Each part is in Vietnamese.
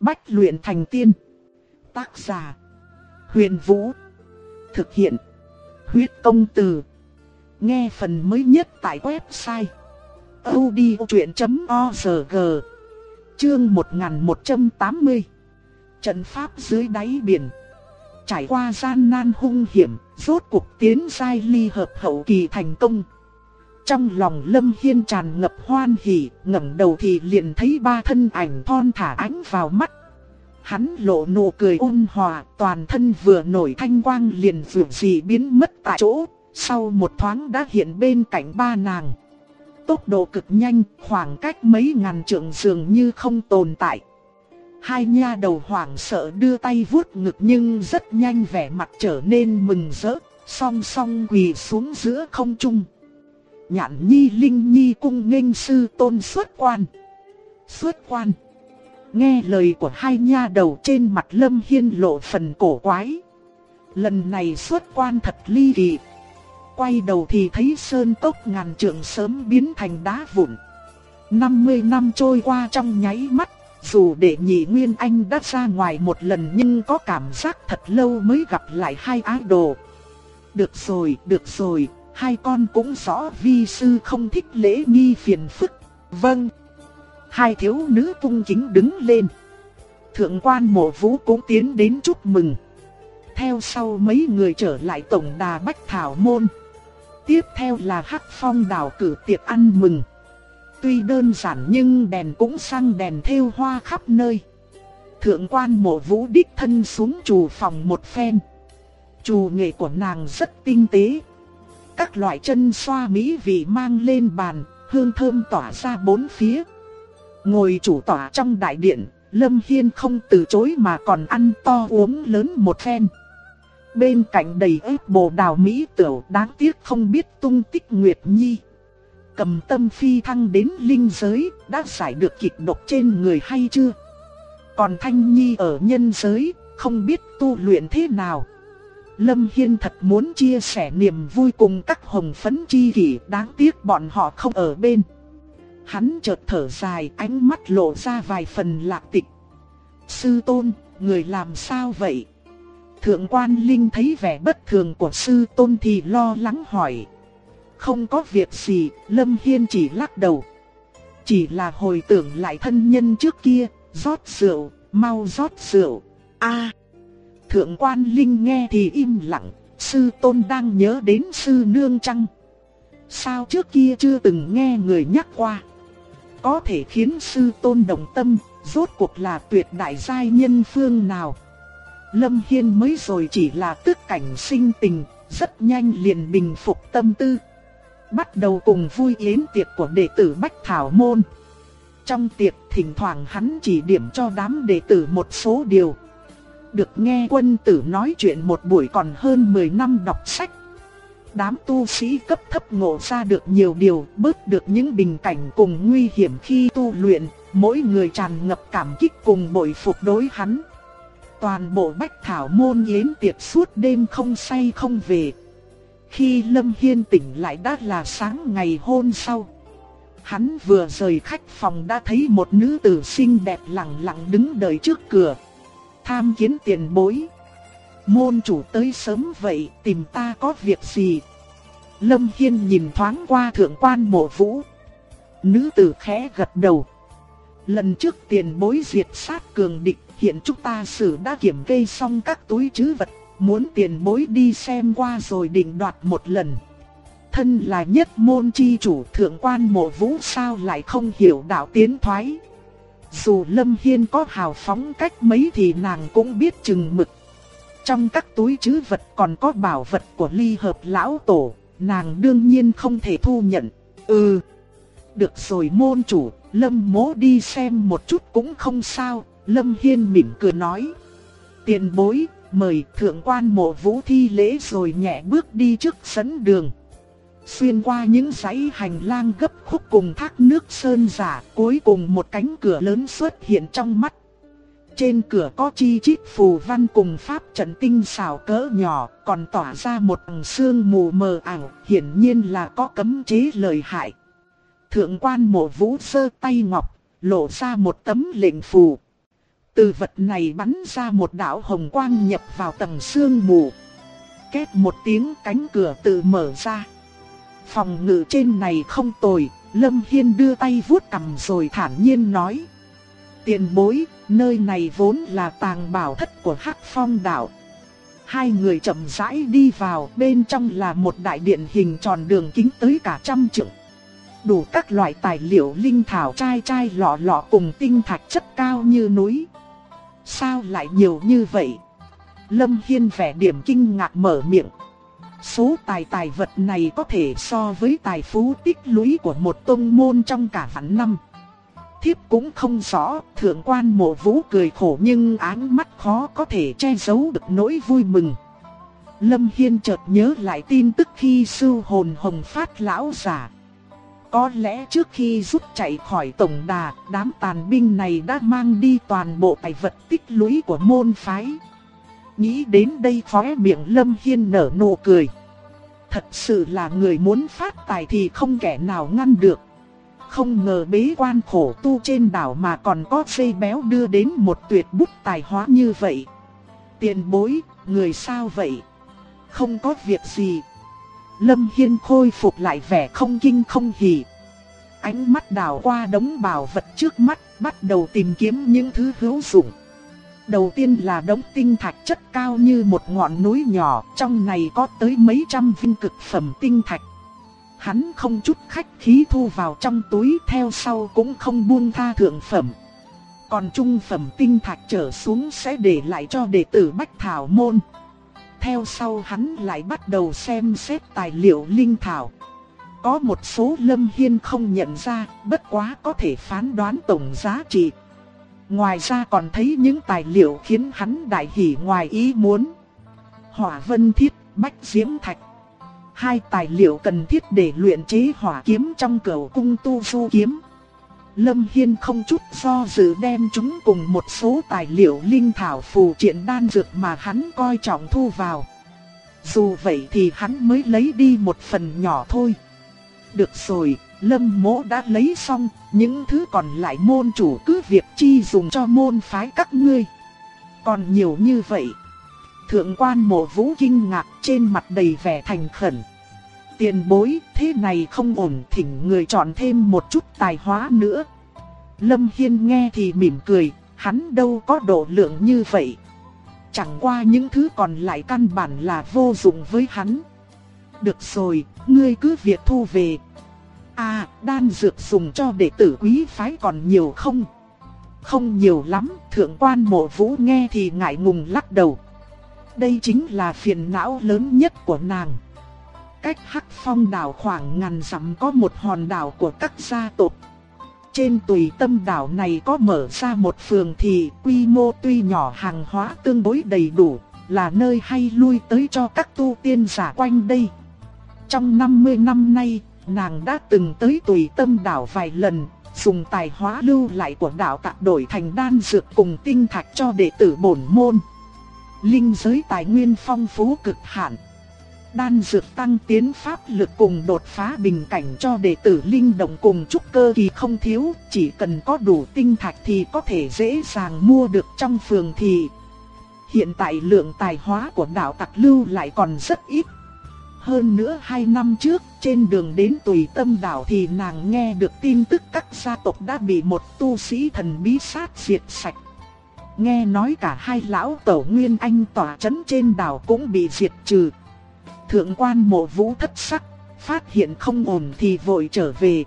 Bách luyện thành tiên. Tác giả: Huyền Vũ. Thực hiện: Huyết Công Từ. Nghe phần mới nhất tại website audiochuyện.org. Chương 1180. Trận pháp dưới đáy biển. Trải qua gian nan hung hiểm, rốt cuộc tiến giai ly hợp hậu kỳ thành công. Trong lòng Lâm Hiên tràn ngập hoan hỉ, ngẩng đầu thì liền thấy ba thân ảnh thon thả ánh vào mắt. Hắn lộ nụ cười ôn hòa, toàn thân vừa nổi thanh quang liền vượt gì biến mất tại chỗ, sau một thoáng đã hiện bên cạnh ba nàng. Tốc độ cực nhanh, khoảng cách mấy ngàn trượng dường như không tồn tại. Hai nha đầu hoảng sợ đưa tay vuốt ngực nhưng rất nhanh vẻ mặt trở nên mừng rỡ, song song quỳ xuống giữa không trung. Nhạn Nhi Linh Nhi cung nghênh sư tôn xuất quan. Xuất quan. Nghe lời của hai nha đầu trên mặt Lâm Hiên lộ phần cổ quái. Lần này xuất quan thật ly kỳ. Quay đầu thì thấy sơn cốc ngàn trượng sớm biến thành đá vụn. 50 năm trôi qua trong nháy mắt. Dù Đệ Nhị Nguyên Anh đã ra ngoài một lần nhưng có cảm giác thật lâu mới gặp lại hai ái đồ. Được rồi, hai con cũng rõ vi sư không thích lễ nghi phiền phức. Vâng. Hai thiếu nữ cung kính đứng lên. Thượng quan Mộ Vũ cũng tiến đến chúc mừng. Theo sau mấy người trở lại tổng đà Bách Thảo Môn. Tiếp theo là Hắc Phong đảo cử tiệc ăn mừng. Tuy đơn giản nhưng đèn cũng sang đèn thêu hoa khắp nơi. Thượng quan Mộ Vũ đích thân xuống trù phòng một phen. Trù nghệ của nàng rất tinh tế. Các loại chân xoa mỹ vị mang lên bàn, hương thơm tỏa ra bốn phía. Ngồi chủ tọa trong đại điện, Lâm Hiên không từ chối mà còn ăn to uống lớn một phen. Bên cạnh đầy ếp bồ đào mỹ tửu, đáng tiếc không biết tung tích Nguyệt Nhi. Cầm Tâm phi thăng đến linh giới, đã giải được kịch độc trên người hay chưa? Còn Thanh Nhi ở nhân giới, không biết tu luyện thế nào? Lâm Hiên thật muốn chia sẻ niềm vui cùng các hồng phấn chi kỷ, đáng tiếc bọn họ không ở bên. Hắn chợt thở dài, ánh mắt lộ ra vài phần lạc tịch. Sư tôn, người làm sao vậy? Thượng quan Linh thấy vẻ bất thường của sư tôn thì lo lắng hỏi. Không có việc gì, Lâm Hiên chỉ lắc đầu. Chỉ là hồi tưởng lại thân nhân trước kia, rót rượu, mau rót rượu. Thượng quan Linh nghe thì im lặng, sư tôn đang nhớ đến sư nương chăng? Sao trước kia chưa từng nghe người nhắc qua? Có thể khiến sư tôn động tâm, rốt cuộc là tuyệt đại giai nhân phương nào? Lâm Hiên mới rồi chỉ là tức cảnh sinh tình, rất nhanh liền bình phục tâm tư. Bắt đầu cùng vui yến tiệc của đệ tử Bách Thảo Môn. Trong tiệc thỉnh thoảng hắn chỉ điểm cho đám đệ tử một số điều. Được nghe quân tử nói chuyện một buổi còn hơn 10 năm đọc sách. Đám tu sĩ cấp thấp ngộ ra được nhiều điều, bớt được những bình cảnh cùng nguy hiểm khi tu luyện. Mỗi người tràn ngập cảm kích cùng bội phục đối hắn. Toàn bộ Bách Thảo Môn yến tiệc suốt đêm không say không về. Khi Lâm Hiên tỉnh lại đã là sáng ngày hôm sau. Hắn vừa rời khách phòng đã thấy một nữ tử xinh đẹp lặng lặng đứng đợi trước cửa. Tham kiến tiền bối. Môn chủ tới sớm vậy, tìm ta có việc gì? Lâm Hiên nhìn thoáng qua thượng quan Mộ Vũ. Nữ tử khẽ gật đầu. Lần trước tiền bối diệt sát cường địch, hiện chúng ta xử đã kiểm kê xong các túi trữ vật. Muốn tiền bối đi xem qua rồi định đoạt một lần. Thân là nhất môn chi chủ, thượng quan Mộ Vũ sao lại không hiểu đạo tiến thoái. Dù Lâm Hiên có hào phóng cách mấy thì nàng cũng biết chừng mực. Trong các túi trữ vật còn có bảo vật của ly hợp lão tổ, nàng đương nhiên không thể thu nhận. Được rồi môn chủ, Lâm mỗ đi xem một chút cũng không sao. Lâm Hiên mỉm cười nói. Tiền bối, mời. Thượng quan Mộ Vũ thi lễ rồi nhẹ bước đi trước dẫn đường. Xuyên qua những dãy hành lang gấp khúc cùng thác nước sơn giả, cuối cùng một cánh cửa lớn xuất hiện trong mắt. Trên cửa có chi chít phù văn cùng pháp trận tinh xảo cỡ nhỏ, còn tỏa ra một tầng sương mù mờ ảo, hiển nhiên là có cấm chế lợi hại. Thượng quan Mộ Vũ giơ tay ngọc, lộ ra một tấm lệnh phù. Từ vật này bắn ra một đạo hồng quang nhập vào tầng sương mù. Két một tiếng cánh cửa tự mở ra. Phòng ngự trên này không tồi, Lâm Hiên đưa tay vuốt cằm rồi thản nhiên nói. Tiền bối, nơi này vốn là tàng bảo thất của Hắc Phong Đạo. Hai người chậm rãi đi vào, bên trong là một đại điện hình tròn đường kính tới cả 100 trượng. Đủ các loại tài liệu linh thảo chai lọ lọ cùng tinh thạch chất cao như núi. Sao lại nhiều như vậy? Lâm Hiên vẻ điểm kinh ngạc mở miệng. Số tài vật này có thể so với tài phú tích lũy của một tông môn trong cả vạn năm. Thiếp cũng không rõ, Thượng quan Mộ Vũ cười khổ nhưng áng mắt khó có thể che giấu được nỗi vui mừng. Lâm Hiên chợt nhớ lại tin tức khi Sưu Hồn Hồng Phát lão giả. Có lẽ trước khi rút chạy khỏi tổng đà, đám tàn binh này đã mang đi toàn bộ tài vật tích lũy của môn phái. Nghĩ đến đây khóe miệng Lâm Hiên nở nụ cười. Thật sự là người muốn phát tài thì không kẻ nào ngăn được. Không ngờ bế quan khổ tu trên đảo mà còn có dây béo đưa đến một tuyệt bút tài hóa như vậy. Tiền bối, người sao vậy? Không có việc gì. Lâm Hiên khôi phục lại vẻ không kinh không hỉ. Ánh mắt đảo qua đống bảo vật trước mắt, bắt đầu tìm kiếm những thứ hữu dụng. Đầu tiên là đống tinh thạch chất cao như một ngọn núi nhỏ, trong này có tới mấy trăm viên cực phẩm tinh thạch. Hắn không chút khách khí thu vào trong túi, theo sau cũng không buông tha thượng phẩm. Còn trung phẩm tinh thạch trở xuống sẽ để lại cho đệ tử Bách Thảo Môn. Theo sau hắn lại bắt đầu xem xét tài liệu linh thảo. Có một số Lâm Hiên không nhận ra, bất quá có thể phán đoán tổng giá trị. Ngoài ra còn thấy những tài liệu khiến hắn đại hỉ ngoài ý muốn. Hỏa vân thiết, bách diễm thạch. Hai tài liệu cần thiết để luyện chế hỏa kiếm trong Cửu Cung Tu Du Kiếm. Lâm Hiên không chút do dự đem chúng cùng một số tài liệu linh thảo phù triện đan dược mà hắn coi trọng thu vào. Dù vậy thì hắn mới lấy đi một phần nhỏ thôi. Được rồi, Lâm Mỗ đã lấy xong, những thứ còn lại môn chủ cứ việc chi dùng cho môn phái các ngươi. Còn nhiều như vậy. Thượng quan Mộ Vũ kinh ngạc, trên mặt đầy vẻ thành khẩn. Tiền bối, thế này không ổn, thỉnh người chọn thêm một chút tài hóa nữa. Lâm Hiên nghe thì mỉm cười, hắn đâu có độ lượng như vậy. Chẳng qua những thứ còn lại căn bản là vô dụng với hắn. Được rồi, ngươi cứ việc thu về. À, đan dược dùng cho đệ tử quý phái còn nhiều không? Không nhiều lắm, Thượng quan Mộ Vũ nghe thì ngại ngùng lắc đầu. Đây chính là phiền não lớn nhất của nàng. Cách Hắc Phong đảo khoảng ngàn dặm có một hòn đảo của các gia tộc. Trên Tùy Tâm đảo này có mở ra một phường thị, quy mô tuy nhỏ hàng hóa tương đối đầy đủ, là nơi hay lui tới cho các tu tiên giả quanh đây. Trong 50 năm nay, nàng đã từng tới Tùy Tâm đảo vài lần, dùng tài hóa lưu lại của đảo tạc đổi thành đan dược cùng tinh thạch cho đệ tử bổn môn. Linh giới tài nguyên phong phú cực hạn. Đan dược tăng tiến pháp lực cùng đột phá bình cảnh cho đệ tử linh động cùng trúc cơ kỳ không thiếu, chỉ cần có đủ tinh thạch thì có thể dễ dàng mua được trong phường thị. Hiện tại lượng tài hóa của đạo tặc lưu lại còn rất ít. Hơn nữa 2 năm trước, trên đường đến Tùy Tâm đảo thì nàng nghe được tin tức các gia tộc đã bị một tu sĩ thần bí sát diệt sạch. Nghe nói cả hai lão tổ Nguyên Anh tỏa trấn trên đảo cũng bị diệt trừ. Thượng quan Mộ Vũ thất sắc, phát hiện không ổn thì vội trở về.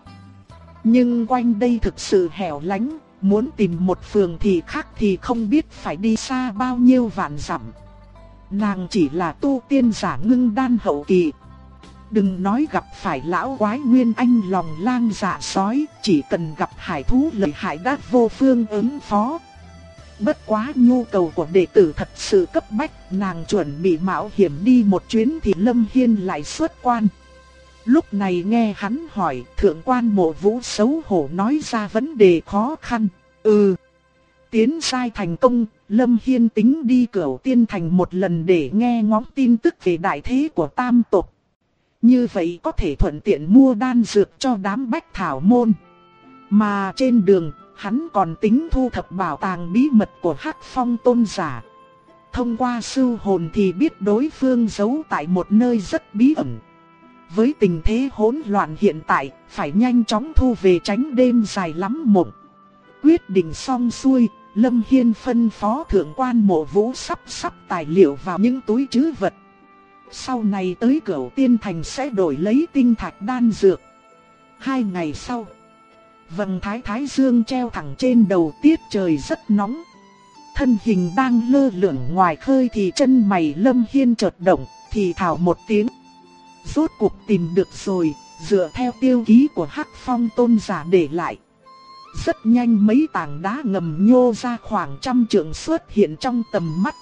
Nhưng quanh đây thực sự hẻo lánh, muốn tìm một phường thị khác thì không biết phải đi xa bao nhiêu vạn dặm. Nàng chỉ là tu tiên giả ngưng đan hậu kỳ. Đừng nói gặp phải lão quái Nguyên Anh lòng lang dạ sói, chỉ cần gặp hải thú lợi hại đã vô phương ứng phó. Bất quá nhu cầu của đệ tử thật sự cấp bách, nàng chuẩn bị mạo hiểm đi một chuyến thì Lâm Hiên lại xuất quan. Lúc này nghe hắn hỏi, Thượng quan Mộ Vũ xấu hổ nói ra vấn đề khó khăn. Tiến giai thành công, Lâm Hiên tính đi Cửu Tiên Thành một lần để nghe ngóng tin tức về đại thế của tam tộc. Như vậy có thể thuận tiện mua đan dược cho đám Bách Thảo Môn. Mà trên đường, Hắn còn tính thu thập bảo tàng bí mật của Hắc Phong tôn giả. Thông qua sưu hồn thì biết đối phương giấu tại một nơi rất bí ẩn. Với tình thế hỗn loạn hiện tại, phải nhanh chóng thu về tránh đêm dài lắm mộng. Quyết định xong xuôi, Lâm Hiên phân phó thượng quan Mộ Vũ sắp tài liệu vào những túi trữ vật. Sau này tới Cửu Tiên Thành sẽ đổi lấy tinh thạch đan dược. 2 ngày sau, vầng thái dương treo thẳng trên đầu, tiết trời rất nóng. Thân hình đang lơ lửng ngoài khơi thì chân mày Lâm Hiên chợt động, thì thào một tiếng. Rốt cuộc tìm được rồi, dựa theo tiêu ký của Hắc Phong tôn giả để lại. Rất nhanh mấy tảng đá ngầm nhô ra khoảng 100 trượng xuất hiện trong tầm mắt.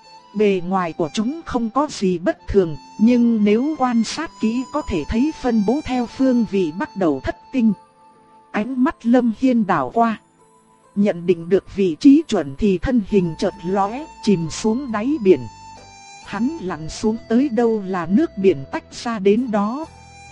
Bề ngoài của chúng không có gì bất thường, nhưng nếu quan sát kỹ có thể thấy phân bố theo phương vị bắt đầu thất tinh. Ánh mắt Lâm Hiên đảo qua, nhận định được vị trí chuẩn thì thân hình chợt lóe, chìm xuống đáy biển. Hắn lặn xuống tới đâu là nước biển tách ra đến đó.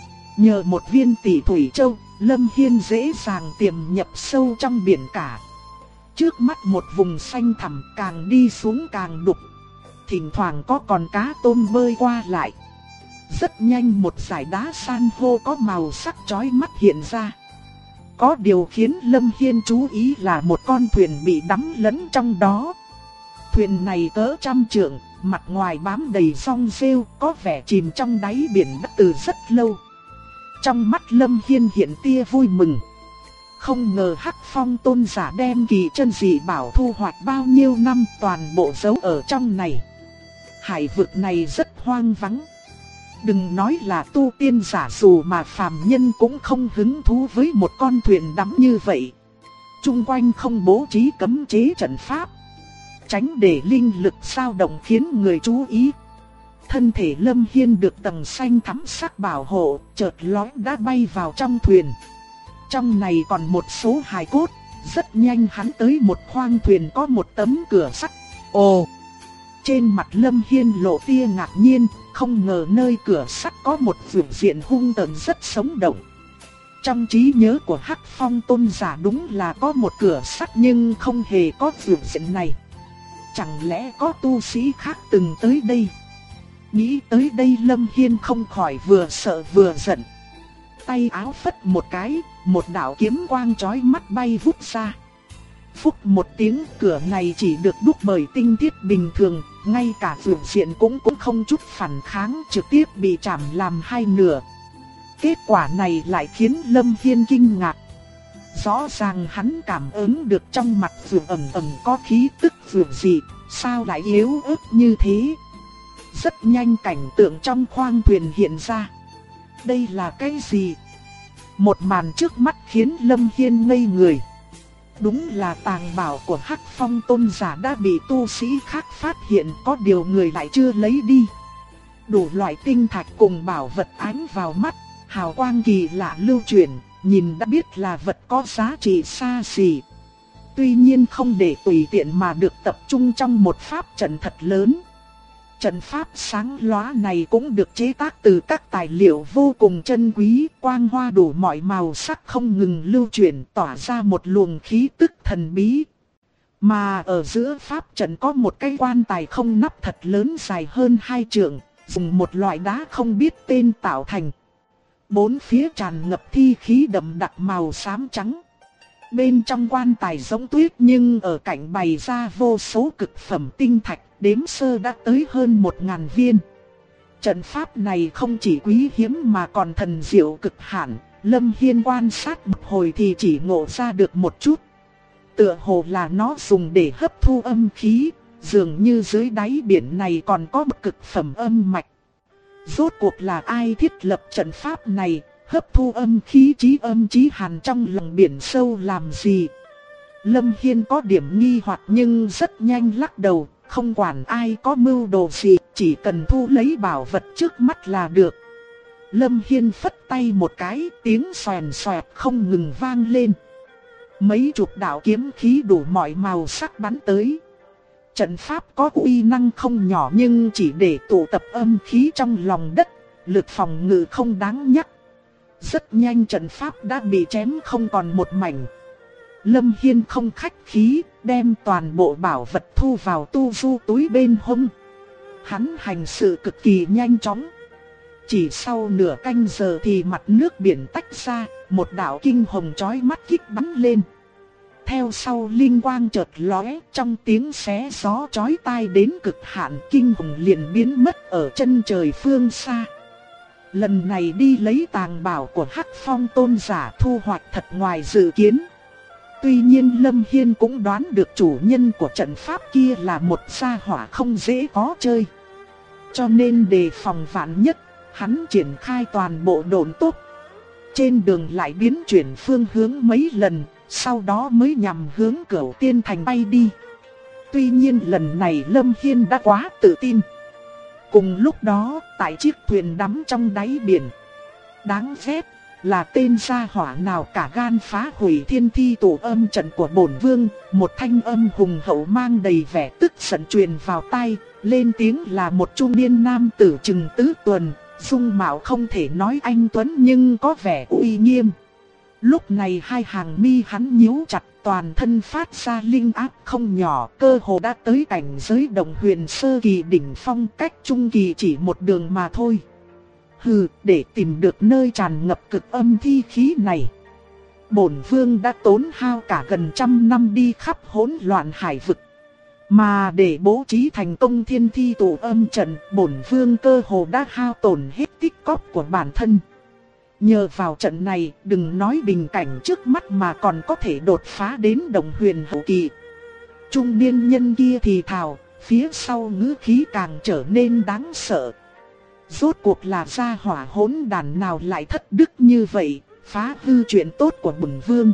Nhờ một viên tỷ thủy châu, Lâm Hiên dễ dàng tiềm nhập sâu trong biển cả. Trước mắt một vùng xanh thẳm, càng đi xuống càng đục. Thỉnh thoảng có con cá tôm bơi qua lại. Rất nhanh một dải đá san hô có màu sắc chói mắt hiện ra. Có điều khiến Lâm Hiên chú ý là một con thuyền bị đắm lẫn trong đó. Thuyền này cỡ 100 trượng, mặt ngoài bám đầy song rêu, có vẻ chìm trong đáy biển đã từ rất lâu. Trong mắt Lâm Hiên hiện tia vui mừng. Không ngờ Hắc Phong tôn giả đem kỳ chân dị bảo thu hoạch bao nhiêu năm toàn bộ giấu ở trong này. Hải vực này rất hoang vắng. Đừng nói là tu tiên giả, dù mà phàm nhân cũng không hứng thú với một con thuyền đắm như vậy. Chung quanh không bố trí cấm chế trận pháp, tránh để linh lực dao động khiến người chú ý. Thân thể Lâm Hiên được tầng xanh thắm sắc bảo hộ, chợt lóe đã bay vào trong thuyền. Trong này còn một số hài cốt. Rất nhanh hắn tới một khoang thuyền có một tấm cửa sắt. Ồ! Trên mặt Lâm Hiên lộ tia ngạc nhiên, không ngờ nơi cửa sắt có một vượt diện hung tợn rất sống động. Trong trí nhớ của Hắc Phong tôn giả đúng là có một cửa sắt nhưng không hề có vượt diện này. Chẳng lẽ có tu sĩ khác từng tới đây? Nghĩ tới đây Lâm Hiên không khỏi vừa sợ vừa giận. Tay áo phất một cái, một đạo kiếm quang chói mắt bay vút ra. Phúc một tiếng, cửa này chỉ được đúc bởi tinh thiết bình thường, ngay cả vượt diện cũng không chút phản kháng, trực tiếp bị chảm làm hai nửa. Kết quả này lại khiến Lâm Hiên kinh ngạc. Rõ ràng hắn cảm ứng được trong mặt vượt ẩn có khí tức vượt gì, sao lại yếu ớt như thế? Rất nhanh cảnh tượng trong khoang thuyền hiện ra. Đây là cái gì? Một màn trước mắt khiến Lâm Hiên ngây người. Đúng là tàng bảo của Hắc Phong tôn giả đã bị tu sĩ khác phát hiện, có điều người lại chưa lấy đi. Đủ loại tinh thạch cùng bảo vật ánh vào mắt, hào quang kỳ lạ lưu chuyển, nhìn đã biết là vật có giá trị xa xỉ. Tuy nhiên không để tùy tiện mà được tập trung trong một pháp trận thật lớn. Trận pháp sáng lóa này cũng được chế tác từ các tài liệu vô cùng chân quý, quang hoa đủ mọi màu sắc không ngừng lưu chuyển, tỏa ra một luồng khí tức thần bí. Mà ở giữa pháp trận có một cái quan tài không nắp thật lớn dài hơn 2 trượng, dùng một loại đá không biết tên tạo thành. Bốn phía tràn ngập thi khí đậm đặc màu xám trắng. Bên trong quan tài giống tuyết nhưng ở cạnh bày ra vô số cực phẩm tinh thạch, đếm sơ đã tới hơn 1000 viên. Trận pháp này không chỉ quý hiếm mà còn thần diệu cực hạn. Lâm Hiên quan sát một hồi thì chỉ ngộ ra được một chút. Tựa hồ là nó dùng để hấp thu âm khí, dường như dưới đáy biển này còn có một cực phẩm âm mạch. Rốt cuộc là ai thiết lập trận pháp này, hấp thu âm khí chí âm chí hàn trong lòng biển sâu làm gì? Lâm Hiên có điểm nghi hoặc nhưng rất nhanh lắc đầu, không quản ai có mưu đồ gì, chỉ cần thu lấy bảo vật trước mắt là được. Lâm Hiên phất tay một cái, tiếng xoèn xoẹt không ngừng vang lên. Mấy chục đạo kiếm khí đủ mọi màu sắc bắn tới. Trận pháp có uy năng không nhỏ nhưng chỉ để tụ tập âm khí trong lòng đất, lực phòng ngự không đáng nhắc. Rất nhanh trận pháp đã bị chém không còn một mảnh. Lâm Hiên không khách khí, đem toàn bộ bảo vật thu vào tu du túi bên hông. Hắn hành sự cực kỳ nhanh chóng. Chỉ sau nửa canh giờ thì mặt nước biển tách ra, một đạo kinh hồng chói mắt kích bắn lên. Theo sau linh quang chợt lóe, trong tiếng xé gió chói tai đến cực hạn, kinh hồng liền biến mất ở chân trời phương xa. Lần này đi lấy tàng bảo của Hắc Phong tôn giả thu hoạch thật ngoài dự kiến. Tuy nhiên Lâm Hiên cũng đoán được chủ nhân của trận pháp kia là một gia hỏa không dễ có chơi. Cho nên đề phòng vạn nhất, hắn triển khai toàn bộ độn tốc. Trên đường lại biến chuyển phương hướng mấy lần, sau đó mới nhằm hướng Cửu Tiên Thành bay đi. Tuy nhiên lần này Lâm Hiên đã quá tự tin. Cùng lúc đó, tại chiếc thuyền đắm trong đáy biển, đáng ghét là tên gia hỏa nào cả gan phá hủy thiên thi tổ âm trận của bổn vương. Một thanh âm hùng hậu mang đầy vẻ tức giận truyền vào tai, lên tiếng là một trung niên nam tử chừng tứ tuần, dung mạo không thể nói anh tuấn nhưng có vẻ uy nghiêm. Lúc này hai hàng mi hắn nhíu chặt, toàn thân phát ra linh áp không nhỏ, cơ hồ đã tới cảnh giới Động Huyền sơ kỳ đỉnh phong, cách trung kỳ chỉ một đường mà thôi. Hừ, để tìm được nơi tràn ngập cực âm thi khí này, bổn vương đã tốn hao cả gần 100 năm đi khắp hỗn loạn hải vực. Mà để bố trí thành công thiên thi tụ âm trận, bổn vương cơ hồ đã hao tổn hết tích cóp của bản thân. Nhờ vào trận này, đừng nói bình cảnh trước mắt mà còn có thể đột phá đến Động Huyền hậu kỳ. Trung niên nhân kia thì thào, phía sau ngữ khí càng trở nên đáng sợ. Rốt cuộc là gia hỏa hỗn đàn nào lại thất đức như vậy, phá hư chuyện tốt của bổn vương.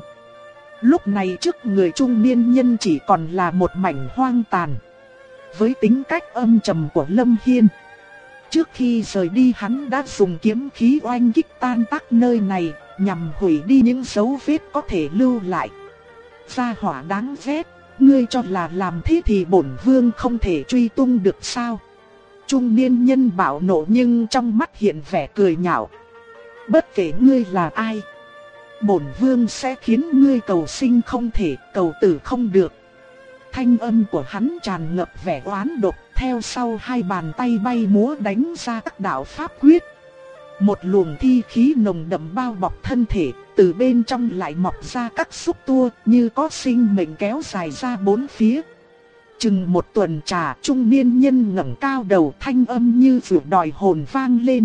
Lúc này trước người trung niên nhân chỉ còn là một mảnh hoang tàn. Với tính cách âm trầm của Lâm Hiên, trước khi rời đi hắn đã dùng kiếm khí oanh kích tan tác nơi này, nhằm hủy đi những dấu vết có thể lưu lại. Gia hỏa đáng ghét, ngươi cho là làm thế thì bổn vương không thể truy tung được sao? Trung niên nhân bạo nộ nhưng trong mắt hiện vẻ cười nhạo. Bất kể ngươi là ai, bổn vương sẽ khiến ngươi cầu sinh không thể, cầu tử không được. Thanh âm của hắn tràn ngập vẻ oán độc, theo sau hai bàn tay bay múa đánh ra các đạo pháp quyết. Một luồng thi khí nồng đậm bao bọc thân thể, từ bên trong lại mọc ra các xúc tua như có sinh mệnh kéo dài ra bốn phía. Chừng một tuần trà, trung niên nhân ngẩng cao đầu, thanh âm như vượt đòi hồn vang lên.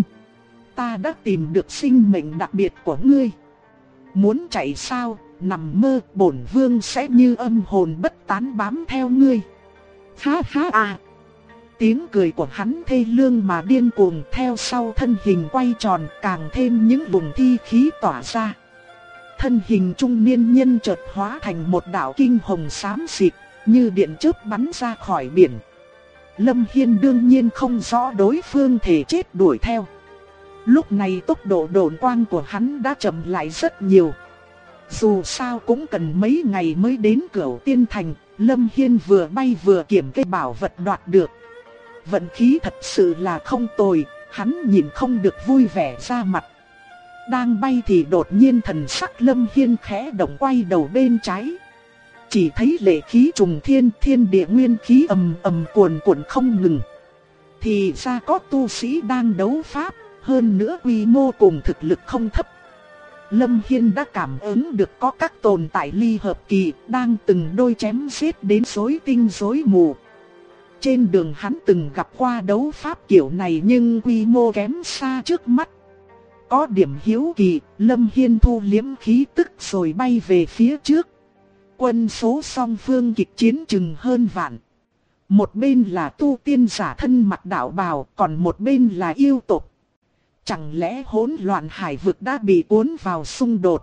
Ta đã tìm được sinh mệnh đặc biệt của ngươi. Muốn chạy sao, nằm mơ, bổn vương sẽ như âm hồn bất tán bám theo ngươi. Ha ha à. Tiếng cười của hắn thê lương mà điên cuồng, theo sau thân hình quay tròn, càng thêm những luồng thi khí tỏa ra. Thân hình trung niên nhân chợt hóa thành một đạo kinh hồng xám xịt, như điện chớp bắn ra khỏi biển. Lâm Hiên đương nhiên không rõ đối phương thể chết đuổi theo. Lúc này tốc độ độn quang của hắn đã chậm lại rất nhiều. Dù sao cũng cần mấy ngày mới đến Cửu Tiên Thành, Lâm Hiên vừa bay vừa kiểm kê bảo vật đoạt được. Vận khí thật sự là không tồi, hắn nhìn không được vui vẻ ra mặt. Đang bay thì đột nhiên thần sắc Lâm Hiên khẽ động, quay đầu bên trái. Chỉ thấy lệ khí trùng thiên, thiên địa nguyên khí ầm ầm cuồn cuộn không ngừng. Thì ra có tu sĩ đang đấu pháp, hơn nữa quy mô cùng thực lực không thấp. Lâm Hiên đã cảm ứng được có các tồn tại ly hợp kỳ đang từng đôi chém giết đến rối tinh rối mù. Trên đường hắn từng gặp qua đấu pháp kiểu này nhưng quy mô kém xa trước mắt. Có điểm hiếu kỳ, Lâm Hiên thu liếm khí tức rồi bay về phía trước. Quân số song phương kịch chiến chừng hơn vạn. Một bên là tu tiên giả thân mặc đạo bào, còn một bên là yêu tộc. Chẳng lẽ hỗn loạn hải vực đã bị cuốn vào xung đột?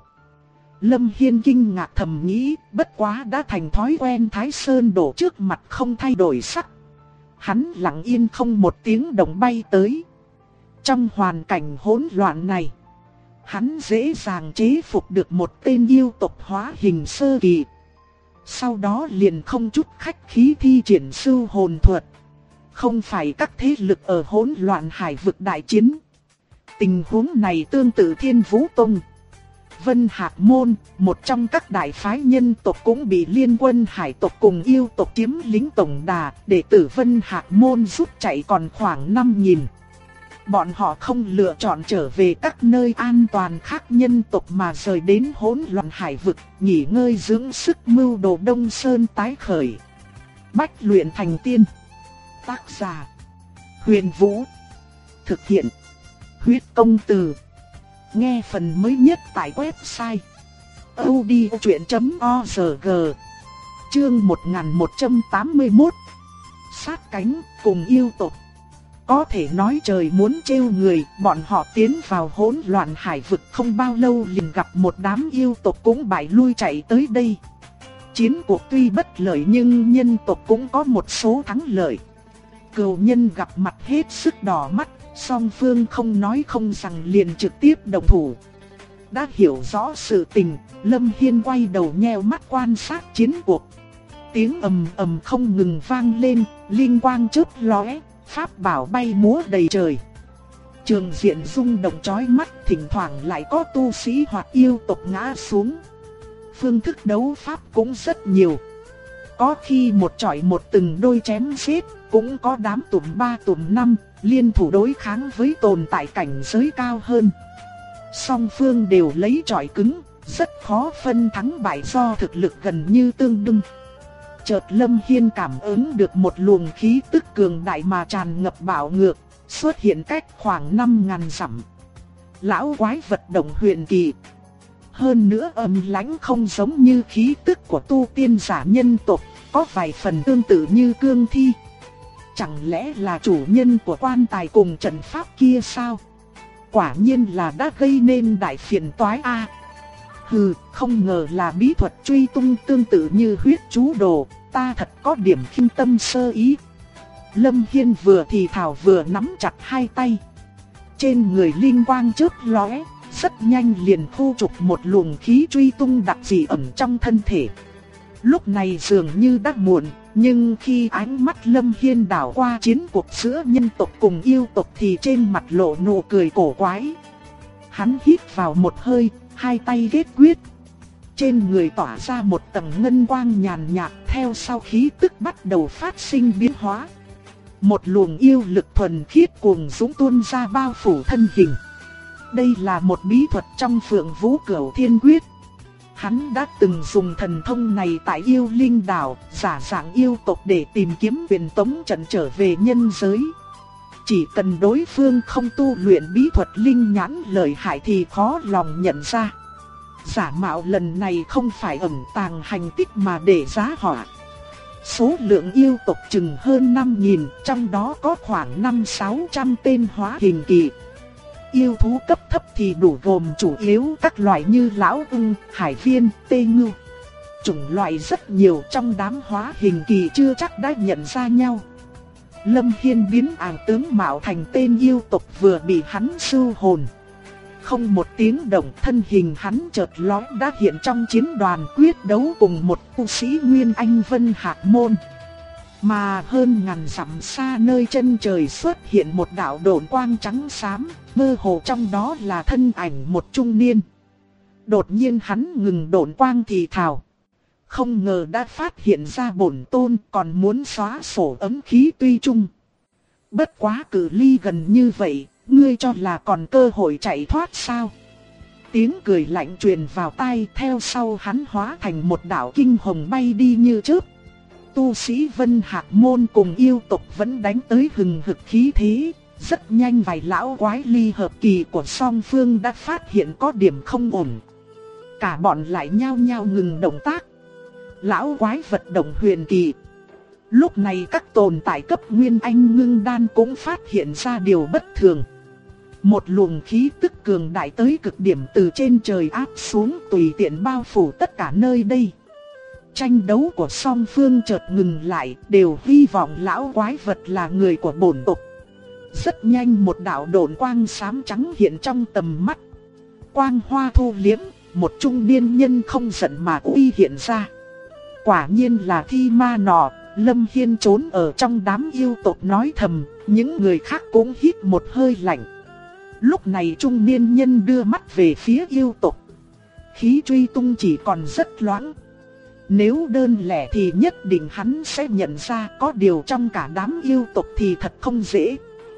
Lâm Hiên kinh ngạc thầm nghĩ, bất quá đã thành thói quen Thái Sơn đổ trước mặt không thay đổi sắc. Hắn lặng yên không một tiếng động bay tới. Trong hoàn cảnh hỗn loạn này, hắn dễ dàng chế phục được một tên yêu tộc hóa hình sơ kỳ. Sau đó liền không chút khách khí thi triển sư hồn thuật. Không phải các thế lực ở hỗn loạn hải vực đại chiến. Tình huống này tương tự Thiên Vũ Tông. Vân Hạc Môn, một trong các đại phái nhân tộc cũng bị liên quân hải tộc cùng yêu tộc chiếm lĩnh tổng đà, đệ tử Vân Hạc Môn rút chạy còn khoảng 5.000. Bọn họ không lựa chọn trở về các nơi an toàn khác nhân tộc mà rời đến hỗn loạn hải vực, nghỉ ngơi dưỡng sức mưu đồ Đông Sơn tái khởi. Bách luyện thành tiên. Tác giả: Huyền Vũ. Thực hiện: Huyết Công Từ. Nghe phần mới nhất tại website audiochuyện.org. Chương 1181. Sát cánh cùng yêu tộc. Có thể nói trời muốn trêu người, bọn họ tiến vào hỗn loạn hải vực không bao lâu liền gặp một đám yêu tộc cũng bại lui chạy tới đây. Chiến cuộc tuy bất lợi nhưng nhân tộc cũng có một số thắng lợi. Cừu nhân gặp mặt hết sức đỏ mắt, song phương không nói không rằng liền trực tiếp động thủ. Đã hiểu rõ sự tình, Lâm Hiên quay đầu nheo mắt quan sát chiến cuộc. Tiếng ầm ầm không ngừng vang lên, linh quang chớp lóe, pháp bảo bay múa đầy trời. Trường diện rung động chói mắt, thỉnh thoảng lại có tu sĩ hoặc yêu tộc ngã xuống. Phương thức đấu pháp cũng rất nhiều. Có khi một chọi một từng đôi chém giết, cũng có đám tụm 3 tụm 5, liên thủ đối kháng với tồn tại cảnh giới cao hơn. Song phương đều lấy chọi cứng, rất khó phân thắng bại do thực lực gần như tương đương. Chợt Lâm Hiên cảm ứng được một luồng khí tức cường đại mà tràn ngập bạo ngược, xuất hiện cách khoảng 5.000 dặm. Lão quái vật động huyền kỳ. Hơn nữa âm lãnh không giống như khí tức của tu tiên giả nhân tộc, có vài phần tương tự như cương thi. Chẳng lẽ là chủ nhân của quan tài cùng trận pháp kia sao? Quả nhiên là đã gây nên đại phiền toái a. Hừ, không ngờ là bí thuật truy tung tương tự như huyết chú đồ, ta thật có điểm khinh tâm sơ ý. Lâm Hiên vừa thì thào vừa nắm chặt hai tay. Trên người linh quang chớp lóe, rất nhanh liền thu chụp một luồng khí truy tung đặc dị ẩn trong thân thể. Lúc này dường như đã muộn, nhưng khi ánh mắt Lâm Hiên đảo qua chiến cuộc giữa nhân tộc cùng yêu tộc thì trên mặt lộ nụ cười cổ quái. Hắn hít vào một hơi, hai tay kết quyết. Trên người tỏa ra một tầng ngân quang nhàn nhạt, theo sau khí tức bắt đầu phát sinh biến hóa. Một luồng yêu lực thuần khiết cuồng dũng tuôn ra bao phủ thân hình. Đây là một bí thuật trong Phượng Vũ Cửu Thiên Quyết. Hắn đã từng dùng thần thông này tại yêu linh đảo, giả dạng yêu tộc để tìm kiếm huyền tống trận trở về nhân giới. Chỉ cần đối phương không tu luyện bí thuật linh nhãn lợi hại thì khó lòng nhận ra. Giả mạo lần này không phải ẩn tàng hành tích mà để giá họa. Số lượng yêu tộc chừng hơn 5.000, trong đó có khoảng 500-600 tên hóa hình kỳ. Yêu thú cấp thấp thì đủ gồm chủ yếu các loại như lão ưng, hải viên, tê ngưu. Chủng loại rất nhiều, trong đám hóa hình kỳ chưa chắc đã nhận ra nhau. Lâm Hiên biến ảo tướng mạo thành tên yêu tộc vừa bị hắn sưu hồn. Không một tiếng động, thân hình hắn chợt lóe đã hiện trong chiến đoàn quyết đấu cùng một tu sĩ Nguyên Anh Vân Hạc Môn. Mà hơn ngàn dặm xa nơi chân trời xuất hiện một đạo độn quang trắng xám, mơ hồ trong đó là thân ảnh một trung niên. Đột nhiên hắn ngừng độn quang thì thào: không ngờ đã phát hiện ra bổn tôn, còn muốn xóa sổ ấm khí tuy chung. Bất quá cự ly gần như vậy, ngươi cho là còn cơ hội chạy thoát sao? Tiếng cười lạnh truyền vào tai, theo sau hắn hóa thành một đạo kinh hồng bay đi như chớp. Tu sĩ Vân Hạc Môn cùng yêu tộc vẫn đánh tới hừng hực khí thế. Rất nhanh vài lão quái ly hợp kỳ của song phương đã phát hiện có điểm không ổn. Cả bọn lại nhao nhao ngừng động tác. Lão quái vật động huyền kỳ. Lúc này các tồn tại cấp Nguyên Anh ngưng đan cũng phát hiện ra điều bất thường. Một luồng khí tức cường đại tới cực điểm từ trên trời áp xuống, tùy tiện bao phủ tất cả nơi đây. Tranh đấu của song phương chợt ngừng lại, đều hy vọng lão quái vật là người của bổn tộc. Rất nhanh một đạo độn quang xám trắng hiện trong tầm mắt. Quang hoa thu liếm, một trung niên nhân không giận mà uy hiện ra. Quả nhiên là thi ma nọ. Lâm Hiên trốn ở trong đám yêu tộc nói thầm, những người khác cũng hít một hơi lạnh. Lúc này trung niên nhân đưa mắt về phía yêu tộc. khí truy tung chỉ còn rất loãng. Nếu đơn lẻ thì nhất định hắn sẽ nhận ra, có điều trong cả đám yêu tộc thì thật không dễ.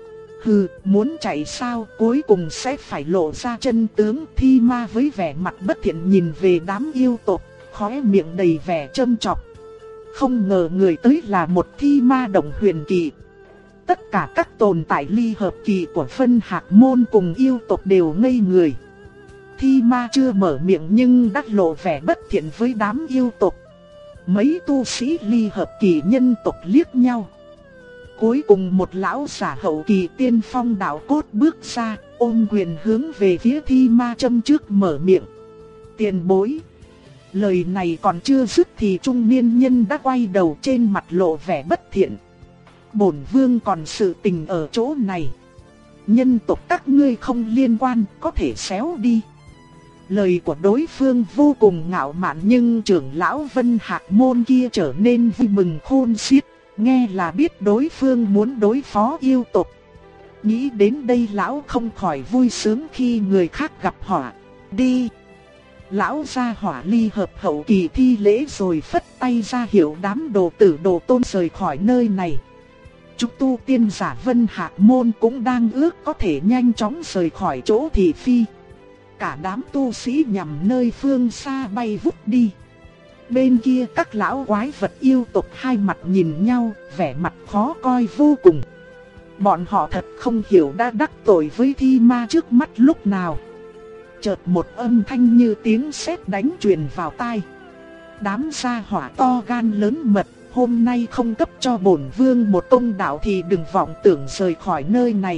Hừ, muốn chạy sao, cuối cùng sẽ phải lộ ra chân tướng. Thi Ma với vẻ mặt bất thiện nhìn về đám yêu tộc, khóe miệng đầy vẻ châm chọc. Không ngờ người tới là một Thi Ma Động Huyền Kỳ. Tất cả các tồn tại ly hợp kỳ của Vân Hạc Môn cùng yêu tộc đều ngây người. Thi Ma chưa mở miệng nhưng đã lộ vẻ bất thiện với đám yêu tộc. Mấy tu sĩ ly hợp kỳ nhân tộc liếc nhau. Cuối cùng một lão giả hậu kỳ tiên phong đạo cốt bước ra, ôm quyền hướng về phía Thi Ma châm trước mở miệng. Tiền bối. Lời này còn chưa dứt thì trung niên nhân đã quay đầu, trên mặt lộ vẻ bất thiện. Bổn vương còn sự tình ở chỗ này. Nhân tộc các ngươi không liên quan, có thể xéo đi. Lời của đối phương vô cùng ngạo mạn nhưng trưởng lão Vân Hạc Môn kia trở nên vui mừng khôn xiết. Nghe là biết đối phương muốn đối phó yêu tộc. Nghĩ đến đây lão không khỏi vui sướng khi người khác gặp họa. Đi! Lão gia hỏa ly hợp hậu kỳ thi lễ rồi phất tay ra hiệu đám đồ tử đồ tôn rời khỏi nơi này. Chúng tu tiên giả Vân Hạc Môn cũng đang ước có thể nhanh chóng rời khỏi chỗ thị phi. Cả đám tu sĩ nhằm nơi phương xa bay vút đi. Bên kia các lão quái vật yêu tộc hai mặt nhìn nhau, vẻ mặt khó coi vô cùng. Bọn họ thật không hiểu đã đắc tội với Thi Ma trước mắt lúc nào. Chợt một âm thanh như tiếng sét đánh truyền vào tai. Đám gia hỏa to gan lớn mật, hôm nay không cấp cho bổn vương một công đạo thì đừng vọng tưởng rời khỏi nơi này.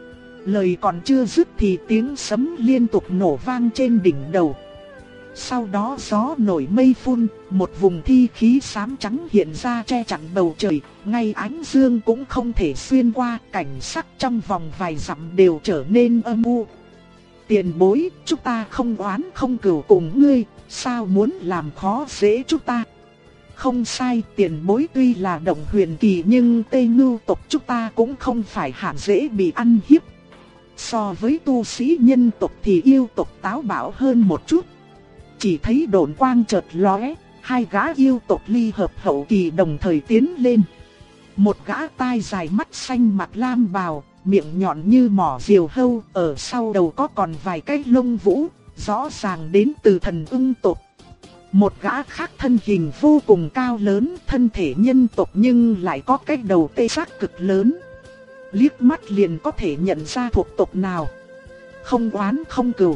Lời còn chưa dứt thì tiếng sấm liên tục nổ vang trên đỉnh đầu. Sau đó gió nổi mây phun, một vùng thi khí xám trắng hiện ra che chắn bầu trời, ngay ánh dương cũng không thể xuyên qua, cảnh sắc trong vòng vài dặm đều trở nên âm u. Tiền bối, chúng ta không oán không cừu cùng ngươi, sao muốn làm khó dễ chúng ta? Không sai, tiền bối tuy là động huyền kỳ nhưng Tây Ngưu tộc chúng ta cũng không phải hạng dễ bị ăn hiếp. So với tu sĩ nhân tộc thì yêu tộc táo bạo hơn một chút. Chỉ thấy độn quang chợt lóe, hai gã yêu tộc ly hợp hậu kỳ đồng thời tiến lên. Một gã tai dài mắt xanh mặt lam bào, miệng nhọn như mỏ diều hâu, ở sau đầu có còn vài cái lông vũ, rõ ràng đến từ thần ưng tộc. Một gã khác thân hình vô cùng cao lớn, thân thể nhân tộc nhưng lại có cái đầu tê giác cực lớn. Liếc mắt liền có thể nhận ra thuộc tộc nào. Không oán không cừu.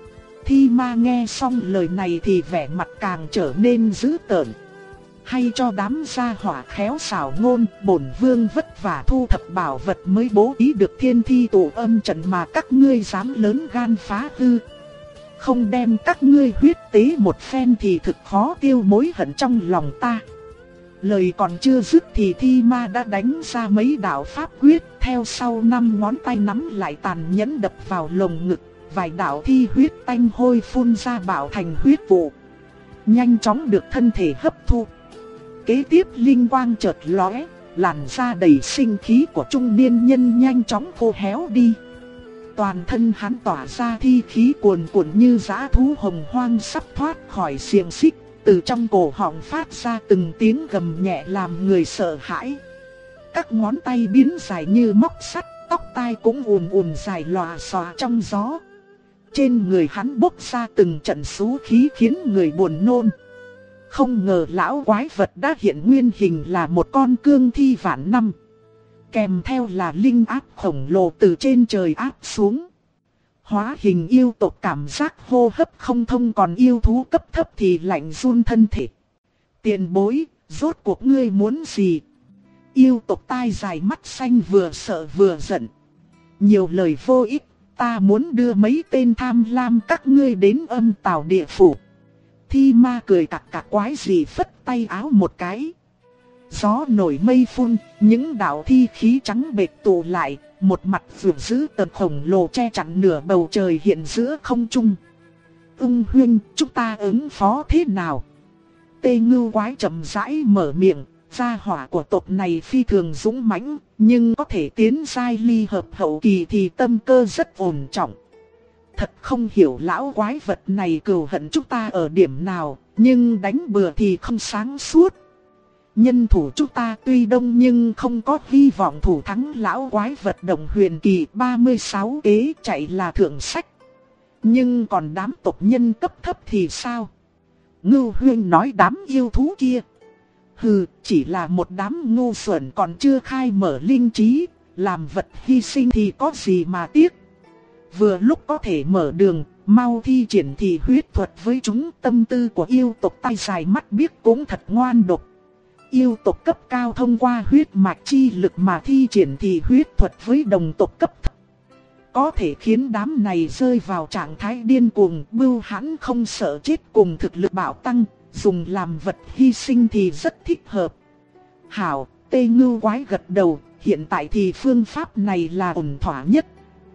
Thi Ma nghe xong lời này thì vẻ mặt càng trở nên dữ tợn. Hay cho đám gia hỏa khéo xảo ngôn, bổn vương vất vả thu thập bảo vật mới bố trí được thiên thi tụ âm trận mà các ngươi dám lớn gan phá hư. Không đem các ngươi huyết tế một phen thì thực khó tiêu mối hận trong lòng ta. Lời còn chưa dứt thì Thi Ma đã đánh ra mấy đạo pháp quyết, theo sau 5 ngón tay nắm lại tàn nhẫn đập vào lồng ngực, vài đạo thi huyết tanh hôi phun ra bạo thành huyết vụ, nhanh chóng được thân thể hấp thu. Kế tiếp linh quang chợt lóe, làn da đầy sinh khí của trung niên nhân nhanh chóng khô héo đi. Toàn thân hắn tỏa ra thi khí cuồn cuộn như dã thú hồng hoang sắp thoát khỏi xiềng xích, từ trong cổ họng phát ra từng tiếng gầm nhẹ làm người sợ hãi. Các ngón tay biến dài như móc sắt, tóc tai cũng ùn ùn dài lòa xòa trong gió. Trên người hắn bốc ra từng trận xú khí khiến người buồn nôn. Không ngờ lão quái vật đã hiện nguyên hình là một con cương thi vạn năm. Kèm theo là linh áp khổng lồ từ trên trời áp xuống. Hóa hình yêu tộc cảm giác hô hấp không thông, còn yêu thú cấp thấp thì lạnh run thân thể. Tiền bối, rốt cuộc ngươi muốn gì? Yêu tộc tai dài mắt xanh vừa sợ vừa giận. Nhiều lời vô ích, ta muốn đưa mấy tên tham lam các ngươi đến âm tào địa phủ. Thi Ma cười cặc cặc quái gì phất tay áo một cái. Gió nổi mây phun, những đạo thi khí trắng bệt tụ lại, một mặt vượt dữ tợn khổng lồ che chắn nửa bầu trời hiện giữa không trung. Ưng huynh, chúng ta ứng phó thế nào? Tê Ngưu quái chậm rãi mở miệng, gia hỏa của tộc này phi thường dũng mãnh, nhưng có thể tiến giai ly hợp hậu kỳ thì tâm cơ rất ổn trọng. Thật không hiểu lão quái vật này cừu hận chúng ta ở điểm nào, nhưng đánh bừa thì không sáng suốt. Nhân thủ chúng ta tuy đông nhưng không có hy vọng thủ thắng lão quái vật Đồng Huyền Kỳ 36 kế chạy là thượng sách. Nhưng còn đám tộc nhân cấp thấp thì sao? Ngưu Huyên nói đám yêu thú kia. Hừ, chỉ là một đám ngu xuẩn còn chưa khai mở linh trí, làm vật hy sinh thì có gì mà tiếc. Vừa lúc có thể mở đường, mau thi triển thì huyết thuật với chúng. Tâm tư của yêu tộc tai dài mắt biếc cũng thật ngoan độc. Yêu tộc cấp cao thông qua huyết mạch chi lực mà thi triển thì huyết thuật với đồng tộc cấp thấp, có thể khiến đám này rơi vào trạng thái điên cuồng, bưu hãn không sợ chết cùng thực lực bạo tăng, dùng làm vật hy sinh thì rất thích hợp. Hảo, Tê Ngưu quái gật đầu, hiện tại thì phương pháp này là ổn thỏa nhất.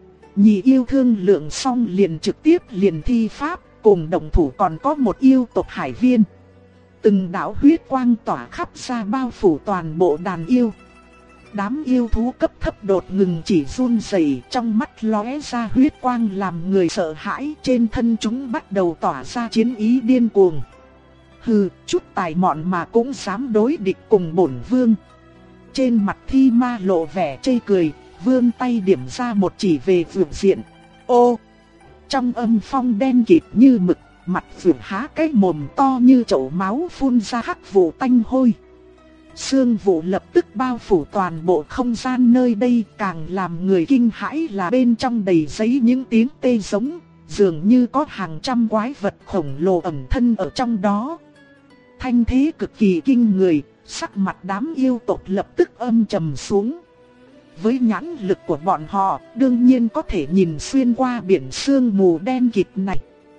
Nhị yêu thương lượng xong liền trực tiếp liền thi pháp, cùng đồng thủ còn có một yêu tộc hải viên. Từng đạo huyết quang tỏa khắp ra bao phủ toàn bộ đàn yêu. Đám yêu thú cấp thấp đột ngừng chỉ run rẩy, trong mắt lóe ra huyết quang làm người sợ hãi, trên thân chúng bắt đầu tỏa ra chiến ý điên cuồng. Hừ, chút tài mọn mà cũng dám đối địch cùng bổn vương. Trên mặt Thi Ma lộ vẻ chê cười, vươn tay điểm ra một chỉ về vượt diện. Ô! Trong âm phong đen kịt như mực, mặt vượt há cái mồm to như chậu máu phun ra hắc vụ tanh hôi. Sương vụ lập tức bao phủ toàn bộ không gian nơi đây, càng làm người kinh hãi là bên trong đầy giấy những tiếng tê giống, dường như có hàng trăm quái vật khổng lồ ẩn thân ở trong đó. Thanh thế cực kỳ kinh người, sắc mặt đám yêu tộc lập tức âm trầm xuống. Với nhãn lực của bọn họ, đương nhiên có thể nhìn xuyên qua biển sương mù đen kịt này.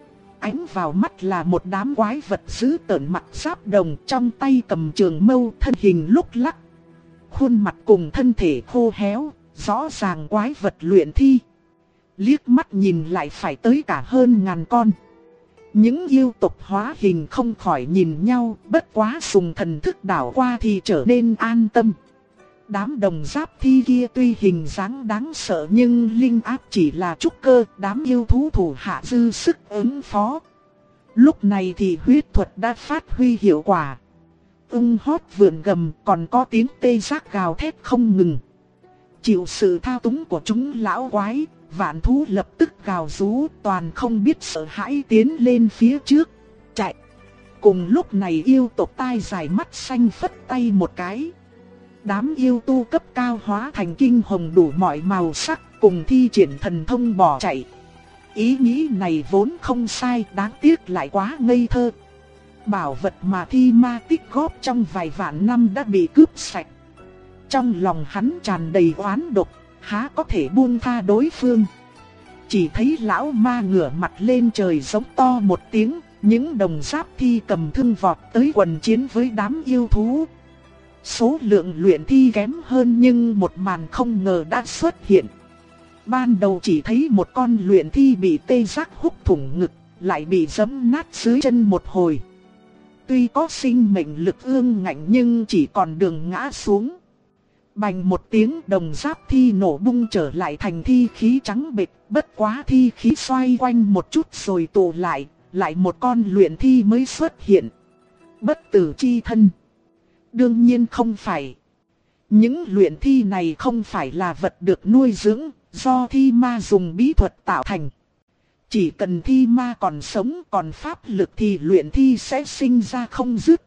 Ánh vào mắt là một đám quái vật dữ tợn mặt giáp đồng, trong tay cầm trường mâu, thân hình lúc lắc. Khuôn mặt cùng thân thể khô héo, rõ ràng quái vật luyện thi. Liếc mắt nhìn lại phải tới cả hơn ngàn con. Những yêu tộc hóa hình không khỏi nhìn nhau, bất quá dùng thần thức đảo qua thì trở nên an tâm. Đám đồng giáp thi kia tuy hình dáng đáng sợ nhưng linh áp chỉ là trúc cơ, đám yêu thú thủ hạ dư sức ứng phó. Lúc này thì huyết thuật đã phát huy hiệu quả. Ưng hót vượn gầm, còn có tiếng tê giác gào thét không ngừng. Chịu sự thao túng của chúng lão quái, vạn thú lập tức gào rú, toàn không biết sợ hãi tiến lên phía trước, chạy. Cùng lúc này yêu tộc tai dài mắt xanh phất tay một cái. Đám yêu tu cấp cao hóa thành kinh hồng đủ mọi màu sắc, cùng thi triển thần thông bỏ chạy. Ý nghĩ này vốn không sai, đáng tiếc lại quá ngây thơ. Bảo vật mà Thi Ma tích góp trong vài vạn năm đã bị cướp sạch. Trong lòng hắn tràn đầy oán độc, há có thể buông tha đối phương. Chỉ thấy lão ma ngửa mặt lên trời giống to một tiếng, những đồng giáp thi cầm thương vọt tới quần chiến với đám yêu thú. Số lượng luyện thi kém hơn nhưng một màn không ngờ đã xuất hiện. Ban đầu chỉ thấy một con luyện thi bị tê giác húc thủng ngực, lại bị giẫm nát dưới chân một hồi. Tuy có sinh mệnh lực ương ngạnh nhưng chỉ còn đường ngã xuống. Bành một tiếng, đồng giáp thi nổ bung trở lại thành thi khí trắng bệch, bất quá thi khí xoay quanh một chút rồi tụ lại, lại một con luyện thi mới xuất hiện. Bất tử chi thân. Đương nhiên không phải. Những luyện thi này không phải là vật được nuôi dưỡng, do Thi Ma dùng bí thuật tạo thành. Chỉ cần Thi Ma còn sống, còn pháp lực thì luyện thi sẽ sinh ra không dứt.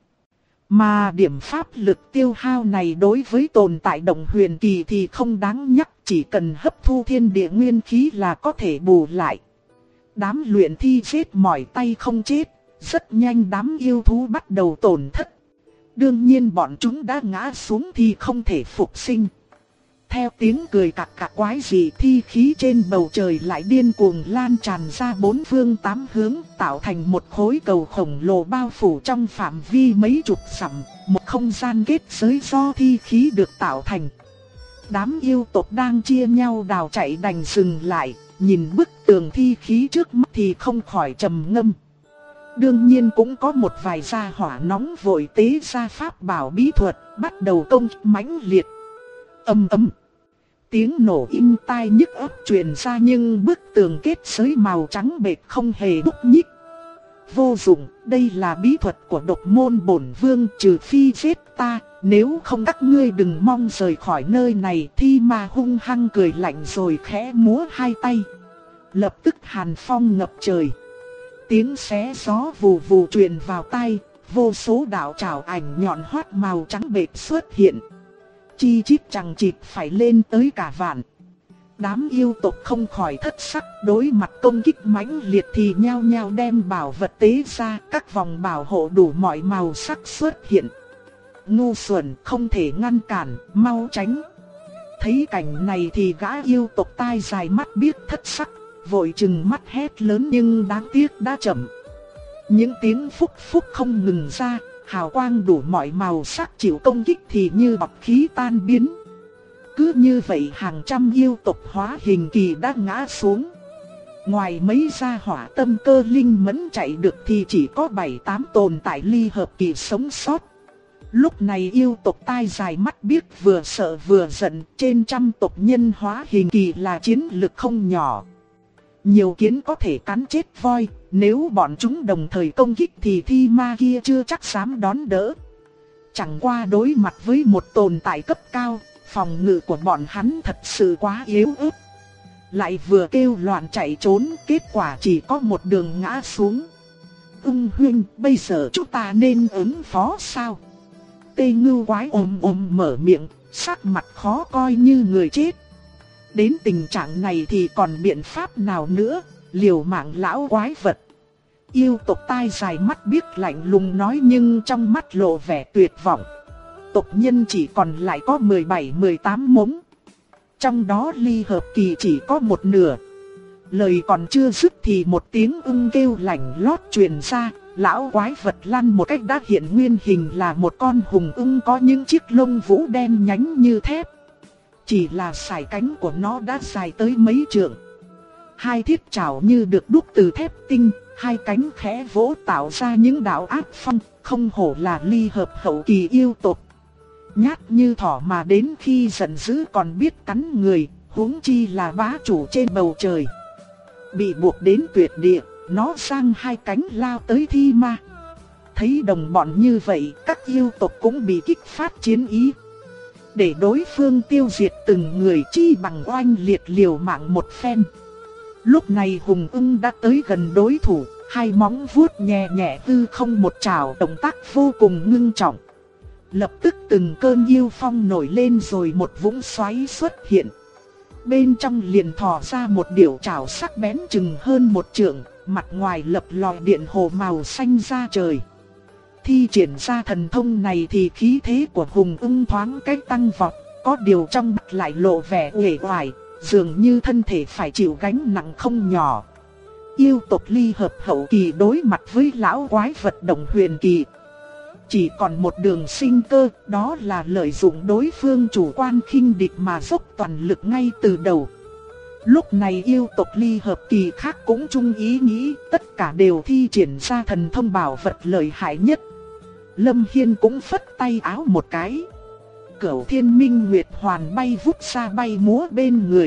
Mà điểm pháp lực tiêu hao này đối với tồn tại Đồng Huyền Kỳ thì không đáng nhắc, chỉ cần hấp thu thiên địa nguyên khí là có thể bù lại. Đám luyện thi chết mỏi tay không chết, rất nhanh đám yêu thú bắt đầu tổn thất. Đương nhiên bọn chúng đã ngã xuống thì không thể phục sinh. Theo tiếng cười cặc cặc quái dị, thi khí trên bầu trời lại điên cuồng lan tràn ra bốn phương tám hướng, tạo thành một khối cầu khổng lồ bao phủ trong phạm vi mấy chục dặm, một không gian kết giới do thi khí được tạo thành. Đám yêu tộc đang chia nhau đào chạy đành dừng lại, nhìn bức tường thi khí trước mắt thì không khỏi trầm ngâm. Đương nhiên cũng có một vài gia hỏa nóng vội tế ra pháp bảo bí thuật, bắt đầu công kích mãnh liệt. Ầm ầm. Tiếng nổ im tai nhức óc truyền ra nhưng bức tường kết giới màu trắng bệt không hề nhúc nhích. Vô dụng, đây là bí thuật của độc môn bổn vương, trừ phi giết ta, nếu không các ngươi đừng mong rời khỏi nơi này. Thi Ma hung hăng cười lạnh rồi khẽ múa hai tay. Lập tức hàn phong ngập trời. Tiếng xé gió vù vù truyền vào tai, vô số đạo trảo ảnh nhọn hoắt màu trắng bệt xuất hiện. Chi chít chằng chịt phải lên tới cả vạn. Đám yêu tộc không khỏi thất sắc, đối mặt công kích mãnh liệt thì nhao nhao đem bảo vật tế ra, các vòng bảo hộ đủ mọi màu sắc xuất hiện. Ngu xuẩn, không thể ngăn cản, mau tránh. Thấy cảnh này thì gã yêu tộc tai dài mắt biếc thất sắc, vội trừng mắt hét lớn nhưng đáng tiếc đã chậm. Những tiếng phúc phúc không ngừng ra, hào quang đủ mọi màu sắc chịu công kích thì như bọt khí tan biến. Cứ như vậy hàng trăm yêu tộc hóa hình kỳ đã ngã xuống. Ngoài mấy gia hỏa tâm cơ linh mẫn chạy được thì chỉ có 7-8 tồn tại ly hợp kỳ sống sót. Lúc này yêu tộc tai dài mắt biếc vừa sợ vừa giận, trên trăm tộc nhân hóa hình kỳ là chiến lực không nhỏ. Nhiều kiến có thể cắn chết voi, nếu bọn chúng đồng thời công kích thì thi ma kia chưa chắc dám đón đỡ. Chẳng qua đối mặt với một tồn tại cấp cao, phòng ngự của bọn hắn thật sự quá yếu ớt. Lại vừa kêu loạn chạy trốn, kết quả chỉ có một đường ngã xuống. Huynh, bây giờ chúng ta nên ứng phó sao? Tê Ngưu quái ồm mở miệng, sắc mặt khó coi như người chết. Đến tình trạng này thì còn biện pháp nào nữa, liều mạng lão quái vật. Yêu tộc tai dài mắt biếc lạnh lùng nói nhưng trong mắt lộ vẻ tuyệt vọng. Tộc nhân chỉ còn lại có 17-18 mống. Trong đó ly hợp kỳ chỉ có một nửa. Lời còn chưa dứt thì một tiếng kêu lạnh lót truyền ra. Lão quái vật lăn một cách đã hiện nguyên hình là một con hùng có những chiếc lông vũ đen nhánh như thép. Chỉ là sải cánh của nó đã dài tới mấy trượng. Hai thiết chảo như được đúc từ thép tinh, hai cánh khẽ vỗ tạo ra những đạo ác phong, không hổ là ly hợp hậu kỳ yêu tộc. Nhát như thỏ mà đến khi giận dữ còn biết cắn người, huống chi là bá chủ trên bầu trời. Bị buộc đến tuyệt địa, nó sang hai cánh lao tới thi ma. Thấy đồng bọn như vậy, các yêu tộc cũng bị kích phát chiến ý. Để đối phương tiêu diệt từng người chi bằng oanh liệt liều mạng một phen. Lúc này hùng ưng đã tới gần đối thủ, hai móng vuốt nhẹ nhẹ hư không một trảo, động tác vô cùng ngưng trọng. Lập tức từng cơn yêu phong nổi lên rồi một vũng xoáy xuất hiện. Bên trong liền thò ra một điểu trảo sắc bén chừng hơn một trượng, mặt ngoài lập lòi điện hồ màu xanh ra trời. Thi triển ra thần thông này thì khí thế của hùng ưng thoáng cách tăng vọt, có điều trong mắt lại lộ vẻ uể oải, dường như thân thể phải chịu gánh nặng không nhỏ. Yêu tộc ly hợp hậu kỳ đối mặt với lão quái vật động huyền kỳ. Chỉ còn một đường sinh cơ, đó là lợi dụng đối phương chủ quan khinh địch mà dốc toàn lực ngay từ đầu. Lúc này yêu tộc ly hợp kỳ khác cũng chung ý nghĩ, tất cả đều thi triển ra thần thông bảo vật lợi hại nhất. Lâm Hiên cũng phất tay áo một cái. Cửu Thiên Minh Nguyệt Hoàn bay vút ra bay múa bên người.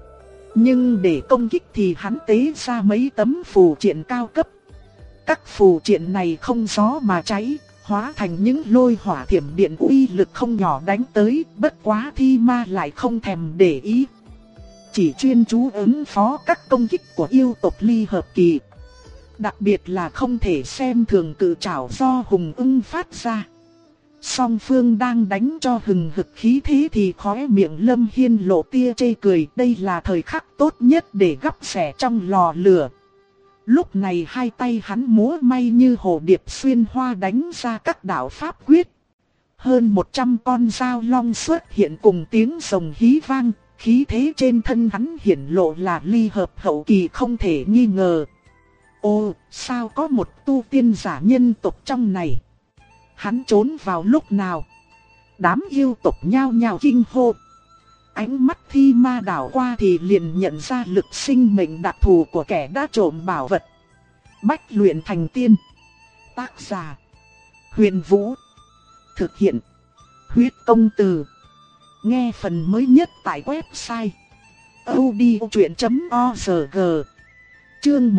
Nhưng để công kích thì hắn tế ra mấy tấm phù triện cao cấp. Các phù triện này không gió mà cháy, hóa thành những lôi hỏa thiểm điện uy lực không nhỏ đánh tới, bất quá thi ma lại không thèm để ý. Chỉ chuyên chú ứng phó các công kích của yêu tộc ly hợp kỳ. Đặc biệt là không thể xem thường cự trảo do hùng ưng phát ra. Song phương đang đánh cho hừng hực khí thế thì khóe miệng Lâm Hiên lộ tia chê cười. Đây là thời khắc tốt nhất để gắp xẻ trong lò lửa. Lúc này hai tay hắn múa may như hồ điệp xuyên hoa đánh ra các đạo pháp quyết. Hơn 100 con dao long xuất hiện cùng tiếng rồng hí vang. Khí thế trên thân hắn hiển lộ là ly hợp hậu kỳ không thể nghi ngờ. Ô, sao có một tu tiên giả nhân tộc trong này? Hắn trốn vào lúc nào? Đám yêu tộc nhao nhao kinh hô. Ánh mắt thi ma đảo qua thì liền nhận ra lực sinh mệnh đặc thù của kẻ đã trộm bảo vật. Bách luyện thành tiên. Tác giả: Huyền Vũ. Thực hiện: Huyết Công Từ. Nghe phần mới nhất tại website audiochuyện.org. Chương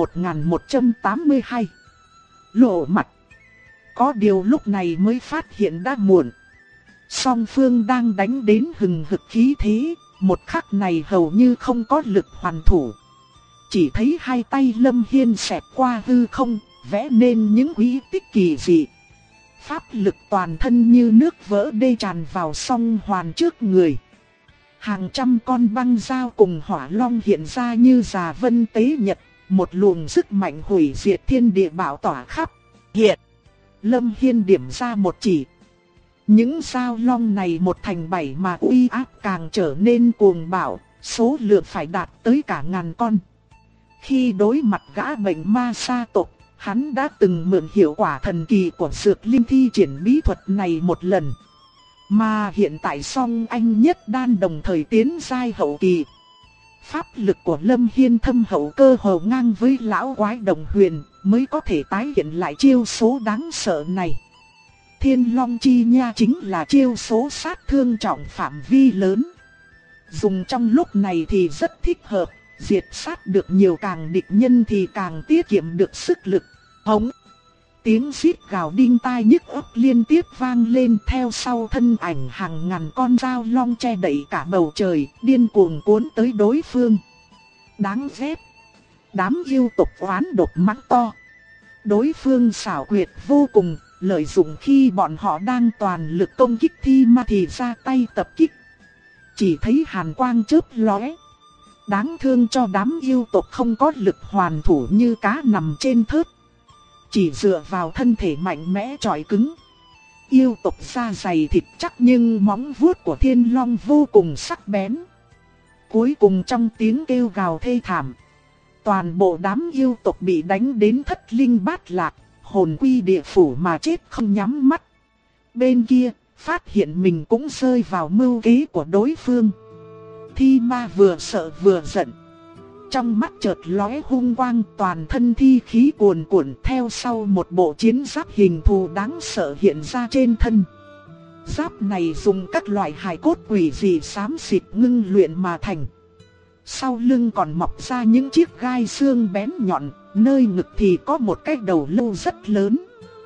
1182. Lộ mặt. Có điều lúc này mới phát hiện đã muộn. Song phương đang đánh đến hừng hực khí thế, một khắc này hầu như không có lực hoàn thủ. Chỉ thấy hai tay Lâm Hiên xẹt qua hư không, vẽ nên những quy tích kỳ dị. Pháp lực toàn thân như nước vỡ đê tràn vào song hoàn trước người. Hàng trăm con băng dao cùng hỏa long hiện ra như già vân tế nhật, một luồng sức mạnh hủy diệt thiên địa bão tỏa khắp hiện. Lâm Hiên điểm ra một chỉ. Những dao long này một thành bảy mà uy áp càng trở nên cuồng bạo, số lượng phải đạt tới cả ngàn con. Khi đối mặt gã bệnh ma sa tộc, hắn đã từng mượn hiệu quả thần kỳ của Dược Linh thi triển bí thuật này một lần. Mà hiện tại Song Anh Nhất Đan đồng thời tiến giai hậu kỳ. Pháp lực của Lâm Hiên thâm hậu cơ hồ ngang với lão quái Đồng Huyền, mới có thể tái hiện lại chiêu số đáng sợ này. Thiên Long Chi Nha chính là chiêu số sát thương trọng phạm vi lớn. Dùng trong lúc này thì rất thích hợp, diệt sát được nhiều càng địch nhân thì càng tiết kiệm được sức lực. Hống! Tiếng xít gào đinh tai nhức óc liên tiếp vang lên, theo sau thân ảnh hàng ngàn con dao long che đậy cả bầu trời, điên cuồng cuốn tới đối phương. Đáng ghét! Đám yêu tộc oán độc mắng to. Đối phương xảo quyệt vô cùng, lợi dụng khi bọn họ đang toàn lực công kích Thi Ma thì ra tay tập kích. Chỉ thấy hàn quang chớp lóe. Đáng thương cho đám yêu tộc không có lực hoàn thủ như cá nằm trên thớt. Chỉ dựa vào thân thể mạnh mẽ chọi cứng. Yêu tộc da dày thịt chắc nhưng móng vuốt của Thiên Long vô cùng sắc bén. Cuối cùng trong tiếng kêu gào thê thảm, toàn bộ đám yêu tộc bị đánh đến thất linh bát lạc, hồn quy địa phủ mà chết không nhắm mắt. Bên kia, phát hiện mình cũng rơi vào mưu kế của đối phương. Thi Ma vừa sợ vừa giận. Trong mắt chợt lóe hung quang, toàn thân thi khí cuồn cuộn, theo sau một bộ chiến giáp hình thù đáng sợ hiện ra trên thân. Giáp này dùng các loại hài cốt quỷ dị xám xịt ngưng luyện mà thành. Sau lưng còn mọc ra những chiếc gai xương bén nhọn, nơi ngực thì có một cái đầu lâu rất lớn.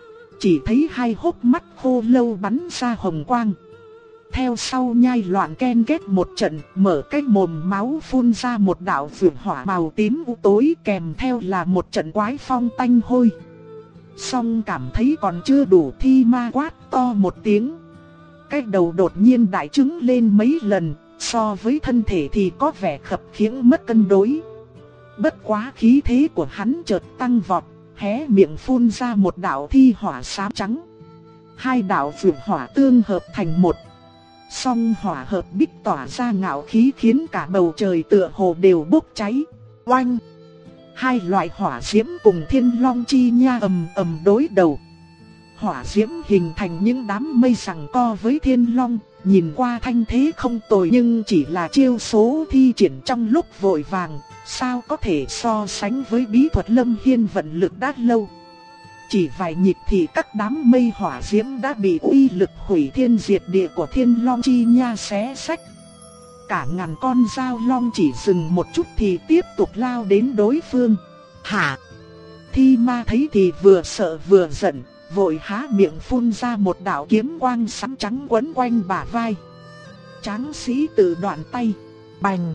Chỉ thấy hai hốc mắt khô lâu bắn ra hồng quang. Theo sau nhai loạn ken kết một trận, mở cái mồm máu phun ra một đạo phượng hỏa màu tím u tối, kèm theo là một trận quái phong tanh hôi. Song cảm thấy còn chưa đủ, Thi Ma quát to một tiếng. Cái đầu đột nhiên đại trứng lên mấy lần, so với thân thể thì có vẻ khập khiễng mất cân đối. Bất quá khí thế của hắn chợt tăng vọt, hé miệng phun ra một đạo thi hỏa xám trắng. Hai đạo phượng hỏa tương hợp thành một. Song hỏa hợp bích tỏa ra ngạo khí khiến cả bầu trời tựa hồ đều bốc cháy. Oanh! Hai loại hỏa diễm cùng Thiên Long Chi Nha ầm ầm đối đầu. Hỏa diễm hình thành những đám mây giằng co với Thiên Long, nhìn qua thanh thế không tồi nhưng chỉ là chiêu số thi triển trong lúc vội vàng, sao có thể so sánh với bí thuật Lâm Hiên vận lực đã lâu. Chỉ vài nhịp thì các đám mây hỏa diễm đã bị uy lực hủy thiên diệt địa của Thiên Long Chi Nha xé xách. Cả ngàn con dao long chỉ dừng một chút thì tiếp tục lao đến đối phương. Hả? Thi Ma thấy thì vừa sợ vừa giận, vội há miệng phun ra một đạo kiếm quang sáng trắng quấn quanh bả vai. Tráng sĩ tự đoạn tay, bành!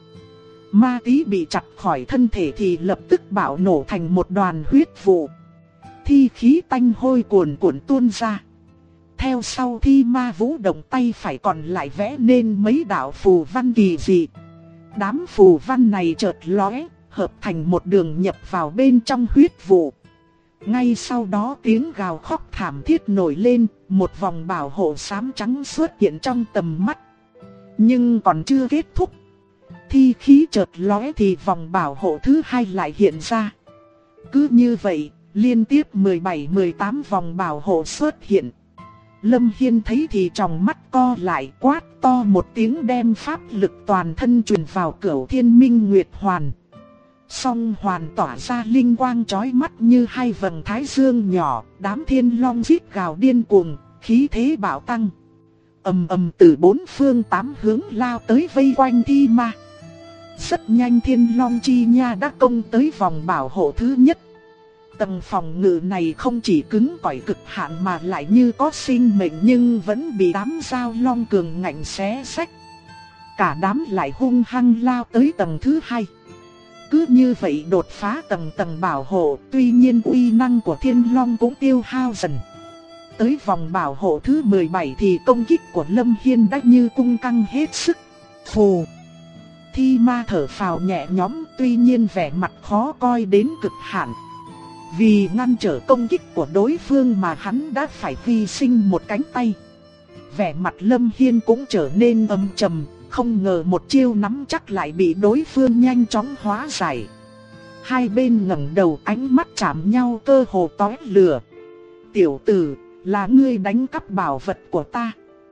Ma tí bị chặt khỏi thân thể thì lập tức bạo nổ thành một đoàn huyết vụ. Thi khí tanh hôi cuồn cuộn tuôn ra. Theo sau Thi Ma vũ động tay phải còn lại vẽ nên mấy đạo phù văn kỳ dị. Đám phù văn này chợt lóe, hợp thành một đường nhập vào bên trong huyết vụ. Ngay sau đó tiếng gào khóc thảm thiết nổi lên, một vòng bảo hộ xám trắng xuất hiện trong tầm mắt. Nhưng còn chưa kết thúc. Thi khí chợt lóe thì vòng bảo hộ thứ hai lại hiện ra. Cứ như vậy, liên tiếp 17-18 vòng bảo hộ xuất hiện. Lâm Hiên thấy thì tròng mắt co lại, quát to một tiếng đem pháp lực toàn thân truyền vào Cửu Thiên Minh Nguyệt Hoàn. Song hoàn tỏa ra linh quang chói mắt như hai vầng thái dương nhỏ, đám thiên long rít gào điên cuồng, khí thế bạo tăng. ầm ầm từ bốn phương tám hướng lao tới vây quanh Thi Ma. Rất nhanh Thiên Long Chi Nha đã công tới vòng bảo hộ thứ nhất. Tầng phòng ngự này không chỉ cứng cỏi cực hạn mà lại như có sinh mệnh nhưng vẫn bị đám giao long cường ngạnh xé xách. Cả đám lại hung hăng lao tới tầng thứ hai. Cứ như vậy đột phá tầng tầng bảo hộ, tuy nhiên uy năng của Thiên Long cũng tiêu hao dần. Tới vòng bảo hộ thứ 17 thì công kích của Lâm Hiên đã như cung căng hết sức. Phù! Thi Ma thở phào nhẹ nhõm, tuy nhiên vẻ mặt khó coi đến cực hạn. Vì ngăn trở công kích của đối phương mà hắn đã phải hy sinh một cánh tay. Vẻ mặt Lâm Hiên cũng trở nên âm trầm, không ngờ một chiêu nắm chắc lại bị đối phương nhanh chóng hóa giải. Hai bên ngẩng đầu, ánh mắt chạm nhau cơ hồ tóe lửa. Tiểu tử, là ngươi đánh cắp bảo vật của ta.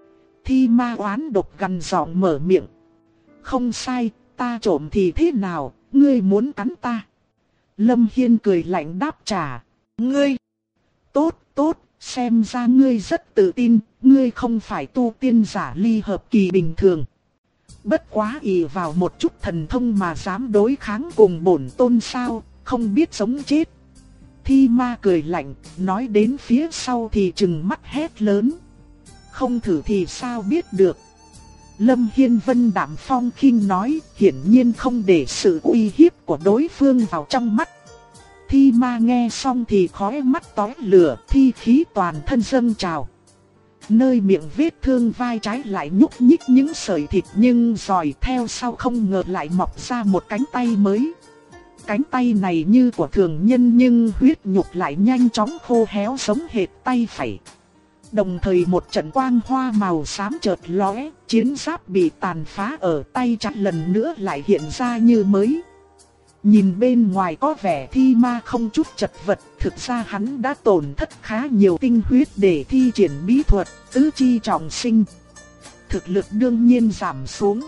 Thi Ma oán độc gằn giọng mở miệng. Không sai, ta trộm thì thế nào, ngươi muốn cắn ta? Lâm Hiên cười lạnh đáp trả. Ngươi! Tốt, tốt, xem ra ngươi rất tự tin, ngươi không phải tu tiên giả ly hợp kỳ bình thường. Bất quá ỷ vào một chút thần thông mà dám đối kháng cùng bổn tôn sao, không biết sống chết. Thi Ma cười lạnh, nói đến phía sau thì trừng mắt hét lớn. Không thử thì sao biết được. Lâm Hiên vân đạm phong khinh nói, hiển nhiên không để sự uy hiếp của đối phương vào trong mắt. Thi Ma nghe xong thì khóe mắt tóe lửa, thi khí toàn thân dâng trào. Nơi miệng vết thương vai trái lại nhúc nhích những sợi thịt nhưng rồi theo sau không ngờ lại mọc ra một cánh tay mới. Cánh tay này như của thường nhân nhưng huyết nhục lại nhanh chóng khô héo giống hệt tay phải. Đồng thời một trận quang hoa màu xám chợt lóe, chiến giáp bị tàn phá ở tay trái lần nữa lại hiện ra như mới. Nhìn bên ngoài có vẻ Thi Ma không chút chật vật, thực ra hắn đã tổn thất khá nhiều tinh huyết để thi triển bí thuật, tứ chi trọng sinh. Thực lực đương nhiên giảm xuống.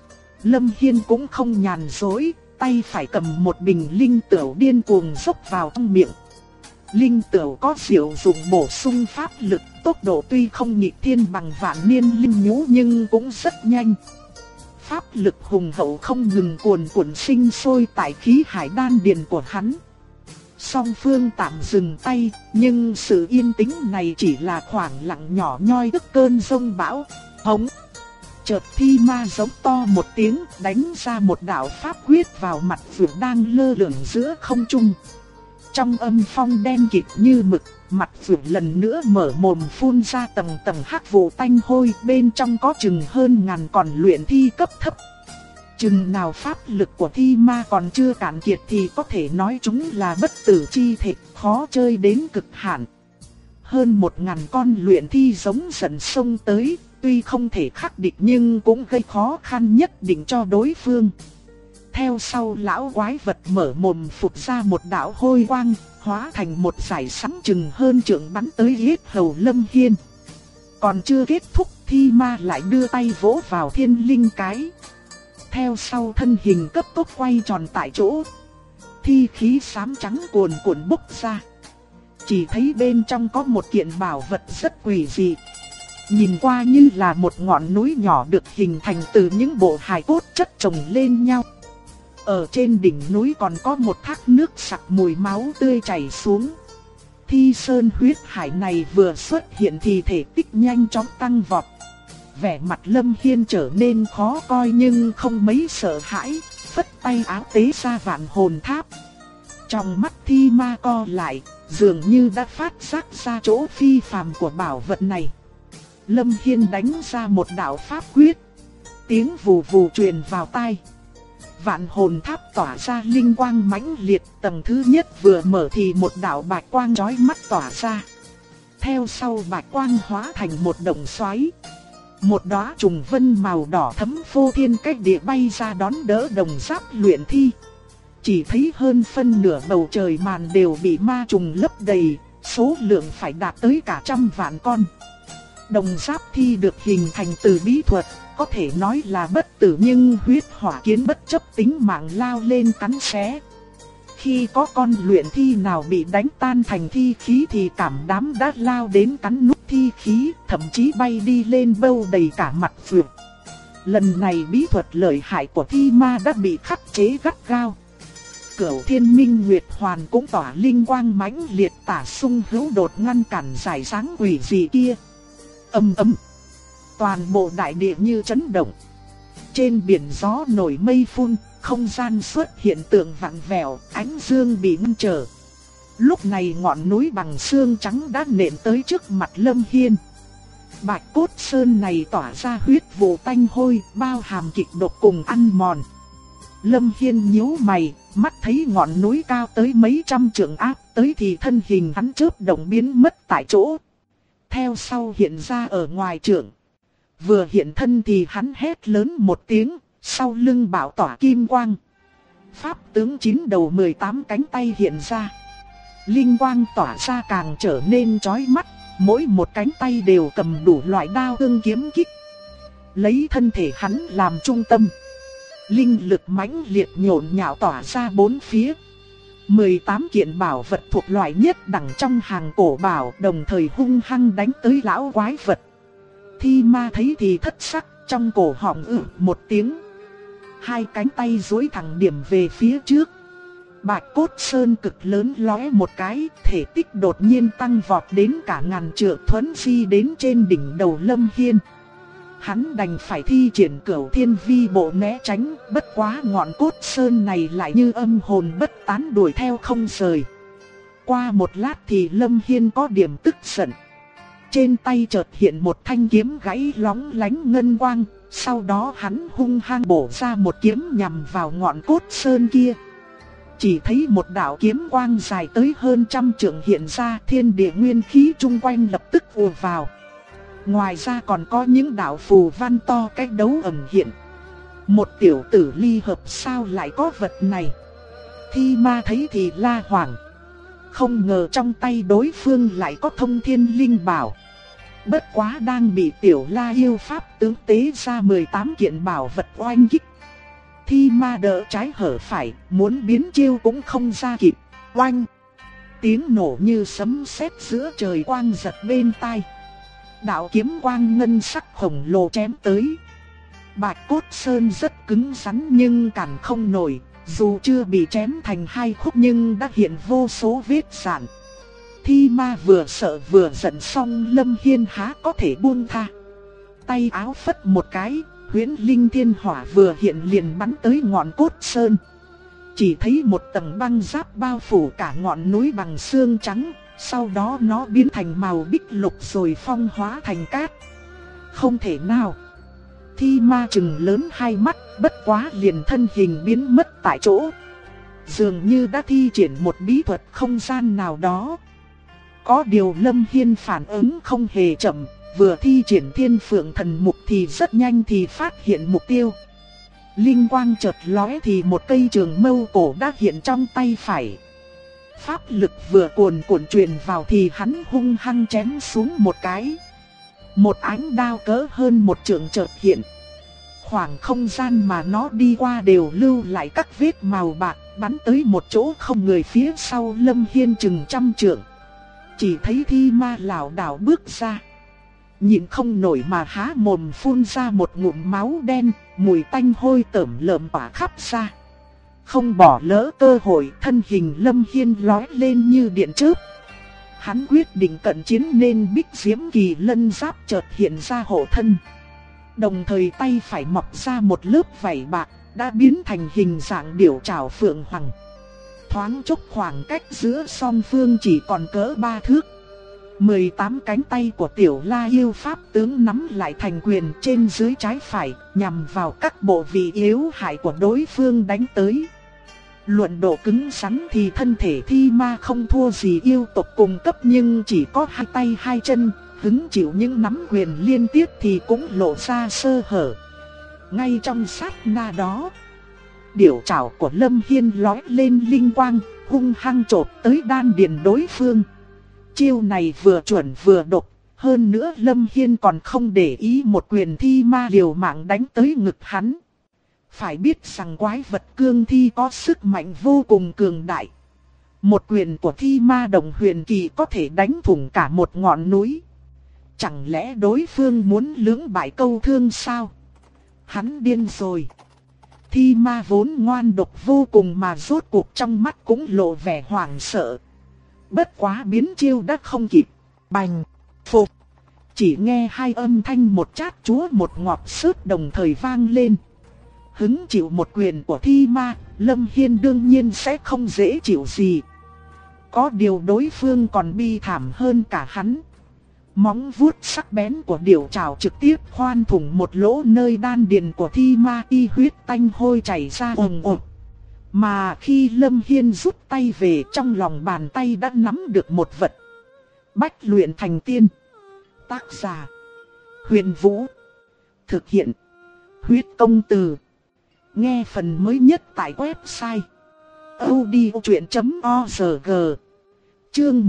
Lâm Hiên cũng không nhàn dối, tay phải cầm một bình linh tửu điên cuồng dốc vào trong miệng. Linh tửu có diệu dụng bổ sung pháp lực, tốc độ tuy không nghịch thiên bằng vạn niên linh nhũ nhưng cũng rất nhanh. Pháp lực hùng hậu không ngừng cuồn cuộn sinh sôi tại khí hải đan điền của hắn. Song phương tạm dừng tay, nhưng sự yên tĩnh này chỉ là khoảng lặng nhỏ nhoi tức cơn giông bão. Hống! Chợt Thi Ma giống to một tiếng, đánh ra một đạo pháp quyết vào mặt vượt đang lơ lửng giữa không trung. Trong âm phong đen kịt như mực, mặt vượt lần nữa mở mồm phun ra tầng tầng hắc vụ tanh hôi, bên trong có chừng hơn ngàn còn luyện thi cấp thấp. Chừng nào pháp lực của Thi Ma còn chưa cạn kiệt thì có thể nói chúng là bất tử chi thể, khó chơi đến cực hạn. Hơn 1000 con luyện thi giống dần xông tới, tuy không thể khắc địch nhưng cũng gây khó khăn nhất định cho đối phương. Theo sau lão quái vật mở mồm phụt ra một đạo hôi quang, hóa thành một dải sáng chừng hơn trượng bắn tới yết hầu Lâm Hiên. Còn chưa kết thúc, Thi Ma lại đưa tay vỗ vào thiên linh cái. Theo sau thân hình cấp tốc quay tròn tại chỗ. Thi khí xám trắng cuồn cuộn bốc ra. Chỉ thấy bên trong có một kiện bảo vật rất quỷ dị. Nhìn qua như là một ngọn núi nhỏ được hình thành từ những bộ hài cốt chất chồng lên nhau. Ở trên đỉnh núi còn có một thác nước sặc mùi máu tươi chảy xuống. Thi sơn huyết hải này vừa xuất hiện thì thể tích nhanh chóng tăng vọt. Vẻ mặt Lâm Hiên trở nên khó coi nhưng không mấy sợ hãi, phất tay áo tế ra vạn hồn tháp. Trong mắt Thi Ma co lại, dường như đã phát giác ra chỗ phi phàm của bảo vật này. Lâm Hiên đánh ra một đạo pháp quyết. Tiếng vù vù truyền vào tai. Vạn hồn tháp tỏa ra linh quang mãnh liệt, tầng thứ nhất vừa mở thì một đạo bạch quang chói mắt tỏa ra. Theo sau bạch quang hóa thành một động xoáy. Một đóa trùng vân màu đỏ thẫm phô thiên cách địa bay ra đón đỡ đồng giáp luyện thi. Chỉ thấy hơn phân nửa bầu trời màn đều bị ma trùng lấp đầy, số lượng phải đạt tới cả 100 vạn con. Đồng giáp thi được hình thành từ bí thuật, có thể nói là bất tử nhưng huyết hỏa kiến bất chấp tính mạng lao lên cắn xé. khi có con luyện thi nào bị đánh tan thành thi khí thì cảm đám đã lao đến cắn nút thi khí, thậm chí bay đi lên bâu đầy cả mặt vượt. Lần này bí thuật lợi hại của thi ma đã bị khắc chế gắt gao. Cửu Thiên Minh Nguyệt Hoàn cũng tỏa linh quang mãnh liệt tả xung hữu đột ngăn cản giải sáng quỷ dị kia. Ầm ầm, toàn bộ đại địa như chấn động. Trên biển gió nổi mây phun, không gian xuất hiện tượng vặn vẹo, ánh dương bị ngăn trở. Lúc này ngọn núi bằng xương trắng đã nện tới trước mặt Lâm Hiên. Bạch cốt sơn này tỏa ra huyết vụ tanh hôi, bao hàm kịch độc cùng ăn mòn. Lâm Hiên nhíu mày, mắt thấy ngọn núi cao tới mấy trăm trượng áp tới thì thân hình hắn chớp động biến mất tại chỗ. Theo sau hiện ra ở ngoài trượng. Vừa hiện thân thì hắn hét lớn một tiếng, sau lưng bạo tỏa kim quang. Pháp tướng 9 đầu 18 cánh tay hiện ra. Linh quang tỏa ra càng trở nên chói mắt, mỗi một cánh tay đều cầm đủ loại đao thương kiếm kích. Lấy thân thể hắn làm trung tâm. Linh lực mãnh liệt nhộn nhạo tỏa ra bốn phía. 18 kiện bảo vật thuộc loại nhất đẳng trong hàng cổ bảo đồng thời hung hăng đánh tới lão quái vật. Thi ma thấy thì thất sắc, trong cổ họng một tiếng. Hai cánh tay duỗi thẳng điểm về phía trước. Bạch cốt sơn cực lớn lóe một cái, thể tích đột nhiên tăng vọt đến cả ngàn trượng thuấn di đến trên đỉnh đầu Lâm Hiên. Hắn đành phải thi triển Cửu Thiên Vi bộ né tránh, bất quá ngọn cốt sơn này lại như âm hồn bất tán đuổi theo không rời. Qua một lát thì Lâm Hiên có điểm tức giận. Trên tay chợt hiện một thanh kiếm gãy lóng lánh ngân quang, sau đó hắn hung hăng bổ ra một kiếm nhằm vào ngọn cốt sơn kia. Chỉ thấy một đạo kiếm quang dài tới hơn trăm trượng hiện ra, thiên địa nguyên khí chung quanh lập tức ùa vào. Ngoài ra còn có những đạo phù văn to cách đấu ẩn hiện. Một tiểu tử ly hợp sao lại có vật này? Thi ma thấy thì la hoảng. Không ngờ trong tay đối phương lại có thông thiên linh bảo. Bất quá đang bị tiểu la yêu pháp tướng tế ra 18 kiện bảo vật oanh kích. Thi ma đỡ trái hở phải, muốn biến chiêu cũng không ra kịp. Oanh! Tiếng nổ như sấm sét giữa trời quang giật bên tai. Đạo kiếm quang ngân sắc khổng lồ chém tới. Bạch cốt sơn rất cứng rắn nhưng cản không nổi. Dù chưa bị chém thành hai khúc nhưng đã hiện vô số vết rạn. Thi ma vừa sợ vừa giận, xong Lâm Hiên há có thể buông tha. Tay áo phất một cái, huyễn linh thiên hỏa vừa hiện liền bắn tới ngọn cốt sơn. Chỉ thấy một tầng băng giáp bao phủ cả ngọn núi bằng xương trắng, sau đó nó biến thành màu bích lục rồi phong hóa thành cát. Không thể nào! Thi ma trừng lớn hai mắt, bất quá liền thân hình biến mất tại chỗ. Dường như đã thi triển một bí thuật không gian nào đó. Có điều Lâm Hiên phản ứng không hề chậm, vừa thi triển Thiên Phượng Thần Mục thì rất nhanh thì phát hiện mục tiêu. Linh quang chợt lóe thì một cây trường mâu cổ đã hiện trong tay phải. Pháp lực vừa cuồn cuộn truyền vào thì hắn hung hăng chém xuống một cái. Một ánh đao cỡ hơn một trượng chợt hiện. Khoảng không gian mà nó đi qua đều lưu lại các vết màu bạc, bắn tới một chỗ không người phía sau Lâm Hiên chừng trăm trượng. Chỉ thấy thi ma lảo đảo bước ra. Nhịn không nổi mà há mồm phun ra một ngụm máu đen, mùi tanh hôi tởm lợm tỏa khắp ra. Không bỏ lỡ cơ hội, thân hình Lâm Hiên lóe lên như điện chớp. Hắn quyết định cận chiến nên Bích Diễm Kỳ Lân giáp chợt hiện ra hộ thân. Đồng thời tay phải mọc ra một lớp vảy bạc, đã biến thành hình dạng điểu trảo phượng hoàng. Thoáng chốc khoảng cách giữa song phương chỉ còn cỡ 3 thước. 18 cánh tay của tiểu la yêu pháp tướng nắm lại thành quyền trên dưới trái phải, nhằm vào các bộ vị yếu hại của đối phương đánh tới. Luận độ cứng rắn thì thân thể thi ma không thua gì yêu tộc cùng cấp, nhưng chỉ có hai tay hai chân, hứng chịu những nắm quyền liên tiếp thì cũng lộ ra sơ hở. Ngay trong sát na đó, điểu trảo của Lâm Hiên lóe lên linh quang, hung hăng chộp tới đan điền đối phương. Chiêu này vừa chuẩn vừa độc, hơn nữa Lâm Hiên còn không để ý một quyền thi ma liều mạng đánh tới ngực hắn. Phải biết rằng quái vật cương thi có sức mạnh vô cùng cường đại. Một quyền của thi ma đồng huyền kỳ có thể đánh thủng cả một ngọn núi. Chẳng lẽ đối phương muốn lưỡng bại câu thương sao? Hắn điên rồi. Thi ma vốn ngoan độc vô cùng mà rốt cuộc trong mắt cũng lộ vẻ hoảng sợ. Bất quá biến chiêu đã không kịp. Bành, phục. Chỉ nghe hai âm thanh một chát chúa một ngọt sớt đồng thời vang lên. Hứng chịu một quyền của thi ma, Lâm Hiên đương nhiên sẽ không dễ chịu gì. Có điều đối phương còn bi thảm hơn cả hắn. Móng vuốt sắc bén của điểu trảo trực tiếp khoan thủng một lỗ nơi đan điền của thi ma, y huyết tanh hôi chảy ra ồn ồn. Mà khi Lâm Hiên rút tay về, trong lòng bàn tay đã nắm được một vật. Bách luyện thành tiên. Tác giả: Huyền Vũ. Thực hiện: Huyết Công Từ. Nghe phần mới nhất tại website audiochuyen.org. Chương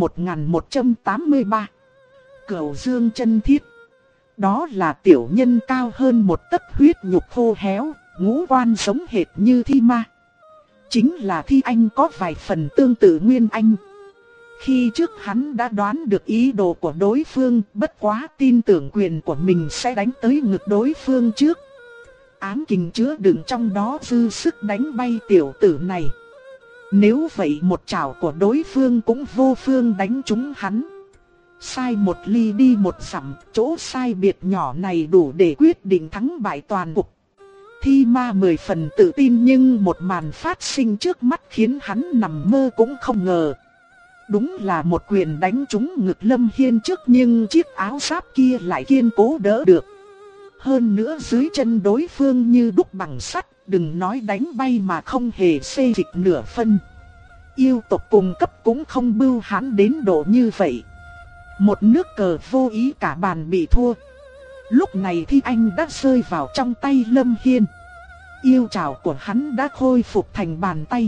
1183. Cửu Dương chân thiết. Đó là tiểu nhân cao hơn một tấc, huyết nhục khô héo, ngũ quan giống hệt như thi ma. Chính là Thi Anh có vài phần tương tự Nguyên Anh. Khi trước hắn đã đoán được ý đồ của đối phương, bất quá tin tưởng quyền của mình sẽ đánh tới ngực đối phương trước. Ám kình chứa đựng trong đó dư sức đánh bay tiểu tử này. Nếu vậy một chảo của đối phương cũng vô phương đánh trúng hắn. Sai một ly đi một dặm, chỗ sai biệt nhỏ này đủ để quyết định thắng bại toàn cục. Thi ma 10 phần tự tin, nhưng một màn phát sinh trước mắt khiến hắn nằm mơ cũng không ngờ. Đúng là một quyền đánh trúng ngực Lâm Hiên trước, nhưng chiếc áo giáp kia lại kiên cố đỡ được. Hơn nữa dưới chân đối phương như đúc bằng sắt, đừng nói đánh bay mà không hề xê dịch nửa phân. Yêu tộc cùng cấp cũng không bưu hãn đến độ như vậy. Một nước cờ vô ý cả bàn bị thua. Lúc này Thi Anh đã rơi vào trong tay Lâm Hiên. Yêu trảo của hắn đã khôi phục thành bàn tay.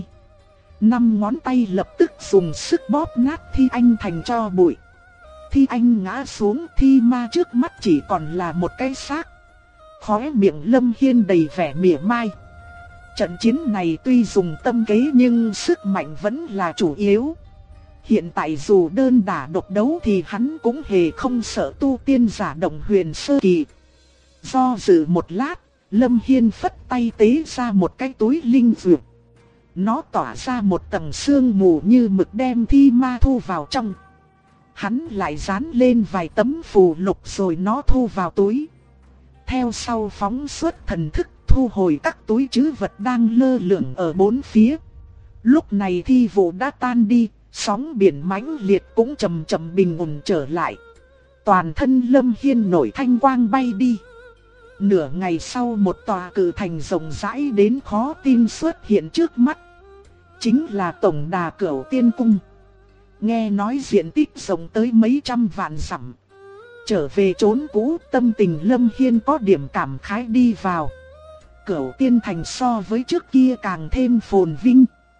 5 ngón tay lập tức dùng sức bóp nát Thi Anh thành tro bụi. Thi Anh ngã xuống, thi ma trước mắt chỉ còn là một cái xác. Khóe miệng Lâm Hiên đầy vẻ mỉa mai. Trận chiến này tuy dùng tâm kế nhưng sức mạnh vẫn là chủ yếu. Hiện tại dù đơn đả độc đấu thì hắn cũng hề không sợ tu tiên giả động huyền sơ kỳ. Do dự một lát, Lâm Hiên phất tay tế ra một cái túi linh dược. Nó tỏa ra một tầng sương mù như mực đem thi ma thu vào trong. Hắn lại dán lên vài tấm phù lục rồi nó thu vào túi. Theo sau phóng xuất thần thức thu hồi các túi trữ vật đang lơ lửng ở bốn phía. Lúc này thi vụ đã tan đi, sóng biển mãnh liệt cũng chậm chậm bình ổn trở lại. Toàn thân Lâm Hiên nổi thanh quang bay đi. Nửa ngày sau một tòa cự thành rộng rãi đến khó tin xuất hiện trước mắt. Chính là Tổng Đà Cửu Tiên Cung. Nghe nói diện tích rộng tới mấy trăm vạn dặm. Trở về chốn cũ, tâm tình Lâm Hiên có điểm cảm khái đi vào. Cửu Tiên Thành so với trước kia càng thêm phồn vinh.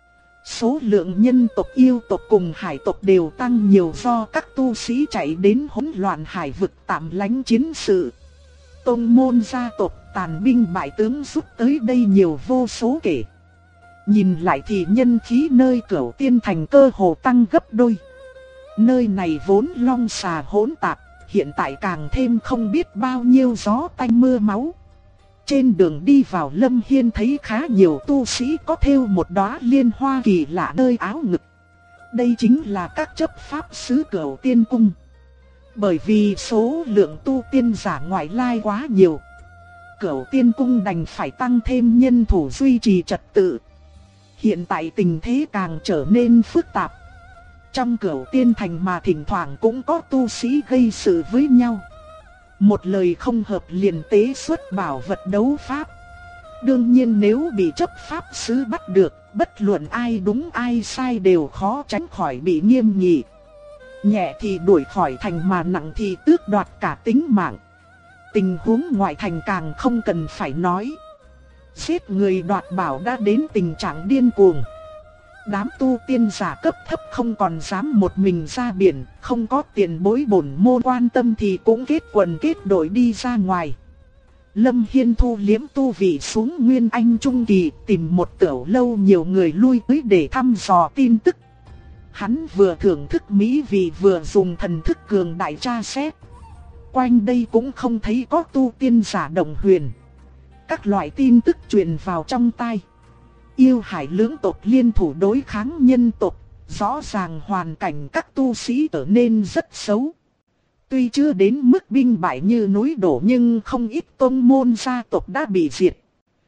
Số lượng nhân tộc yêu tộc cùng hải tộc đều tăng nhiều do các tu sĩ chạy đến hỗn loạn hải vực tạm lánh chiến sự. Tông môn gia tộc tàn binh bại tướng rút tới đây nhiều vô số kể. Nhìn lại thì nhân khí nơi Cửu Tiên Thành cơ hồ tăng gấp đôi. Nơi này vốn long xà hỗn tạp, hiện tại càng thêm không biết bao nhiêu gió tanh mưa máu. Trên đường đi vào Lâm Hiên thấy khá nhiều tu sĩ có thêu một đóa liên hoa kỳ lạ nơi áo ngực. Đây chính là các chấp pháp sứ Cửu Tiên Cung. Bởi vì số lượng tu tiên giả ngoại lai quá nhiều, Cửu Tiên Cung đành phải tăng thêm nhân thủ duy trì trật tự. Hiện tại tình thế càng trở nên phức tạp. Trong Cửu Tiên Thành mà thỉnh thoảng cũng có tu sĩ gây sự với nhau. Một lời không hợp liền tế xuất bảo vật đấu pháp. Đương nhiên nếu bị chấp pháp sứ bắt được, bất luận ai đúng ai sai đều khó tránh khỏi bị nghiêm nghị. Nhẹ thì đuổi khỏi thành mà nặng thì tước đoạt cả tính mạng. Tình huống ngoại thành càng không cần phải nói. Giết người đoạt bảo đã đến tình trạng điên cuồng. Đám tu tiên giả cấp thấp không còn dám một mình ra biển, không có tiền bối bổn môn quan tâm thì cũng kết quần kết đội đi ra ngoài. Lâm Hiên thu liếm tu vị xuống Nguyên Anh Trung Kỳ, tìm một tiểu lâu nhiều người lui tới để thăm dò tin tức. Hắn vừa thưởng thức mỹ vị vừa dùng thần thức cường đại tra xét. Quanh đây cũng không thấy có tu tiên giả Đồng Huyền. Các loại tin tức truyền vào trong tai. Yêu hải lưỡng tộc liên thủ đối kháng nhân tộc, rõ ràng hoàn cảnh các tu sĩ trở nên rất xấu. Tuy chưa đến mức binh bại như núi đổ nhưng không ít tôn môn gia tộc đã bị diệt.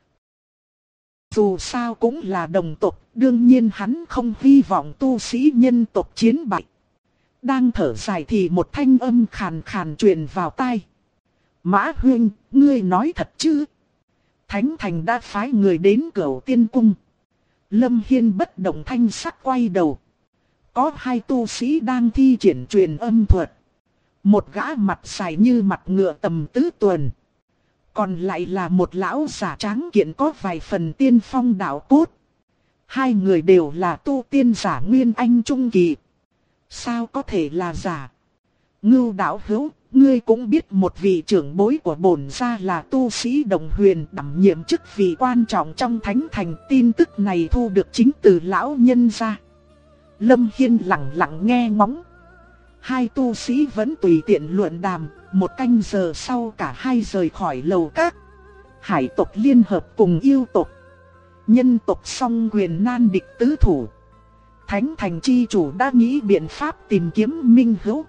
Dù sao cũng là đồng tộc, đương nhiên hắn không hy vọng tu sĩ nhân tộc chiến bại. Đang thở dài thì một thanh âm khàn khàn truyền vào tai. Mã Huynh, ngươi nói thật chứ? Thánh Thành đã phái người đến Cửu Tiên Cung. Lâm Hiên bất động thanh sắc quay đầu. Có hai tu sĩ đang thi triển truyền âm thuật. Một gã mặt dài như mặt ngựa tầm tứ tuần. Còn lại là một lão giả tráng kiện có vài phần tiên phong đạo cốt. Hai người đều là tu tiên giả Nguyên Anh Trung Kỳ. Sao có thể là giả? Ngưu đạo hữu, ngươi cũng biết một vị trưởng bối của bổn gia là tu sĩ Đồng Huyền đảm nhiệm chức vị quan trọng trong Thánh Thành. Tin tức này thu được chính từ lão nhân gia. Lâm Hiên lặng lặng nghe ngóng. Hai tu sĩ vẫn tùy tiện luận đàm, một canh giờ sau cả hai rời khỏi lầu các. Hải tộc liên hợp cùng yêu tộc. Nhân tộc song quyền nan địch tứ thủ. Thánh Thành chi chủ đã nghĩ biện pháp tìm kiếm minh hữu.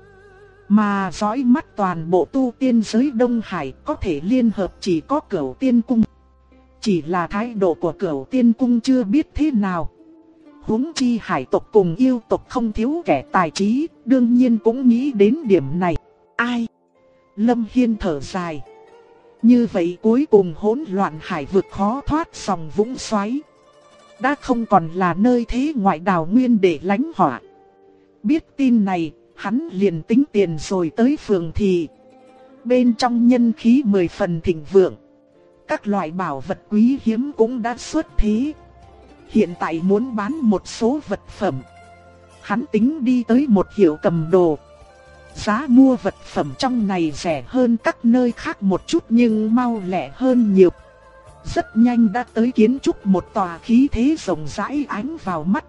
Mà dõi mắt toàn bộ tu tiên giới Đông Hải có thể liên hợp chỉ có Cửu Tiên Cung. Chỉ là thái độ của Cửu Tiên Cung chưa biết thế nào. Huống chi hải tộc cùng yêu tộc không thiếu kẻ tài trí, đương nhiên cũng nghĩ đến điểm này. Ai? Lâm Hiên thở dài. Như vậy cuối cùng hỗn loạn hải vực khó thoát dòng vũng xoáy. Đã không còn là nơi thế ngoại đào nguyên để lánh họa. Biết tin này, hắn liền tính tiền rồi tới phường thị. Bên trong nhân khí 10 phần thịnh vượng. Các loại bảo vật quý hiếm cũng đã xuất thế. Hiện tại muốn bán một số vật phẩm. Hắn tính đi tới một hiệu cầm đồ. Giá mua vật phẩm trong này rẻ hơn các nơi khác một chút nhưng mau lẹ hơn nhiều. Rất nhanh đã tới kiến trúc một tòa khí thế rộng rãi ánh vào mắt.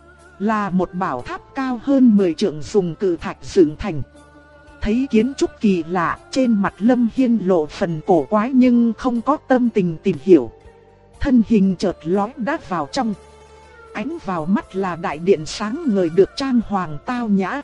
Là một bảo tháp cao hơn 10 trượng dùng cự thạch dựng thành. Thấy kiến trúc kỳ lạ, trên mặt Lâm Hiên lộ phần cổ quái nhưng không có tâm tình tìm hiểu. Thân hình chợt lóe đáp vào trong. Ánh vào mắt là đại điện sáng ngời được trang hoàng tao nhã.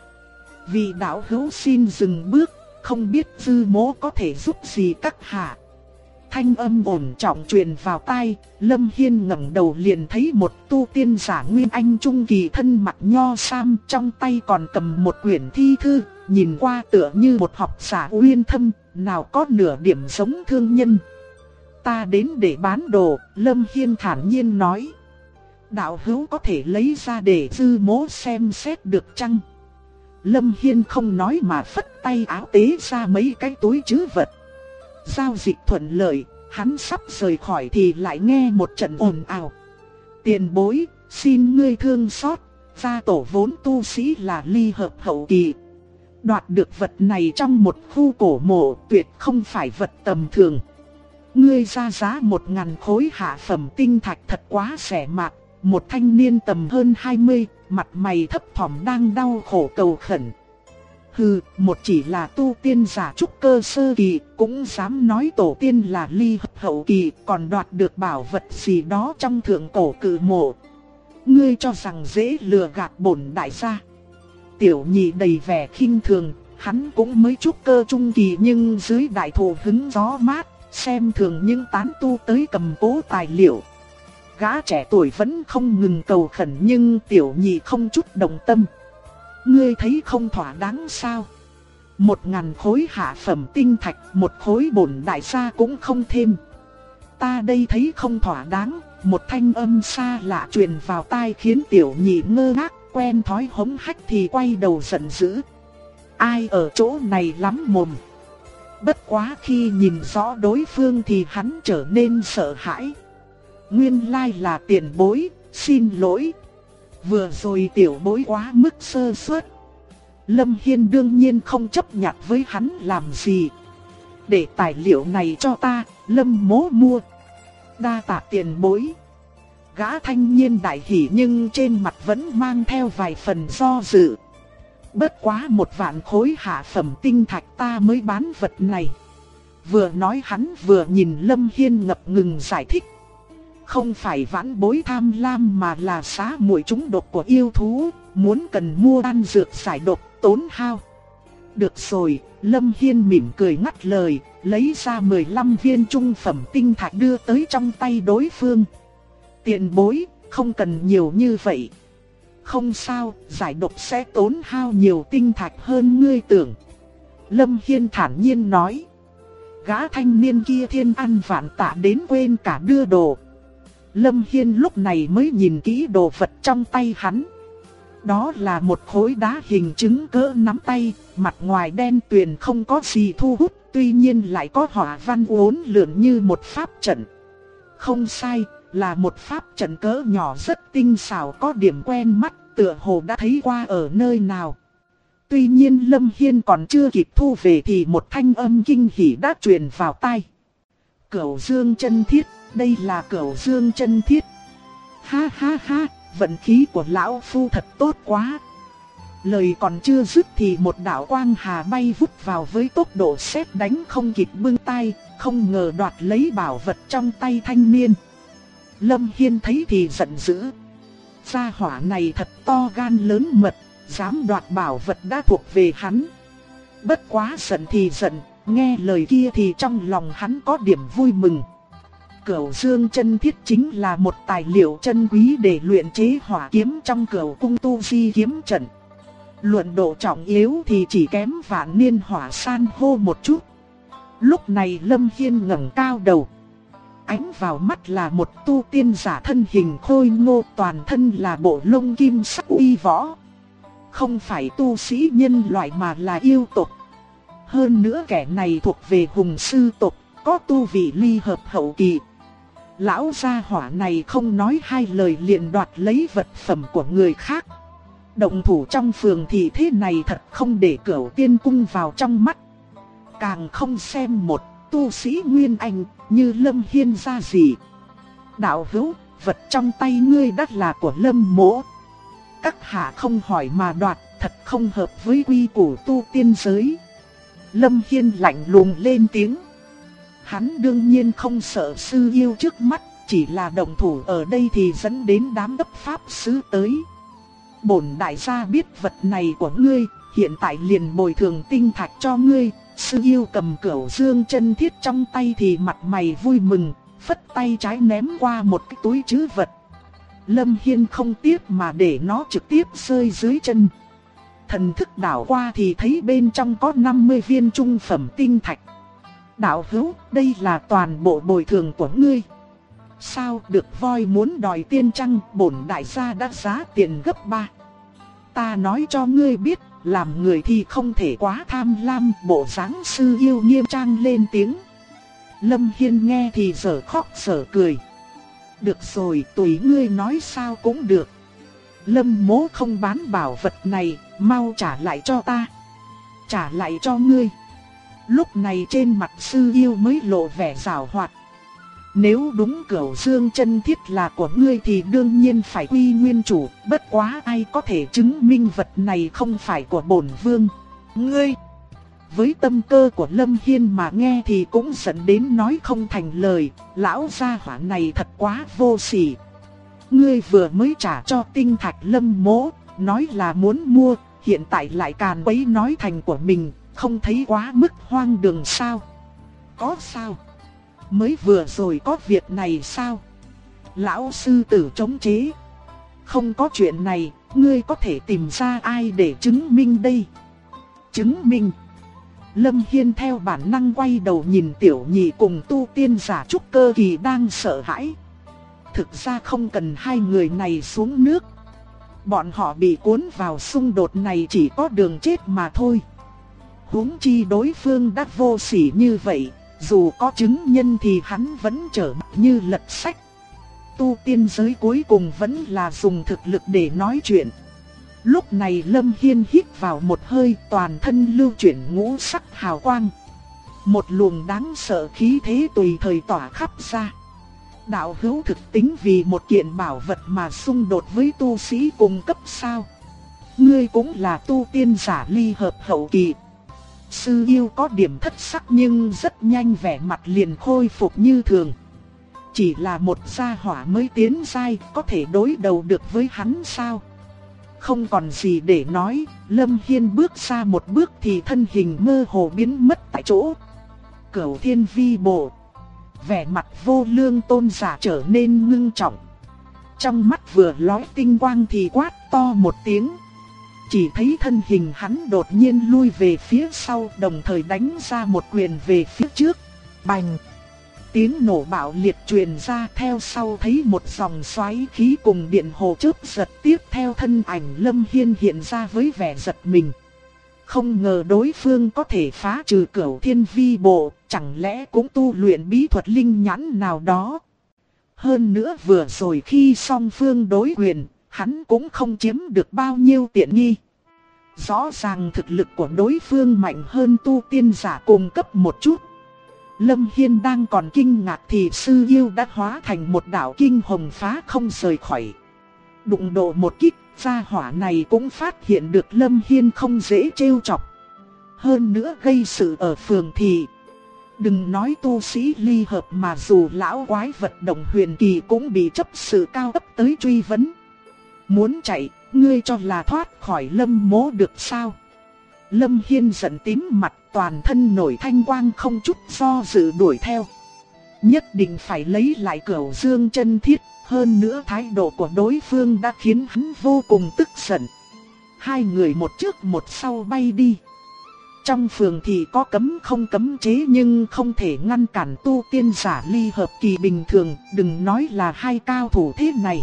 Vị đạo hữu xin dừng bước, không biết Dư Mỗ có thể giúp gì các hạ. Thanh âm ổn trọng truyền vào tai, Lâm Hiên ngẩng đầu liền thấy một tu tiên giả Nguyên Anh Trung Kỳ thân mặc nho sam, trong tay còn cầm một quyển thi thư, nhìn qua tựa như một học giả uyên thâm, nào có nửa điểm giống thương nhân. Ta đến để bán đồ, Lâm Hiên thản nhiên nói. Đạo hữu có thể lấy ra để Dư Mỗ xem xét được chăng? Lâm Hiên không nói mà phất tay áo tế ra mấy cái túi trữ vật. Giao dịch thuận lợi, hắn sắp rời khỏi thì lại nghe một trận ồn ào. Tiền bối, xin ngươi thương xót, gia tổ vốn tu sĩ là ly hợp hậu kỳ. Đoạt được vật này trong một khu cổ mộ tuyệt không phải vật tầm thường. Ngươi ra giá 1000 khối hạ phẩm tinh thạch thật quá rẻ mạt. Một thanh niên tầm hơn 20, mặt mày thấp thỏm đang đau khổ cầu khẩn. Hừ, một chỉ là tu tiên giả trúc cơ sơ kỳ, cũng dám nói tổ tiên là ly hợp hậu kỳ, còn đoạt được bảo vật gì đó trong thượng cổ cự mộ. Ngươi cho rằng dễ lừa gạt bổn đại gia. Tiểu nhị đầy vẻ khinh thường, hắn cũng mới trúc cơ trung kỳ nhưng dưới đại thụ hứng gió mát, xem thường những tán tu tới cầm cố tài liệu. Gã trẻ tuổi vẫn không ngừng cầu khẩn nhưng tiểu nhị không chút động tâm. Ngươi thấy không thỏa đáng sao? 1000 khối hạ phẩm tinh thạch, một khối bổn đại gia cũng không thêm. Ta đây thấy không thỏa đáng. Một thanh âm xa lạ truyền vào tai khiến tiểu nhị ngơ ngác, quen thói hống hách thì quay đầu giận dữ. Ai ở chỗ này lắm mồm? Bất quá khi nhìn rõ đối phương thì hắn trở nên sợ hãi. Nguyên lai là tiền bối, xin lỗi. Vừa rồi tiểu bối quá mức sơ suất. Lâm Hiên đương nhiên không chấp nhặt với hắn làm gì. Để tài liệu này cho ta, Lâm Mỗ mua. Đa tạ tiền bối. Gã thanh niên đại hỉ nhưng trên mặt vẫn mang theo vài phần do dự. Bất quá 1.000 khối hạ phẩm tinh thạch ta mới bán vật này. Vừa nói hắn vừa nhìn Lâm Hiên ngập ngừng giải thích. Không phải vãn bối tham lam mà là xá muội trúng độc của yêu thú, muốn cần mua đan dược giải độc tốn hao. Được rồi, Lâm Hiên mỉm cười ngắt lời, lấy ra 15 viên trung phẩm tinh thạch đưa tới trong tay đối phương. Tiền bối, không cần nhiều như vậy. Không sao, giải độc sẽ tốn hao nhiều tinh thạch hơn ngươi tưởng. Lâm Hiên thản nhiên nói. Gã thanh niên kia thiên ăn vạn tạ đến quên cả đưa đồ. Lâm Hiên lúc này mới nhìn kỹ đồ vật trong tay hắn. Đó là một khối đá hình trứng cỡ nắm tay, mặt ngoài đen tuyền không có gì thu hút, tuy nhiên lại có họa văn uốn lượn như một pháp trận. Không sai, là một pháp trận cỡ nhỏ rất tinh xảo, có điểm quen mắt, tựa hồ đã thấy qua ở nơi nào. Tuy nhiên Lâm Hiên còn chưa kịp thu về thì một thanh âm kinh hỉ đã truyền vào tai. Cửu Dương chân thiết, đây là Cửu Dương chân thiết. Ha ha ha, vận khí của lão phu thật tốt quá. Lời còn chưa dứt thì một đạo quang hà bay vút vào với tốc độ sét đánh không kịp bưng tay, không ngờ đoạt lấy bảo vật trong tay thanh niên. Lâm Hiên thấy thì giận dữ. Gia hỏa này thật to gan lớn mật, dám đoạt bảo vật đã thuộc về hắn. Bất quá giận thì giận, nghe lời kia thì trong lòng hắn có điểm vui mừng. Cửu Dương chân thiết chính là một tài liệu chân quý để luyện chế hỏa kiếm trong Cửu cung tu di kiếm trận. Luận độ trọng yếu thì chỉ kém Vạn Niên hỏa san hô một chút. Lúc này Lâm Hiên ngẩng cao đầu. Ánh vào mắt là một tu tiên giả thân hình khôi ngô, toàn thân là bộ lông kim sắc uy võ. Không phải tu sĩ nhân loại mà là yêu tộc. Hơn nữa kẻ này thuộc về hùng sư tộc, có tu vị ly hợp hậu kỳ. Lão gia hỏa này không nói hai lời liền đoạt lấy vật phẩm của người khác. Động thủ trong phường thì thế này thật không để Cửu Tiên cung vào trong mắt. Càng không xem một tu sĩ nguyên anh như Lâm Hiên ra gì. Đạo hữu, vật trong tay ngươi đắt là của Lâm Mỗ. Các hạ không hỏi mà đoạt, thật không hợp với quy củ tu tiên giới. Lâm Hiên lạnh lùng lên tiếng. Hắn đương nhiên không sợ sư yêu trước mắt, chỉ là động thủ ở đây thì dẫn đến đám đốc pháp sứ tới. Bổn đại gia biết vật này của ngươi, hiện tại liền bồi thường tinh thạch cho ngươi. Sư yêu cầm Cửu Dương chân thiết trong tay thì mặt mày vui mừng, phất tay trái ném qua một cái túi trữ vật. Lâm Hiên không tiếc mà để nó trực tiếp rơi dưới chân. Thần thức đảo qua thì thấy bên trong có 50 viên trung phẩm tinh thạch. Đạo hữu, đây là toàn bộ bồi thường của ngươi. Sao được voi muốn đòi tiên trăng, bổn đại gia đã giá tiền gấp 3. Ta nói cho ngươi biết, làm người thì không thể quá tham lam. Bộ dáng sư yêu nghiêm trang lên tiếng. Lâm Hiên nghe thì dở khóc dở cười. Được rồi, tùy ngươi nói sao cũng được. Lâm Mỗ không bán bảo vật này, mau trả lại cho ta. Trả lại cho ngươi. Lúc này trên mặt sư yêu mới lộ vẻ giảo hoạt. Nếu đúng Cửu Dương chân thiết là của ngươi thì đương nhiên phải quy nguyên chủ, bất quá ai có thể chứng minh vật này không phải của bổn vương. Ngươi! Với tâm cơ của Lâm Hiên mà nghe thì cũng dẫn đến nói không thành lời, lão gia hỏa này thật quá vô sỉ. Ngươi vừa mới trả cho tinh thạch Lâm Mỗ, nói là muốn mua, hiện tại lại càn quấy nói thành của mình, không thấy quá mức hoang đường sao? Có sao? Mới vừa rồi có việc này sao? Lão sư tử chống chế. Không có chuyện này, ngươi có thể tìm ra ai để chứng minh đây? Chứng minh? Lâm Hiên theo bản năng quay đầu nhìn tiểu nhị cùng tu tiên giả trúc cơ kỳ đang sợ hãi. Thực ra không cần hai người này xuống nước. Bọn họ bị cuốn vào xung đột này chỉ có đường chết mà thôi. Huống chi đối phương đã vô sỉ như vậy, dù có chứng nhân thì hắn vẫn trở mặt như lật sách. Tu tiên giới cuối cùng vẫn là dùng thực lực để nói chuyện. Lúc này Lâm Hiên hít vào một hơi, toàn thân lưu chuyển ngũ sắc hào quang. Một luồng đáng sợ khí thế tùy thời tỏa khắp ra. Đạo hữu thực tính vì một kiện bảo vật mà xung đột với tu sĩ cùng cấp sao? Ngươi cũng là tu tiên giả ly hợp hậu kỳ. Sư yêu có điểm thất sắc nhưng rất nhanh vẻ mặt liền khôi phục như thường. Chỉ là một gia hỏa mới tiến giai, có thể đối đầu được với hắn sao? Không còn gì để nói, Lâm Hiên bước ra một bước thì thân hình mơ hồ biến mất tại chỗ. Cửu Thiên Vi Bộ. Vẻ mặt Vô Lương Tôn giả trở nên ngưng trọng. Trong mắt vừa lóe tinh quang thì quát to một tiếng. Chỉ thấy thân hình hắn đột nhiên lui về phía sau, đồng thời đánh ra một quyền về phía trước. Bành! Tiếng nổ bạo liệt truyền ra, theo sau thấy một dòng xoáy khí cùng điện hồ chớp giật, tiếp theo thân ảnh Lâm Hiên hiện ra với vẻ giật mình. Không ngờ đối phương có thể phá trừ Cửu Thiên Vi Bộ, chẳng lẽ cũng tu luyện bí thuật linh nhãn nào đó. Hơn nữa vừa rồi khi song phương đối quyền, hắn cũng không chiếm được bao nhiêu tiện nghi. Rõ ràng thực lực của đối phương mạnh hơn tu tiên giả cùng cấp một chút. Lâm Hiên đang còn kinh ngạc thì sư yêu đã hóa thành một đạo kinh hồng phá không rời khỏi. Đụng độ một kích, gia hỏa này cũng phát hiện được Lâm Hiên không dễ trêu chọc. Hơn nữa gây sự ở phường thì đừng nói tu sĩ ly hợp mà dù lão quái vật đồng huyền kỳ cũng bị chấp sự cao cấp tới truy vấn. Muốn chạy, ngươi cho là thoát khỏi Lâm mỗ được sao? Lâm Hiên giận tím mặt, toàn thân nổi thanh quang, không chút do dự đuổi theo. Nhất định phải lấy lại Cửu Dương chân thiết, hơn nữa thái độ của đối phương đã khiến hắn vô cùng tức giận. Hai người một trước một sau bay đi. Trong phường thì có cấm không cấm chế nhưng không thể ngăn cản tu tiên giả ly hợp kỳ bình thường, đừng nói là hai cao thủ thế này.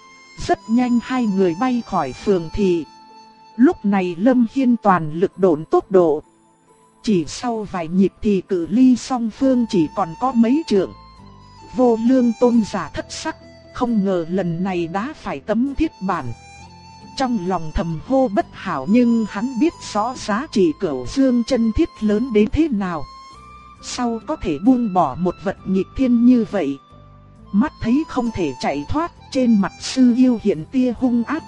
Rất nhanh hai người bay khỏi phường thì lúc này Lâm Hiên toàn lực độn tốc độ. Chỉ sau vài nhịp thì cự ly song phương chỉ còn có mấy trượng. Vô Lương Tôn giả thất sắc, không ngờ lần này đã phải tấm thiết bản. Trong lòng thầm hô bất hảo nhưng hắn biết rõ giá trị Cửu Dương chân thiết lớn đến thế nào. Sao có thể buông bỏ một vật nghịch thiên như vậy? Mắt thấy không thể chạy thoát, trên mặt sư yêu hiện tia hung ác.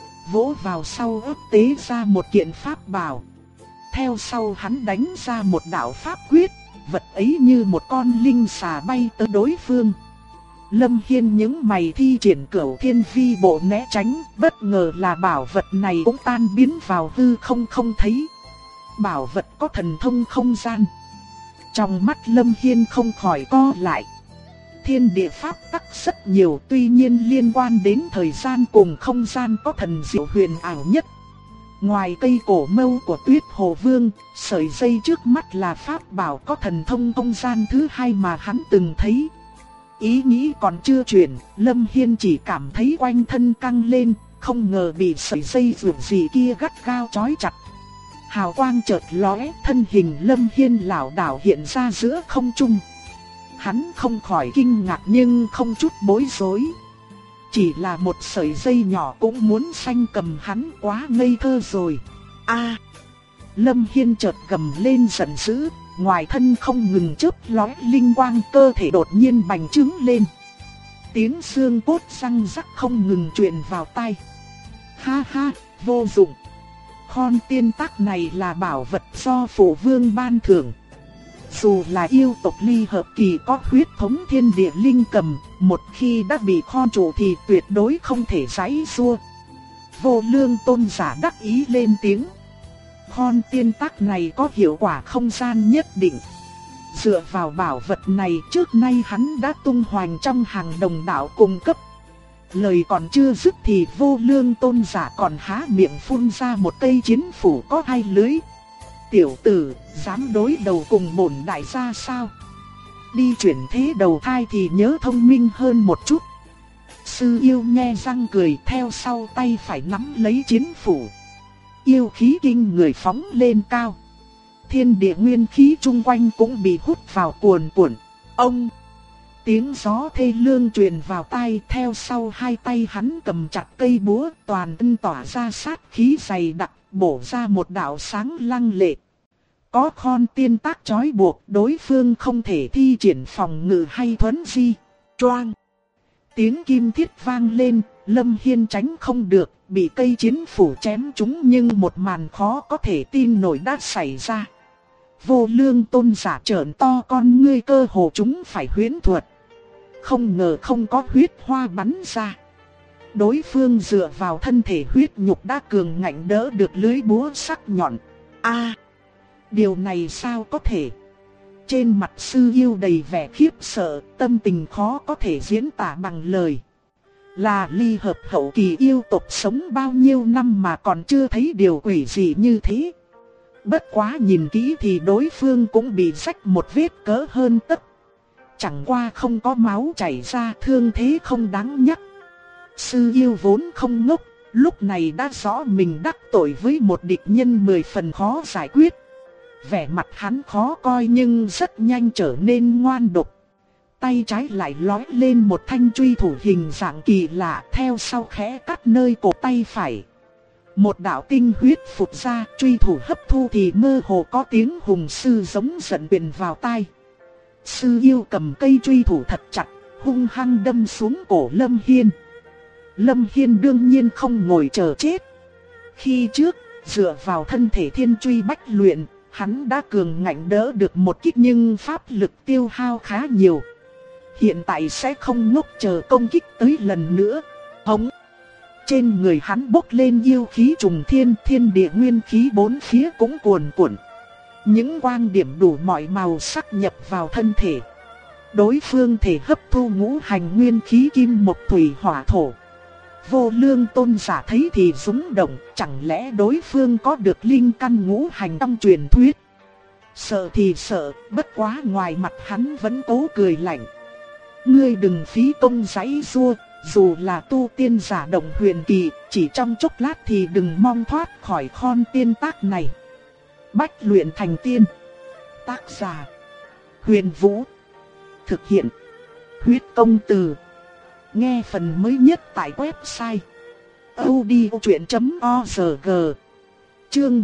Vỗ vào sau ấp tế ra một kiện pháp bảo. Theo sau hắn đánh ra một đạo pháp quyết, vật ấy như một con linh xà bay tới đối phương. Lâm Hiên những mày thi triển Cửu Thiên Vi Bộ né tránh, bất ngờ là bảo vật này cũng tan biến vào hư không không thấy. Bảo vật có thần thông không gian. Trong mắt Lâm Hiên không khỏi co lại. Thiên địa pháp tắc rất nhiều, tuy nhiên liên quan đến thời gian cùng không gian có thần diệu huyền ảo nhất. Ngoài cây cổ mâu của Tuyết Hồ Vương, sợi dây trước mắt là pháp bảo có thần thông không gian thứ hai mà hắn từng thấy. Ý nghĩ còn chưa chuyển, Lâm Hiên chỉ cảm thấy quanh thân căng lên, không ngờ bị sợi dây vượt gì kia gắt gao trói chặt. Hào quang chợt lóe, thân hình Lâm Hiên lảo đảo hiện ra giữa không trung. Hắn không khỏi kinh ngạc nhưng không chút bối rối. Chỉ là một sợi dây nhỏ cũng muốn sanh cầm hắn, quá ngây thơ rồi. A! Lâm Hiên chợt gầm lên giận dữ, ngoài thân không ngừng chớp lóe linh quang, cơ thể đột nhiên bành trướng lên. Tiếng xương cốt răng rắc không ngừng truyền vào tai. Ha ha, vô dụng. Khôn tiên tác này là bảo vật do phụ vương ban thưởng. Dù là yêu tộc ly hợp kỳ có huyết thống thiên địa linh cầm, một khi đã bị khon trụ thì tuyệt đối không thể giãy giụa. Vô Lương Tôn giả đắc ý lên tiếng. Khon tiên tác này có hiệu quả không gian nhất định. Dựa vào bảo vật này trước nay hắn đã tung hoành trong hàng đồng đạo cung cấp. Lời còn chưa dứt thì Vô Lương Tôn giả còn há miệng phun ra một cây chiến phủ có hai lưới. Tiểu tử, dám đối đầu cùng bổn đại gia sao? Đi chuyển thế đầu thai thì nhớ thông minh hơn một chút. Sư yêu nhe răng cười, theo sau tay phải nắm lấy chiến phủ. Yêu khí kinh người phóng lên cao. Thiên địa nguyên khí chung quanh cũng bị hút vào cuồn cuộn. Ông! Tiếng gió thê lương truyền vào tai, theo sau hai tay hắn cầm chặt cây búa, toàn thân tỏa ra sát khí dày đặc, bổ ra một đạo sáng lăng lệ. Có khon tiên tác trói buộc, đối phương không thể thi triển phòng ngự hay thuấn di. Choang! Tiếng kim thiết vang lên, Lâm Hiên tránh không được, bị cây chiến phủ chém trúng, nhưng một màn khó có thể tin nổi đã xảy ra. Vô Lương Tôn giả trợn to con ngươi, cơ hồ chúng phải huyễn thuật. Không ngờ không có huyết hoa bắn ra. Đối phương dựa vào thân thể huyết nhục đã cường ngạnh đỡ được lưới búa sắc nhọn. Điều này sao có thể? Trên mặt sư yêu đầy vẻ khiếp sợ, tâm tình khó có thể diễn tả bằng lời. Là ly hợp hậu kỳ yêu tộc sống bao nhiêu năm mà còn chưa thấy điều quỷ gì như thế. Bất quá nhìn kỹ thì đối phương cũng bị rách một vết cỡ hơn tấc. Chẳng qua không có máu chảy ra, thương thế không đáng nhắc. Sư yêu vốn không ngốc, lúc này đã rõ mình đắc tội với một địch nhân 10 phần khó giải quyết. Vẻ mặt hắn khó coi nhưng rất nhanh trở nên ngoan độc. Tay trái lại lói lên một thanh truy thủ hình dạng kỳ lạ, theo sau khẽ cắt nơi cổ tay phải. Một đạo tinh huyết phụt ra, truy thủ hấp thu thì mơ hồ có tiếng hùng sư giống giận truyền vào tai. Sư yêu cầm cây truy thủ thật chặt, hung hăng đâm xuống cổ Lâm Hiên. Lâm Hiên đương nhiên không ngồi chờ chết. Khi trước, dựa vào thân thể thiên truy bách luyện, hắn đã cường ngạnh đỡ được một kích nhưng pháp lực tiêu hao khá nhiều. Hiện tại sẽ không ngốc chờ công kích tới lần nữa. Hống! Trên người hắn bốc lên yêu khí trùng thiên, thiên địa nguyên khí bốn phía cũng cuồn cuộn. Những quang điểm đủ mọi màu sắc nhập vào thân thể. Đối phương thể hấp thu ngũ hành nguyên khí kim mộc thủy hỏa thổ. Vô Lương Tôn giả thấy thì rúng động, chẳng lẽ đối phương có được linh căn ngũ hành trong truyền thuyết. Sợ thì sợ, bất quá ngoài mặt hắn vẫn cố cười lạnh. Ngươi đừng phí công giãy giụa, dù là tu tiên giả động huyền kỳ, chỉ trong chốc lát thì đừng mong thoát khỏi khon tiên tác này. Bách luyện thành tiên. Tác giả: Huyền Vũ. Thực hiện: Huyết Công Từ. Nghe phần mới nhất tại website audiochuyện.org. Chương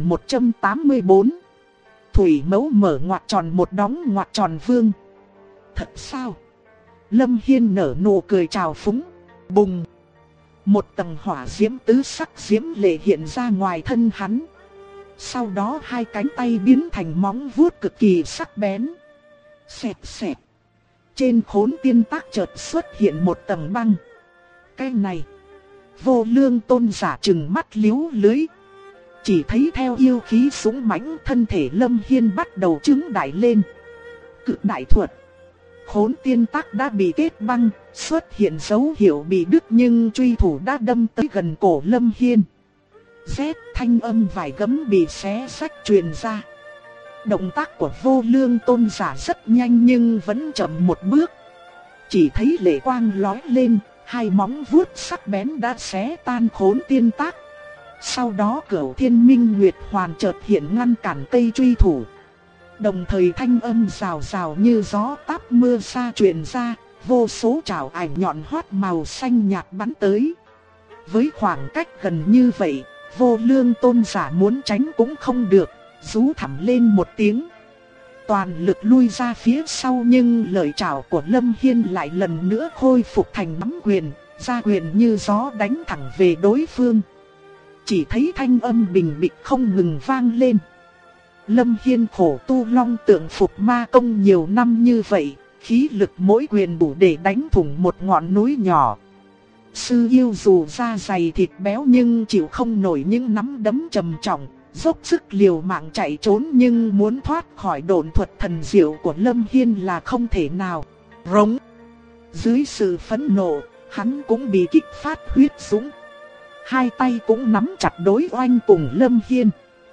1184. Thủy mẫu mở ngoặc tròn một đóng ngoặc tròn vương. Thật sao? Lâm Hiên nở nụ cười trào phúng. Bùng! Một tầng hỏa diễm tứ sắc diễm lệ hiện ra ngoài thân hắn. Sau đó hai cánh tay biến thành móng vuốt cực kỳ sắc bén. Xẹt xẹt. Trên khốn tiên tác chợt xuất hiện một tầng băng. Cái này! Vô Lương Tôn giả trừng mắt liếu lưới. Chỉ thấy theo yêu khí súng mãnh, thân thể Lâm Hiên bắt đầu trứng đại lên. Cực đại thuật. Khốn tiên tác đã bị kết băng, xuất hiện dấu hiệu bị đứt nhưng truy thủ đã đâm tới gần cổ Lâm Hiên. Rét, thanh âm vài gấm bị xé rách truyền ra. Động tác của Vô Lương Tôn giả rất nhanh nhưng vẫn chậm một bước. Chỉ thấy lệ quang lói lên, hai móng vuốt sắc bén đã xé tan khốn tiên tác. Sau đó Cửu Thiên Minh Nguyệt Hoàn chợt hiện ngăn cản cây truy thủ. Đồng thời thanh âm rào rào như gió táp mưa xa truyền ra, vô số trảo ảnh nhọn hoắt màu xanh nhạt bắn tới. Với khoảng cách gần như vậy, Vô Lương Tôn giả muốn tránh cũng không được, rú thảm lên một tiếng. Toàn lực lui ra phía sau nhưng lợi trảo của Lâm Hiên lại lần nữa khôi phục thành nắm quyền, ra quyền như gió đánh thẳng về đối phương. Chỉ thấy thanh âm bình bịch không ngừng vang lên. Lâm Hiên khổ tu long tượng phục ma công nhiều năm như vậy, khí lực mỗi quyền đủ để đánh thủng một ngọn núi nhỏ. Sư yêu dù da dày thịt béo nhưng chịu không nổi những nắm đấm trầm trọng, dốc sức liều mạng chạy trốn nhưng muốn thoát khỏi độn thuật thần diệu của Lâm Hiên là không thể nào. Rống! Dưới sự phẫn nộ, hắn cũng bị kích phát huyết dũng. Hai tay cũng nắm chặt đối oanh cùng Lâm Hiên.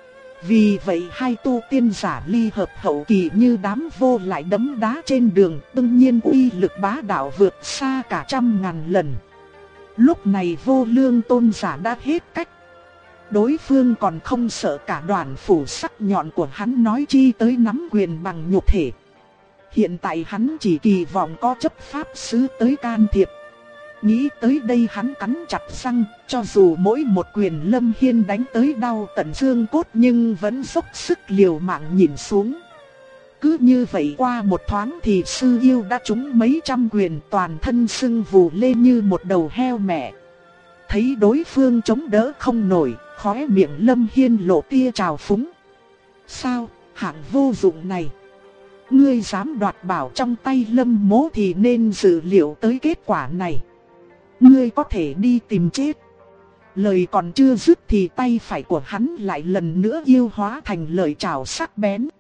Vì vậy hai tu tiên giả ly hợp hậu kỳ như đám vô lại đấm đá trên đường, đương nhiên uy lực bá đạo vượt xa cả 100.000 lần. Lúc này Vô Lương Tôn giả đã hết cách. Đối phương còn không sợ cả đoàn phủ sắc nhọn của hắn, nói chi tới nắm quyền bằng nhục thể. Hiện tại hắn chỉ kỳ vọng có chấp pháp sứ tới can thiệp. Nghĩ tới đây hắn cắn chặt răng, cho dù mỗi một quyền Lâm Hiên đánh tới đau tận xương cốt nhưng vẫn dốc sức liều mạng nhìn xuống. Cứ như vậy qua một thoáng thì sư yêu đã trúng mấy trăm quyền, toàn thân sưng vù lên như một đầu heo mẹ. Thấy đối phương chống đỡ không nổi, khóe miệng Lâm Hiên lộ tia trào phúng. Sao, hạng vô dụng này. Ngươi dám đoạt bảo trong tay Lâm Mỗ thì nên dự liệu tới kết quả này. Ngươi có thể đi tìm chết. Lời còn chưa dứt thì tay phải của hắn lại lần nữa yêu hóa thành lời chào sắc bén.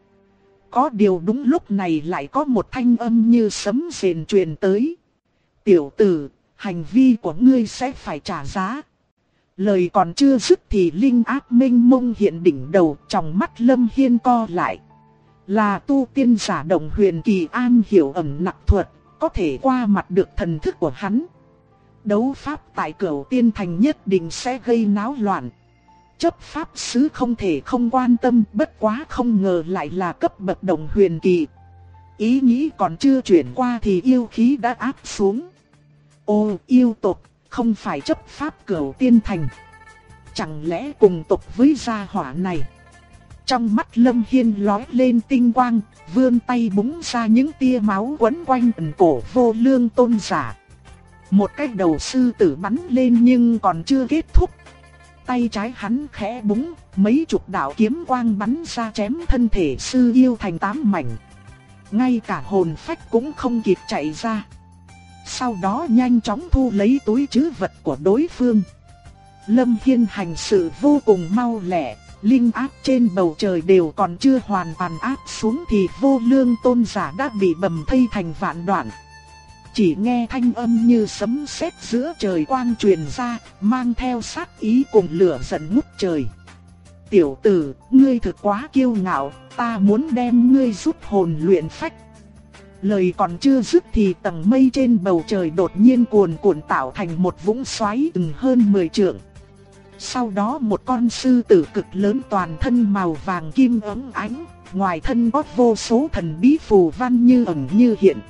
Có điều đúng lúc này lại có một thanh âm như sấm rền truyền tới. Tiểu tử, hành vi của ngươi sẽ phải trả giá. Lời còn chưa dứt thì linh áp mênh mông hiện đỉnh đầu, trong mắt Lâm Hiên co lại. Là tu tiên giả Động Huyền Kỳ an hiểu ẩn nặc thuật, có thể qua mặt được thần thức của hắn. Đấu pháp tại Cửu Tiên Thành nhất định sẽ gây náo loạn. Chấp pháp sứ không thể không quan tâm, bất quá không ngờ lại là cấp bậc Động Huyền Kỳ. Ý nghĩ còn chưa chuyển qua thì yêu khí đã áp xuống. Ô, yêu tộc, không phải chấp pháp Cửu Tiên Thành. Chẳng lẽ cùng tộc với gia hỏa này? Trong mắt Lâm Hiên lóe lên tinh quang, vươn tay búng ra những tia máu quấn quanh ẩn cổ Vô Lương Tôn giả. Một cái đầu sư tử bắn lên nhưng còn chưa kết thúc. Tay trái hắn khẽ búng, mấy chục đạo kiếm quang bắn ra chém thân thể sư yêu thành 8 mảnh. Ngay cả hồn phách cũng không kịp chạy ra. Sau đó nhanh chóng thu lấy túi trữ vật của đối phương. Lâm Hiên hành sự vô cùng mau lẹ, linh áp trên bầu trời đều còn chưa hoàn toàn áp xuống thì Vô Lương Tôn giả đã bị bầm thây thành vạn đoạn. Chỉ nghe thanh âm như sấm sét giữa trời quang truyền ra, mang theo sát ý cùng lửa giận ngút trời. Tiểu tử, ngươi thực quá kiêu ngạo, ta muốn đem ngươi rút hồn luyện phách. Lời còn chưa dứt thì tầng mây trên bầu trời đột nhiên cuồn cuộn tạo thành một vũng xoáy chừng hơn 10 trượng. Sau đó một con sư tử cực lớn toàn thân màu vàng kim óng ánh, ngoài thân có vô số thần bí phù văn như ẩn như hiện.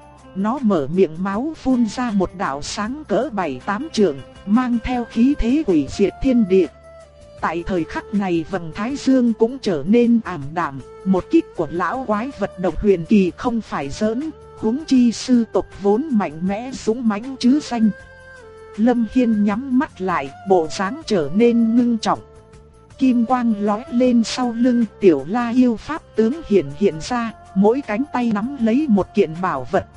Nó mở miệng máu phun ra một đạo sáng cỡ 7-8 trượng, mang theo khí thế hủy diệt thiên địa. Tại thời khắc này vầng thái dương cũng trở nên ảm đạm, một kích của lão quái vật Động Huyền Kỳ không phải giỡn, huống chi sư tộc vốn mạnh mẽ dũng mãnh chứ danh. Lâm Hiên nhắm mắt lại, bộ dáng trở nên ngưng trọng. Kim quang lóe lên sau lưng, Tiểu La yêu pháp tướng hiện ra, mỗi cánh tay nắm lấy một kiện bảo vật.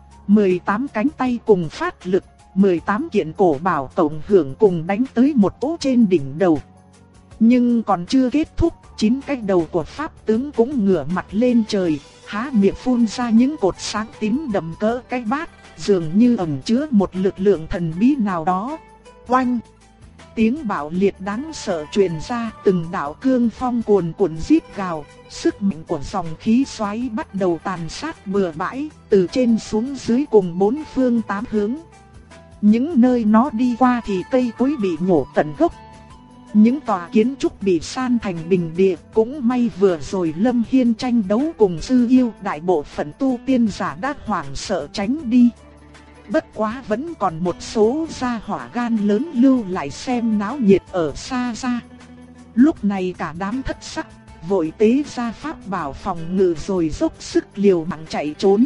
18 cánh tay cùng phát lực, 18 kiện cổ bảo tổng hưởng cùng đánh tới một cỗ trên đỉnh đầu. Nhưng còn chưa kết thúc, 9 cái đầu của pháp tướng cũng ngửa mặt lên trời, há miệng phun ra những cột sáng tím đậm cỡ cái bát, dường như ẩn chứa một lực lượng thần bí nào đó. Oanh! Tiếng bạo liệt đáng sợ truyền ra, từng đạo cương phong cuồn cuộn rít gào, sức mạnh của dòng khí xoáy bắt đầu tàn sát bừa bãi, từ trên xuống dưới cùng bốn phương tám hướng. Những nơi nó đi qua thì cây cối bị nhổ tận gốc. Những tòa kiến trúc bị san thành bình địa, cũng may vừa rồi Lâm Hiên tranh đấu cùng sư yêu, đại bộ phận tu tiên giả đã hoảng sợ tránh đi. Bất quá vẫn còn một số gia hỏa gan lớn lưu lại xem náo nhiệt ở xa xa. Lúc này cả đám thất sắc, vội tế ra pháp bảo phòng ngự rồi dốc sức liều mạng chạy trốn.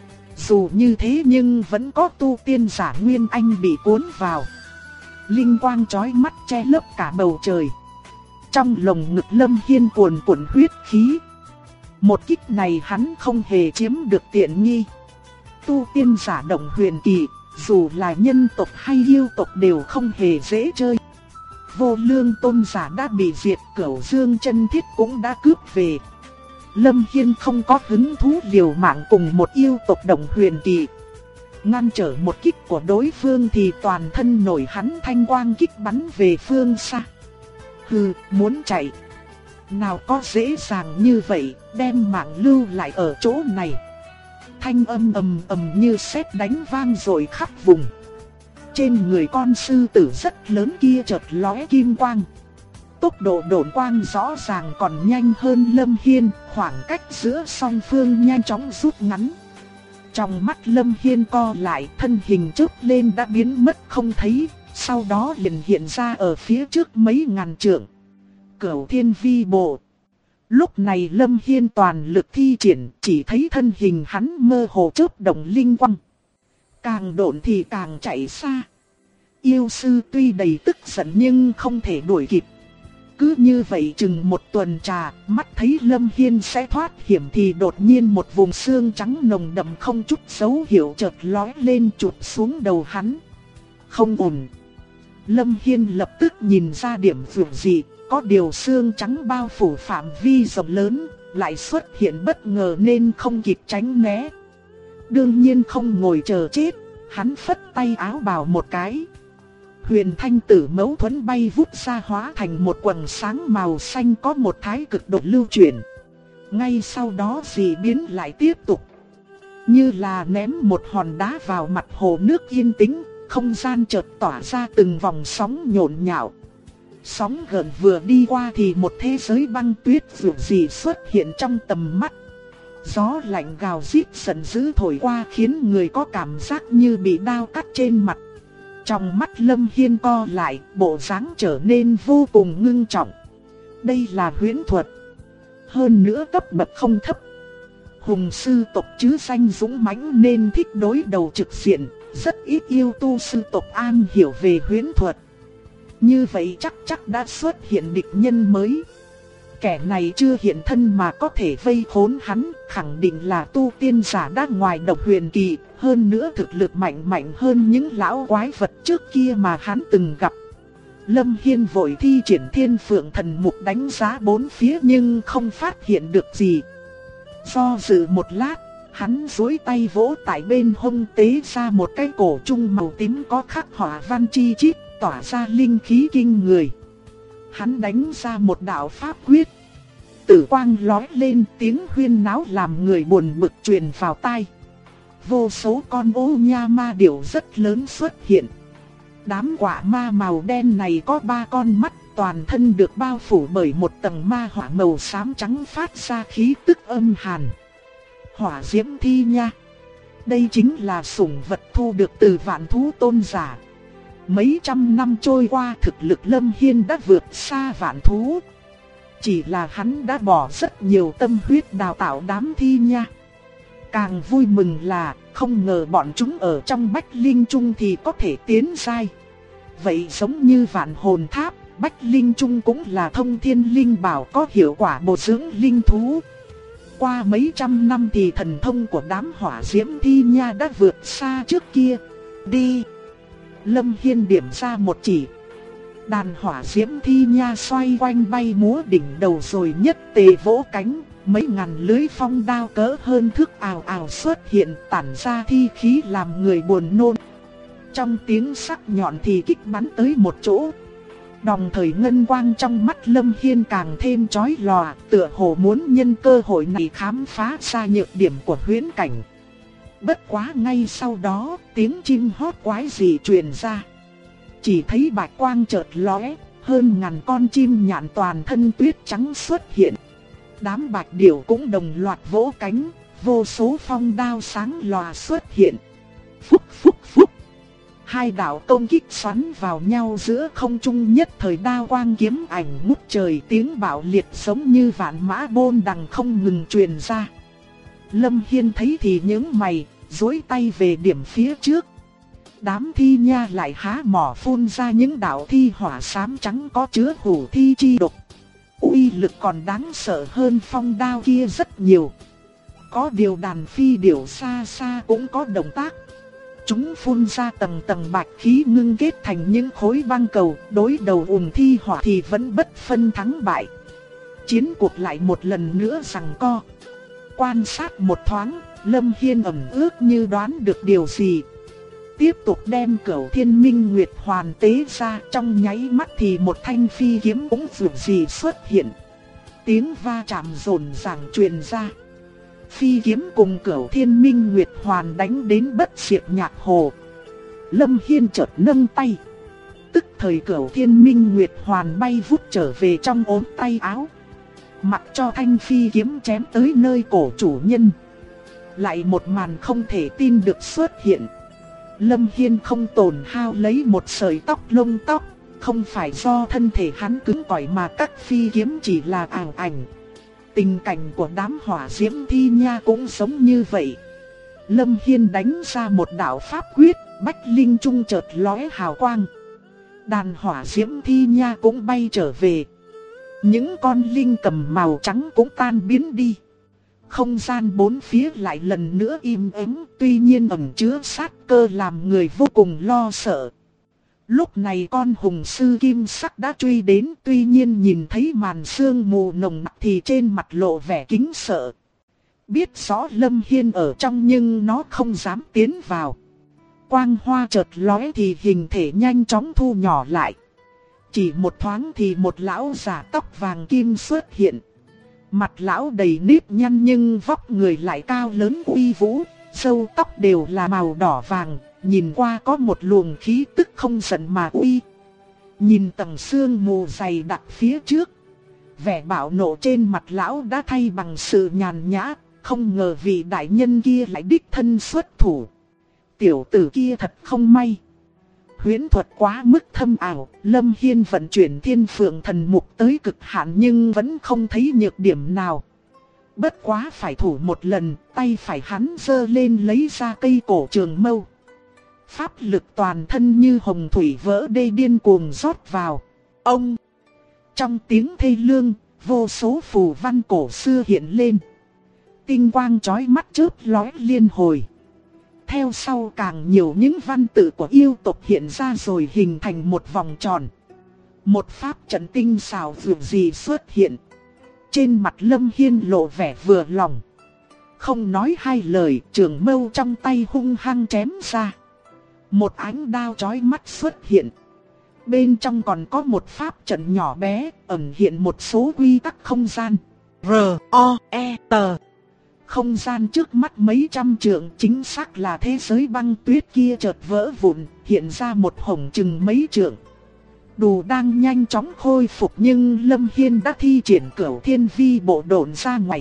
Dù như thế nhưng vẫn có tu tiên giả Nguyên Anh bị cuốn vào. Linh quang chói mắt che lấp cả bầu trời. Trong lồng ngực Lâm Hiên cuồn cuộn huyết khí. Một kích này hắn không hề chiếm được tiện nghi. Tu tiên giả Động Huyền Kỳ, dù là nhân tộc hay yêu tộc đều không hề dễ chơi. Vô Lương Tôn giả đã bị diệt, Cửu Dương chân thiết cũng đã cướp về. Lâm Hiên không có hứng thú liều mạng cùng một yêu tộc Động Huyền Kỳ. Ngăn trở một kích của đối phương thì toàn thân nổi hắn thanh quang kích bắn về phương xa. Hừ, muốn chạy? Nào có dễ dàng như vậy, đem mạng lưu lại ở chỗ này. Thanh âm ầm ầm như sét đánh vang dội khắp vùng. Trên người con sư tử rất lớn kia chợt lóe kim quang. Tốc độ độn quang rõ ràng còn nhanh hơn Lâm Hiên, khoảng cách giữa song phương nhanh chóng rút ngắn. Trong mắt Lâm Hiên co lại, thân hình chớp lên đã biến mất không thấy, sau đó liền hiện ra ở phía trước mấy ngàn trượng. Cửu Thiên Vi Bộ. Lúc này Lâm Hiên toàn lực thi triển, chỉ thấy thân hình hắn mơ hồ chớp động linh quang. Càng độn thì càng chạy xa. Yêu sư tuy đầy tức giận nhưng không thể đuổi kịp. Cứ như vậy chừng một tuần trà, mắt thấy Lâm Hiên sẽ thoát hiểm thì đột nhiên một vùng xương trắng nồng đậm không chút dấu hiệu chợt lói lên chụp xuống đầu hắn. Không ổn. Lâm Hiên lập tức nhìn ra điểm vượng gì, có điều xương trắng bao phủ phạm vi rộng lớn, lại xuất hiện bất ngờ nên không kịp tránh né. Đương nhiên không ngồi chờ chết, hắn phất tay áo bào một cái. Huyền thanh tử mấu thuẫn bay vút ra hóa thành một quầng sáng màu xanh có một thái cực độ lưu chuyển. Ngay sau đó dị biến lại tiếp tục. Như là ném một hòn đá vào mặt hồ nước yên tĩnh, không gian chợt tỏa ra từng vòng sóng nhộn nhạo. Sóng gợn vừa đi qua thì một thế giới băng tuyết dịu dị xuất hiện trong tầm mắt. Gió lạnh gào rít giận dữ thổi qua khiến người có cảm giác như bị đao cắt trên mặt. Trong mắt Lâm Hiên co lại, bộ dáng trở nên vô cùng ngưng trọng. Đây là huyễn thuật. Hơn nữa cấp bậc không thấp. Hùng sư tộc chứ danh dũng mãnh nên thích đối đầu trực diện. Rất ít yêu tu sư tộc am hiểu về huyễn thuật. Như vậy chắc đã xuất hiện địch nhân mới. Kẻ này chưa hiện thân mà có thể vây khốn hắn, khẳng định là tu tiên giả đã ngoài độc huyền kỳ, hơn nữa thực lực mạnh hơn những lão quái vật trước kia mà hắn từng gặp. Lâm Hiên vội thi triển Thiên Phượng Thần Mục đánh giá bốn phía nhưng không phát hiện được gì. Do dự một lát, hắn duỗi tay vỗ tại bên hông tế ra một cái cổ trung màu tím có khắc họa văn chi chít, tỏa ra linh khí kinh người. Hắn đánh ra một đạo pháp quyết. Tử quang lóe lên, tiếng huyên náo làm người buồn bực truyền vào tai. Vô số con ô nha ma điểu rất lớn xuất hiện. Đám quạ ma màu đen này có 3 con mắt, toàn thân được bao phủ bởi một tầng ma hỏa màu xám trắng phát ra khí tức âm hàn. Hỏa diễm thi nha. Đây chính là sủng vật thu được từ Vạn Thú Tôn giả. Mấy trăm năm trôi qua, thực lực Lâm Hiên đã vượt xa Vạn Thú. Chỉ là hắn đã bỏ rất nhiều tâm huyết đào tạo đám thi nha. Càng vui mừng là không ngờ bọn chúng ở trong Bách Linh Trung thì có thể tiến giai. Vậy giống như Vạn Hồn Tháp, Bách Linh Trung cũng là thông thiên linh bảo có hiệu quả bồi dưỡng linh thú. Qua mấy trăm năm thì thần thông của đám hỏa diễm thi nha đã vượt xa trước kia. Đi! Lâm Hiên điểm ra một chỉ. Đàn hỏa diễm thi nha xoay quanh bay múa đỉnh đầu rồi nhất tề vỗ cánh. Mấy ngàn lưới phong đao cỡ hơn thước ào ào xuất hiện, tản ra thi khí làm người buồn nôn. Trong tiếng sắc nhọn thì kích bắn tới một chỗ. Đồng thời ngân quang trong mắt Lâm Hiên càng thêm chói lòa, tựa hồ muốn nhân cơ hội này khám phá ra nhược điểm của huyễn cảnh. Bất quá ngay sau đó, tiếng chim hót quái dị truyền ra. Chỉ thấy bạch quang chợt lóe, hơn ngàn con chim nhạn toàn thân tuyết trắng xuất hiện. Đám bạch điểu cũng đồng loạt vỗ cánh, vô số phong đao sáng lòa xuất hiện. Phúc phúc phúc. Hai đạo công kích xoắn vào nhau giữa không trung, nhất thời đao quang kiếm ảnh ngút trời, tiếng bạo liệt giống như vạn mã bôn đằng không ngừng truyền ra. Lâm Hiên thấy thì nhướng mày, duỗi tay về điểm phía trước. Đám thi nha lại há mỏ phun ra những đạo thi hỏa xám trắng có chứa hủ thi chi độc. Uy lực còn đáng sợ hơn phong đao kia rất nhiều. Có điều đàn phi điểu xa xa cũng có động tác. Chúng phun ra tầng tầng bạch khí ngưng kết thành những khối băng cầu, đối đầu ùn thi hỏa thì vẫn bất phân thắng bại. Chiến cuộc lại một lần nữa giằng co. Quan sát một thoáng, Lâm Hiên ẩn ước như đoán được điều gì. Tiếp tục đem Cửu Thiên Minh Nguyệt Hoàn tế ra, trong nháy mắt thì một thanh phi kiếm cũng vượt gì xuất hiện. Tiếng va chạm rồn ràng truyền ra. Phi kiếm cùng Cửu Thiên Minh Nguyệt Hoàn đánh đến bất diệt nhạc hồ. Lâm Hiên chợt nâng tay. Tức thời Cửu Thiên Minh Nguyệt Hoàn bay vút trở về trong ốm tay áo. Mặc cho thanh phi kiếm chém tới nơi cổ chủ nhân. Lại một màn không thể tin được xuất hiện. Lâm Hiên không tổn hao lấy một sợi tóc lông tóc. Không phải do thân thể hắn cứng cỏi mà các phi kiếm chỉ là ảo ảnh. Tình cảnh của đám hỏa diễm thi nha cũng giống như vậy. Lâm Hiên đánh ra một đạo pháp quyết, bách linh trung chợt lóe hào quang. Đàn hỏa diễm thi nha cũng bay trở về. Những con linh cầm màu trắng cũng tan biến đi. Không gian bốn phía lại lần nữa im ắng, tuy nhiên ẩn chứa sát cơ làm người vô cùng lo sợ. Lúc này con hùng sư kim sắc đã truy đến, tuy nhiên nhìn thấy màn sương mù nồng nặc thì trên mặt lộ vẻ kính sợ. Biết rõ Lâm Hiên ở trong nhưng nó không dám tiến vào. Quang hoa chợt lóe thì hình thể nhanh chóng thu nhỏ lại. Chỉ một thoáng thì một lão già tóc vàng kim xuất hiện. Mặt lão đầy nếp nhăn nhưng vóc người lại cao lớn uy vũ, râu tóc đều là màu đỏ vàng, nhìn qua có một luồng khí tức không giận mà uy. Nhìn tầng sương mù dày đặc phía trước, vẻ bạo nộ trên mặt lão đã thay bằng sự nhàn nhã, không ngờ vị đại nhân kia lại đích thân xuất thủ. Tiểu tử kia thật không may. Huyễn thuật quá mức thâm ảo, Lâm Hiên vận chuyển Thiên Phượng Thần Mục tới cực hạn nhưng vẫn không thấy nhược điểm nào. Bất quá phải thủ một lần, tay phải hắn giơ lên lấy ra cây cổ trường mâu. Pháp lực toàn thân như hồng thủy vỡ đê điên cuồng rót vào. Ông! Trong tiếng thê lương, vô số phù văn cổ xưa hiện lên. Tinh quang chói mắt chớp lóe liên hồi. Theo sau càng nhiều những văn tự của yêu tộc hiện ra rồi hình thành một vòng tròn. Một pháp trận tinh xảo dường gì xuất hiện. Trên mặt Lâm Hiên lộ vẻ vừa lòng. Không nói hai lời, trường mâu trong tay hung hăng chém ra. Một ánh đao chói mắt xuất hiện. Bên trong còn có một pháp trận nhỏ bé, ẩn hiện một số quy tắc không gian. R-O-E-T. Không gian trước mắt mấy trăm trượng, chính xác là thế giới băng tuyết kia chợt vỡ vụn, hiện ra một hổng chừng mấy trượng. Đủ đang nhanh chóng khôi phục nhưng Lâm Hiên đã thi triển Cửu Thiên Vi bộ độn ra ngoài.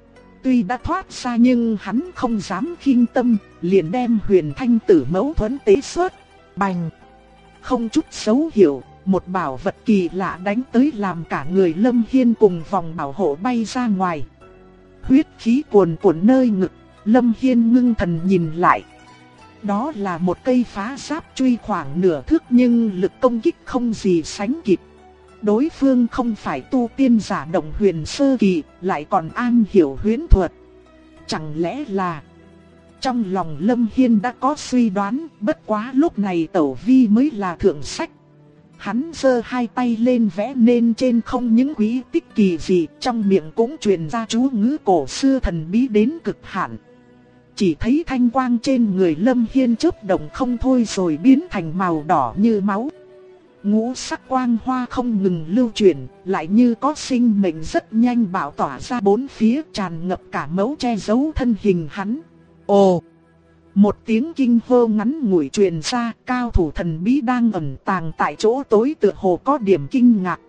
Tuy đã thoát ra nhưng hắn không dám khinh tâm, liền đem Huyền Thanh Tử Mẫu Thuẫn tế xuất. Bành! Không chút xấu hiểu, một bảo vật kỳ lạ đánh tới làm cả người Lâm Hiên cùng vòng bảo hộ bay ra ngoài. Huyết khí cuồn cuộn nơi ngực, Lâm Hiên ngưng thần nhìn lại. Đó là một cây phá giáp truy khoảng nửa thước nhưng lực công kích không gì sánh kịp. Đối phương không phải tu tiên giả động huyền sơ kỳ, lại còn am hiểu huyễn thuật. Chẳng lẽ là... Trong lòng Lâm Hiên đã có suy đoán, bất quá lúc này Tẩu Vi mới là thượng sách. Hắn giơ hai tay lên vẽ nên trên không những quý tích kỳ dị, trong miệng cũng truyền ra chú ngữ cổ xưa thần bí đến cực hạn. Chỉ thấy thanh quang trên người Lâm Hiên chớp động không thôi rồi biến thành màu đỏ như máu. Ngũ sắc quang hoa không ngừng lưu chuyển, lại như có sinh mệnh rất nhanh bạo tỏa ra bốn phía, tràn ngập cả mẫu che giấu thân hình hắn. Ồ! Một tiếng kinh hô ngắn ngủi truyền ra, cao thủ thần bí đang ẩn tàng tại chỗ tối tựa hồ có điểm kinh ngạc.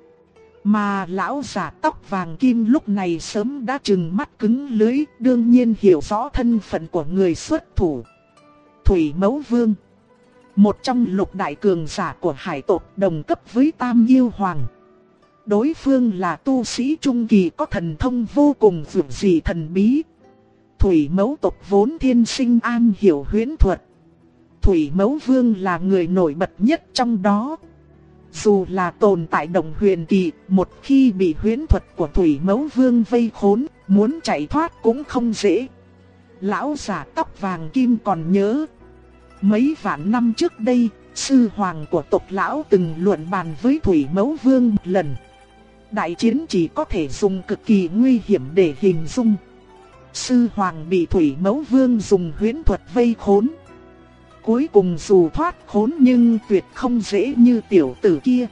Mà lão giả tóc vàng kim lúc này sớm đã trừng mắt cứng lưỡi, đương nhiên hiểu rõ thân phận của người xuất thủ. Thủy Mẫu Vương, một trong lục đại cường giả của hải tộc, đồng cấp với Tam Yêu Hoàng. Đối phương là tu sĩ trung kỳ có thần thông vô cùng vượt dị thần bí. Thủy Mẫu tộc vốn thiên sinh am hiểu huyễn thuật. Thủy Mẫu Vương là người nổi bật nhất trong đó. Dù là tồn tại đồng huyền kỳ, một khi bị huyễn thuật của Thủy Mẫu Vương vây khốn, muốn chạy thoát cũng không dễ. Lão giả tóc vàng kim còn nhớ. Mấy vạn năm trước đây, sư hoàng của tộc lão từng luận bàn với Thủy Mẫu Vương một lần. Đại chiến chỉ có thể dùng cực kỳ nguy hiểm để hình dung. Sư hoàng bị Thủy Mẫu Vương dùng huyễn thuật vây khốn. Cuối cùng dù thoát khốn nhưng tuyệt không dễ như tiểu tử kia.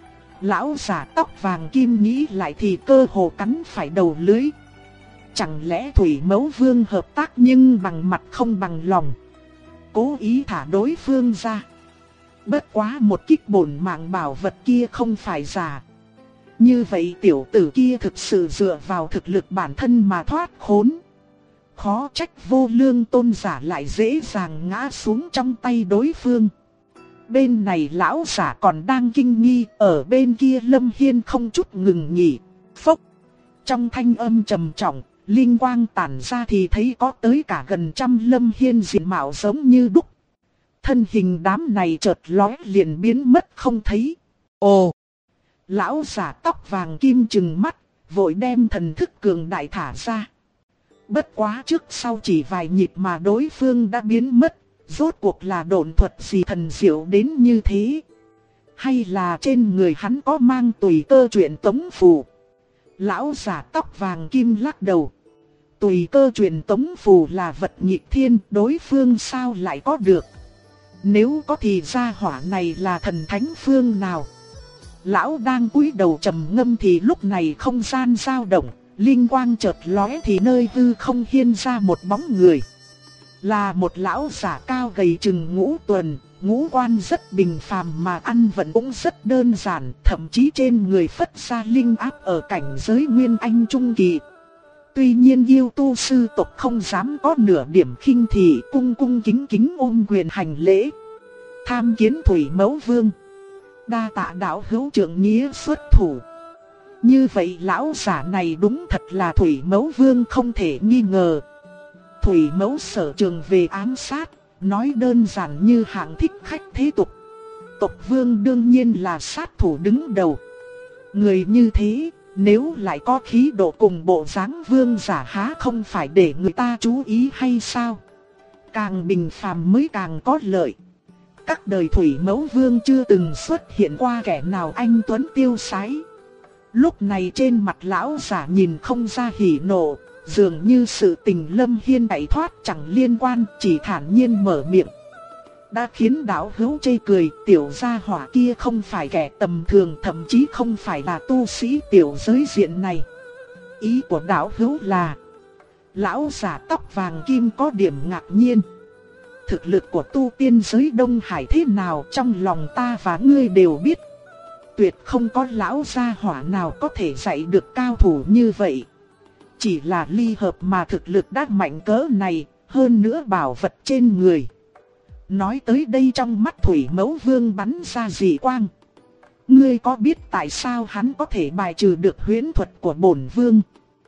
Lão giả tóc vàng kim nghĩ lại thì cơ hồ cắn phải đầu lưỡi. Chẳng lẽ Thủy Mẫu Vương hợp tác nhưng bằng mặt không bằng lòng, cố ý thả đối phương ra. Bất quá một kích bổn mạng bảo vật kia không phải giả. Như vậy tiểu tử kia thực sự dựa vào thực lực bản thân mà thoát khốn. khó trách Vô Lương tôn giả lại dễ dàng ngã xuống trong tay đối phương. Bên này lão giả còn đang kinh nghi, ở bên kia Lâm Hiên không chút ngừng nghỉ. Phốc! Trong thanh âm trầm trọng, linh quang tản ra thì thấy có tới cả gần trăm Lâm Hiên diện mạo giống như đúc. Thân hình đám này chợt lóe liền biến mất không thấy. Ồ! Lão giả tóc vàng kim trừng mắt, vội đem thần thức cường đại thả ra. Bất quá trước sau chỉ vài nhịp mà đối phương đã biến mất. Rốt cuộc là độn thuật gì thần diệu đến như thế? Hay là trên người hắn có mang tùy cơ truyền tống phù? Lão giả tóc vàng kim lắc đầu. Tùy cơ truyền tống phù là vật nghịch thiên, đối phương sao lại có được? Nếu có thì gia hỏa này là thần thánh phương nào? Lão đang cúi đầu trầm ngâm thì lúc này không gian dao động, linh quang chợt lóe thì nơi hư không hiện ra một bóng người. Là một lão giả cao gầy chừng ngũ tuần, ngũ quan rất bình phàm mà ăn vận cũng rất đơn giản, thậm chí trên người phất ra linh áp ở cảnh giới nguyên anh trung kỳ. Tuy nhiên yêu tu sư tộc không dám có nửa điểm khinh thị, cung cung kính kính ôm quyền hành lễ. Tham kiến Thủy Mẫu Vương. Đa tạ đạo hữu trượng nghĩa xuất thủ. Như vậy lão giả này đúng thật là Thủy Mẫu Vương không thể nghi ngờ. Thủy Mẫu sở trường về ám sát, nói đơn giản như hạng thích khách thế tục. Tộc vương đương nhiên là sát thủ đứng đầu. Người như thế, nếu lại có khí độ cùng bộ dáng vương giả há không phải để người ta chú ý hay sao? Càng bình phàm mới càng có lợi. Các đời Thủy Mẫu Vương chưa từng xuất hiện qua kẻ nào anh tuấn tiêu sái. Lúc này trên mặt lão giả nhìn không ra hỉ nộ, dường như sự tình Lâm Hiên chạy thoát chẳng liên quan, chỉ thản nhiên mở miệng. Đã khiến đạo hữu chê cười, tiểu gia hỏa kia không phải kẻ tầm thường, thậm chí không phải là tu sĩ tiểu giới diện này. Ý của đạo hữu là... Lão giả tóc vàng kim có điểm ngạc nhiên. Thực lực của tu tiên giới Đông Hải thế nào trong lòng ta và ngươi đều biết. Tuyệt không có lão gia hỏa nào có thể dạy được cao thủ như vậy. Chỉ là ly hợp mà thực lực đã mạnh cỡ này, hơn nữa bảo vật trên người. Nói tới đây trong mắt Thủy Mẫu Vương bắn ra dị quang. Ngươi có biết tại sao hắn có thể bài trừ được huyễn thuật của bổn vương?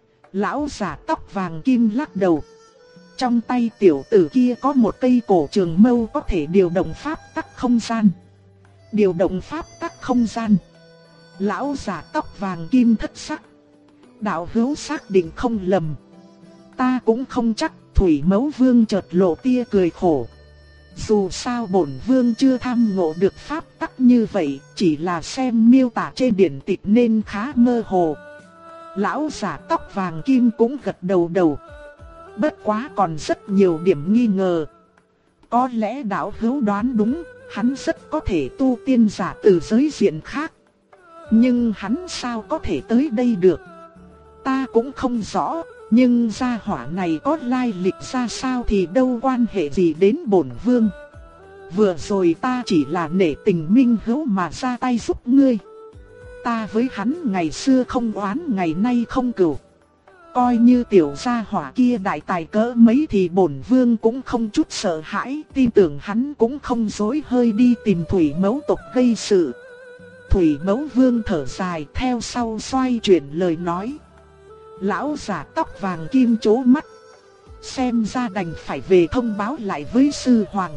Lão giả tóc vàng kim lắc đầu. Trong tay tiểu tử kia có một cây cổ trường mâu có thể điều động pháp tắc không gian. Điều động pháp tắc không gian. Lão giả tóc vàng kim thất sắc. Đạo hữu xác định không lầm. Ta cũng không chắc. Thủy Mẫu Vương chợt lộ tia cười khổ. Dù sao bổn vương chưa tham ngộ được pháp tắc như vậy, chỉ là xem miêu tả trên điển tịch nên khá mơ hồ. Lão giả tóc vàng kim cũng gật đầu đầu. Bất quá còn rất nhiều điểm nghi ngờ. Có lẽ đạo hữu đoán đúng, hắn rất có thể tu tiên giả từ giới diện khác. Nhưng hắn sao có thể tới đây được? Ta cũng không rõ, nhưng gia hỏa này có lai lịch ra sao thì đâu quan hệ gì đến bổn vương. Vừa rồi ta chỉ là nể tình minh hữu mà ra tay giúp ngươi. Ta với hắn ngày xưa không oán ngày nay không cừu. Coi như tiểu gia hỏa kia đại tài cỡ mấy thì bổn vương cũng không chút sợ hãi, tin tưởng hắn cũng không dối hơi đi tìm Thủy Mẫu tộc gây sự. Thủy Mẫu Vương thở dài theo sau xoay chuyển lời nói. Lão giả tóc vàng kim chố mắt. Xem ra đành phải về thông báo lại với sư hoàng.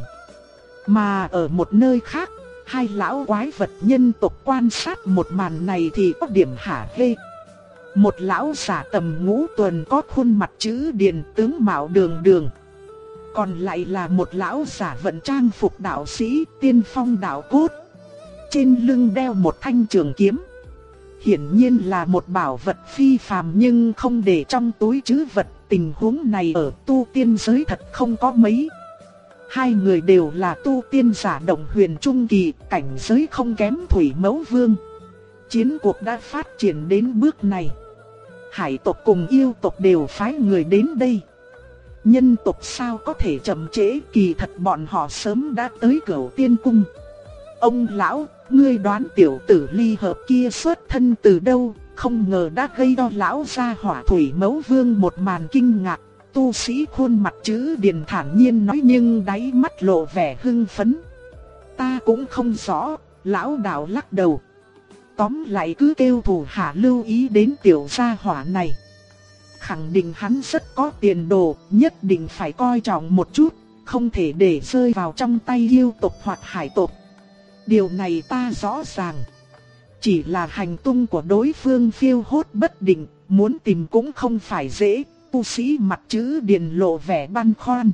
Mà ở một nơi khác, hai lão quái vật nhân tộc quan sát một màn này thì có điểm hả hê. Một lão giả tầm ngũ tuần có khuôn mặt chữ điền tướng mạo đường đường. Còn lại là một lão giả vận trang phục đạo sĩ tiên phong đạo cốt. Trên lưng đeo một thanh trường kiếm. Hiển nhiên là một bảo vật phi phàm nhưng không để trong túi trữ vật. Tình huống này ở tu tiên giới thật không có mấy. Hai người đều là tu tiên giả động huyền trung kỳ, cảnh giới không kém Thủy Mẫu Vương. Chiến cuộc đã phát triển đến bước này. Hải tộc cùng yêu tộc đều phái người đến đây. Nhân tộc sao có thể chậm trễ, kỳ thật bọn họ sớm đã tới Cửu Tiên Cung. Ông lão, ngươi đoán tiểu tử ly hợp kia xuất thân từ đâu? Không ngờ đã gây cho lão gia hỏa Thủy Mẫu Vương một màn kinh ngạc. Tu sĩ khuôn mặt chữ Điền thản nhiên nói nhưng đáy mắt lộ vẻ hưng phấn. Ta cũng không rõ, lão đạo lắc đầu. Tóm lại cứ kêu thủ hạ lưu ý đến tiểu gia hỏa này. Khẳng định hắn rất có tiền đồ, nhất định phải coi trọng một chút, không thể để rơi vào trong tay yêu tộc hoặc hải tộc. Điều này ta rõ ràng. Chỉ là hành tung của đối phương phiêu hốt bất định, muốn tìm cũng không phải dễ. Tu sĩ mặt chữ Điền lộ vẻ băn khoăn.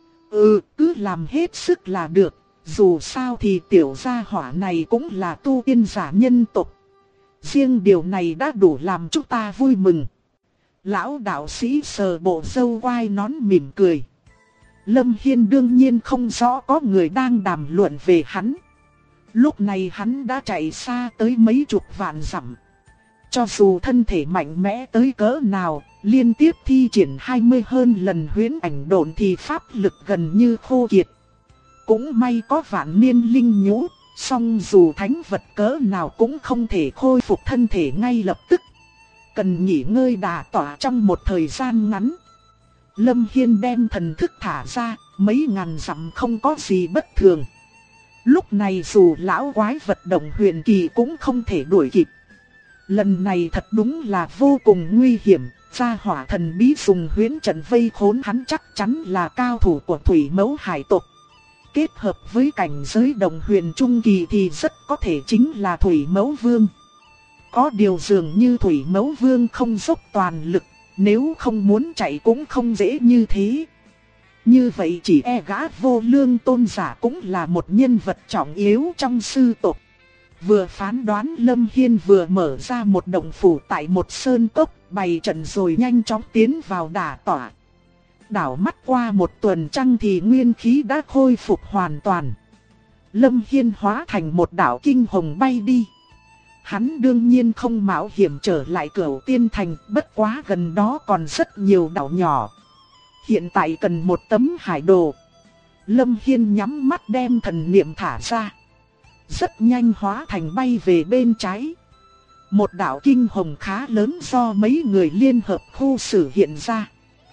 Cứ làm hết sức là được. Dù sao thì tiểu gia hỏa này cũng là tu tiên giả nhân tộc. Riêng điều này đã đủ làm chúng ta vui mừng. Lão đạo sĩ sờ bộ râu quai nón mỉm cười. Lâm Hiên đương nhiên không rõ có người đang đàm luận về hắn. Lúc này hắn đã chạy xa tới mấy chục vạn dặm. Cho dù thân thể mạnh mẽ tới cỡ nào, liên tiếp thi triển 20 hơn lần huyễn ảnh độn thì pháp lực gần như khô kiệt. Cũng may có vạn niên linh nhũ, song dù thánh vật cỡ nào cũng không thể khôi phục thân thể ngay lập tức. Cần nghỉ ngơi đả tỏa trong một thời gian ngắn. Lâm Hiên đem thần thức thả ra, mấy ngàn dặm không có gì bất thường. Lúc này dù lão quái vật động huyền kỳ cũng không thể đuổi kịp. Lần này thật đúng là vô cùng nguy hiểm, gia hỏa thần bí dùng huyễn trận vây khốn hắn chắc chắn là cao thủ của thủy mẫu hải tộc. Kết hợp với cảnh giới động huyền trung kỳ thì rất có thể chính là thủy mẫu vương. Có điều dường như thủy mẫu vương không dốc toàn lực, nếu không muốn chạy cũng không dễ như thế. Như vậy chỉ e gã Vô Lương tôn giả cũng là một nhân vật trọng yếu trong sư tộc. Vừa phán đoán Lâm Hiên vừa mở ra một động phủ tại một sơn cốc, bày trận rồi nhanh chóng tiến vào đả tỏa. Đảo mắt qua một tuần trăng thì nguyên khí đã khôi phục hoàn toàn. Lâm Hiên hóa thành một đạo kinh hồng bay đi. Hắn đương nhiên không mạo hiểm trở lại Cửu Tiên Thành, bất quá gần đó còn rất nhiều đảo nhỏ. Hiện tại cần một tấm hải đồ. Lâm Hiên nhắm mắt đem thần niệm thả ra. Rất nhanh hóa thành bay về bên trái. Một đạo kinh hồng khá lớn do mấy người liên hợp khu xử hiện ra.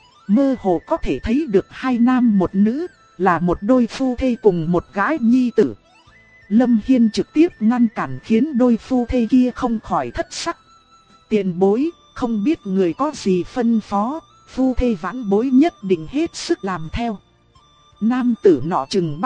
Mơ hồ có thể thấy được hai nam một nữ, là một đôi phu thê cùng một gái nhi tử. Lâm Hiên trực tiếp ngăn cản khiến đôi phu thê kia không khỏi thất sắc. Tiền bối, không biết người có gì phân phó, phu thê vãn bối nhất định hết sức làm theo. Nam tử nọ chừng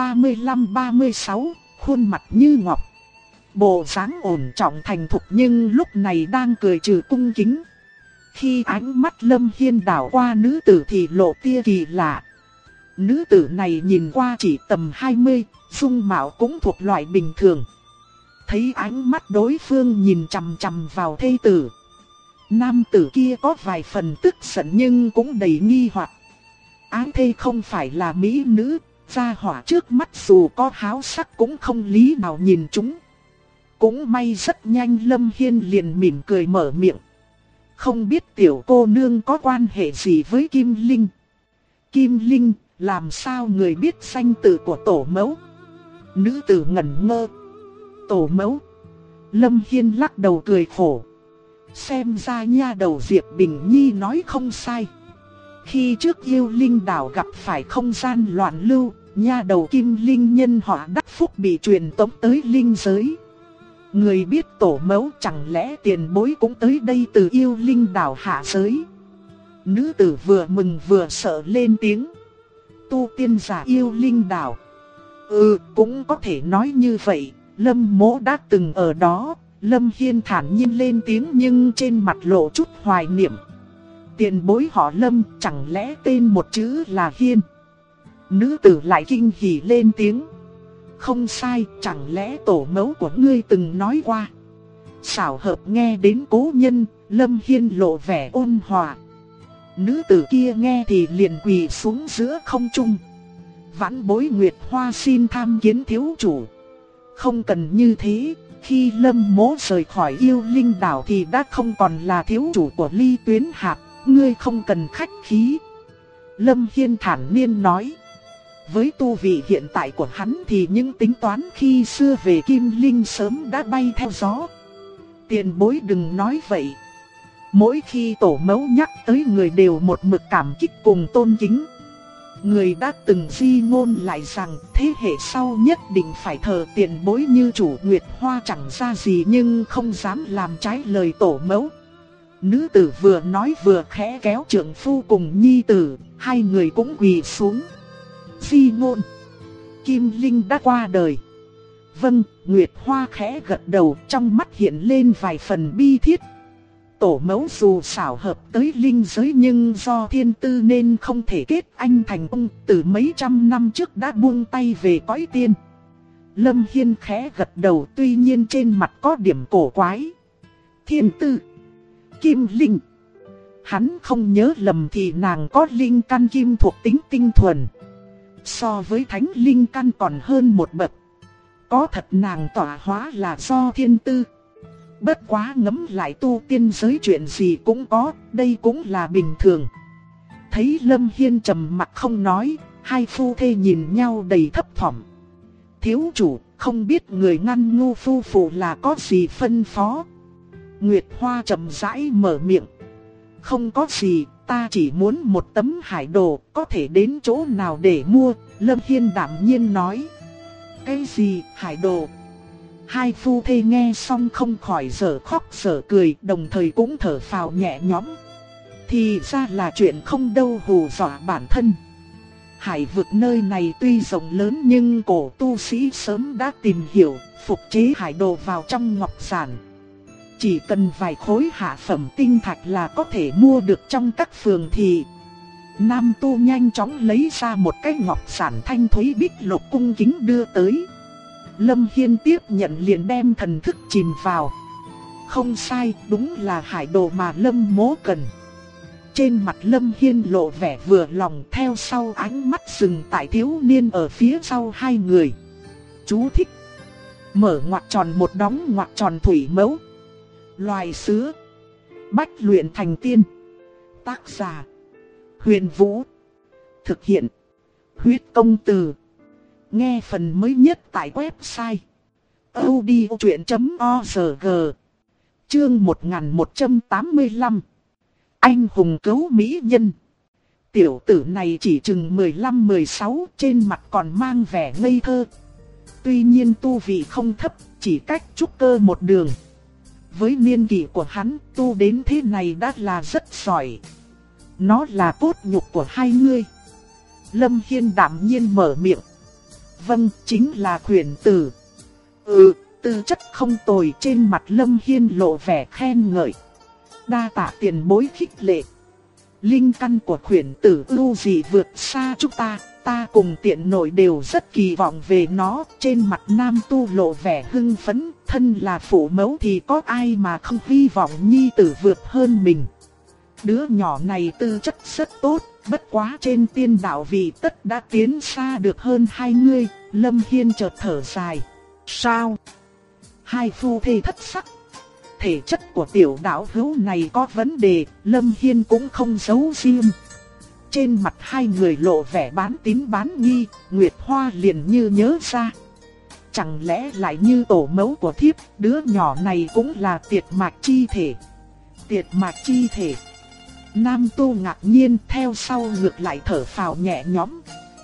35-36, khuôn mặt như ngọc. Bộ dáng ổn trọng thành thục nhưng lúc này đang cười trừ cung kính. Khi ánh mắt Lâm Hiên đảo qua nữ tử thì lộ tia kỳ lạ. Nữ tử này nhìn qua chỉ tầm 20, dung mạo cũng thuộc loại bình thường. Thấy ánh mắt đối phương nhìn chằm chằm vào thê tử. Nam tử kia có vài phần tức giận nhưng cũng đầy nghi hoặc. Ái thê không phải là mỹ nữ, gia hỏa trước mắt dù có háo sắc cũng không lý nào nhìn chúng. Cũng may rất nhanh Lâm Hiên liền mỉm cười mở miệng. Không biết tiểu cô nương có quan hệ gì với Kim Linh? Kim Linh, làm sao người biết danh tự của tổ mẫu? Nữ tử ngẩn ngơ. Tổ mẫu? Lâm Hiên lắc đầu cười khổ. Xem ra nha đầu Diệp Bình Nhi nói không sai. Khi trước yêu linh đảo gặp phải không gian loạn lưu, nha đầu Kim Linh nhân họ đắc phúc bị truyền tống tới linh giới. Người biết tổ mẫu chẳng lẽ tiền bối cũng tới đây từ yêu linh đảo hạ giới? Nữ tử vừa mừng vừa sợ lên tiếng. Tu tiên giả yêu linh đảo. Cũng có thể nói như vậy, Lâm Mỗ đã từng ở đó. Lâm Hiên thản nhiên lên tiếng nhưng trên mặt lộ chút hoài niệm. Tiền bối họ Lâm, chẳng lẽ tên một chữ là Hiên? Nữ tử lại kinh hỉ lên tiếng. Không sai, chẳng lẽ tổ mẫu của ngươi từng nói qua? Xảo hợp nghe đến cố nhân, Lâm Hiên lộ vẻ ôn hòa. Nữ tử kia nghe thì liền quỳ xuống giữa không trung. Vãn bối Nguyệt Hoa xin tham kiến thiếu chủ. Không cần như thế, khi Lâm Mỗ rời khỏi yêu linh đảo thì đã không còn là thiếu chủ của Ly Tuyến Hạp, ngươi không cần khách khí. Lâm Hiên thản nhiên nói. Với tu vị hiện tại của hắn thì những tính toán khi xưa về Kim Linh sớm đã bay theo gió. Tiền bối đừng nói vậy. Mỗi khi tổ mẫu nhắc tới người đều một mực cảm kích cùng tôn kính. Người đã từng di ngôn lại rằng thế hệ sau nhất định phải thờ tiền bối như chủ Nguyệt Hoa chẳng ra gì nhưng không dám làm trái lời tổ mẫu. Nữ tử vừa nói vừa khẽ kéo trượng phu cùng nhi tử, hai người cũng quỳ xuống. Di ngôn, Kim Linh đã qua đời. Vâng, Nguyệt Hoa khẽ gật đầu, trong mắt hiện lên vài phần bi thiết. Tổ mẫu dù xảo hợp tới linh giới nhưng do thiên tư nên không thể kết anh thành ông, từ mấy trăm năm trước đã buông tay về cõi tiên. Lâm Hiên khẽ gật đầu, tuy nhiên trên mặt có điểm cổ quái. Thiên tư, Kim Linh. Hắn không nhớ lầm thì nàng có linh căn kim thuộc tính tinh thuần. So với thánh linh căn còn hơn một bậc. Có thật nàng tỏa hóa là do thiên tư. Bất quá ngẫm lại tu tiên giới chuyện gì cũng có, đây cũng là bình thường. Thấy Lâm Hiên trầm mặt không nói, hai phu thê nhìn nhau đầy thấp thỏm. Thiếu chủ, không biết người ngăn ngu phu phụ là có gì phân phó. Nguyệt Hoa chậm rãi mở miệng. Không có gì, ta chỉ muốn một tấm hải đồ, có thể đến chỗ nào để mua. Lâm Hiên đạm nhiên nói. Cái gì hải đồ? Hai phu thê nghe xong không khỏi dở khóc dở cười, đồng thời cũng thở phào nhẹ nhõm. Thì ra là chuyện không đâu hù dọa bản thân. Hải vực nơi này tuy rộng lớn nhưng cổ tu sĩ sớm đã tìm hiểu, phục chế hải đồ vào trong ngọc giản. Chỉ cần vài khối hạ phẩm tinh thạch là có thể mua được trong các phường thị. Nam tu nhanh chóng lấy ra một cái ngọc giản thanh thúy bích lục cung kính đưa tới. Lâm Hiên tiếp nhận liền đem thần thức chìm vào. Không sai, đúng là hải đồ mà Lâm Mỗ cần. Trên mặt Lâm Hiên lộ vẻ vừa lòng, theo sau ánh mắt dừng tại thiếu niên ở phía sau hai người. Chú thích: mở ngoặc tròn một đóng ngoặc tròn thủy mẫu. Loài sứa. Bách luyện thành tiên. Tác giả: Huyền Vũ. Thực hiện: Huyết Công Từ. Nghe phần mới nhất tại website audiochuyện.org. Chương 1185. Anh hùng cứu mỹ nhân. Tiểu tử này chỉ chừng 15-16, trên mặt còn mang vẻ ngây thơ. Tuy nhiên tu vị không thấp, chỉ cách trúc cơ một đường. Với niên kỷ của hắn, tu đến thế này đã là rất giỏi. Nó là cốt nhục của hai ngươi. Lâm Hiên đạm nhiên mở miệng. Vâng, chính là Khuyển tử. Tư chất không tồi. Trên mặt Lâm Hiên lộ vẻ khen ngợi. Đa tạ tiền bối khích lệ. Linh căn của Khuyển tử ưu dị vượt xa chúng ta. Ta cùng tiện nội đều rất kỳ vọng về nó. Trên mặt nam tu lộ vẻ hưng phấn. Thân là phụ mẫu thì có ai mà không hy vọng nhi tử vượt hơn mình. Đứa nhỏ này tư chất rất tốt. Bất quá trên tiên đạo vị tất đã tiến xa được hơn hai ngươi. Lâm Hiên chợt thở dài. Sao? Hai phu thê thất sắc. Thể chất của tiểu đạo hữu này có vấn đề. Lâm Hiên cũng không giấu riêng. Trên mặt hai người lộ vẻ bán tín bán nghi. Nguyệt Hoa liền như nhớ ra. Chẳng lẽ lại như tổ mẫu của thiếp, đứa nhỏ này cũng là tiệt mạch chi thể. Tiệt mạch chi thể. Nam tu ngạc nhiên, theo sau ngược lại thở phào nhẹ nhõm.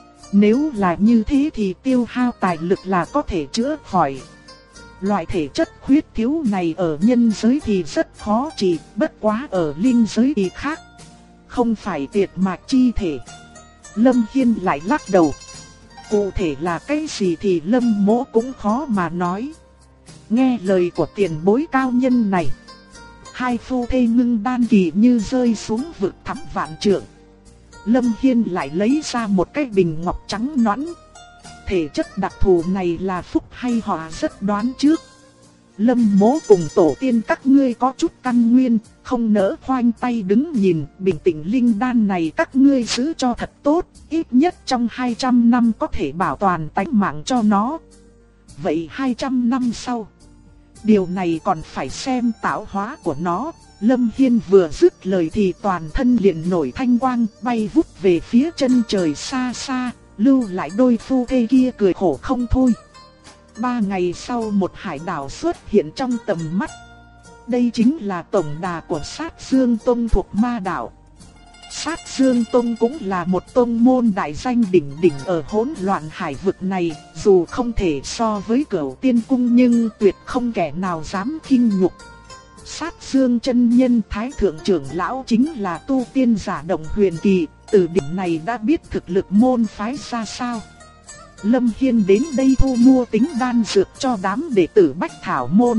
Nếu là như thế thì tiêu hao tài lực là có thể chữa khỏi. Loại thể chất khuyết thiếu này ở nhân giới thì rất khó trị, bất quá ở linh giới thì khác. Không phải tiệt mạch chi thể. Lâm Hiên lại lắc đầu. Cụ thể là cái gì thì Lâm Mỗ cũng khó mà nói. Nghe lời của tiền bối cao nhân này, hai phu thê ngưng đan kỳ như rơi xuống vực thẳm vạn trượng. Lâm Hiên lại lấy ra một cái bình ngọc trắng nõn. Thể chất đặc thù này là phúc hay họa rất đoán trước. Lâm Mỗ cùng tổ tiên các ngươi có chút căn nguyên, không nỡ khoanh tay đứng nhìn. Bình tĩnh linh đan này các ngươi giữ cho thật tốt, ít nhất trong 200 năm có thể bảo toàn tánh mạng cho nó. Vậy 200 năm sau, điều này còn phải xem tạo hóa của nó. Lâm Hiên vừa dứt lời thì toàn thân liền nổi thanh quang, bay vút về phía chân trời xa xa, lưu lại đôi phu thê kia cười khổ không thôi. 3 ngày sau một hải đảo xuất hiện trong tầm mắt. Đây chính là tổng đà của Sát Dương Tông thuộc ma đạo. Sát Dương Tông cũng là một tông môn đại danh đỉnh đỉnh ở hỗn loạn hải vực này, dù không thể so với Cửu Tiên Cung nhưng tuyệt không kẻ nào dám khinh nhục. Sát Dương chân nhân Thái thượng trưởng lão chính là tu tiên giả Động Huyền Kỳ, từ điểm này đã biết thực lực môn phái ra sao. Lâm Hiên đến đây thu mua tính đan dược cho đám đệ tử Bách Thảo môn.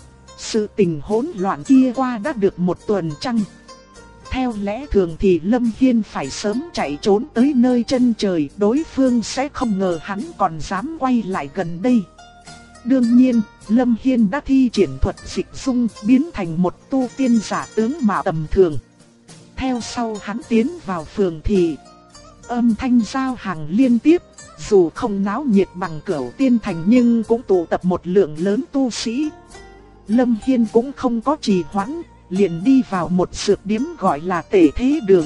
Sự tình hỗn loạn kia qua đã được một tuần trăng. Theo lẽ thường thì Lâm Hiên phải sớm chạy trốn tới nơi chân trời, đối phương sẽ không ngờ hắn còn dám quay lại gần đây. Đương nhiên, Lâm Hiên đã thi triển thuật dịch dung biến thành một tu tiên giả tướng mạo tầm thường. Theo sau hắn tiến vào phường thị. Âm thanh giao hàng liên tiếp, dù không náo nhiệt bằng Cửu Tiên Thành nhưng cũng tụ tập một lượng lớn tu sĩ. Lâm Hiên cũng không có trì hoãn, liền đi vào một dược điếm gọi là Tể Thế Đường.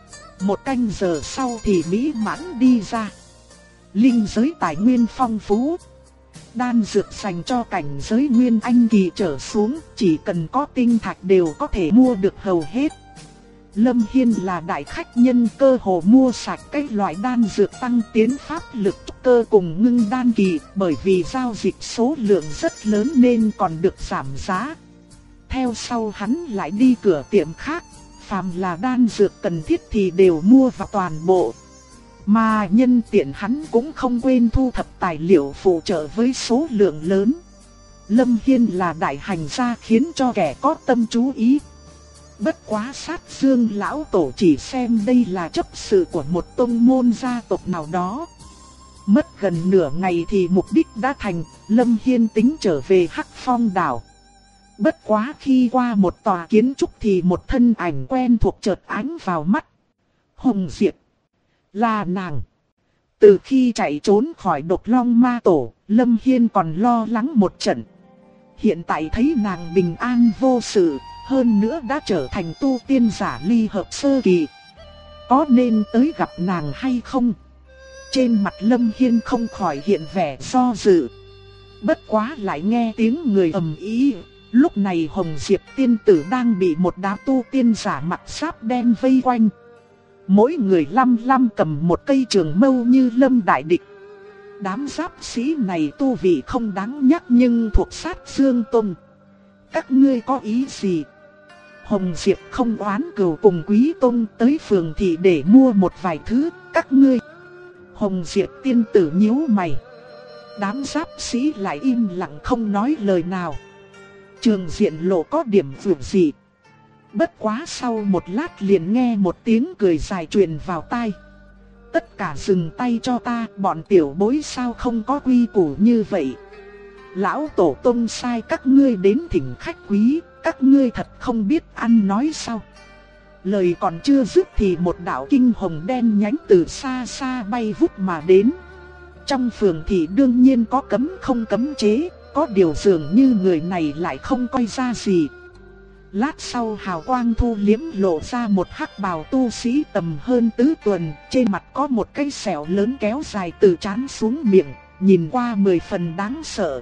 Một canh giờ sau thì mỹ mãn đi ra. Linh giới tài nguyên phong phú. Đan dược dành cho cảnh giới Nguyên Anh kỳ trở xuống, chỉ cần có tinh thạch đều có thể mua được hầu hết. Lâm Hiên là đại khách nhân, cơ hồ mua sạch các loại đan dược tăng tiến pháp lực cơ cùng ngưng đan kỳ, bởi vì giao dịch số lượng rất lớn nên còn được giảm giá. Theo sau hắn lại đi cửa tiệm khác, phàm là đan dược cần thiết thì đều mua vào toàn bộ. Mà nhân tiện hắn cũng không quên thu thập tài liệu phụ trợ với số lượng lớn. Lâm Hiên là đại hành gia khiến cho kẻ có tâm chú ý. Bất quá Sát Dương lão tổ chỉ xem đây là chấp sự của một tông môn gia tộc nào đó. Mất gần nửa ngày thì mục đích đã thành, Lâm Hiên tính trở về Hắc Phong đảo. Bất quá khi qua một tòa kiến trúc thì một thân ảnh quen thuộc chợt ánh vào mắt. Hồng Diệp. Là nàng. Từ khi chạy trốn khỏi Độc Long Ma Tổ, Lâm Hiên còn lo lắng một trận. Hiện tại thấy nàng bình an vô sự, hơn nữa đã trở thành tu tiên giả ly hợp sơ kỳ. Có nên tới gặp nàng hay không? Trên mặt Lâm Hiên không khỏi hiện vẻ do dự. Bất quá lại nghe tiếng người ầm ĩ. Lúc này Hồng Diệp tiên tử đang bị một đám tu tiên giả mặc giáp đen vây quanh. Mỗi người lăm cầm một cây trường mâu như lâm đại địch. Đám giáp sĩ này tu vị không đáng nhắc nhưng thuộc Sát Dương Tông. Các ngươi có ý gì? Hồng Diệp không oán cừu cùng Quý Tông tới phường thị để mua một vài thứ, các ngươi. Hồng Diệp tiên tử nhíu mày. Đám giáp sĩ lại im lặng không nói lời nào. Trường diện lộ có điểm vượt dị. Bất quá sau một lát liền nghe một tiếng cười dài truyền vào tai. Tất cả dừng tay cho ta, bọn tiểu bối sao không có quy củ như vậy. Lão tổ tông sai các ngươi đến thỉnh khách quý, các ngươi thật không biết ăn nói sao. Lời còn chưa dứt thì một đạo kinh hồng đen nhánh từ xa xa bay vút mà đến. Trong phường thì đương nhiên có cấm không cấm chế, có điều dường như người này lại không coi ra gì. Lát sau hào quang thu liếm lộ ra một hắc bào tu sĩ tầm hơn tứ tuần, trên mặt có một cái sẹo lớn kéo dài từ trán xuống miệng, nhìn qua 10 phần đáng sợ.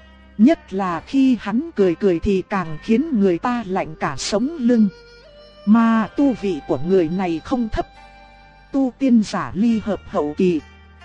Nhất là khi hắn cười thì càng khiến người ta lạnh cả sống lưng. Mà tu vị của người này không thấp. Tu tiên giả ly hợp hậu kỳ.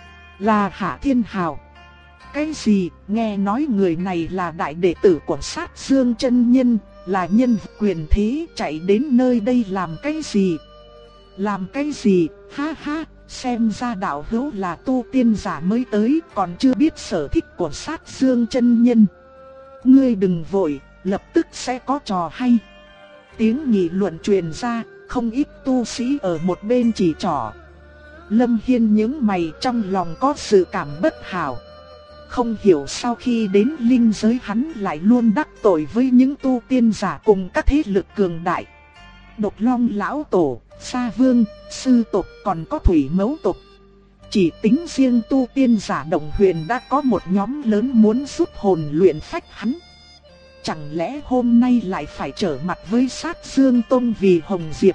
Là Hạ Thiên Hào. Cái gì, nghe nói người này là đại đệ tử của Sát Dương chân nhân, là nhân vật quyền thế, chạy đến nơi đây làm cái gì? Làm cái gì, ha ha, xem ra đạo hữu là tu tiên giả mới tới, còn chưa biết sở thích của Sát Dương chân nhân. Ngươi đừng vội, lập tức sẽ có trò hay. Tiếng nghị luận truyền ra, không ít tu sĩ ở một bên chỉ trỏ. Lâm Hiên nhướng mày, trong lòng có sự cảm bất hảo. Không hiểu sao khi đến linh giới hắn lại luôn đắc tội với những tu tiên giả cùng các thế lực cường đại. Độc Long lão tổ, Sa Vương, sư tộc còn có Thủy Mẫu tộc. Chỉ tính riêng tu tiên giả Động Huyền đã có một nhóm lớn muốn rút hồn luyện phách hắn. Chẳng lẽ hôm nay lại phải trở mặt với Sát Dương Tông vì Hồng Diệp?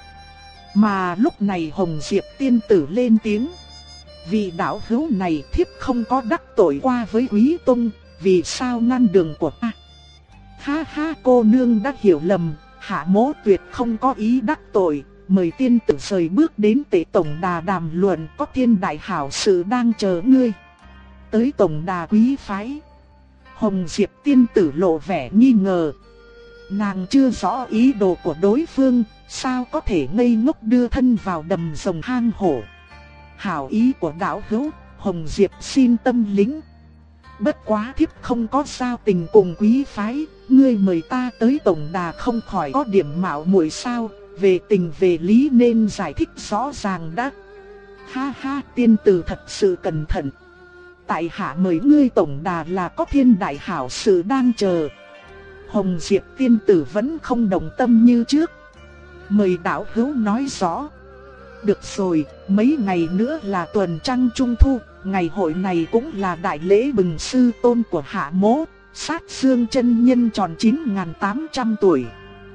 Mà lúc này Hồng Diệp tiên tử lên tiếng. Vì đạo hữu này thiếp không có đắc tội qua với Quý Tông, vì sao ngăn đường của ta? Ha ha, cô nương đã hiểu lầm, Hạ Mỗ tuyệt không có ý đắc tội, mời tiên tử rời bước đến Tề tổng đà đàm luận, có thiên đại hảo sự đang chờ ngươi. Tới tổng đà quý phái. Hồng Diệp tiên tử lộ vẻ nghi ngờ. Nàng chưa rõ ý đồ của đối phương, sao có thể ngây ngốc đưa thân vào đầm rồng hang hổ. Hảo ý của đạo hữu, Hồng Diệp xin tâm lĩnh. Bất quá thiếp không có giao tình cùng quý phái, ngươi mời ta tới tổng đà không khỏi có điểm mạo muội sao, về tình về lý nên giải thích rõ ràng đã. Ha ha, tiên tử thật sự cẩn thận. Tại hạ mời ngươi tổng đà là có thiên đại hảo sự đang chờ. Hồng Diệp tiên tử vẫn không đồng tâm như trước. Mời đạo hữu nói rõ. Được rồi, mấy ngày nữa là tuần trăng trung thu, ngày hội này cũng là đại lễ bừng sư tôn của Hạ Mỗ, Sát Dương chân nhân tròn 9.800 tuổi.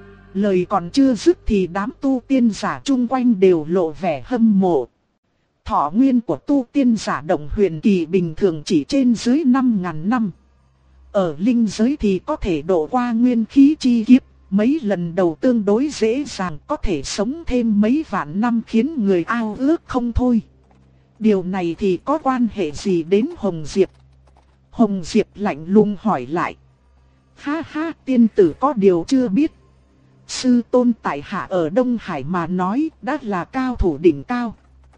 Lời còn chưa dứt thì đám tu tiên giả chung quanh đều lộ vẻ hâm mộ. Thọ nguyên của tu tiên giả Động Huyền Kỳ bình thường chỉ trên dưới 5.000 năm. Ở linh giới thì có thể độ qua nguyên khí chi kiếp, mấy lần đầu tương đối dễ dàng, có thể sống thêm mấy vạn năm khiến người ao ước không thôi. Điều này thì có quan hệ gì đến Hồng Diệp? Hồng Diệp lạnh lùng hỏi lại. Ha ha, tiên tử có điều chưa biết. Sư tôn tại hạ ở Đông Hải mà nói đã là cao thủ đỉnh cao.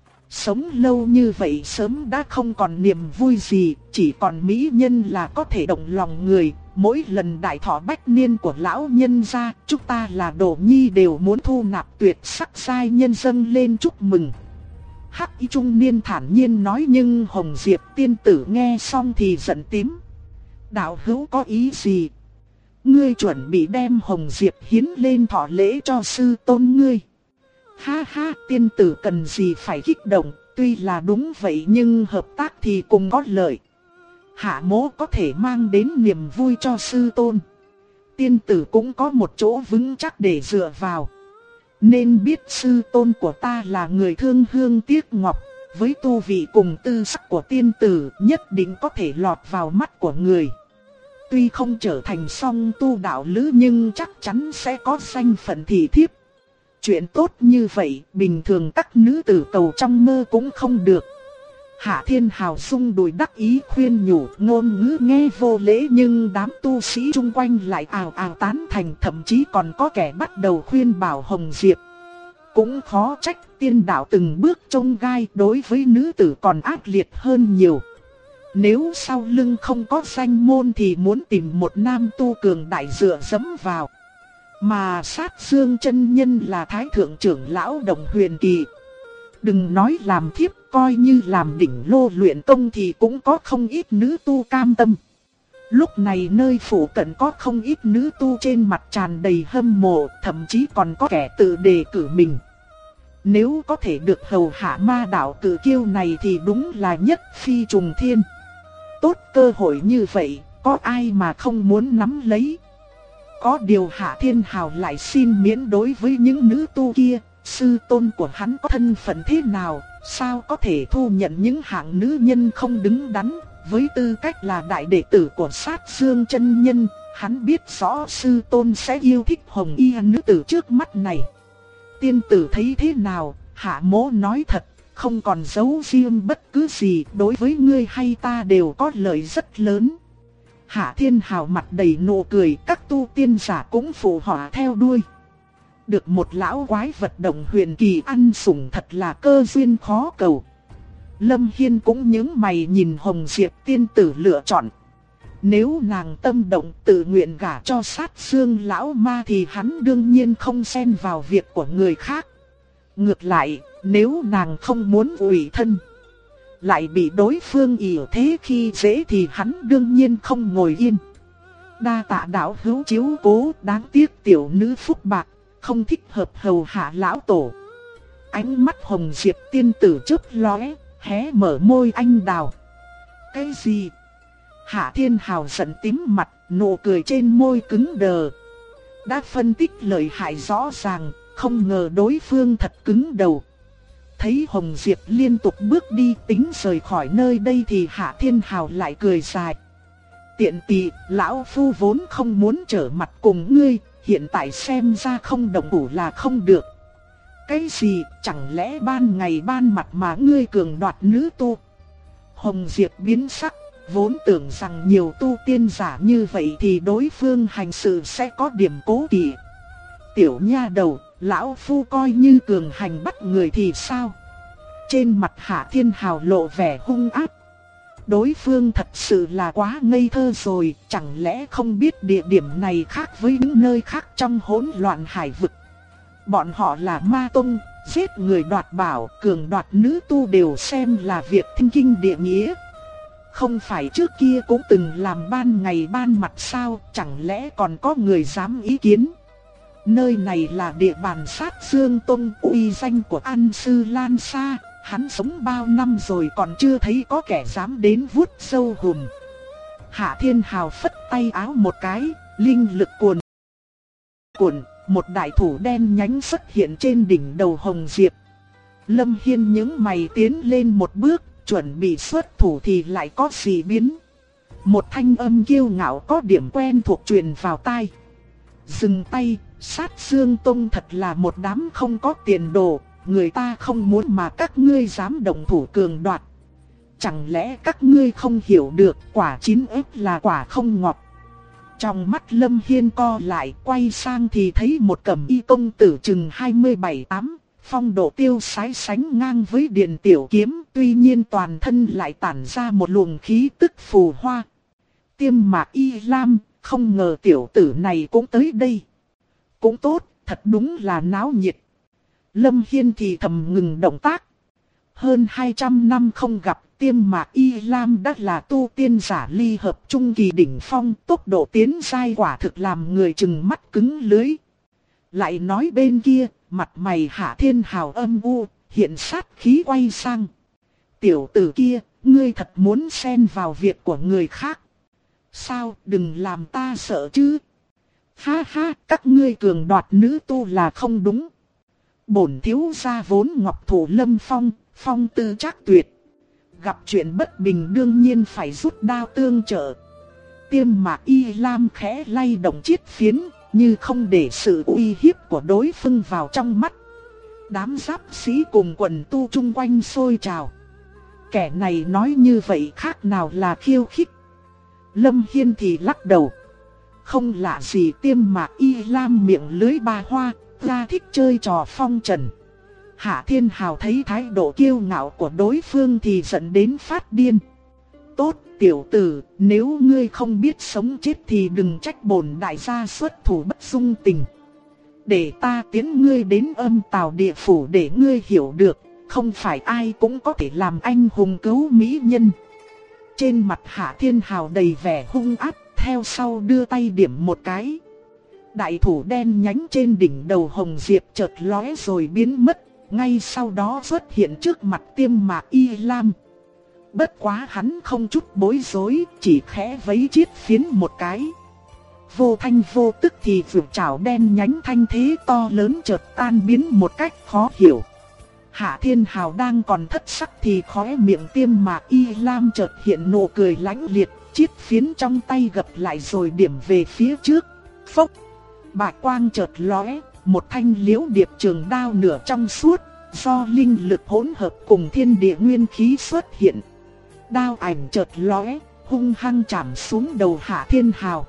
Sống lâu như vậy sớm đã không còn niềm vui gì, chỉ còn mỹ nhân là có thể động lòng người. Mỗi lần đại thọ bách niên của lão nhân gia, chúng ta là đồ nhi đều muốn thu nạp tuyệt sắc giai nhân dâng lên chúc mừng. Hắc y trung niên thản nhiên nói, nhưng Hồng Diệp tiên tử nghe xong thì giận tím. Đạo hữu có ý gì? Ngươi chuẩn bị đem Hồng Diệp hiến lên thọ lễ cho sư tôn ngươi. Ha ha, tiên tử cần gì phải kích động, tuy là đúng vậy nhưng hợp tác thì cùng có lợi. Hạ Mỗ có thể mang đến niềm vui cho sư tôn. Tiên tử cũng có một chỗ vững chắc để dựa vào. Nên biết sư tôn của ta là người thương hương tiếc ngọc, với tu vị cùng tư sắc của tiên tử nhất định có thể lọt vào mắt của người. Tuy không trở thành song tu đạo lữ nhưng chắc chắn sẽ có danh phận thị thiếp. Chuyện tốt như vậy, bình thường các nữ tử cầu trong mơ cũng không được. Hạ Thiên Hào sung đùi đắc ý khuyên nhủ, ngôn ngữ nghe vô lễ nhưng đám tu sĩ chung quanh lại ào ào tán thành, thậm chí còn có kẻ bắt đầu khuyên bảo Hồng Diệp. Cũng khó trách tiên đạo từng bước chông gai, đối với nữ tử còn ác liệt hơn nhiều. Nếu sau lưng không có danh môn thì muốn tìm một nam tu cường đại dựa dẫm vào. Mà Sát Dương chân nhân là thái thượng trưởng lão Động Huyền Kỳ. Đừng nói làm thiếp, coi như làm đỉnh lô luyện công thì cũng có không ít nữ tu cam tâm. Lúc này nơi phủ cận có không ít nữ tu trên mặt tràn đầy hâm mộ, thậm chí còn có kẻ tự đề cử mình. Nếu có thể được hầu hạ ma đạo cử kiêu này thì đúng là nhất phi trùng thiên. Tốt cơ hội như vậy, có ai mà không muốn nắm lấy. Có điều Hạ Thiên Hào lại xin miễn đối với những nữ tu kia. Sư tôn của hắn có thân phận thế nào, sao có thể thu nhận những hạng nữ nhân không đứng đắn. Với tư cách là đại đệ tử của Sát Dương chân nhân, hắn biết rõ sư tôn sẽ yêu thích hồng y nữ tử trước mắt này. Tiên tử thấy thế nào? Hạ Mỗ nói thật, không còn giấu riêng bất cứ gì, đối với ngươi hay ta đều có lợi rất lớn. Hạ Thiên Hào mặt đầy nụ cười, các tu tiên giả cũng phụ họa theo đuôi. Được một lão quái vật Động Huyền Kỳ ăn sủng thật là cơ duyên khó cầu. Lâm Hiên cũng nhướng mày nhìn Hồng Diệp tiên tử lựa chọn. Nếu nàng tâm động tự nguyện gả cho Sát Dương lão ma thì hắn đương nhiên không xen vào việc của người khác. Ngược lại, nếu nàng không muốn ủy thân, lại bị đối phương ỷ thế khi dễ thì hắn đương nhiên không ngồi yên. Đa tạ đạo hữu chiếu cố, đáng tiếc tiểu nữ phúc bạc, không thích hợp hầu hạ lão tổ. Ánh mắt Hồng Diệp tiên tử chớp lóe, hé mở môi anh đào. Cái gì? Hạ Thiên Hào giận tím mặt, nụ cười trên môi cứng đờ. Đã phân tích lợi hại rõ ràng, không ngờ đối phương thật cứng đầu. Thấy Hồng Diệp liên tục bước đi tính rời khỏi nơi đây thì Hạ Thiên Hào lại cười dài. Tiện tỳ, lão phu vốn không muốn trở mặt cùng ngươi, hiện tại xem ra không động thủ là không được. Cái gì, chẳng lẽ ban ngày ban mặt mà ngươi cường đoạt nữ tu? Hồng Diệp biến sắc, vốn tưởng rằng nhiều tu tiên giả như vậy thì đối phương hành sự sẽ có điểm cố kỵ. Tiểu nha đầu, lão phu coi như cường hành bắt người thì sao? Trên mặt Hạ Thiên Hào lộ vẻ hung ác. Đối phương thật sự là quá ngây thơ rồi, chẳng lẽ không biết địa điểm này khác với những nơi khác trong hỗn loạn hải vực. Bọn họ là ma tông, giết người đoạt bảo, cường đoạt nữ tu đều xem là việc thiên kinh địa nghĩa. Không phải trước kia cũng từng làm ban ngày ban mặt sao, chẳng lẽ còn có người dám ý kiến. Nơi này là địa bàn Sát Dương Tông, uy danh của An Sư lan xa. Hắn sống bao năm rồi còn chưa thấy có kẻ dám đến vuốt sâu hùm. Hạ Thiên Hào phất tay áo một cái, linh lực cuồn cuộn, một đại thủ đen nhánh xuất hiện trên đỉnh đầu Hồng Diệp. Lâm Hiên nhướng mày tiến lên một bước, chuẩn bị xuất thủ thì lại có gì biến. Một thanh âm kiêu ngạo có điểm quen thuộc truyền vào tai. Dừng tay, Sát Dương Tông thật là một đám không có tiền đồ. Người ta không muốn mà các ngươi dám động thủ cường đoạt. Chẳng lẽ các ngươi không hiểu được quả chín ép là quả không ngọt. Trong mắt Lâm Hiên co lại, quay sang thì thấy một cẩm y công tử chừng 27-8, phong độ tiêu sái sánh ngang với Điền Tiểu Kiếm, tuy nhiên toàn thân lại tản ra một luồng khí tức phù hoa. Tiêm Mạc Y Lam, không ngờ tiểu tử này cũng tới đây. Cũng tốt, thật đúng là náo nhiệt. Lâm Hiên thì thầm ngừng động tác. Hơn 200 năm không gặp, Tiêm Mạc Y Lam đã là tu tiên giả ly hợp trung kỳ đỉnh phong, tốc độ tiến giai quả thực làm người chừng mắt cứng lưới. Lại nói bên kia, mặt mày Hạ Thiên Hào âm u, hiện sát khí quay sang. Tiểu tử kia, ngươi thật muốn xen vào việc của người khác. Sao, đừng làm ta sợ chứ. Ha ha, các ngươi cường đoạt nữ tu là không đúng. Bổn thiếu gia vốn ngọc thủ lâm phong, phong tư chắc tuyệt. Gặp chuyện bất bình đương nhiên phải rút đao tương trợ. Tiêm Mạc Y Lam khẽ lay động chiếc phiến, như không để sự uy hiếp của đối phương vào trong mắt. Đám giáp sĩ cùng quần tu chung quanh sôi trào. Kẻ này nói như vậy khác nào là khiêu khích. Lâm Hiên thì lắc đầu. Không lạ gì Tiêm Mạc Y Lam miệng lưới ba hoa, ra thích chơi trò phong trần. Hạ Thiên Hào thấy thái độ kiêu ngạo của đối phương thì giận đến phát điên. Tốt tiểu tử, nếu ngươi không biết sống chết thì đừng trách bổn đại gia xuất thủ bất dung tình. Để ta tiến ngươi đến Âm Tào địa phủ để ngươi hiểu được, không phải ai cũng có thể làm anh hùng cứu mỹ nhân. Trên mặt Hạ Thiên Hào đầy vẻ hung ác, theo sau đưa tay điểm một cái. Đại thủ đen nhánh trên đỉnh đầu Hồng Diệp chợt lóe rồi biến mất, ngay sau đó xuất hiện trước mặt Tiêm Mạc Y Lam. Bất quá hắn không chút bối rối, chỉ khẽ vấy chiếc phiến một cái. Vô thanh vô tức thì vượt trảo đen nhánh thanh thế to lớn chợt tan biến một cách khó hiểu. Hạ Thiên Hào đang còn thất sắc thì khóe miệng Tiêm Mạc Y Lam chợt hiện nụ cười lãnh liệt, chiếc phiến trong tay gập lại rồi điểm về phía trước. Phốc! Bạch quang chợt lóe, một thanh liễu điệp trường đao nửa trong suốt, do linh lực hỗn hợp cùng thiên địa nguyên khí xuất hiện. Đao ảnh chợt lóe, hung hăng chạm xuống đầu Hạ Thiên Hào.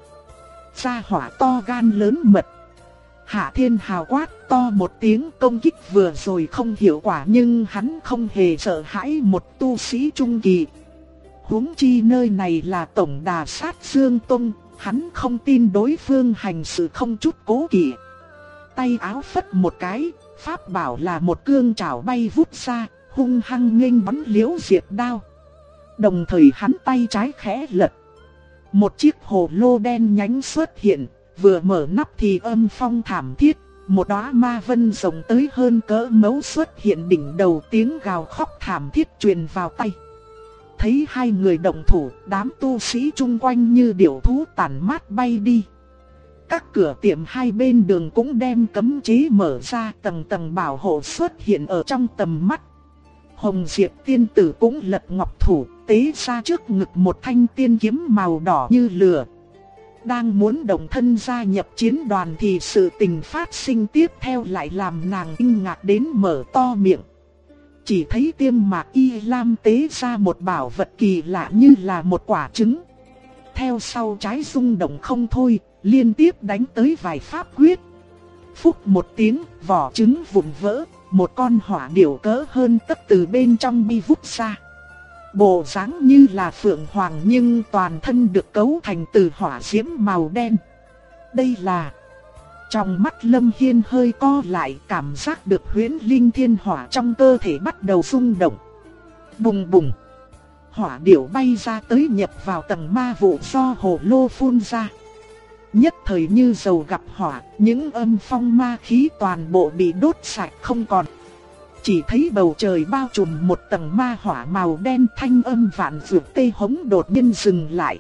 Gia hỏa to gan lớn mật. Hạ Thiên Hào quát to một tiếng, công kích vừa rồi không hiệu quả nhưng hắn không hề sợ hãi một tu sĩ trung kỳ. Huống chi nơi này là tổng đà Sát Dương Tông, hắn không tin đối phương hành sự không chút cố kỵ. Tay áo phất một cái, pháp bảo là một cương trảo bay vút ra, hung hăng nghênh bắn liễu diệt đao. Đồng thời hắn tay trái khẽ lật. Một chiếc hồ lô đen nhánh xuất hiện, vừa mở nắp thì âm phong thảm thiết. Một đóa ma vân rộng tới hơn cỡ mấu xuất hiện đỉnh đầu, tiếng gào khóc thảm thiết truyền vào tai. Thấy hai người động thủ, đám tu sĩ chung quanh như điểu thú tản mát bay đi. Các cửa tiệm hai bên đường cũng đem cấm chế mở ra, tầng tầng bảo hộ xuất hiện ở trong tầm mắt. Hồng Diệp tiên tử cũng lật ngọc thủ, tế ra trước ngực một thanh tiên kiếm màu đỏ như lửa. Đang muốn động thân gia nhập chiến đoàn thì sự tình phát sinh tiếp theo lại làm nàng kinh ngạc đến mở to miệng. Chỉ thấy Tiêm Mạc Y Lam tế ra một bảo vật kỳ lạ như là một quả trứng. Theo sau trái rung động không thôi, liên tiếp đánh tới vài pháp quyết. Phúc một tiếng, vỏ trứng vụn vỡ, một con hỏa điểu cỡ hơn tấc từ bên trong bi vút ra. Bộ dáng như là phượng hoàng nhưng toàn thân được cấu thành từ hỏa diễm màu đen. Đây là... Trong mắt Lâm Hiên hơi co lại, cảm giác được huyễn linh thiên hỏa trong cơ thể bắt đầu rung động. Bùng bùng. Hỏa điểu bay ra tới nhập vào tầng ma vụ do hồ lô phun ra. Nhất thời như dầu gặp hỏa, những âm phong ma khí toàn bộ bị đốt sạch không còn. Chỉ thấy bầu trời bao trùm một tầng ma hỏa màu đen, thanh âm vạn dược tê hống đột nhiên dừng lại.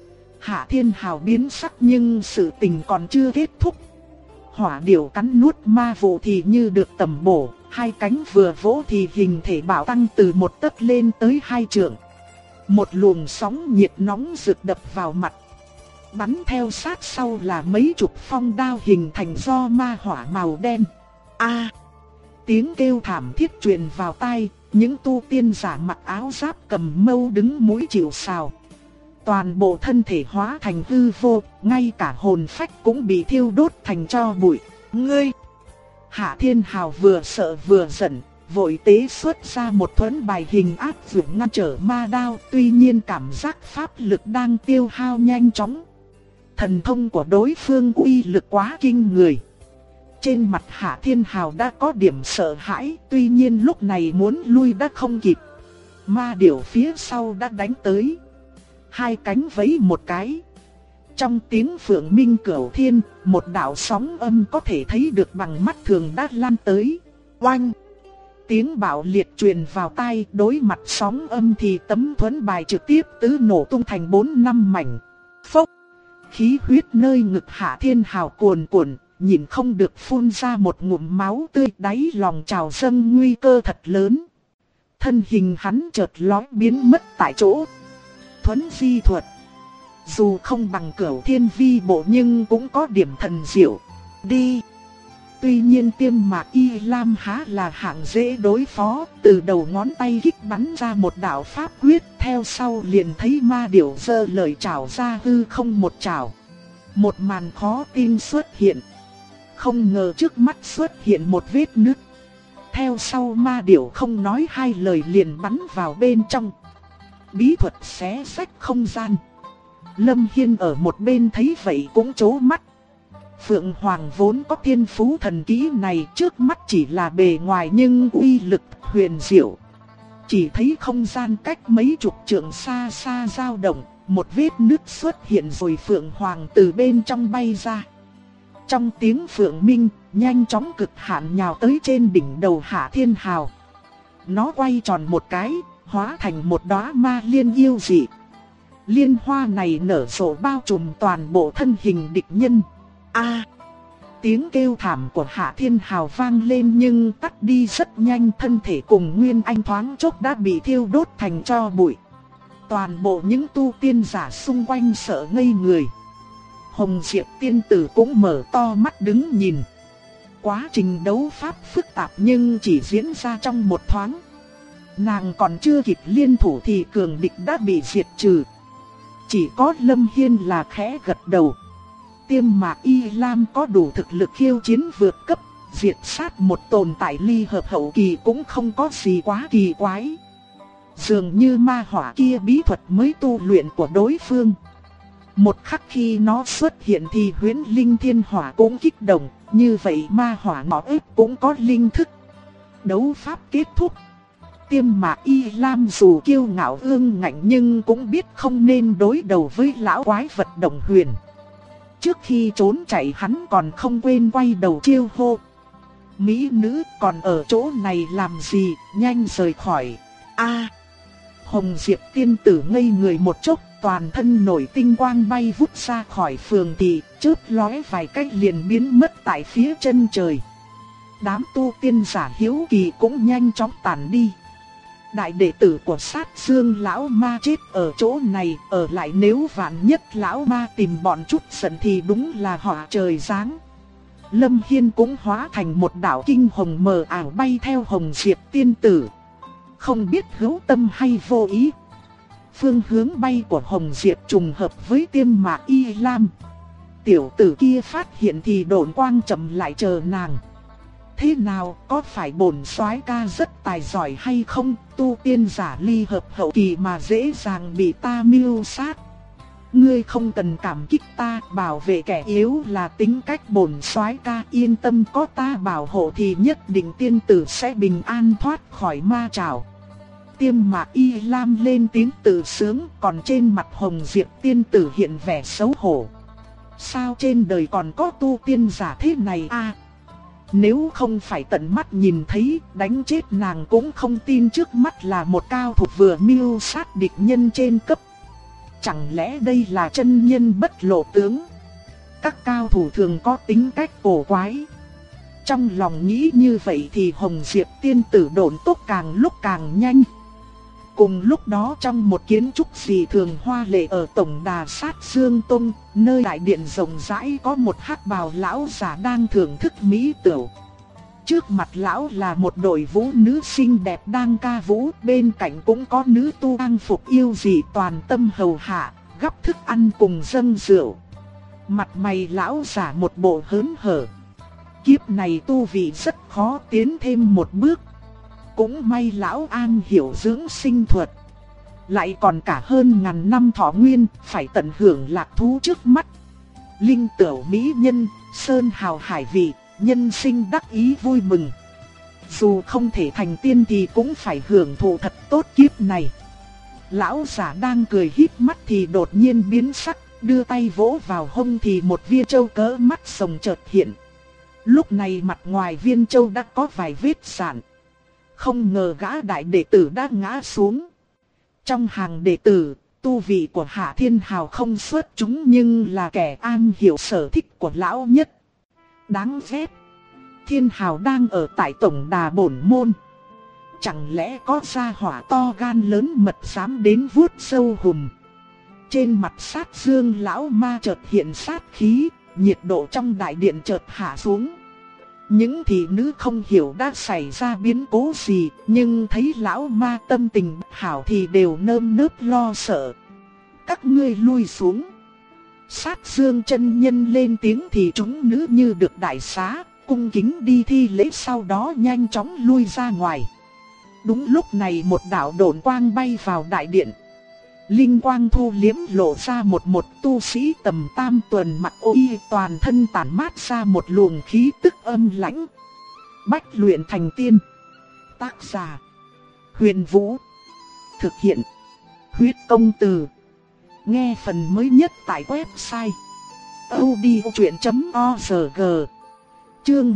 Hạ Thiên Hào biến sắc nhưng sự tình còn chưa kết thúc. Hỏa điểu cắn nuốt ma vụ thì như được tẩm bổ, hai cánh vừa vỗ thì hình thể bạo tăng từ một tấc lên tới 2 trượng. Một luồng sóng nhiệt nóng rực đập vào mặt. Bắn theo sát sau là mấy chục phong đao hình thành do ma hỏa màu đen. A! Tiếng kêu thảm thiết truyền vào tai, những tu tiên giả mặc áo giáp cầm mâu đứng mũi chịu sào. Toàn bộ thân thể hóa thành hư vô, ngay cả hồn phách cũng bị thiêu đốt thành tro bụi. Ngươi! Hạ Thiên Hào vừa sợ vừa giận, vội tế xuất ra một thuẫn bài hình áp dụng ngăn trở ma đao. Tuy nhiên cảm giác pháp lực đang tiêu hao nhanh chóng. Thần thông của đối phương uy lực quá kinh người. Trên mặt Hạ Thiên Hào đã có điểm sợ hãi, tuy nhiên lúc này muốn lui đã không kịp. Ma điểu phía sau đã đánh tới. Hai cánh vẫy một cái. Trong tiếng phượng minh cửu thiên, một đạo sóng âm có thể thấy được bằng mắt thường đã lan tới. Oanh! Tiếng bạo liệt truyền vào tai, đối mặt sóng âm thì tấm thuẫn bài trực tiếp tứ nổ tung thành 4-5 mảnh. Phốc! Khí huyết nơi ngực Hạ Thiên Hào cuồn cuộn, nhìn không được phun ra một ngụm máu tươi, đáy lòng trào dâng nguy cơ thật lớn. Thân hình hắn chợt lóe biến mất tại chỗ. Thuấn di thuật. Dù không bằng Cửu Thiên Vi bộ nhưng cũng có điểm thần diệu. Đi. Tuy nhiên Tiêm Mạc Y Lam há là hạng dễ đối phó, từ đầu ngón tay kích bắn ra một đạo pháp quyết, theo sau liền thấy ma điểu giơ lời chảo ra hư không một chảo. Một màn khó tin xuất hiện. Không ngờ trước mắt xuất hiện một vết nứt. Theo sau ma điểu không nói hai lời liền bắn vào bên trong. Bí thuật xé rách không gian. Lâm Hiên ở một bên thấy vậy cũng trố mắt. Phượng Hoàng vốn có thiên phú thần kỹ này, trước mắt chỉ là bề ngoài nhưng uy lực huyền diệu. Chỉ thấy không gian cách mấy chục trượng xa xa dao động, một vết nứt xuất hiện rồi Phượng Hoàng từ bên trong bay ra. Trong tiếng phượng minh, nhanh chóng cực hạn nhào tới trên đỉnh đầu Hạ Thiên Hào. Nó quay tròn một cái, hóa thành một đóa ma liên yêu dị. Liên hoa này nở rộ bao trùm toàn bộ thân hình địch nhân. A! Tiếng kêu thảm của Hạ Thiên Hào vang lên nhưng tắt đi rất nhanh, thân thể cùng Nguyên Anh thoáng chốc đã bị thiêu đốt thành tro bụi. Toàn bộ những tu tiên giả xung quanh sợ ngây người. Hồng Diệp tiên tử cũng mở to mắt đứng nhìn. Quá trình đấu pháp phức tạp nhưng chỉ diễn ra trong một thoáng. Nàng còn chưa kịp liên thủ thì cường địch đã bị diệt trừ. Chỉ có Lâm Hiên là khẽ gật đầu. Tiêm Mạc Y Lam có đủ thực lực khiêu chiến vượt cấp, diệt sát một tồn tại ly hợp hậu kỳ cũng không có gì quá kỳ quái. Dường như ma hỏa kia bí thuật mới tu luyện của đối phương. Một khắc khi nó xuất hiện thì huyễn linh thiên hỏa cũng kích động, như vậy ma hỏa nó ếp cũng có linh thức. Đấu pháp kết thúc. Tiêm Mạc Y Lam dù kiêu ngạo ương ngạnh nhưng cũng biết không nên đối đầu với lão quái vật Đồng Huyền. Trước khi trốn chạy hắn còn không quên quay đầu chiêu hô. Mỹ nữ còn ở chỗ này làm gì, nhanh rời khỏi. A! Hồng Diệp tiên tử ngây người một chốc, toàn thân nổi tinh quang bay vút ra khỏi phường thị, chớp lóe vài cách liền biến mất tại phía chân trời. Đám tu tiên giả hiếu kỳ cũng nhanh chóng tản đi. Đại đệ tử của Sát Dương lão ma chết ở chỗ này, ở lại nếu vạn nhất lão ma tìm bọn chút giận thì đúng là họa trời giáng. Lâm Hiên cũng hóa thành một đạo kinh hồng mờ ảo bay theo Hồng Diệp tiên tử. Không biết hữu tâm hay vô ý, phương hướng bay của Hồng Diệp trùng hợp với Tiêm Mạ Y Lam. Tiểu tử kia phát hiện thì độn quang chậm lại chờ nàng. Thế nào, có phải bổn soái ca rất tài giỏi hay không? Tu tiên giả ly hợp hậu kỳ mà dễ dàng bị ta mưu sát. Ngươi không cần cảm kích ta, bảo vệ kẻ yếu là tính cách bổn soái ca, yên tâm, có ta bảo hộ thì nhất định tiên tử sẽ bình an thoát khỏi ma trảo. Tiêm Mạ Y Lam lên tiếng tự sướng, còn trên mặt Hồng Diệp tiên tử hiện vẻ xấu hổ. Sao trên đời còn có tu tiên giả thế này a? Nếu không phải tận mắt nhìn thấy, đánh chết nàng cũng không tin trước mắt là một cao thủ vừa mưu sát địch nhân trên cấp. Chẳng lẽ đây là chân nhân bất lộ tướng? Các cao thủ thường có tính cách cổ quái. Trong lòng nghĩ như vậy thì Hồng Diệp tiên tử độn tốc càng lúc càng nhanh. Cùng lúc đó trong một kiến trúc dị thường hoa lệ ở tổng đà Sát Dương Tông, nơi đại điện rộng rãi có một hắc bào lão giả đang thưởng thức mỹ tửu. Trước mặt lão là một đội vũ nữ xinh đẹp đang ca vũ, bên cạnh cũng có nữ tu trang phục yêu dị toàn tâm hầu hạ, gắp thức ăn cùng dâng rượu. Mặt mày lão giả một bộ hớn hở. Kiếp này tu vị rất khó tiến thêm một bước. Cũng may lão an hiểu dưỡng sinh thuật, lại còn cả hơn ngàn năm thọ nguyên, phải tận hưởng lạc thú trước mắt. Linh tửu mỹ nhân, sơn hào hải vị, nhân sinh đắc ý vui mừng. Dù không thể thành tiên thì cũng phải hưởng thụ thật tốt kiếp này. Lão giả đang cười híp mắt thì đột nhiên biến sắc, đưa tay vỗ vào hông thì một viên châu cỡ mắt sồng chợt hiện. Lúc này mặt ngoài viên châu đã có vài vết sạn. Không ngờ gã đại đệ tử đã ngã xuống. Trong hàng đệ tử, tu vị của Hạ Thiên Hào không xuất chúng nhưng là kẻ an hiểu sở thích của lão nhất. Đáng ghét. Thiên Hào đang ở tại tổng đà bổn môn. Chẳng lẽ có gia hỏa to gan lớn mật dám đến vuốt sâu hùm. Trên mặt Sát Dương lão ma chợt hiện sát khí, nhiệt độ trong đại điện chợt hạ xuống. Những thị nữ không hiểu đã xảy ra biến cố gì, nhưng thấy lão ma tâm tình hảo thì đều nơm nớp lo sợ. Các ngươi lui xuống. Sát Dương chân nhân lên tiếng thì chúng nữ như được đại xá, cung kính đi thi lễ, sau đó nhanh chóng lui ra ngoài. Đúng lúc này một đạo độn quang bay vào đại điện. Linh quang thu liếm lộ ra một tu sĩ tầm tam tuần mặc ô y, toàn thân tản mát ra một luồng khí tức âm lãnh. Bách luyện thành tiên. Tác giả Huyền Vũ. Thực hiện Huyết Công Từ. Nghe phần mới nhất tại website audiochuyện.org. Chương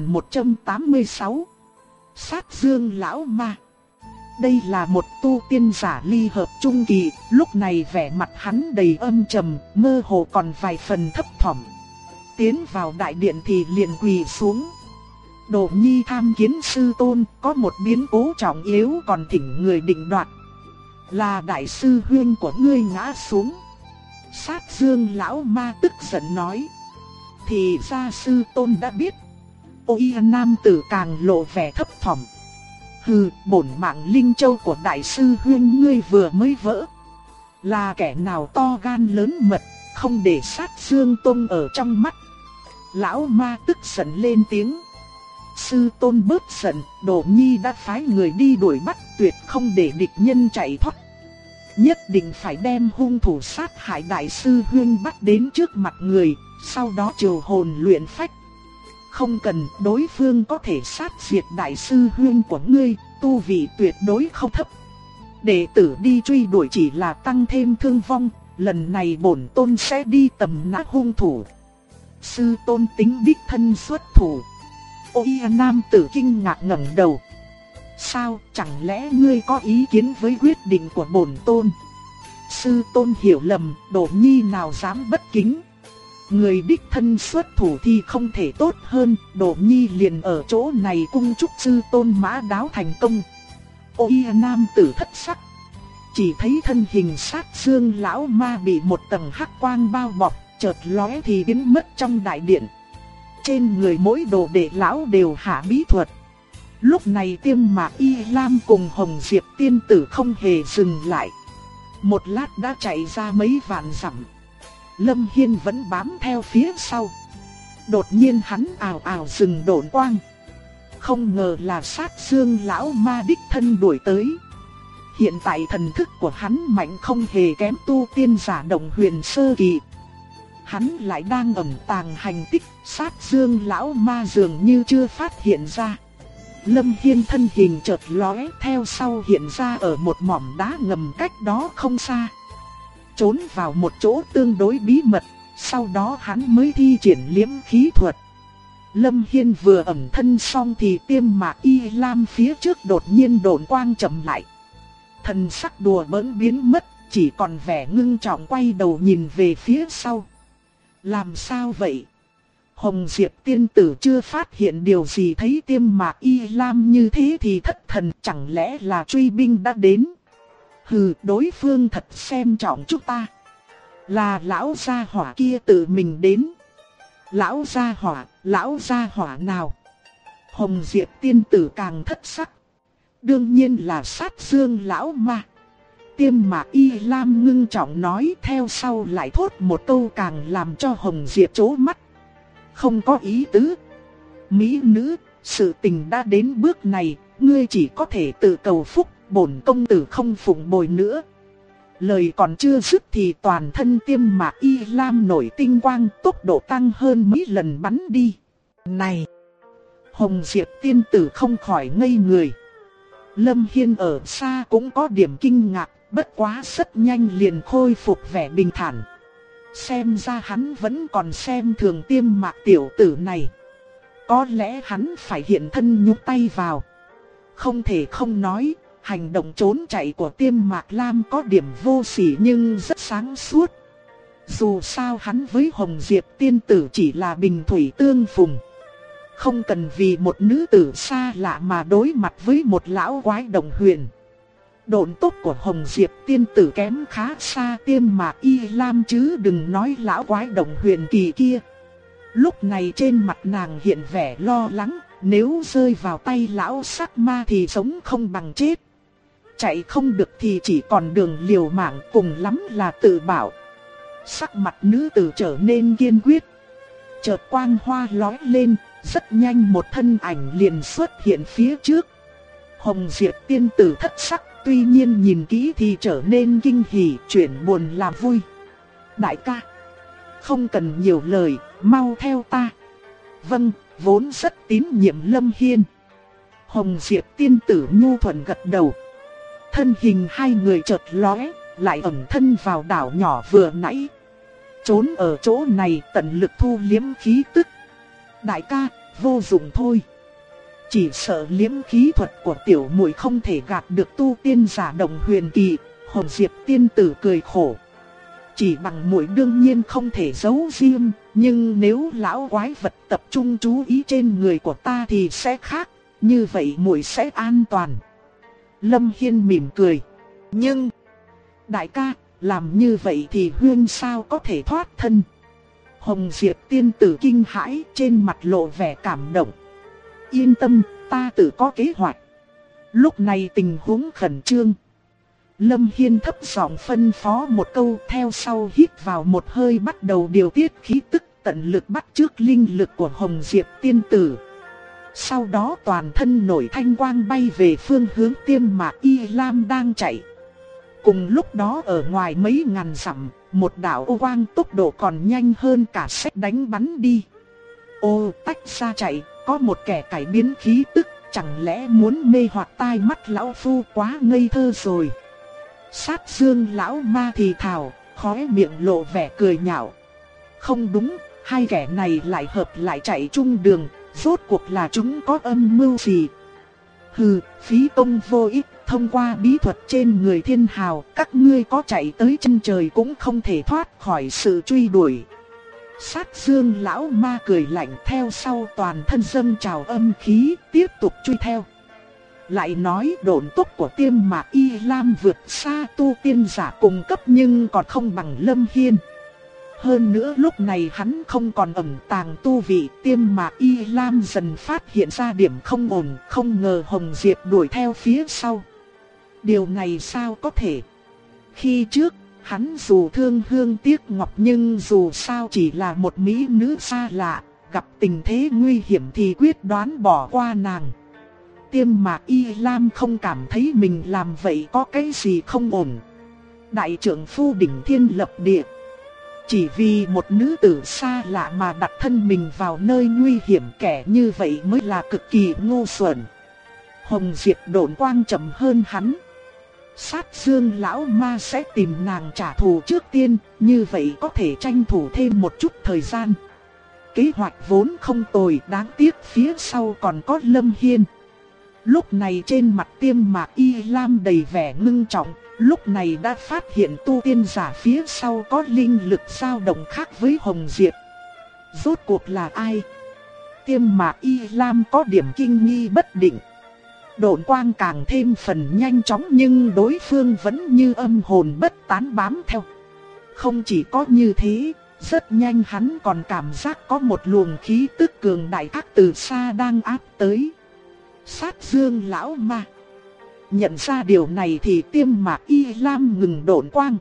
1186. Sát Dương lão ma. Đây là một tu tiên giả ly hợp trung kỳ, lúc này vẻ mặt hắn đầy âm trầm, mơ hồ còn vài phần thấp thỏm. Tiến vào đại điện thì liền quỳ xuống. Đồ nhi tham kiến sư tôn, có một biến cố trọng yếu còn thỉnh người định đoạt. Là đại sư huynh của ngươi ngã xuống. Sát Dương lão ma tức giận nói. Thì ra sư tôn đã biết. Ôi nam tử càng lộ vẻ thấp thỏm. Hừ, bổn mạng linh châu của đại sư huynh ngươi vừa mới vỡ. Là kẻ nào to gan lớn mật, không để Sát Dương tôn ở trong mắt. Lão ma tức giận lên tiếng. Sư tôn bớt giận, Đồ nhi đã phái người đi đuổi bắt, tuyệt không để địch nhân chạy thoát. Nhất định phải đem hung thủ sát hại đại sư huynh bắt đến trước mặt người, sau đó triệu hồn luyện phách. Không cần, đối phương có thể sát diệt đại sư huynh của ngươi, tu vị tuyệt đối không thấp. Đệ tử đi truy đuổi chỉ là tăng thêm thương vong, lần này bổn tôn sẽ đi tầm nã hung thủ. Sư tôn tính đích thân xuất thủ. Ôi nam tử kinh ngạc ngẩng đầu. Sao, chẳng lẽ ngươi có ý kiến với quyết định của bổn tôn? Sư tôn hiểu lầm, Đồ nhi nào dám bất kính. Người đích thân xuất thủ thì không thể tốt hơn, Đồ nhi liền ở chỗ này cung chúc sư tôn mã đáo thành công. Ôi nam tử thất sắc. Chỉ thấy thân hình sát dương lão ma bị một tầng hắc quang bao bọc, chợt lóe thì biến mất trong đại điện. Trên người mỗi đồ đệ lão đều hạ bí thuật. Lúc này Tiêm Mạc Y Lam cùng Hồng Diệp tiên tử không hề dừng lại. Một lát đã chạy ra mấy vạn dặm. Lâm Hiên vẫn bám theo phía sau. Đột nhiên hắn ào ào dừng độn quang. Không ngờ là sát dương lão ma đích thân đuổi tới. Hiện tại thần thức của hắn mạnh không hề kém tu tiên giả Động Huyền sơ kỳ. Hắn lại đang ẩn tàng hành tích, sát dương lão ma dường như chưa phát hiện ra. Lâm Hiên thân hình chợt lóe, theo sau hiện ra ở một mỏm đá ngầm cách đó không xa. Trốn vào một chỗ tương đối bí mật, sau đó hắn mới thi triển liễm khí thuật. Lâm Hiên vừa ẩn thân xong thì Tiêm Mạc Y Lam phía trước đột nhiên độn quang chậm lại. Thần sắc đùa bỡn biến mất, chỉ còn vẻ ngưng trọng quay đầu nhìn về phía sau. Làm sao vậy? Hồng Diệp tiên tử chưa phát hiện điều gì, thấy Tiêm Mạc Y Lam như thế thì thất thần, chẳng lẽ là truy binh đã đến? Hừ, đối phương thật xem trọng chúng ta. Là lão gia hỏa kia tự mình đến. Lão gia hỏa nào? Hồng Diệp tiên tử càng thất sắc. Đương nhiên là sát dương lão ma. Tiêm Mạc Y Lam ngưng trọng nói, theo sau lại thốt một câu càng làm cho Hồng Diệp trố mắt. Không có ý tứ. Mỹ nữ, sự tình đã đến bước này, ngươi chỉ có thể tự cầu phúc, bổn công tử không phụng bồi nữa. Lời còn chưa dứt thì toàn thân Tiêm Mạc Y Lam nổi tinh quang, tốc độ tăng hơn mấy lần bắn đi. Này! Hồng Diệp tiên tử không khỏi ngây người. Lâm Hiên ở xa cũng có điểm kinh ngạc, bất quá rất nhanh liền khôi phục vẻ bình thản. Xem ra hắn vẫn còn xem thường Tiêm Mạc tiểu tử này. Có lẽ hắn phải hiện thân nhúc tay vào. Không thể không nói, hành động trốn chạy của Tiêm Mạc Lam có điểm vô sỉ nhưng rất sáng suốt. Dù sao hắn với Hồng Diệp tiên tử chỉ là bình thủy tương phùng. Không cần vì một nữ tử xa lạ mà đối mặt với một lão quái Động Huyền. Độn tốc của Hồng Diệp tiên tử kém khá xa Tiêm Mạc Y Lam chứ đừng nói lão quái Động Huyền kỳ kia. Lúc này trên mặt nàng hiện vẻ lo lắng, nếu rơi vào tay lão sắc ma thì sống không bằng chết. Chạy không được thì chỉ còn đường liều mạng, cùng lắm là tự bảo. Sắc mặt nữ tử trở nên kiên quyết. Chợt quang hoa lóe lên, rất nhanh một thân ảnh liền xuất hiện phía trước. Hồng Diệp tiên tử thất sắc, tuy nhiên nhìn kỹ thì trở nên kinh hỉ, chuyển buồn làm vui. Đại ca, không cần nhiều lời, mau theo ta. Vâng, vốn rất tín nhiệm Lâm Hiên. Hồng Diệp tiên tử nhu thuận gật đầu. Thân hình hai người chợt lóe, lại ẩn thân vào đảo nhỏ vừa nãy. Trốn ở chỗ này tận lực thu liếm khí tức. Đại ca, vô dụng thôi. Chỉ sợ liếm khí thuật của tiểu muội không thể gạt được tu tiên giả Động Huyền kỳ. Hồng Diệp tiên tử cười khổ. Chỉ bằng muội đương nhiên không thể giấu riêng, nhưng nếu lão quái vật tập trung chú ý trên người của ta thì sẽ khác, như vậy muội sẽ an toàn. Lâm Hiên mỉm cười. Nhưng, đại ca, làm như vậy thì Huyên sao có thể thoát thân? Hồng Diệp tiên tử kinh hãi, trên mặt lộ vẻ cảm động. Yên tâm, ta tự có kế hoạch. Lúc này tình huống khẩn trương. Lâm Hiên thấp giọng phân phó một câu, theo sau hít vào một hơi bắt đầu điều tiết khí tức, tận lực bắt chước linh lực của Hồng Diệp tiên tử. Sau đó toàn thân nổi thanh quang bay về phương hướng Tiêm Mạc Y Lam đang chạy. Cùng lúc đó ở ngoài mấy ngàn dặm, một đạo ô quang tốc độ còn nhanh hơn cả sét đánh bắn đi. Ô tách ra chạy, có một kẻ cải biến khí tức, chẳng lẽ muốn mê hoặc tai mắt lão phu, quá ngây thơ rồi. Sát dương lão ma thì thào, khóe miệng lộ vẻ cười nhạo. Không đúng, hai kẻ này lại hợp lại chạy chung đường, rốt cuộc là chúng có âm mưu gì? Hừ, phí công vô ích, thông qua bí thuật trên người thiên hào, các ngươi có chạy tới chân trời cũng không thể thoát khỏi sự truy đuổi. Sát dương lão ma cười lạnh, theo sau toàn thân dâng trào âm khí, tiếp tục truy theo. Lại nói độn tốc của Tiêm Mạc Y Lam vượt xa tu tiên giả cùng cấp nhưng còn không bằng Lâm Hiên. Hơn nữa lúc này hắn không còn ẩn tàng tu vị, Tiêm Mạc Y Lam dần phát hiện ra điểm không ổn, không ngờ Hồng Diệp đuổi theo phía sau. Điều này sao có thể? Khi trước, hắn dù thương hương tiếc ngọc nhưng dù sao chỉ là một mỹ nữ xa lạ, gặp tình thế nguy hiểm thì quyết đoán bỏ qua nàng. Tiêm Mạc Y Lam không cảm thấy mình làm vậy có cái gì không ổn. Đại trượng phu đỉnh thiên lập địa, chỉ vì một nữ tử xa lạ mà đặt thân mình vào nơi nguy hiểm, kẻ như vậy mới là cực kỳ ngu xuẩn. Hồng Diệp độn quang chậm hơn hắn. Sát Dương lão ma sẽ tìm nàng trả thù trước tiên, như vậy có thể tranh thủ thêm một chút thời gian. Kế hoạch vốn không tồi, đáng tiếc phía sau còn có Lâm Hiên. Lúc này trên mặt Tiêm Mạc Y Lam đầy vẻ ngưng trọng, lúc này đã phát hiện tu tiên giả phía sau có linh lực dao động khác với Hồng Diệp. Rốt cuộc là ai? Tiêm Mạc Y Lam có điểm kinh nghi bất định. Độn quang càng thêm phần nhanh chóng nhưng đối phương vẫn như âm hồn bất tán bám theo. Không chỉ có như thế, rất nhanh hắn còn cảm giác có một luồng khí tức cường đại khác từ xa đang áp tới. Sát Dương lão ma. Nhận ra điều này thì Tiêm Mạc Y Lam ngừng độn quang.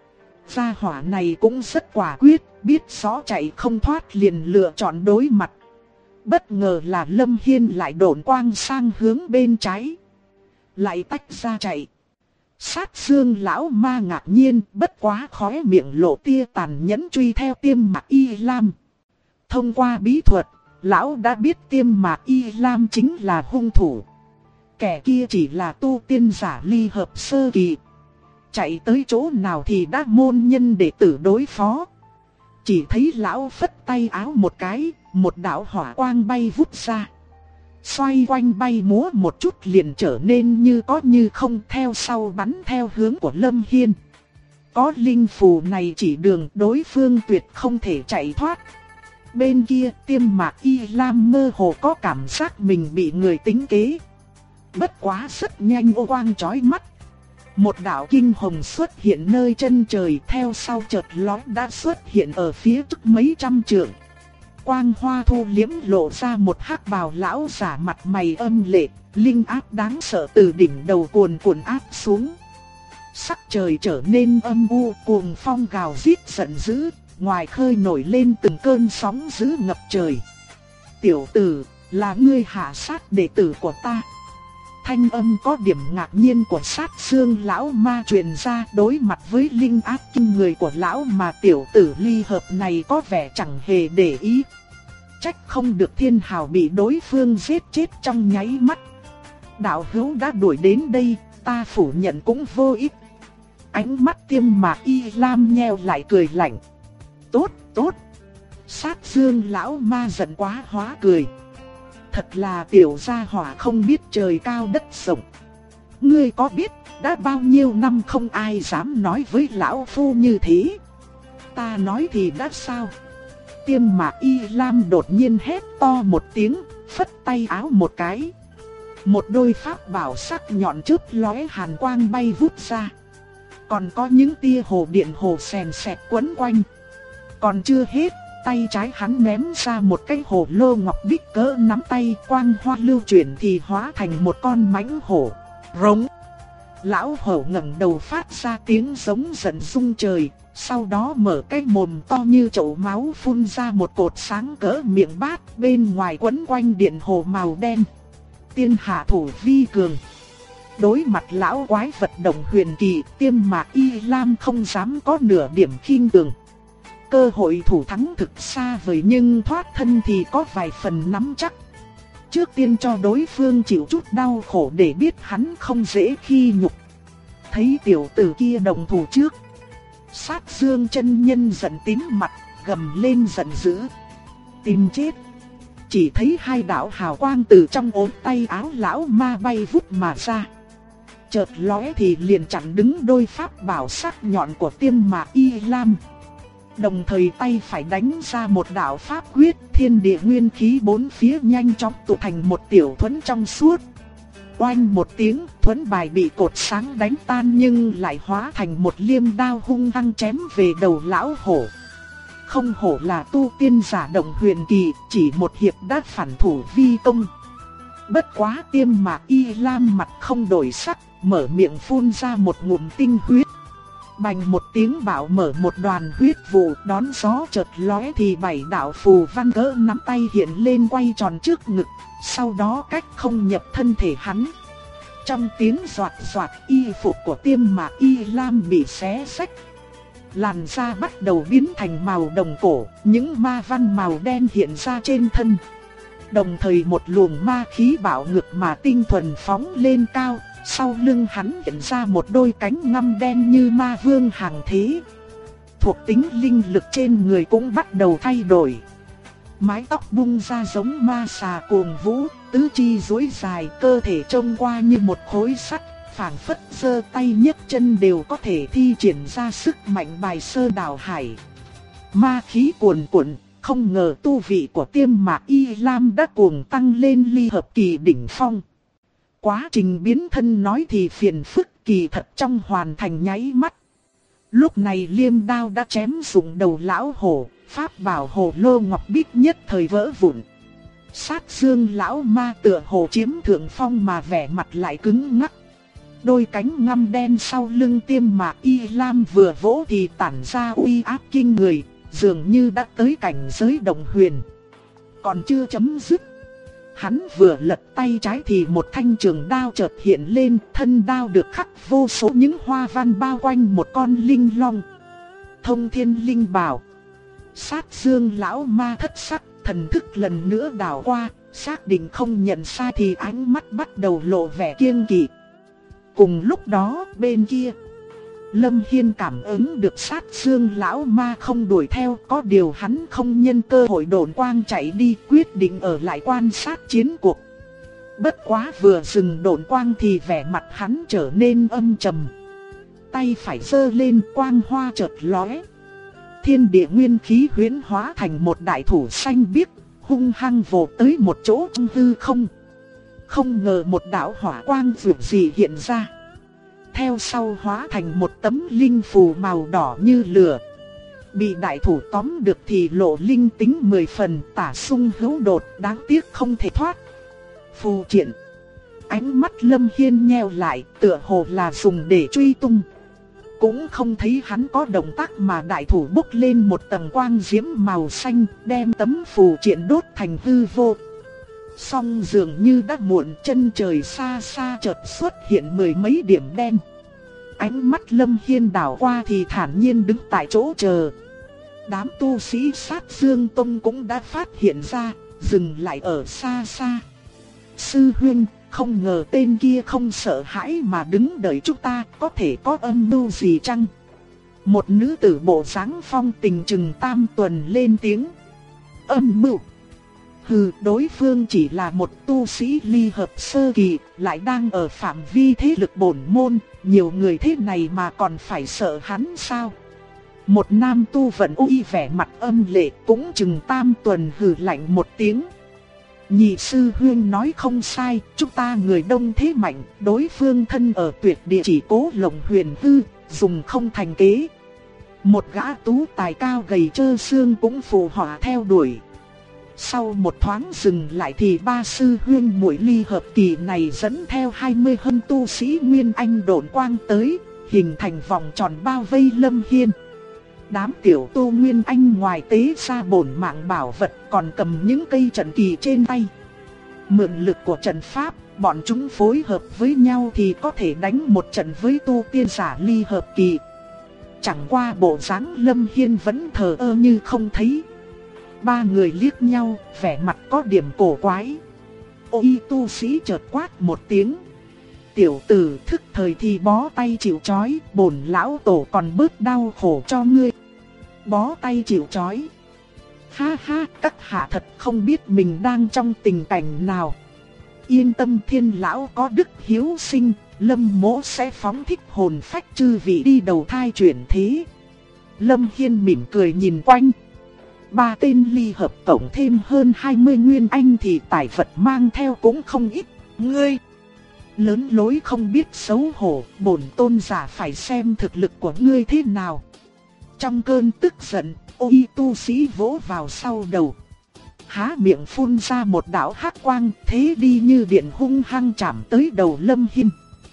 Gia hỏa này cũng rất quả quyết, biết rõ chạy không thoát liền lựa chọn đối mặt. Bất ngờ là Lâm Hiên lại độn quang sang hướng bên trái, lại tách ra chạy. Sát Dương lão ma ngạc nhiên, bất quá khóe miệng lộ tia tàn nhẫn truy theo Tiêm Mạc Y Lam. Thông qua bí thuật, lão đã biết Tiêm Mạc Y Lam chính là hung thủ. Kẻ kia chỉ là tu tiên giả ly hợp sơ kỳ. Chạy tới chỗ nào thì đã môn nhân đệ tử đối phó. Chỉ thấy lão phất tay áo một cái, một đạo hỏa quang bay vút ra. Xoay quanh bay múa một chút liền trở nên như có như không, theo sau bắn theo hướng của Lâm Hiên. Có linh phù này chỉ đường, đối phương tuyệt không thể chạy thoát. Bên kia Tiêm Mạc Y Lam mơ hồ có cảm giác mình bị người tính kế. Bất quá rất nhanh ô quang chói mắt. Một đạo kinh hồng xuất hiện nơi chân trời, theo sau chợt lóe đã xuất hiện ở phía trước mấy trăm trượng. Quang hoa thu liễm lộ ra một hắc bào lão giả mặt mày âm lệ, linh áp đáng sợ từ đỉnh đầu cuồn cuộn áp xuống. Sắc trời trở nên âm u, cuồng phong gào rít giận dữ, ngoài khơi nổi lên từng cơn sóng dữ ngập trời. Tiểu tử, là ngươi hạ sát đệ tử của ta. Thanh âm có điểm ngạc nhiên của Sát Dương lão ma truyền ra, đối mặt với linh áp kinh người của lão mà tiểu tử ly hợp này có vẻ chẳng hề để ý. Trách không được Thiên Hào bị đối phương giết chết trong nháy mắt. Đạo hữu đã đuổi đến đây, ta phủ nhận cũng vô ích. Ánh mắt Tiêm Mạc Y Lam nheo lại cười lạnh. Tốt, tốt. Sát Dương lão ma giận quá hóa cười. Thật là tiểu gia hỏa không biết trời cao đất rộng. Ngươi có biết đã bao nhiêu năm không ai dám nói với lão phu như thế. Ta nói thì đã sao? Tiêm Mạc Y Lam đột nhiên hét to một tiếng, phất tay áo một cái. Một đôi pháp bảo sắc nhọn chớp lóe hàn quang bay vút ra. Còn có những tia hồ điện hồ sèn sẹt quấn quanh. Còn chưa hết, tay trái hắn ném ra một cái hồ lô ngọc bích cỡ nắm tay, quang hoa lưu chuyển thì hóa thành một con mãnh hổ. Rống. Lão hổ ngẩng đầu phát ra tiếng giống giận rung trời, sau đó mở cái mồm to như chậu máu phun ra một cột sáng cỡ miệng bát, bên ngoài quấn quanh điện hồ màu đen. Tiên hạ thủ vi cường. Đối mặt lão quái vật đồng huyền kỳ, Tiêm Mạc Y Lam không dám có nửa điểm khinh thường. Cơ hội thủ thắng thực xa vời nhưng thoát thân thì có vài phần nắm chắc. Trước tiên cho đối phương chịu chút đau khổ để biết hắn không dễ khi nhục. Thấy tiểu tử kia đồng thủ trước, Sát Dương chân nhân giận tím mặt, gầm lên giận dữ. Tìm chết. Chỉ thấy hai đạo hào quang từ trong ốm tay áo lão ma bay vút mà ra. Chợt lóe thì liền chặn đứng đôi pháp bảo sắc nhọn của Tiêm Mạc Y Lam. Đồng thời tay phải đánh ra một đạo pháp quyết, thiên địa nguyên khí bốn phía nhanh chóng tụ thành một tiểu thuẫn trong suốt. Oanh một tiếng, thuẫn bài bị cột sáng đánh tan nhưng lại hóa thành một liêm đao hung hăng chém về đầu lão hổ. Không hổ là tu tiên giả động huyền kỳ, chỉ một hiệp đã phản thủ vi công. Bất quá Tiêm Mạc Y Lam mặt không đổi sắc, mở miệng phun ra một ngụm tinh huyết. Bành một tiếng bạo mở một đoàn huyết vụ, đón gió chợt lóe thì 7 đạo phù văn cỡ nắm tay hiện lên quay tròn trước ngực, sau đó cách không nhập thân thể hắn. Trong tiếng xoạt xoạt, y phục của Tiêm Mạc Y Lam bị xé xách. Làn da bắt đầu biến thành màu đồng cổ, những ma văn màu đen hiện ra trên thân. Đồng thời một luồng ma khí bạo ngược mà tinh thuần phóng lên cao, sau lưng hắn hiện ra một đôi cánh ngăm đen như ma vương hàng thế. Thuộc tính linh lực trên người cũng bắt đầu thay đổi. Mái tóc bung ra giống ma xà cuồng vũ, tứ chi duỗi dài, cơ thể trông qua như một khối sắt, phảng phất giơ tay nhấc chân đều có thể thi triển ra sức mạnh bài sơn đảo hải. Ma khí cuồn cuộn, không ngờ tu vị của Tiêm Mạc Y Lam đã cuồng tăng lên ly hợp kỳ đỉnh phong. Quá trình biến thân nói thì phiền phức, kỳ thật trong hoàn thành nháy mắt. Lúc này liêm đao đã chém rụng đầu lão hổ, pháp bảo hồ lô ngọc bích nhất thời vỡ vụn. Sát dương lão ma tựa hồ chiếm thượng phong mà vẻ mặt lại cứng ngắc. Đôi cánh ngăm đen sau lưng Tiêm Mạc Y Lam vừa vỗ thì tản ra uy áp kinh người, dường như đã tới cảnh giới đồng huyền. Còn chưa chấm dứt, hắn vừa lật tay trái thì một thanh trường đao chợt hiện lên, thân đao được khắc vô số những hoa văn bao quanh một con linh long. Thông thiên linh bảo. Sát dương lão ma thất sắc, thần thức lần nữa đảo qua, xác định không nhận sai thì ánh mắt bắt đầu lộ vẻ kiêng kỵ. Cùng lúc đó, bên kia, Lâm Hiên cảm ứng được sát dương lão ma không đuổi theo, có điều hắn không nhân cơ hội độn quang chạy đi, quyết định ở lại quan sát chiến cuộc. Bất quá vừa dừng độn quang thì vẻ mặt hắn trở nên âm trầm. Tay phải giơ lên, quang hoa chợt lóe. Thiên địa nguyên khí huyễn hóa thành một đại thủ xanh biếc, hung hăng vồ tới một chỗ trong hư không. Không ngờ một đạo hỏa quang vượt dị hiện ra. Theo sau hóa thành một tấm linh phù màu đỏ như lửa. Bị đại thủ tóm được thì lộ linh tính 10 phần, tả sung hữu đột, đáng tiếc không thể thoát. Phù triện. Ánh mắt Lâm Hiên nheo lại, tựa hồ là dùng để truy tung. Cũng không thấy hắn có động tác mà đại thủ bốc lên một tầng quang diễm màu xanh, đem tấm phù triện đốt thành hư vô. Song dường như đã muộn, chân trời xa xa chợt xuất hiện 10 mấy điểm đen. Ánh mắt Lâm Hiên đảo qua thì thản nhiên đứng tại chỗ chờ. Đám tu sĩ sát dương tông cũng đã phát hiện ra, dừng lại ở xa xa. Sư huynh, không ngờ tên kia không sợ hãi mà đứng đợi chúng ta, có thể có âm mưu gì chăng? Một nữ tử bộ dáng phong tình chừng tam tuần lên tiếng. Âm mưu? Hừ, đối phương chỉ là một tu sĩ ly hợp sơ kỳ, lại đang ở phạm vi thế lực bổn môn, nhiều người thế này mà còn phải sợ hắn sao? Một nam tu vận uy vẻ mặt âm lệ cũng chừng tam tuần hừ lạnh một tiếng. Nhị sư huynh nói không sai, chúng ta người đông thế mạnh, đối phương thân ở tuyệt địa chỉ cố lộng huyền hư, dùng không thành kế. Một gã tú tài cao gầy trơ xương cũng phù họa theo đuổi. Sau một thoáng dừng lại thì ba sư huynh muội ly hợp kỳ này dẫn theo 20 hân tu sĩ Nguyên Anh độn quang tới, hình thành vòng tròn bao vây Lâm Hiên. Đám tiểu tu Nguyên Anh ngoài tế ra bổn mạng bảo vật còn cầm những cây trận kỳ trên tay. Mượn lực của trận pháp, bọn chúng phối hợp với nhau thì có thể đánh một trận với tu tiên giả ly hợp kỳ. Chẳng qua bộ dáng Lâm Hiên vẫn thờ ơ như không thấy. Ba người liếc nhau, vẻ mặt có điểm cổ quái. Ôi tu sĩ chợt quát một tiếng. Tiểu tử thức thời thì bó tay chịu trói, bổn lão tổ còn bớt đau khổ cho ngươi. Bó tay chịu trói. Ha ha, các hạ thật không biết mình đang trong tình cảnh nào. Yên tâm, Thiên lão có đức hiếu sinh, Lâm mỗ sẽ phóng thích hồn phách chư vị đi đầu thai chuyển thế. Lâm Hiên mỉm cười nhìn quanh. Ba tên ly hợp tổng thêm hơn 20 nguyên anh thì tài vật mang theo cũng không ít. Ngươi Lớn lối không biết xấu hổ, bổn tôn giả phải xem thực lực của ngươi thế nào. Trong cơn tức giận, y tu sĩ vỗ vào sau đầu. Há miệng phun ra một đạo hắc quang, thế đi như điện hung hăng chạm tới đầu Lâm Hiên.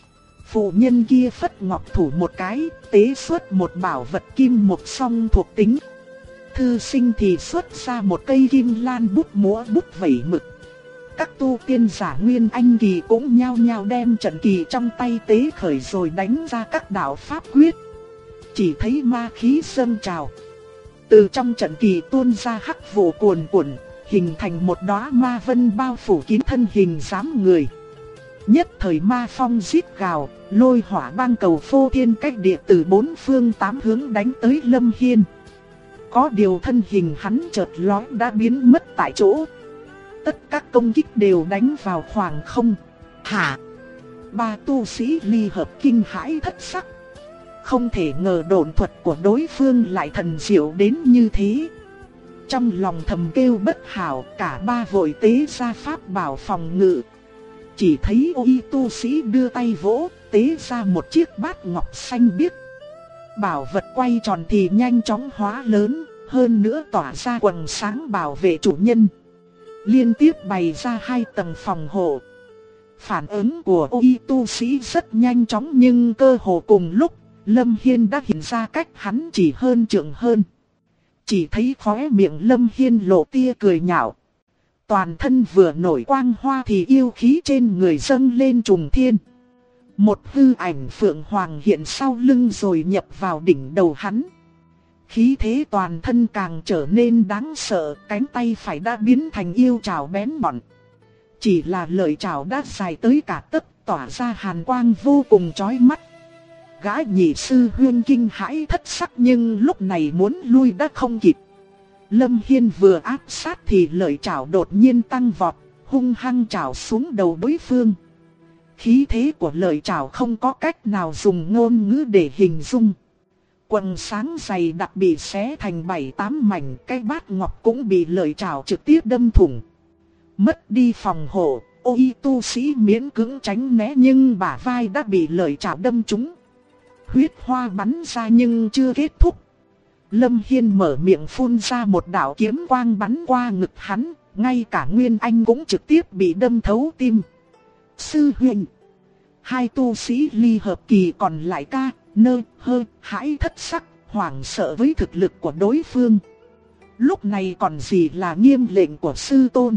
Phụ nhân kia phất ngọc thủ một cái, tế xuất một bảo vật kim mộc song thuộc tính. Thư sinh thì xuất ra một cây kim lan bút múa bút vẩy mực. Các tu tiên giả Nguyên Anh kỳ cũng nhao nhao đem trận kỳ trong tay tế khởi rồi đánh ra các đạo pháp quyết. Chỉ thấy ma khí dâng trào. Từ trong trận kỳ tuôn ra hắc vụ cuồn cuộn, hình thành một đóa ma vân bao phủ kín thân hình dám người. Nhất thời ma phong rít gào, lôi hỏa băng cầu phô thiên cách địa từ bốn phương tám hướng đánh tới Lâm Hiên. Có điều thân hình hắn chợt lóe đã biến mất tại chỗ. Tất các công kích đều đánh vào khoảng không. Hả? Ba tu sĩ ly hợp kinh hãi thất sắc. Không thể ngờ độn thuật của đối phương lại thần diệu đến như thế. Trong lòng thầm kêu bất hảo, cả ba vội tế ra pháp bảo phòng ngự. Chỉ thấy y tu sĩ đưa tay vỗ, tế ra một chiếc bát ngọc xanh biếc. Bảo vật quay tròn thì nhanh chóng hóa lớn, hơn nữa tỏa ra quầng sáng bảo vệ chủ nhân. Liên tiếp bày ra 2 tầng phòng hộ. Phản ứng của y tu sĩ rất nhanh chóng nhưng cơ hồ cùng lúc, Lâm Hiên đã hiện ra cách hắn chỉ hơn trượng hơn. Chỉ thấy khóe miệng Lâm Hiên lộ tia cười nhạo. Toàn thân vừa nổi quang hoa thì yêu khí trên người dâng lên trùng thiên. Một hư ảnh phượng hoàng hiện sau lưng rồi nhập vào đỉnh đầu hắn. Khí thế toàn thân càng trở nên đáng sợ, cánh tay phải đã biến thành yêu trảo bén nhọn. Chỉ là lợi trảo đã dài tới cả tấc, tỏa ra hàn quang vô cùng chói mắt. Gã nhị sư huyên kinh hãi thất sắc nhưng lúc này muốn lui đã không kịp. Lâm Hiên vừa áp sát thì lợi trảo đột nhiên tăng vọt, hung hăng trảo xuống đầu đối phương. Khí thế của lợi trảo không có cách nào dùng ngôn ngữ để hình dung. Quầng sáng dày đặc bị xé thành 7-8 mảnh, cái bát ngọc cũng bị lợi trảo trực tiếp đâm thủng. Mất đi phòng hộ, y tu sĩ miễn cưỡng tránh né nhưng bả vai đã bị lợi trảo đâm trúng. Huyết hoa bắn ra nhưng chưa kết thúc. Lâm Hiên mở miệng phun ra một đạo kiếm quang bắn qua ngực hắn, ngay cả Nguyên Anh cũng trực tiếp bị đâm thấu tim. Sư huynh, 2 tu sĩ ly hợp kỳ còn lại ca, nơ, hơ, hãi thất sắc, hoảng sợ với thực lực của đối phương. Lúc này còn gì là nghiêm lệnh của sư tôn.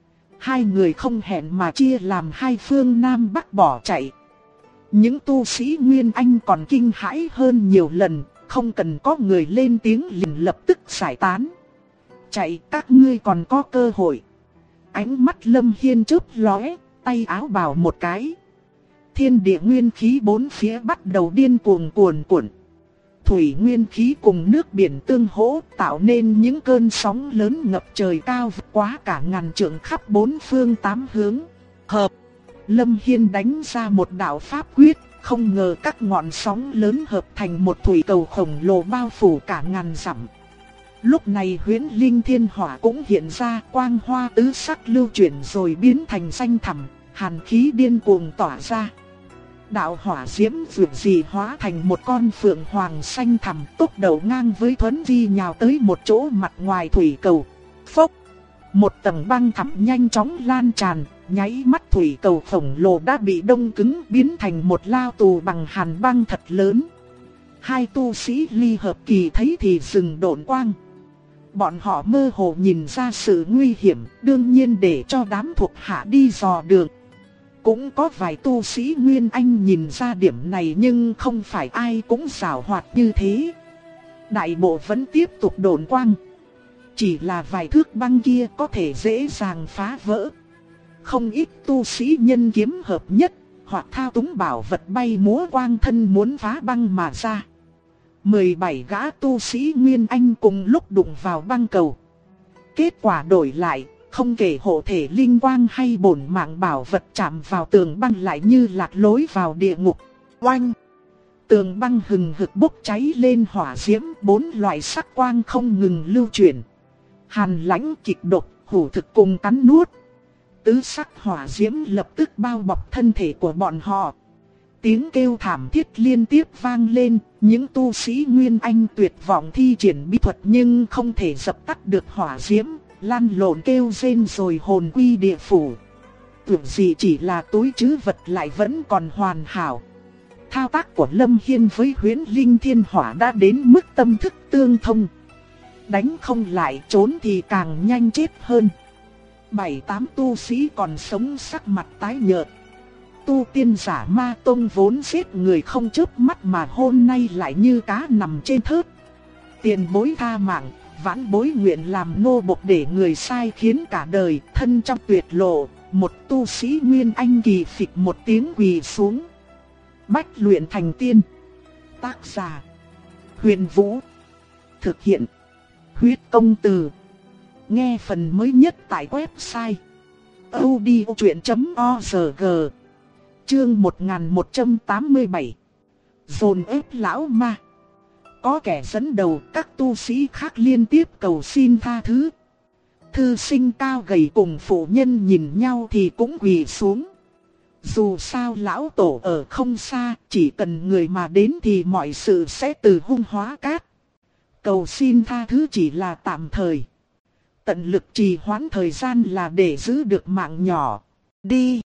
2 người không hẹn mà chia làm 2 phương Nam Bắc bỏ chạy. Những tu sĩ Nguyên Anh còn kinh hãi hơn nhiều lần, không cần có người lên tiếng liền lập tức giải tán. Chạy, các ngươi còn có cơ hội. Ánh mắt Lâm Hiên chớp lóe, tay áo bào một cái. Thiên địa nguyên khí bốn phía bắt đầu điên cuồng cuồn cuộn. Thủy nguyên khí cùng nước biển tương hỗ tạo nên những cơn sóng lớn ngập trời cao vượt quá cả ngàn trượng khắp 4 phương 8 hướng. Hợp, Lâm Hiên đánh ra một đạo pháp quyết, không ngờ các ngọn sóng lớn hợp thành một thủy cầu khổng lồ bao phủ cả ngàn dặm. Lúc này Huyễn Linh Thiên Hỏa cũng hiện ra, quang hoa tứ sắc lưu chuyển rồi biến thành xanh thẳm, hàn khí điên cuồng tỏa ra. Đạo hỏa diễm vượt dị hóa thành một con phượng hoàng xanh thẳm, tốc độ ngang với Thuấn Di nhào tới một chỗ mặt ngoài thủy cầu. Phốc! Một tầng băng thẳm nhanh chóng lan tràn, nháy mắt thủy cầu khổng lồ đã bị đông cứng biến thành một lao tù bằng hàn băng thật lớn. 2 tu sĩ ly hợp kỳ thấy thì dừng độn quang. Bọn họ mơ hồ nhìn ra sự nguy hiểm, đương nhiên để cho đám thuộc hạ đi dò đường. Cũng có vài tu sĩ Nguyên Anh nhìn ra điểm này nhưng không phải ai cũng giàu hoạt như thế. Đại bộ vẫn tiếp tục độn quang. Chỉ là vài thước băng kia có thể dễ dàng phá vỡ. Không ít tu sĩ nhân kiếm hợp nhất, hoặc thao túng bảo vật bay múa quang thân muốn phá băng mà ra. 17 gã tu sĩ Nguyên Anh cùng lúc đụng vào băng cầu. Kết quả đổi lại, không kể hộ thể linh quang hay bổn mạng bảo vật chạm vào tường băng lại như lạc lối vào địa ngục. Oanh! Tường băng hừng hực bốc cháy lên hỏa diễm, 4 loại sắc quang không ngừng lưu chuyển. Hàn lãnh, kịch độc, hủ thực cùng cắn nuốt. tứ sắc hỏa diễm lập tức bao bọc thân thể của bọn họ. Tiếng kêu thảm thiết liên tiếp vang lên, những tu sĩ Nguyên Anh tuyệt vọng thi triển bí thuật nhưng không thể dập tắt được hỏa diễm, lăn lộn kêu rên rồi hồn quy địa phủ. Tưởng gì chỉ là túi trữ vật lại vẫn còn hoàn hảo. Thao tác của Lâm Hiên với Huyễn Linh Thiên Hỏa đã đến mức tâm thức tương thông. Đánh không lại, trốn thì càng nhanh chết hơn. 7-8 tu sĩ còn sống sắc mặt tái nhợt. Tu tiên giả Ma Tông vốn giết người không chớp mắt mà hôm nay lại như cá nằm trên thớt. Tiền bối tha mạng, vãn bối nguyện làm nô bộc để người sai khiến cả đời. Thân trong tuyệt lộ, một tu sĩ Nguyên Anh kỳ phịch một tiếng quỳ xuống. Bách luyện thành tiên. Tác giả: Huyền Vũ. Thực hiện: Huyết Công Từ. Nghe phần mới nhất tại website audiochuyện.org. Chương 1187. Dồn ép lão ma. Có kẻ dẫn đầu, các tu sĩ khác liên tiếp cầu xin tha thứ. Thư sinh cao gầy cùng phụ nhân nhìn nhau thì cũng quỳ xuống. Dù sao lão tổ ở không xa, chỉ cần người mà đến thì mọi sự sẽ từ hung hóa cát. Cầu xin tha thứ chỉ là tạm thời. Tận lực trì hoãn thời gian là để giữ được mạng nhỏ. Đi!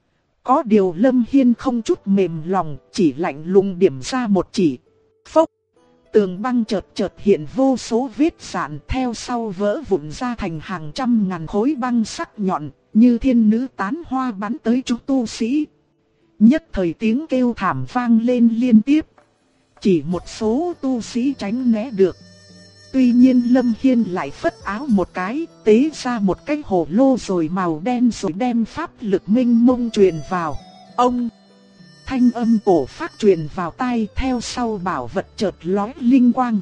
Có điều Lâm Hiên không chút mềm lòng, chỉ lạnh lùng điểm ra một chỉ. Phốc! Tường băng chợt chợt hiện vô số vết rạn, theo sau vỡ vụn ra thành hàng trăm ngàn khối băng sắc nhọn, như thiên nữ tán hoa bắn tới chúng tu sĩ. Nhất thời tiếng kêu thảm vang lên liên tiếp. Chỉ một số tu sĩ tránh né được. Tuy nhiên Lâm Hiên lại phất áo một cái, tế ra một cái hồ lô rồi màu đen rồi đem pháp lực minh mông truyền vào. Ông! Thanh âm cổ phát truyền vào tai, theo sau bảo vật chợt lóe linh quang.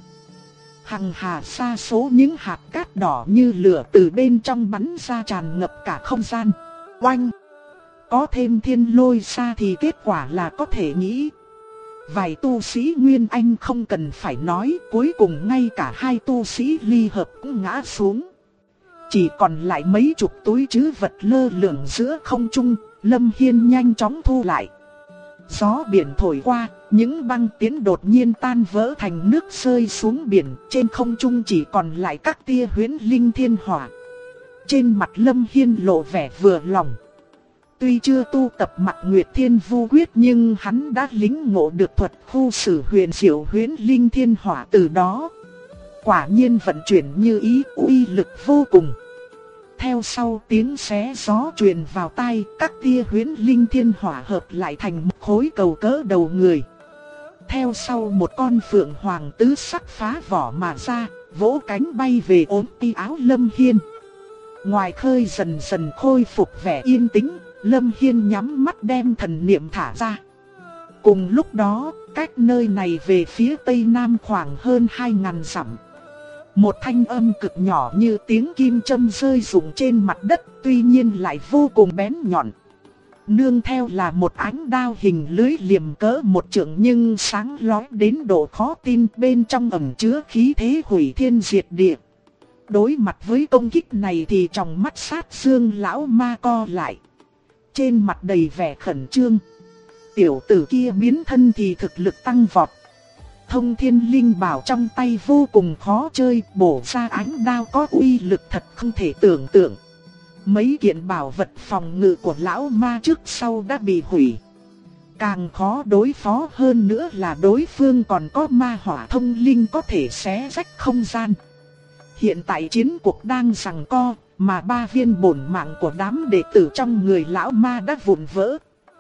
Hằng hà sa số những hạt cát đỏ như lửa từ bên trong bắn ra tràn ngập cả không gian. Oanh! Có thêm thiên lôi xa thì kết quả là có thể nghĩ. Vài tu sĩ Nguyên Anh không cần phải nói, cuối cùng ngay cả hai tu sĩ ly hợp cũng ngã xuống. Chỉ còn lại mấy chục túi trữ vật lơ lửng giữa không trung, Lâm Hiên nhanh chóng thu lại. Gió biển thổi qua, những băng tiến đột nhiên tan vỡ thành nước rơi xuống biển, trên không trung chỉ còn lại các tia huyễn linh thiên hỏa. Trên mặt Lâm Hiên lộ vẻ vừa lòng. Tuy chưa tu tập Mạc Nguyệt Thiên Vu Quyết nhưng hắn đã lĩnh ngộ được thuật khu sử huyền diệu huyễn linh thiên hỏa từ đó. Quả nhiên vận chuyển như ý, uy lực vô cùng. Theo sau tiếng xé gió truyền vào tai, các tia huyễn linh thiên hỏa hợp lại thành một khối cầu cỡ đầu người. Theo sau một con phượng hoàng tứ sắc phá vỏ mà ra, vỗ cánh bay về ốm y áo Lâm Hiên. Ngoài khơi dần dần khôi phục vẻ yên tĩnh, Lâm Hiên nhắm mắt đem thần niệm thả ra. Cùng lúc đó, cách nơi này về phía tây nam khoảng hơn 2000 dặm. Một thanh âm cực nhỏ như tiếng kim châm rơi rụng trên mặt đất, tuy nhiên lại vô cùng bén nhọn. Nương theo là một ánh đao hình lưới liềm cỡ một trượng nhưng sáng lóe đến độ khó tin, bên trong ẩn chứa khí thế hủy thiên diệt địa. Đối mặt với công kích này thì trong mắt sát xương lão ma co lại. Trên mặt đầy vẻ khẩn trương. Tiểu tử kia biến thân thì thực lực tăng vọt. Thông thiên linh bảo trong tay vô cùng khó chơi, bổ ra ánh đao có uy lực thật không thể tưởng tượng. Mấy kiện bảo vật phòng ngự của lão ma trước sau đã bị hủy. Càng khó đối phó hơn nữa là đối phương còn có ma hỏa thông linh có thể xé rách không gian. Hiện tại chiến cuộc đang giằng co, mà 3 viên bổn mạng của đám đệ tử trong người lão ma đã vụn vỡ.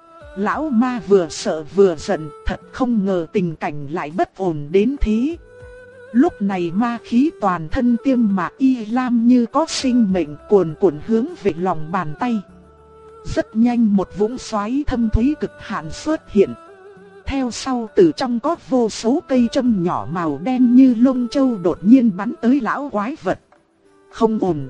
Lão ma vừa sợ vừa giận, thật không ngờ tình cảnh lại bất ổn đến thế. Lúc này ma khí toàn thân tiêm mạc y lam như có sinh mệnh cuồn cuộn hướng về lòng bàn tay. Rất nhanh một vũng xoáy thâm thúy cực hạn xuất hiện. Theo sau từ trong có vô số cây châm nhỏ màu đen như lông châu đột nhiên bắn tới lão quái vật. Không ổn.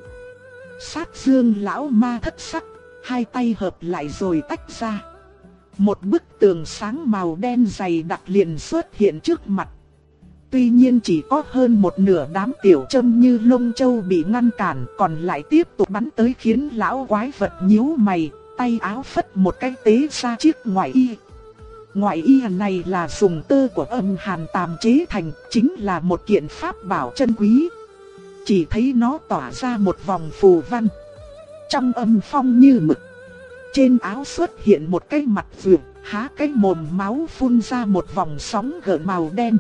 Sát dương lão ma thất sắc, hai tay hợp lại rồi tách ra. Một bức tường sáng màu đen dày đặc liền xuất hiện trước mặt. Tuy nhiên chỉ có hơn một nửa đám tiểu châm như lông châu bị ngăn cản, còn lại tiếp tục bắn tới khiến lão quái vật nhíu mày, tay áo phất một cái tế ra chiếc ngoại y. Ngoại y này là dùng tơ của âm hàn tàm chế thành, chính là một kiện pháp bảo chân quý. Chỉ thấy nó tỏa ra một vòng phù văn, trong âm phong như mực. Trên áo xuất hiện một cái mặt vượt, há cái mồm máu phun ra một vòng sóng gợn màu đen.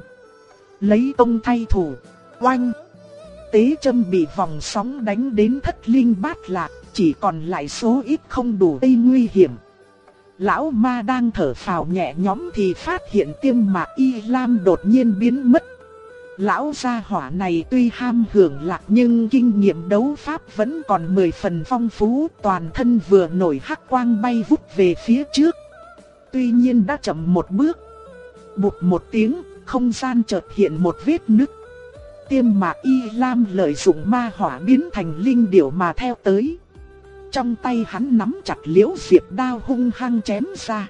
Lấy công thay thủ, oanh! Tế châm bị vòng sóng đánh đến thất linh bát lạc, chỉ còn lại số ít không đủ gây nguy hiểm. Lão ma đang thở phào nhẹ nhõm thì phát hiện Tiêm Mạc Y Lam đột nhiên biến mất. Lão gia hỏa này tuy ham hưởng lạc nhưng kinh nghiệm đấu pháp vẫn còn 10 phần phong phú, toàn thân vừa nổi hắc quang bay vút về phía trước. Tuy nhiên đã chậm một bước. Bụp một tiếng, không gian chợt hiện một vết nứt. Tiêm Mạc Y Lam lợi dụng ma hỏa biến thành linh điểu mà theo tới. Trong tay hắn nắm chặt liễu diệp đao hung hăng chém ra.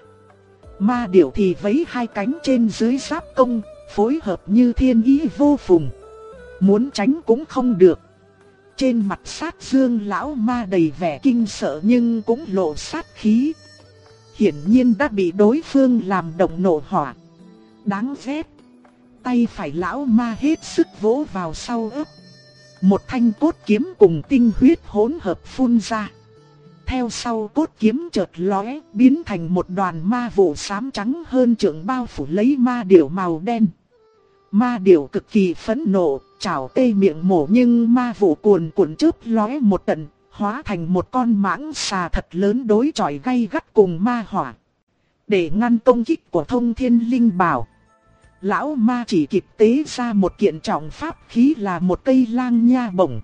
Ma điểu thì vẫy hai cánh trên dưới giáp công, phối hợp như thiên ý vô phùng. Muốn tránh cũng không được. Trên mặt Sát Dương lão ma đầy vẻ kinh sợ nhưng cũng lộ sát khí. Hiển nhiên đã bị đối phương làm động nộ hỏa. Đáng ghét. Tay phải lão ma hết sức vỗ vào sau ớt. Một thanh cốt kiếm cùng tinh huyết hỗn hợp phun ra. Theo sau cốt kiếm chợt lóe, biến thành một đoàn ma vụ xám trắng hơn trượng bao phủ lấy ma điểu màu đen. Ma điểu cực kỳ phẫn nộ, chảo tê miệng mổ nhưng ma vụ cuồn cuộn chớp lóe một trận, hóa thành một con mãng xà thật lớn đối chọi gay gắt cùng ma hỏa. Để ngăn công kích của Thông Thiên Linh Bảo, lão ma chỉ kịp tế ra một kiện trọng pháp khí là một cây lang nha bổng.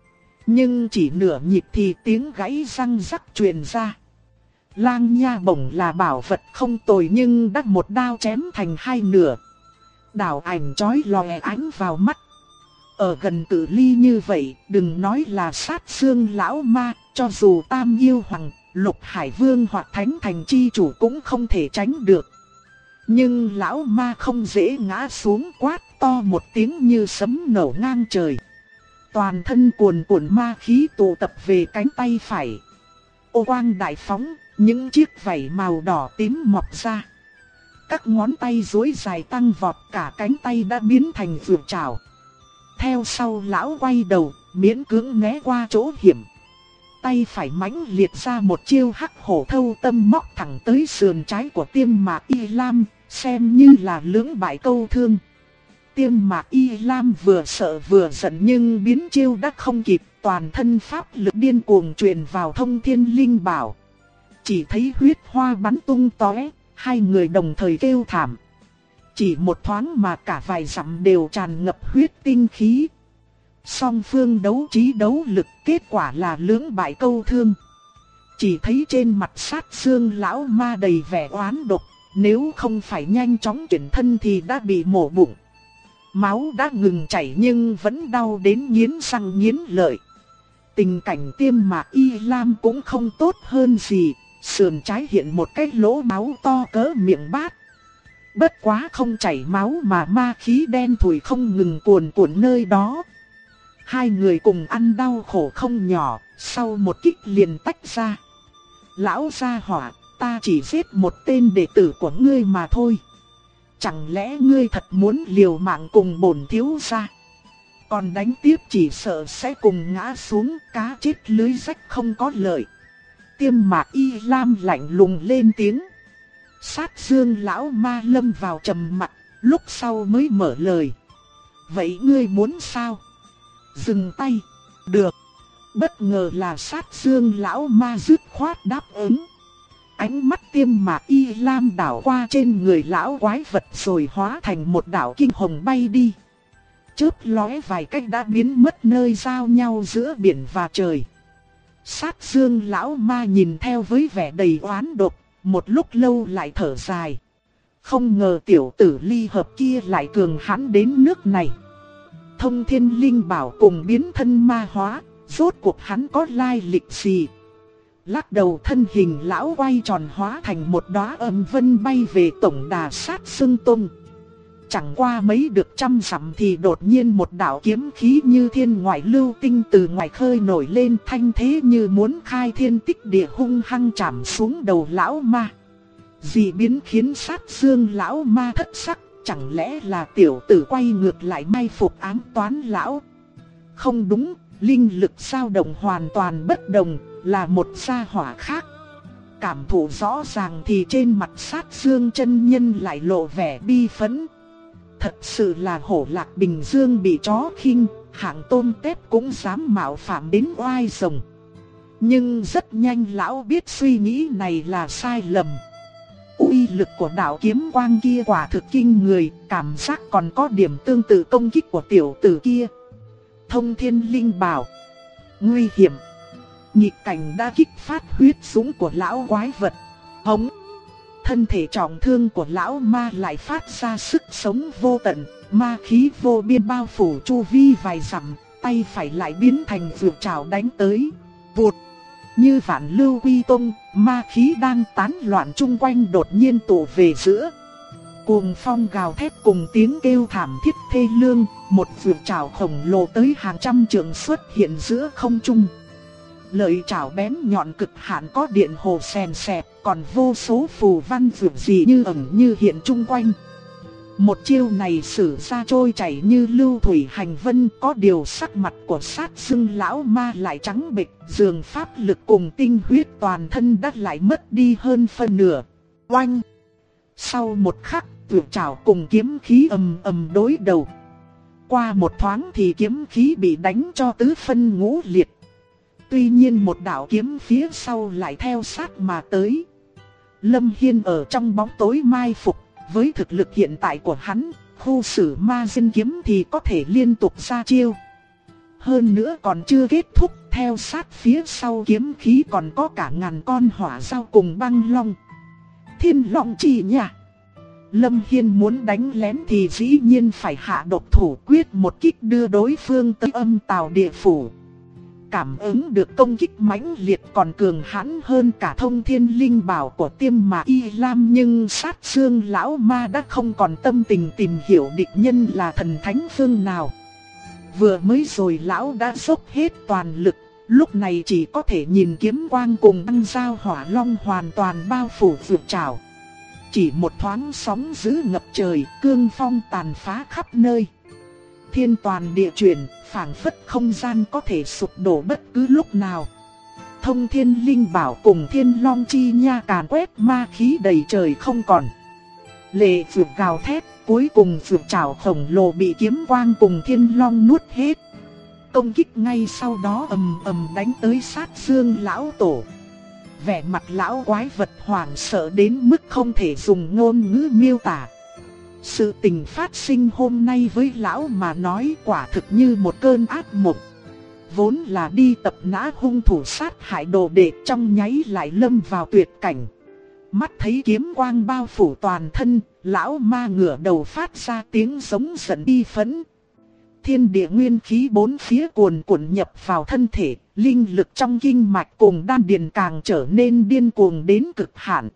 Nhưng chỉ nửa nhịp thì tiếng gãy răng rắc truyền ra. Lang nha bổng là bảo vật không tồi nhưng đã một đao chém thành hai nửa. Đảo ảnh chói lòe ánh vào mắt. Ở gần cự ly như vậy, đừng nói là Sát Dương lão ma, cho dù Tam Yêu Hoàng, Lục Hải Vương hoặc Thánh Thành chi chủ cũng không thể tránh được. Nhưng lão ma không dễ ngã xuống, quát to một tiếng như sấm nổ ngang trời. Toàn thân cuồn cuộn ma khí tụ tập về cánh tay phải. Ô quang đại phóng, những chiếc vảy màu đỏ tím mọc ra. Các ngón tay duỗi dài tăng vọt, cả cánh tay đã biến thành vượt trảo. Theo sau lão quay đầu, miễn cưỡng né qua chỗ hiểm. Tay phải mãnh liệt ra một chiêu hắc hổ thâu tâm móc thẳng tới sườn trái của Tiêm Mạc Y Lam, xem như là lưỡng bại câu thương. Tiêm Mạc Y Lam vừa sợ vừa giận nhưng biến chiêu đã không kịp, toàn thân pháp lực điên cuồng truyền vào Thông Thiên Linh Bảo. Chỉ thấy huyết hoa bắn tung tóe, hai người đồng thời kêu thảm. Chỉ một thoáng mà cả vài dặm đều tràn ngập huyết tinh khí. Song phương đấu trí đấu lực, kết quả là lưỡng bại câu thương. Chỉ thấy trên mặt Sát Dương lão ma đầy vẻ oán độc, nếu không phải nhanh chóng chuyển thân thì đã bị mổ bụng. Máu đã ngừng chảy nhưng vẫn đau đến nghiến răng nghiến lợi. Tình cảnh Tiêm Mạc Y Lam cũng không tốt hơn gì, sườn trái hiện một cái lỗ máu to cỡ miệng bát. Bất quá không chảy máu mà ma khí đen thùi không ngừng cuồn cuộn nơi đó. Hai người cùng ăn đau khổ không nhỏ, sau một kích liền tách ra. Lão gia hỏa, ta chỉ giết một tên đệ tử của ngươi mà thôi. Chẳng lẽ ngươi thật muốn liều mạng cùng bổn thiếu gia? Còn đánh tiếp chỉ sợ sẽ cùng ngã xuống, cá chết lưới rách không có lợi. Tiêm Mạc Y Lam lạnh lùng lên tiếng. Sát Dương lão ma lâm vào trầm mặc, lúc sau mới mở lời. Vậy ngươi muốn sao? Dừng tay. Được. Bất ngờ là Sát Dương lão ma dứt khoát đáp ứng. Ánh mắt Tiêm Mạc Y Lam đảo qua trên người lão quái vật rồi hóa thành một đạo kinh hồng bay đi. Chớp lóe vài cách đã biến mất nơi giao nhau giữa biển và trời. Sát Dương lão ma nhìn theo với vẻ đầy oán độc, một lúc lâu lại thở dài. Không ngờ tiểu tử ly hợp kia lại cường hãn đến nước này. Thông Thiên Linh Bảo cùng biến thân ma hóa, rốt cuộc hắn có lai lịch gì? Lắc đầu thân hình lão quay tròn hóa thành một đóa âm vân bay về tổng đà Sát Sưng Tông. chẳng qua mấy được trăm dặm thì đột nhiên một đạo kiếm khí như thiên ngoại lưu tinh từ ngoài khơi nổi lên, thanh thế như muốn khai thiên tích địa, hung hăng chạm xuống đầu lão ma. Dị biến khiến Sát Dương lão ma thất sắc, chẳng lẽ là tiểu tử quay ngược lại mai phục ám toán lão? Không đúng, linh lực dao động hoàn toàn bất đồng, là một gia hỏa khác. Cảm thụ rõ ràng thì trên mặt Sát Dương chân nhân lại lộ vẻ bi phẫn. Thật sự là hổ lạc Bình Dương bị chó khinh, hạng tôm tép cũng dám mạo phạm đến oai rồng. Nhưng rất nhanh lão biết suy nghĩ này là sai lầm. Uy lực của đạo kiếm quang kia quả thực kinh người, cảm giác còn có điểm tương tự công kích của tiểu tử kia. Thông Thiên Linh bảo, nguy hiểm. Nghịch cảnh đã kích phát huyết dũng của lão quái vật. Hống. Thân thể trọng thương của lão ma lại phát ra sức sống vô tận, ma khí vô biên bao phủ chu vi vài dặm, tay phải lại biến thành vượt trảo đánh tới. Vụt. Như vạn lưu quy tông, ma khí đang tán loạn chung quanh đột nhiên tụ về giữa. Cuồng phong gào thét cùng tiếng kêu thảm thiết thê lương, một vượt trảo khổng lồ tới hàng trăm trượng xuất hiện giữa không trung. Lợi trảo bén nhọn cực hạn có điện hồ sèn sẹt, còn vô số phù văn vượt gì như ẩn như hiện chung quanh. Một chiêu này sử ra trôi chảy như lưu thủy hành vân, có điều sắc mặt của Sát Dương lão ma lại trắng bệch, dường pháp lực cùng tinh huyết toàn thân đã lại mất đi hơn phân nửa. Oanh! Sau một khắc, vượt trảo cùng kiếm khí ầm ầm đối đầu. Qua một thoáng thì kiếm khí bị đánh cho tứ phân ngũ liệt. Tuy nhiên một đạo kiếm phía sau lại theo sát mà tới. Lâm Hiên ở trong bóng tối mai phục, với thực lực hiện tại của hắn, khu xử ma diên kiếm thì có thể liên tục ra chiêu. Hơn nữa còn chưa kết thúc, theo sát phía sau kiếm khí còn có cả ngàn con hỏa dao cùng băng long. Thiên Long Chỉ nha. Lâm Hiên muốn đánh lén thì dĩ nhiên phải hạ độc thủ, quyết một kích đưa đối phương tới âm tào địa phủ. Cảm ứng được công kích mãnh liệt còn cường hãn hơn cả Thông Thiên Linh bảo của Tiêm Mà Y Lam, nhưng Sát Dương lão ma đã không còn tâm tình tìm hiểu địch nhân là thần thánh phương nào. Vừa mới rồi lão đã dốc hết toàn lực, lúc này chỉ có thể nhìn kiếm quang cùng băng dao hỏa long hoàn toàn bao phủ vượt trảo. Chỉ một thoáng sóng dữ ngập trời, cương phong tàn phá khắp nơi. Thiên toàn địa chuyển, phảng phất không gian có thể sụp đổ bất cứ lúc nào. Thông Thiên Linh bảo cùng Thiên Long Chi nha càn quét ma khí đầy trời không còn. Lệ vượt gào thét, cuối cùng vượt trảo khổng lồ bị kiếm quang cùng Thiên Long nuốt hết. Công kích ngay sau đó ầm ầm đánh tới Sát Dương lão tổ. Vẻ mặt lão quái vật hoảng sợ đến mức không thể dùng ngôn ngữ miêu tả. Sự tình phát sinh hôm nay với lão mà nói quả thực như một cơn ác mộng. Vốn là đi tập nã hung thủ sát hại đồ đệ, trong nháy lại lâm vào tuyệt cảnh. Mắt thấy kiếm quang bao phủ toàn thân, lão ma ngửa đầu phát ra tiếng giống giận bi phẫn. Thiên địa nguyên khí bốn phía cuồn cuộn nhập vào thân thể, linh lực trong kinh mạch cùng đan điền càng trở nên điên cuồng đến cực hạn.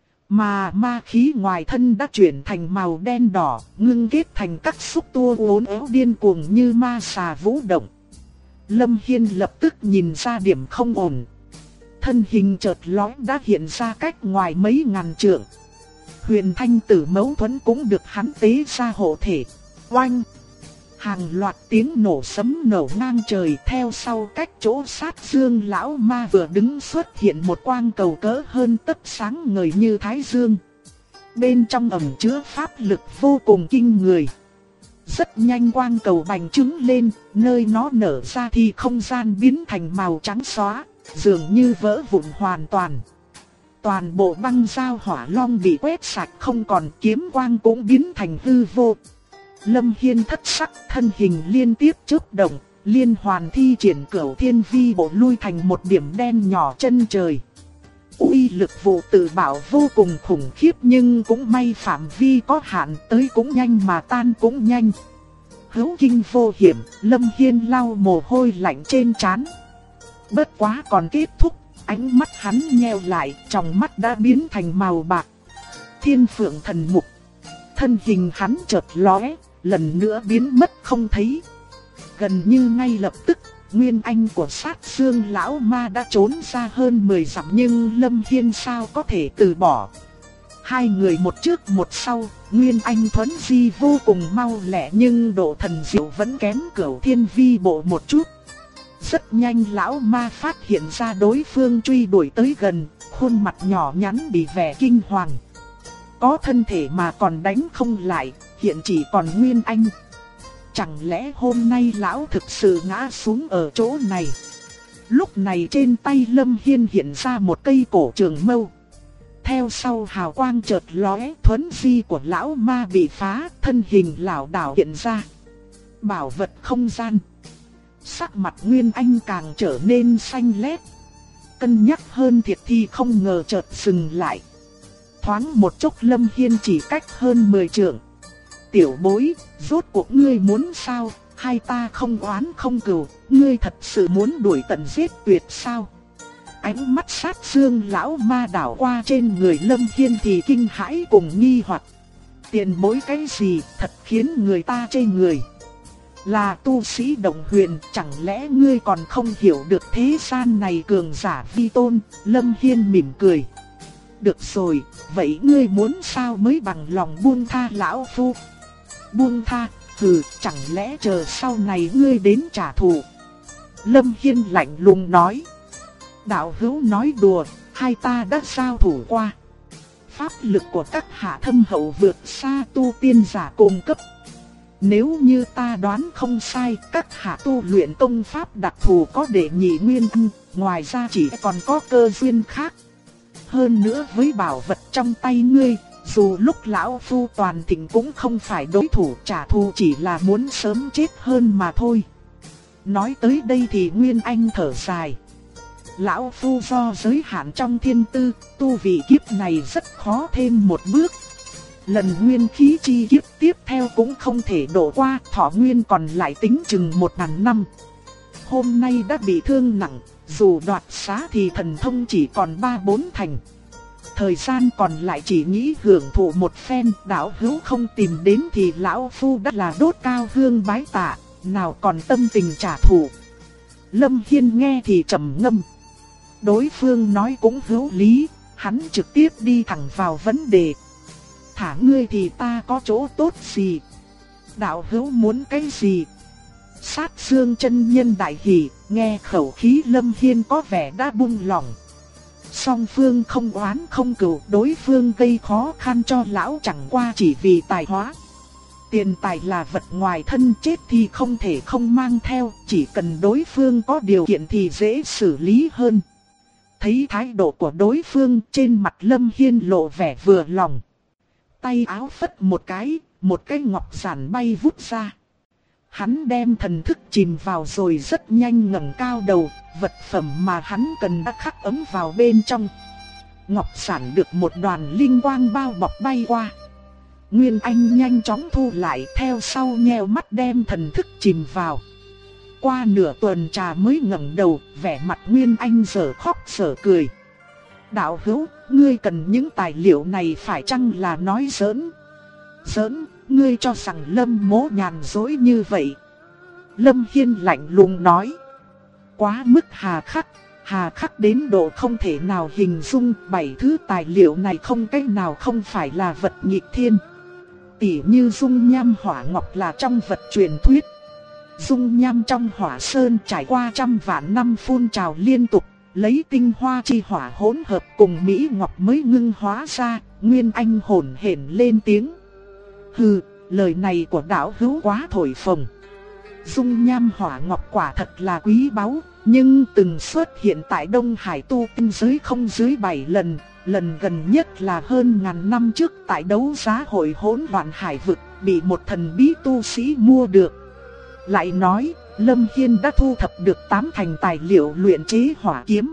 Mà ma khí ngoài thân đã chuyển thành màu đen đỏ, ngưng kết thành các xúc tua uốn éo điên cuồng như ma xà vũ động. Lâm Hiên lập tức nhìn ra điểm không ổn. Thân hình chợt lóe đã hiện ra cách ngoài mấy ngàn trượng. Huyền Thanh Tử Mấu Thuẫn cũng được hắn tế ra hộ thể. Oanh! Hàng loạt tiếng nổ sấm nổ ngang trời, theo sau cách chỗ Sát Dương lão ma vừa đứng xuất hiện một quang cầu cỡ hơn tấc sáng ngời như thái dương. Bên trong ẩn chứa pháp lực vô cùng kinh người. Rất nhanh quang cầu bành trướng lên, nơi nó nở ra thì không gian biến thành màu trắng xóa, dường như vỡ vụn hoàn toàn. Toàn bộ băng dao hỏa long bị quét sạch không còn, kiếm quang cũng biến thành hư vô. Lâm Hiên thất sắc, thân hình liên tiếp chớp động, liên hoàn thi triển Cửu Thiên Vi bộ lui thành một điểm đen nhỏ chân trời. Uy lực vụ tự bảo vô cùng khủng khiếp, nhưng cũng may phạm vi có hạn, tới cũng nhanh mà tan cũng nhanh. Hữu kinh vô hiểm, Lâm Hiên lau mồ hôi lạnh trên trán. Bất quá còn kết thúc, ánh mắt hắn nheo lại, trong mắt đã biến thành màu bạc. Thiên Phượng Thần Mục. thân hình hắn chợt lóe, lần nữa biến mất không thấy. Gần như ngay lập tức, nguyên anh của Sát Dương lão ma đã trốn ra hơn 10 dặm, nhưng Lâm Hiên sao có thể từ bỏ. Hai người một trước một sau, nguyên anh thuấn di vô cùng mau lẹ, nhưng độ thần diệu vẫn kém Cửu Thiên Vi Bộ một chút. Rất nhanh lão ma phát hiện ra đối phương truy đuổi tới gần, khuôn mặt nhỏ nhắn bị vẻ kinh hoàng. Có thân thể mà còn đánh không lại, hiện chỉ còn nguyên anh. Chẳng lẽ hôm nay lão thực sự ngã xuống ở chỗ này? Lúc này trên tay Lâm Hiên hiện ra một cây cổ trường mâu. Theo sau hào quang chợt lóe, thuấn di của lão ma bị phá, thân hình lảo đảo hiện ra. Bảo vật không gian. Sắc mặt Nguyên Anh càng trở nên xanh lét. Cân nhắc hơn thiệt thì không ngờ chợt dừng lại. Thoáng một chốc Lâm Hiên chỉ cách hơn 10 trượng. Tiểu bối, rốt cuộc ngươi muốn sao? Hai ta không oán không cừu, ngươi thật sự muốn đuổi tận giết tuyệt sao? Ánh mắt Sát Dương lão ma đảo qua trên người Lâm Hiên thì kinh hãi cùng nghi hoặc. Tiền bối cái gì thật khiến người ta chê người. Là tu sĩ Động Huyền, chẳng lẽ ngươi còn không hiểu được thế gian này cường giả vi tôn? Lâm Hiên mỉm cười. Được rồi, vậy ngươi muốn sao mới bằng lòng buông tha lão phu? Buông tha, chẳng lẽ chờ sau này ngươi đến trả thù? Lâm Hiên lạnh lùng nói. Đạo hữu nói đùa, hai ta đã giao thủ qua. Pháp lực của các hạ thâm hậu vượt xa tu tiên giả cùng cấp. Nếu như ta đoán không sai, các hạ tu luyện công pháp đặc thù có đệ nhị nguyên anh, ngoài ra chỉ còn có cơ duyên khác. Hơn nữa với bảo vật trong tay ngươi, dù lúc lão phu toàn thịnh cũng không phải đối thủ, trả thù chỉ là muốn sớm chết hơn mà thôi. Nói tới đây thì Nguyên Anh thở dài. Lão phu do giới hạn trong thiên tư, tu vị kiếp này rất khó thêm một bước. Lần nguyên khí chi kiếp tiếp theo cũng không thể độ qua, thọ nguyên còn lại tính chừng 1000 năm. Hôm nay đã bị thương nặng, dù đoạt xá thì thần thông chỉ còn 3-4 thành. Thời gian còn lại chỉ nghĩ hưởng thụ một phen, đạo hữu không tìm đến thì lão phu đã là đốt cao hương bái tạ, nào còn tâm tình trả thù. Lâm Hiên nghe thì trầm ngâm. Đối phương nói cũng hữu lý, hắn trực tiếp đi thẳng vào vấn đề. Thả ngươi thì ta có chỗ tốt gì? Đạo hữu muốn cái gì? Sát Dương chân nhân đại hỉ, nghe khẩu khí Lâm Hiên có vẻ đã buông lỏng. Song phương không oán không cừu, đối phương gây khó khăn cho lão chẳng qua chỉ vì tài hóa. Tiền tài là vật ngoài thân, chết thì không thể không mang theo, chỉ cần đối phương có điều kiện thì dễ xử lý hơn. Thấy thái độ của đối phương, trên mặt Lâm Hiên lộ vẻ vừa lòng. Tay áo phất một cái ngọc giản bay vút ra. Hắn đem thần thức chìm vào rồi rất nhanh ngẩng cao đầu, vật phẩm mà hắn cần đã khắc ấm vào bên trong. Ngọc giản được một đoàn linh quang bao bọc bay qua. Nguyên Anh nhanh chóng thu lại, theo sau nheo mắt đem thần thức chìm vào. Qua nửa tuần trà mới ngẩng đầu, vẻ mặt Nguyên Anh dở khóc dở cười. Đạo hữu, ngươi cần những tài liệu này phải chăng là nói giỡn? Giỡn, ngươi cho rằng Lâm Mỗ nhàn dối như vậy? Lâm Hiên lạnh lùng nói. Quá mức hà khắc đến độ không thể nào hình dung. 7 thứ tài liệu này không cách nào không phải là vật nghịch thiên. Tỉ như dung nham hỏa ngọc là trong vật truyền thuyết. Dung nham trong hỏa sơn trải qua trăm vạn năm phun trào liên tục, lấy tinh hoa chi hỏa hỗn hợp cùng mỹ ngọc mới ngưng hóa ra. Nguyên Anh hổn hển lên tiếng. Hừ, lời này của đạo hữu quá thổi phồng. Dung nham hỏa ngọc quả thật là quý báu, nhưng từng xuất hiện tại Đông Hải tu tinh giới không dưới 7 lần. Lần gần nhất là hơn 1000 năm trước tại đấu giá hội hỗn loạn hải vực, bị một thần bí tu sĩ mua được. Lại nói, Lâm Hiên đã thu thập được 8 thành tài liệu luyện chế hỏa kiếm.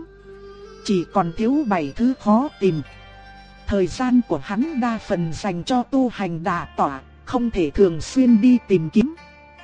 Chỉ còn thiếu 7 thứ khó tìm. Thời gian của hắn đa phần dành cho tu hành đả tỏa, không thể thường xuyên đi tìm kiếm.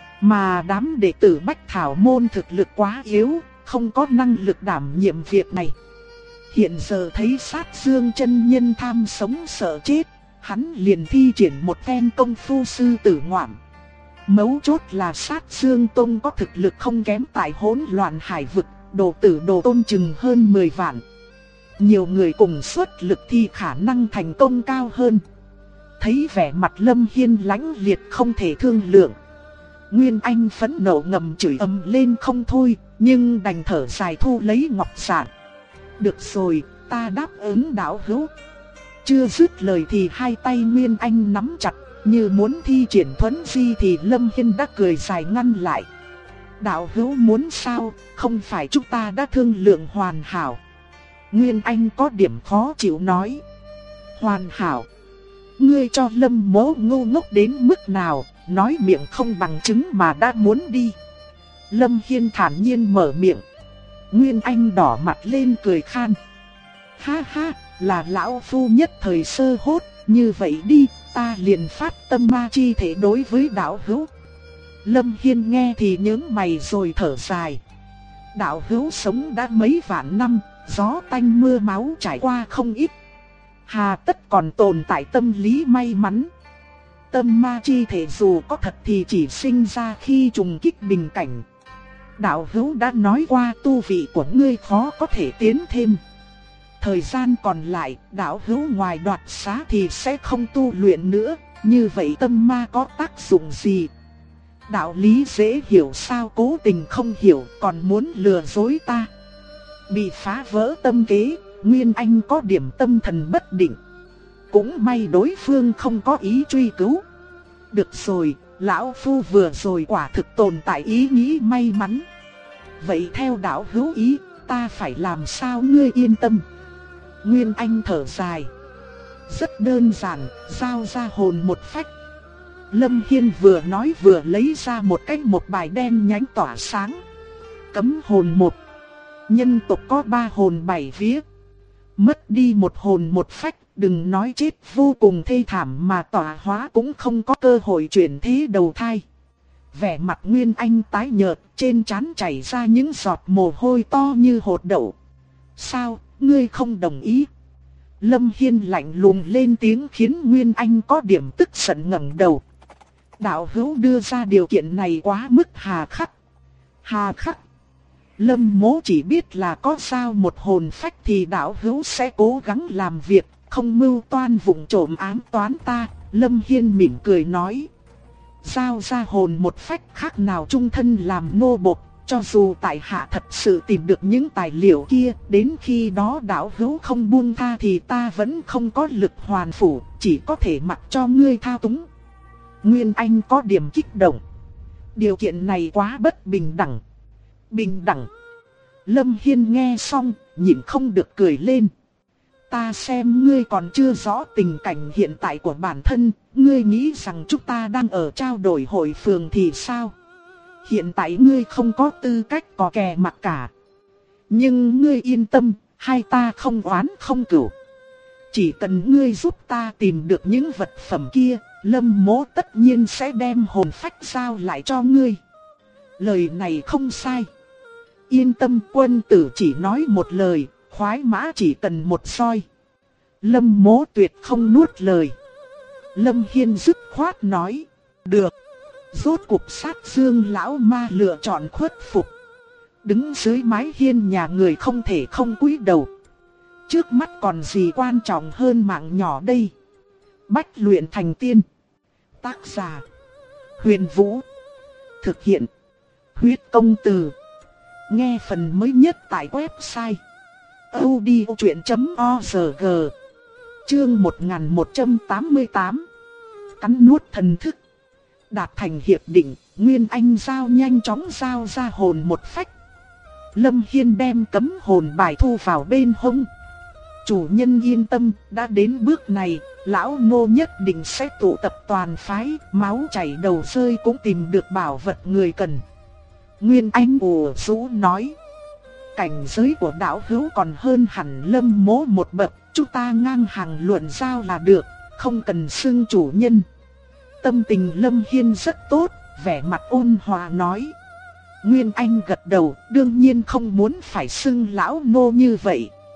Mà đám đệ tử Bách Thảo Môn thực lực quá yếu, không có năng lực đảm nhiệm việc này. Hiện giờ thấy Sát Dương chân nhân tham sống sợ chết, hắn liền thi triển một phen công phu sư tử ngoạm. Mấu chốt là Sát Dương Tông có thực lực không kém tại Hỗn Loạn Hải Vực, đồ tử đồ tôn chừng hơn 10 vạn. Nhiều người cùng xuất lực thì khả năng thành công cao hơn. Thấy vẻ mặt Lâm Hiên lãnh liệt không thể thương lượng, Nguyên Anh phẫn nộ ngầm chửi ầm lên không thôi, nhưng đành thở dài thu lấy ngọc giản. Được rồi, ta đáp ứng đạo hữu. Chưa dứt lời thì hai tay Nguyên Anh nắm chặt, như muốn thi triển thuấn di thì Lâm Hiên đã cười dài ngăn lại. Đạo hữu muốn sao, không phải chúng ta đã thương lượng hoàn hảo. Nguyên Anh có điểm khó chịu nói. Hoàn hảo? Ngươi cho Lâm Mỗ ngu ngốc đến mức nào, nói miệng không bằng chứng mà đã muốn đi. Lâm Hiên thản nhiên mở miệng. Nguyên Anh đỏ mặt lên cười khan. Ha ha, là lão phu nhất thời sơ hốt, như vậy đi, ta liền phát tâm ma chi thể đối với đạo hữu. Lâm Hiên nghe thì nhướng mày rồi thở dài. Đạo hữu sống đã mấy vạn năm, gió tanh mưa máu trải qua không ít. Hà tất còn tồn tại tâm lý may mắn. Tâm ma chi thể dù có thật thì chỉ sinh ra khi trùng kích bình cảnh. Đạo hữu đã nói qua tu vị của ngươi khó có thể tiến thêm. Thời gian còn lại, đạo hữu ngoài đoạt xá thì sẽ không tu luyện nữa. Như vậy tâm ma có tác dụng gì? Đạo lý dễ hiểu sao cố tình không hiểu còn muốn lừa dối ta. Bị phá vỡ tâm kế, Nguyên Anh có điểm tâm thần bất định. Cũng may đối phương không có ý truy cứu. Được rồi, lão phu vừa rồi quả thực tồn tại ý nghĩ may mắn. Vậy theo đạo hữu ý, ta phải làm sao ngươi yên tâm? Nguyên Anh thở dài. Rất đơn giản, giao ra hồn một phách. Lâm Hiên vừa nói vừa lấy ra một bài đen nhánh tỏa sáng. Cấm hồn một. Nhân tộc có 3 hồn 7 vía. Mất đi một hồn một phách, đừng nói chết vô cùng thê thảm mà tỏa hóa cũng không có cơ hội chuyển thế đầu thai. Vẻ mặt Nguyên Anh tái nhợt, trên trán chảy ra những giọt mồ hôi to như hột đậu. Sao, ngươi không đồng ý? Lâm Hiên lạnh lùng lên tiếng khiến Nguyên Anh có điểm tức giận ngẩng đầu. Đạo hữu đưa ra điều kiện này quá mức hà khắc. Hà khắc? Lâm Mỗ chỉ biết là có sao một hồn phách thì đạo hữu sẽ cố gắng làm việc, không mưu toan vụng trộm ám toán ta. Lâm Hiên mỉm cười nói. Giao ra hồn một phách khác nào trung thân làm nô bộc. Cho dù tại hạ thật sự tìm được những tài liệu kia, đến khi đó đạo hữu không buông tha thì ta vẫn không có lực hoàn phủ, chỉ có thể mặc cho ngươi thao túng. Nguyên Anh có điểm kích động. Điều kiện này quá bất bình đẳng. Bình đẳng? Lâm Hiên nghe xong, nhịn không được cười lên. Ta xem ngươi còn chưa rõ tình cảnh hiện tại của bản thân, ngươi nghĩ rằng chúng ta đang ở trao đổi hội phường thì sao? Hiện tại ngươi không có tư cách có kè mặc cả. Nhưng ngươi yên tâm, hai ta không oán không cửu. Chỉ cần ngươi giúp ta tìm được những vật phẩm kia, Lâm Mỗ tất nhiên sẽ đem hồn phách giao lại cho ngươi. Lời này không sai. Yên tâm, quân tử chỉ nói một lời, khoái mã chỉ cần một soi. Lâm Mỗ tuyệt không nuốt lời. Lâm Hiên dứt khoát nói. Được. Rốt cuộc Sát Dương lão ma lựa chọn khuất phục. Đứng dưới mái hiên nhà người không thể không cúi đầu. Trước mắt còn gì quan trọng hơn mạng nhỏ đây. Bách luyện thành tiên. Tác giả Huyền Vũ. Thực hiện Huyết Công Từ. Nghe phần mới nhất tại website audiochuyện.org. Chương 1188. Cắn nuốt thần thức. Đạt thành hiệp định, Nguyên Anh nhanh chóng giao ra hồn một phách. Lâm Hiên đem cấm hồn bài thu vào bên hông. Chủ nhân yên tâm, đã đến bước này, lão nô nhất định sẽ tụ tập toàn phái, máu chảy đầu rơi cũng tìm được bảo vật người cần. Nguyên Anh ủ rũ nói. Cảnh giới của đạo hữu còn hơn hẳn Lâm Mỗ một bậc, chúng ta ngang hàng luận giao là được, không cần xưng chủ nhân. Tâm tình Lâm Hiên rất tốt, vẻ mặt ôn hòa nói. Nguyên Anh gật đầu, đương nhiên không muốn phải xưng lão nô như vậy.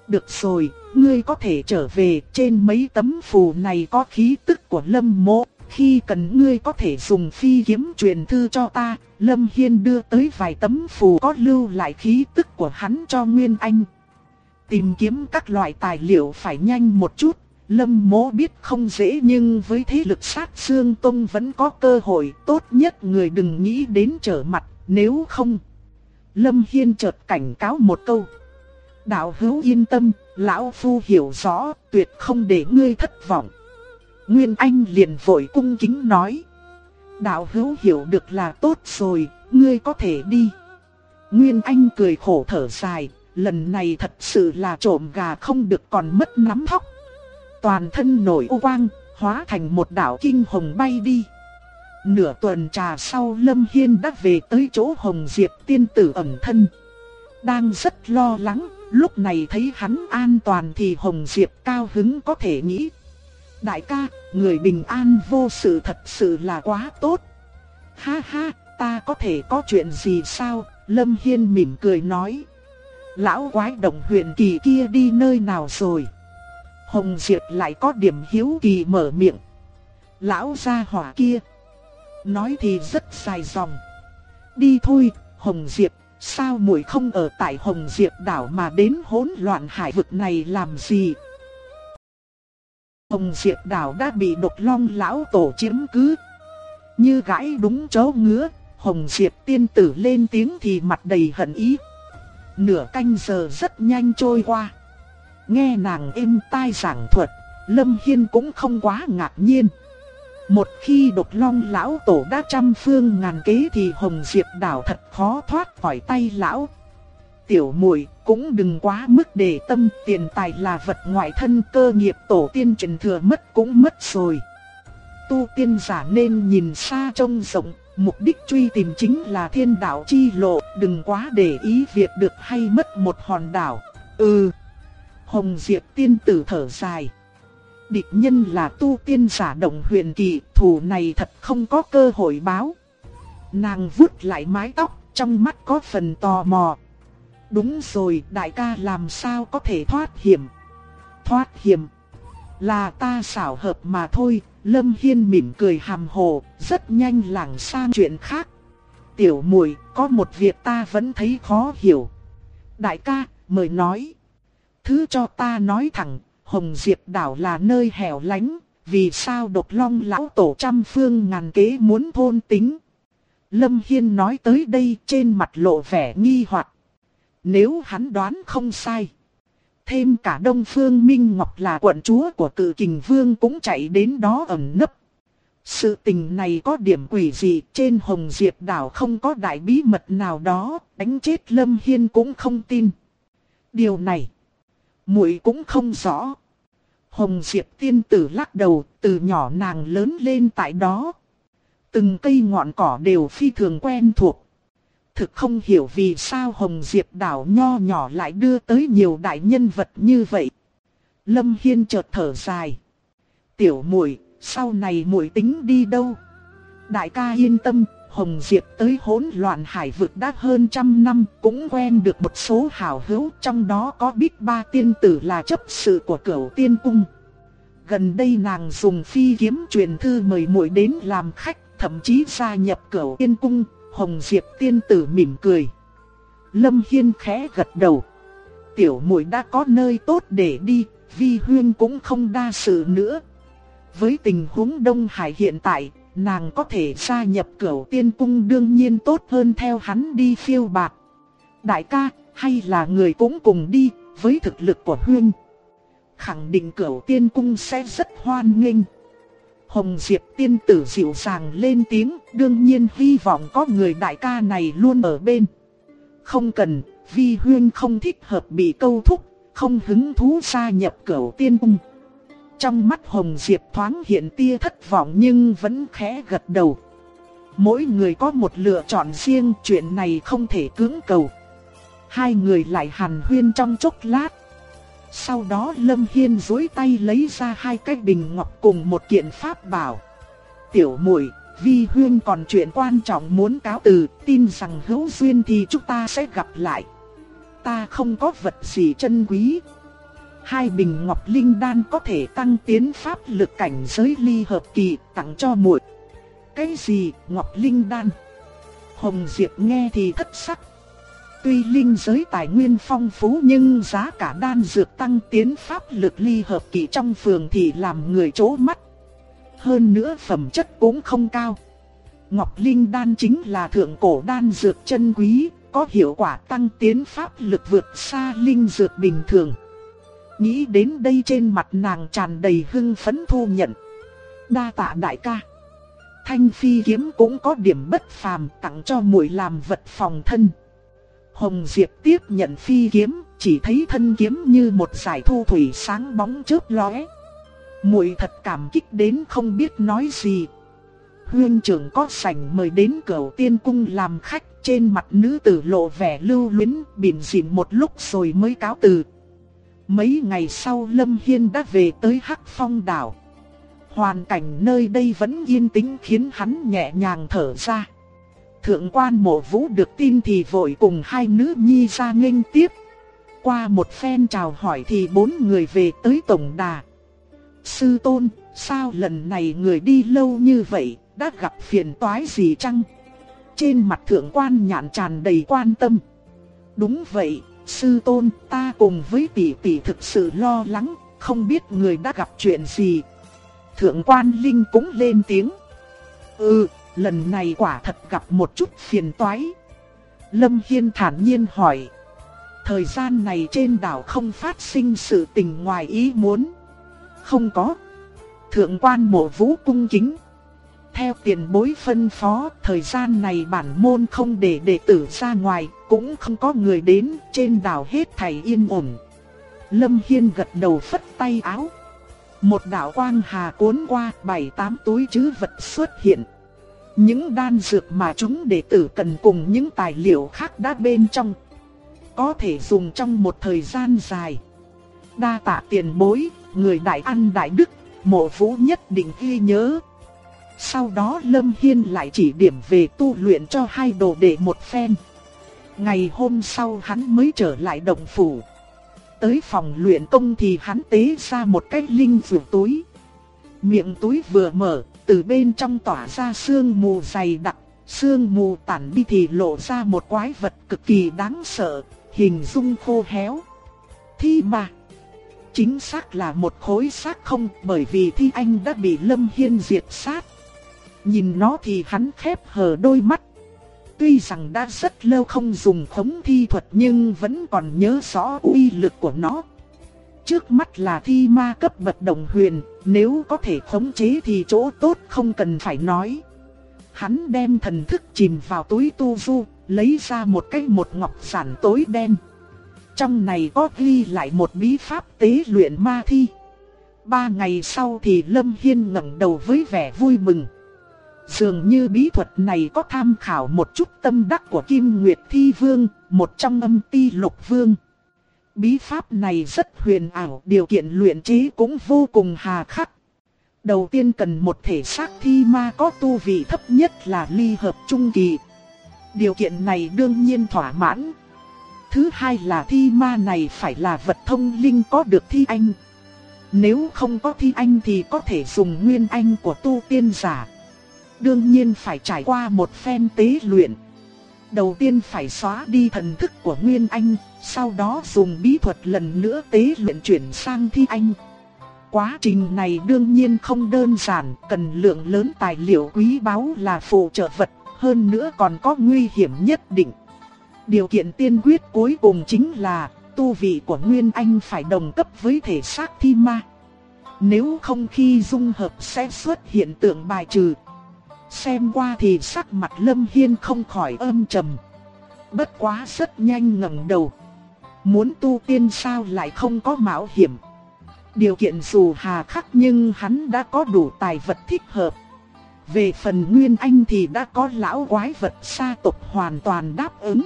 Được rồi, ngươi có thể trở về, trên mấy tấm phù này có khí tức của Lâm Mộ, khi cần ngươi có thể dùng phi kiếm truyền thư cho ta. Lâm Hiên đưa tới vài tấm phù có lưu lại khí tức của hắn cho Nguyên Anh. Tìm kiếm các loại tài liệu phải nhanh một chút, Lâm Mộ biết không dễ nhưng với thế lực Sát Xương Tông vẫn có cơ hội, tốt nhất người đừng nghĩ đến trở mặt, nếu không. Lâm Hiên chợt cảnh cáo một câu. Đạo hữu yên tâm, lão phu hiểu rõ, tuyệt không để ngươi thất vọng. Nguyên Anh liền vội cung kính nói. Đạo hữu hiểu được là tốt rồi, ngươi có thể đi. Nguyên Anh cười khổ thở dài, lần này thật sự là trộm gà không được còn mất nắm thóc. Toàn thân nổi u quang, hóa thành một đạo kinh hồng bay đi. Nửa tuần trà sau Lâm Hiên đã về tới chỗ Hồng Diệp tiên tử ẩn thân. Đang rất lo lắng, lúc này thấy hắn an toàn thì Hồng Diệp cao hứng có thể nghĩ. Đại ca, người bình an vô sự thật sự là quá tốt. Ha ha, ta có thể có chuyện gì sao? Lâm Hiên mỉm cười nói. Lão quái đồng huyền kỳ kia đi nơi nào rồi? Hồng Diệp lại có điểm hiếu kỳ mở miệng. Lão gia hỏa kia. Nói thì rất dài dòng. Đi thôi, Hồng Diệp, sao muội không ở tại Hồng Diệp đảo mà đến hỗn loạn hải vực này làm gì? Hồng Diệp đảo đã bị Độc Long lão tổ chiếm cứ. Như gãi đúng chỗ ngứa, Hồng Diệp tiên tử lên tiếng thì mặt đầy hận ý. Nửa canh giờ rất nhanh trôi qua. Nghe nàng êm tai giảng thuật, Lâm Hiên cũng không quá ngạc nhiên. Một khi Độc Long lão tổ đã trăm phương ngàn kế thì Hồng Diệp đảo thật khó thoát khỏi tay lão. Tiểu muội cũng đừng quá mức để tâm, tiền tài là vật ngoại thân, cơ nghiệp tổ tiên truyền thừa mất cũng mất rồi. Tu tiên giả nên nhìn xa trông rộng, mục đích truy tìm chính là thiên đạo chi lộ, đừng quá để ý việc được hay mất một hòn đảo. Hồng Diệp tiên tử thở dài. Địch nhân là tu tiên giả Động Huyền Kỳ, thù này thật không có cơ hội báo. Nàng vuốt lại mái tóc, trong mắt có phần tò mò. Đúng rồi, đại ca làm sao có thể thoát hiểm? Thoát hiểm? Là ta xảo hợp mà thôi. Lâm Hiên mỉm cười hàm hồ, rất nhanh lảng sang chuyện khác. Tiểu muội, có một việc ta vẫn thấy khó hiểu. Đại ca, mời nói. Thứ cho ta nói thẳng, Hồng Diệp đảo là nơi hẻo lánh, vì sao Độc Long lão tổ trăm phương ngàn kế muốn thôn tính? Lâm Hiên nói tới đây trên mặt lộ vẻ nghi hoặc. Nếu hắn đoán không sai, thêm cả Đông Phương Minh Ngọc là quận chúa của Cự Kình Vương cũng chạy đến đó ẩn nấp. Sự tình này có điểm quỷ dị, trên Hồng Diệp đảo không có đại bí mật nào đó, đánh chết Lâm Hiên cũng không tin. Điều này, muội cũng không rõ. Hồng Diệp tiên tử lắc đầu, từ nhỏ nàng lớn lên tại đó. Từng cây ngọn cỏ đều phi thường quen thuộc. Thực không hiểu vì sao Hồng Diệp đảo nho nhỏ lại đưa tới nhiều đại nhân vật như vậy. Lâm Hiên chợt thở dài. Tiểu muội, sau này muội tính đi đâu? Đại ca yên tâm, Hồng Diệp tới hỗn loạn hải vực đã hơn 100 năm, cũng quen được một số hảo hữu, trong đó có biết ba tiên tử là chấp sự của Cửu Tiên Cung. Gần đây nàng dùng phi kiếm truyền thư mời muội đến làm khách, thậm chí gia nhập Cửu Tiên Cung. Hồng Diệp tiên tử mỉm cười. Lâm Hiên khẽ gật đầu. Tiểu muội đã có nơi tốt để đi, Vi Huyên cũng không đa sự nữa. Với tình huống Đông Hải hiện tại, nàng có thể gia nhập Cửu Tiên Cung đương nhiên tốt hơn theo hắn đi phiêu bạt. Đại ca, hay là người cũng cùng đi, với thực lực của Huyên, khẳng định Cửu Tiên Cung sẽ rất hoan nghênh. Hồng Diệp tiên tử dịu dàng lên tiếng, đương nhiên hy vọng có người đại ca này luôn ở bên. Không cần, Vi Huyên không thích hợp bị câu thúc, không hứng thú gia nhập Cửu Tiên Cung. Trong mắt Hồng Diệp thoáng hiện tia thất vọng nhưng vẫn khẽ gật đầu. Mỗi người có một lựa chọn riêng, chuyện này không thể cưỡng cầu. Hai người lại hàn huyên trong chốc lát. Sau đó Lâm Hiên duỗi tay lấy ra hai cái bình ngọc cùng một kiện pháp bảo. Tiểu muội, Vi Huyên còn chuyện quan trọng muốn cáo từ, tin rằng hữu duyên thì chúng ta sẽ gặp lại. Ta không có vật gì chân quý. 2 bình ngọc linh đan có thể tăng tiến pháp lực cảnh giới ly hợp kỳ, tặng cho muội. Cái gì, ngọc linh đan? Hồng Diệp nghe thì thất sắc. Tuy linh giới tài nguyên phong phú nhưng giá cả đan dược tăng tiến pháp lực ly hợp kỳ trong phường thì làm người chố mắt. Hơn nữa phẩm chất cũng không cao. Ngọc linh đan chính là thượng cổ đan dược chân quý, có hiệu quả tăng tiến pháp lực vượt xa linh dược bình thường. Nghĩ đến đây trên mặt nàng tràn đầy hưng phấn thu nhận. Đa tạ đại ca. Thanh phi kiếm cũng có điểm bất phàm, tặng cho muội làm vật phòng thân. Hồng Diệp tiếp nhận phi kiếm, chỉ thấy thân kiếm như một dải thu thủy sáng bóng chớp lóe. Muội thật cảm kích đến không biết nói gì. Huynh trưởng có sảnh mời đến Cửu Tiên cung làm khách, trên mặt nữ tử lộ vẻ lưu luyến, bỉm xỉm một lúc rồi mới cáo từ. Mấy ngày sau Lâm Hiên đã về tới Hắc Phong đảo. Hoàn cảnh nơi đây vẫn yên tĩnh khiến hắn nhẹ nhàng thở ra. Thượng quan Mộ Vũ được tin thì vội cùng 2 nữ nhi ra nghênh tiếp. Qua một phen chào hỏi thì 4 người về tới tổng đà. Sư tôn, sao lần này người đi lâu như vậy, đã gặp phiền toái gì chăng? Trên mặt thượng quan Nhạn tràn đầy quan tâm. Đúng vậy, sư tôn, ta cùng với tỷ tỷ thực sự lo lắng, không biết người đã gặp chuyện gì. Thượng quan Linh cũng lên tiếng. Lần này quả thật gặp một chút phiền toái. Lâm Hiên thản nhiên hỏi. Thời gian này trên đảo không phát sinh sự tình ngoài ý muốn? Không có. Thượng quan Mộ Vũ cung kính. Theo tiền bối phân phó, thời gian này bản môn không để đệ tử ra ngoài, cũng không có người đến, trên đảo hết thảy yên ổn. Lâm Hiên gật đầu phất tay áo. Một đạo quang hà cuốn qua, 7-8 túi trữ vật xuất hiện. Những đan dược mà chúng đệ tử cần cùng những tài liệu khác đã bên trong, có thể dùng trong một thời gian dài. Đa tạ tiền bối, người đại ăn đại đức, Mộ Vũ nhất định ghi nhớ. Sau đó Lâm Hiên lại chỉ điểm về tu luyện cho 2 đồ đệ một phen. Ngày hôm sau hắn mới trở lại động phủ. Tới phòng luyện công thì hắn tế ra một cái linh dược túi. Miệng túi vừa mở, từ bên trong tỏa ra sương mù dày đặc. Sương mù tản đi thì lộ ra một quái vật cực kỳ đáng sợ, hình dung khô héo. Thi ma. Chính xác là một khối xác không, bởi vì Thi Anh đã bị Lâm Hiên diệt sát. Nhìn nó thì hắn khép hờ đôi mắt. Tuy rằng đã rất lâu không dùng khống thi thuật nhưng vẫn còn nhớ rõ uy lực của nó. Trước mắt là thi ma cấp bậc đồng huyền, nếu có thể khống chế thì chỗ tốt không cần phải nói. Hắn đem thần thức chìm vào túi tu du, lấy ra một ngọc giản tối đen. Trong này có ghi lại một bí pháp tế luyện ma thi. 3 ngày sau thì Lâm Hiên ngẩng đầu với vẻ vui mừng. Dường như bí thuật này có tham khảo một chút tâm đắc của Kim Nguyệt Thi Vương, một trong âm ti lục vương. Bí pháp này rất huyền ảo, điều kiện luyện chế cũng vô cùng hà khắc. Đầu tiên cần một thể xác thi ma có tu vị thấp nhất là ly hợp trung kỳ. Điều kiện này đương nhiên thỏa mãn. Thứ hai là thi ma này phải là vật thông linh có được thi anh. Nếu không có thi anh thì có thể dùng nguyên anh của tu tiên giả. Đương nhiên phải trải qua một phen tế luyện. Đầu tiên phải xóa đi thần thức của nguyên anh, sau đó dùng bí thuật lần nữa tế luyện chuyển sang thi anh. Quá trình này đương nhiên không đơn giản, cần lượng lớn tài liệu quý báu là phụ trợ vật, hơn nữa còn có nguy hiểm nhất định. Điều kiện tiên quyết cuối cùng chính là tu vị của nguyên anh phải đồng cấp với thể xác thi ma. Nếu không khi dung hợp sẽ xuất hiện tượng bài trừ. Xem qua thì sắc mặt Lâm Hiên không khỏi âm trầm. Bất quá rất nhanh ngẩng đầu. Muốn tu tiên sao lại không có mạo hiểm. Điều kiện dù hà khắc nhưng hắn đã có đủ tài vật thích hợp. Về phần Nguyên Anh thì đã có lão quái vật sa tộc hoàn toàn đáp ứng.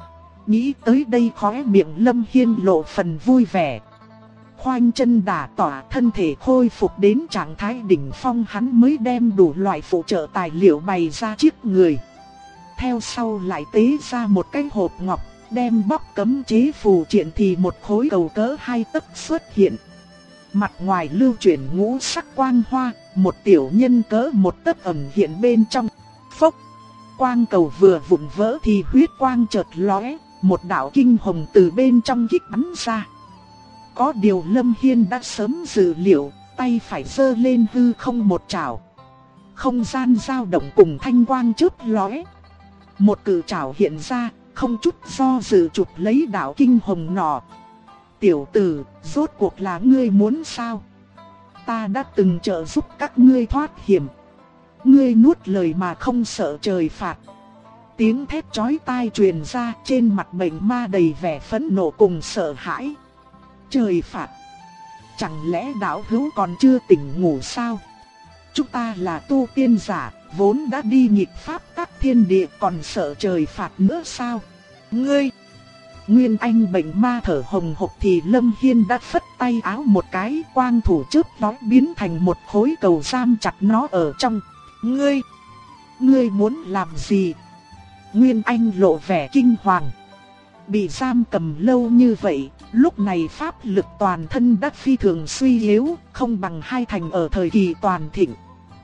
Nghĩ tới đây khóe miệng Lâm Hiên lộ phần vui vẻ. Khoanh chân đả tỏa, thân thể khôi phục đến trạng thái đỉnh phong, hắn mới đem đủ loại phụ trợ tài liệu bày ra trước người. Theo sau lại tế ra một cái hộp ngọc, đem bóc cấm chế phù triện thì một khối cầu cỡ 2 tấc xuất hiện. Mặt ngoài lưu chuyển ngũ sắc quang hoa, một tiểu nhân cỡ 1 tấc ẩn hiện bên trong. Phốc! Quang cầu vừa vụn vỡ thì huyết quang chợt lóe, một đạo kinh hồng từ bên trong kích bắn ra. Có điều Lâm Hiên đã sớm dự liệu, tay phải giơ lên hư không một trảo. Không gian dao động cùng thanh quang chớp lóe. Một cự trảo hiện ra, không chút do dự chụp lấy đạo kinh hồng nọ. Tiểu tử, rốt cuộc là ngươi muốn sao? Ta đã từng trợ giúp các ngươi thoát hiểm. Ngươi nuốt lời mà không sợ trời phạt. Tiếng thét chói tai truyền ra, trên mặt bệnh ma đầy vẻ phẫn nộ cùng sợ hãi. Trời phạt? Chẳng lẽ đạo hữu còn chưa tỉnh ngủ sao? Chúng ta là tu tiên giả, vốn đã đi nghịch pháp các thiên địa, còn sợ trời phạt nữa sao? Ngươi! Nguyên Anh bệnh ma thở hồng hộc thì Lâm Hiên đã phất tay áo một cái, quang thủ chớp lóe biến thành một khối cầu giam chặt nó ở trong. Ngươi muốn làm gì? Nguyên Anh lộ vẻ kinh hoàng. Bị giam cầm lâu như vậy, lúc này pháp lực toàn thân đã phi thường suy yếu, không bằng hai thành ở thời kỳ toàn thịnh.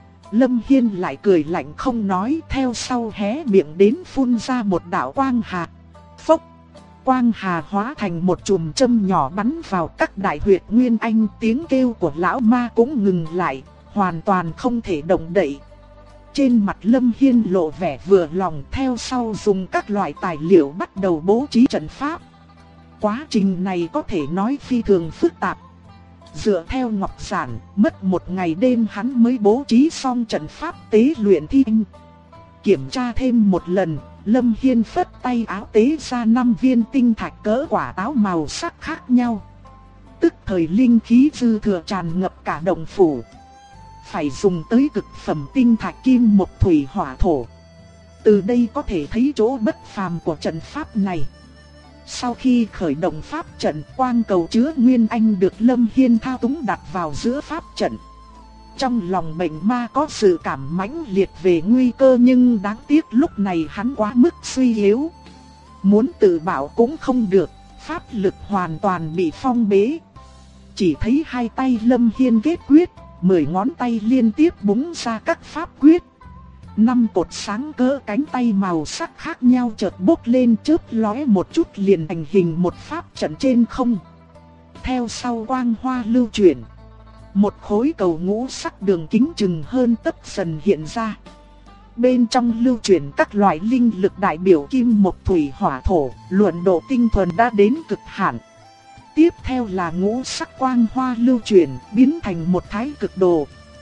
Lâm Hiên lại cười lạnh không nói, theo sau hé miệng đến phun ra một đạo quang hà. Phốc! Quang hà hóa thành một chùm châm nhỏ bắn vào các đại huyệt Nguyên Anh, tiếng kêu của lão ma cũng ngừng lại, hoàn toàn không thể động đậy. Trên mặt Lâm Hiên lộ vẻ vừa lòng, theo sau dùng các loại tài liệu bắt đầu bố trí trận pháp. Quá trình này có thể nói phi thường phức tạp. Dựa theo ngọc giản, mất một ngày đêm hắn mới bố trí xong trận pháp tế luyện thi anh. Kiểm tra thêm một lần, Lâm Hiên phất tay áo tế ra 5 viên tinh thạch cỡ quả táo màu sắc khác nhau. Tức thời linh khí dư thừa tràn ngập cả động phủ. Phải dùng tới cực phẩm tinh thạch kim mộc thủy hỏa thổ. Từ đây có thể thấy chỗ bất phàm của trận pháp này. Sau khi khởi động pháp trận, quang cầu chứa Nguyên Anh được Lâm Hiên thao túng đặt vào giữa pháp trận. Trong lòng bệnh ma có sự cảm mãnh liệt về nguy cơ, nhưng đáng tiếc lúc này hắn quá mức suy yếu. Muốn tự bảo cũng không được, pháp lực hoàn toàn bị phong bế. Chỉ thấy hai tay Lâm Hiên kết quyết, 10 ngón tay liên tiếp búng ra các pháp quyết. 5 cột sáng cỡ cánh tay màu sắc khác nhau chợt bốc lên chớp lóe một chút liền thành hình một pháp trận trên không. Theo sau quang hoa lưu chuyển, một khối cầu ngũ sắc đường kính chừng hơn tấc dần hiện ra. Bên trong lưu chuyển các loại linh lực đại biểu kim mộc thủy hỏa thổ, luận độ tinh thuần đã đến cực hạn. Tiếp theo là ngũ sắc quang hoa lưu chuyển, biến thành một thái cực đồ.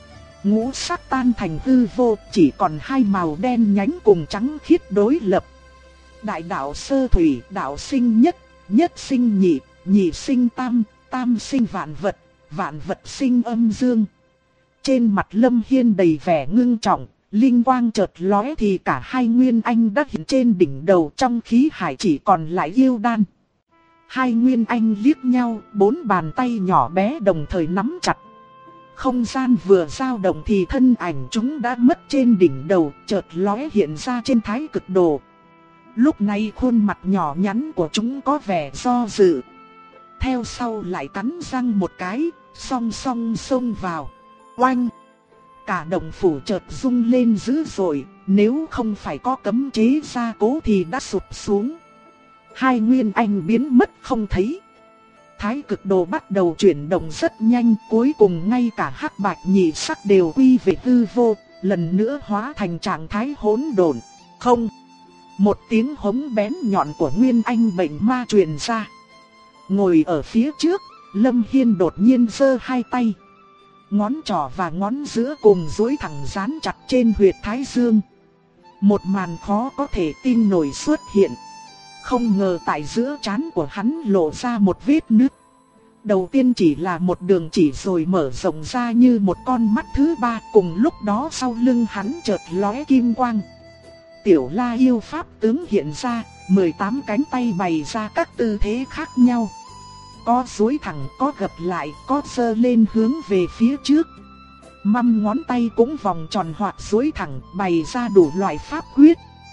Ngũ sắc tan thành hư vô, chỉ còn hai màu đen nhánh cùng trắng khiết đối lập. Đại đạo sơ thủy, đạo sinh nhất, nhất sinh nhị, nhị sinh tam, tam sinh vạn vật, vạn vật sinh âm dương. Trên mặt Lâm Hiên đầy vẻ ngưng trọng, linh quang chợt lóe thì cả hai Nguyên Anh đã hiện trên đỉnh đầu, trong khí hải chỉ còn lại yêu đan. Hai Nguyên Anh liếc nhau, 4 bàn tay nhỏ bé đồng thời nắm chặt. Không gian vừa dao động thì thân ảnh chúng đã mất trên đỉnh đầu, chợt lóe hiện ra trên thái cực đồ. Lúc này khuôn mặt nhỏ nhắn của chúng có vẻ do dự. Theo sau lại cắn răng một cái, song song xông vào. Oanh! Cả động phủ chợt rung lên dữ dội, nếu không phải có cấm chế gia cố thì đã sụp xuống. Hai Nguyên Anh biến mất không thấy. Thái cực đồ bắt đầu chuyển động rất nhanh, cuối cùng ngay cả hắc bạch nhị sắc đều quy về hư vô, lần nữa hóa thành trạng thái hỗn độn. Không! Một tiếng hống bén nhọn của Nguyên Anh bệnh ma truyền ra. Ngồi ở phía trước, Lâm Hiên đột nhiên giơ hai tay. Ngón trỏ và ngón giữa cùng duỗi thẳng dán chặt trên huyệt thái dương. Một màn khó có thể tin nổi xuất hiện. Không ngờ tại giữa trán của hắn lộ ra một vết nứt. Đầu tiên chỉ là một đường chỉ rồi mở rộng ra như một con mắt thứ ba. Cùng lúc đó sau lưng hắn chợt lóe kim quang. Tiểu La yêu pháp tướng hiện ra, 18 cánh tay bày ra các tư thế khác nhau. Có duỗi thẳng, có gập lại, có giơ lên hướng về phía trước. Măm ngón tay cũng vòng tròn hoặc duỗi thẳng, bày ra đủ loại pháp quyết.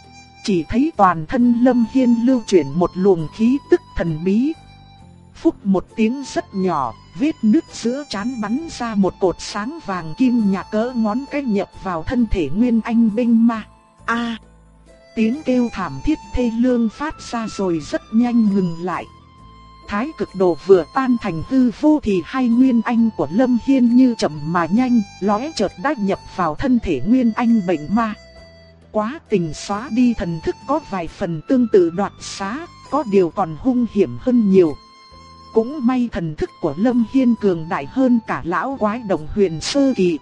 chỉ thấy toàn thân Lâm Hiên lưu chuyển một luồng khí tức thần bí. Phúc một tiếng rất nhỏ, vết nứt giữa trán bắn ra một cột sáng vàng kim nhạt cỡ ngón cái nhập vào thân thể Nguyên Anh binh ma. A! Tiếng kêu thảm thiết thê lương phát ra rồi rất nhanh ngừng lại. Thái cực đồ vừa tan thành hư vô thì hai Nguyên Anh của Lâm Hiên như chậm mà nhanh, lóe chợt đã nhập vào thân thể Nguyên Anh bệnh ma. Quá tình xóa đi thần thức có vài phần tương tự đoạt xá, có điều còn hung hiểm hơn nhiều. Cũng may thần thức của Lâm Hiên cường đại hơn cả lão quái đồng huyền sơ kỳ.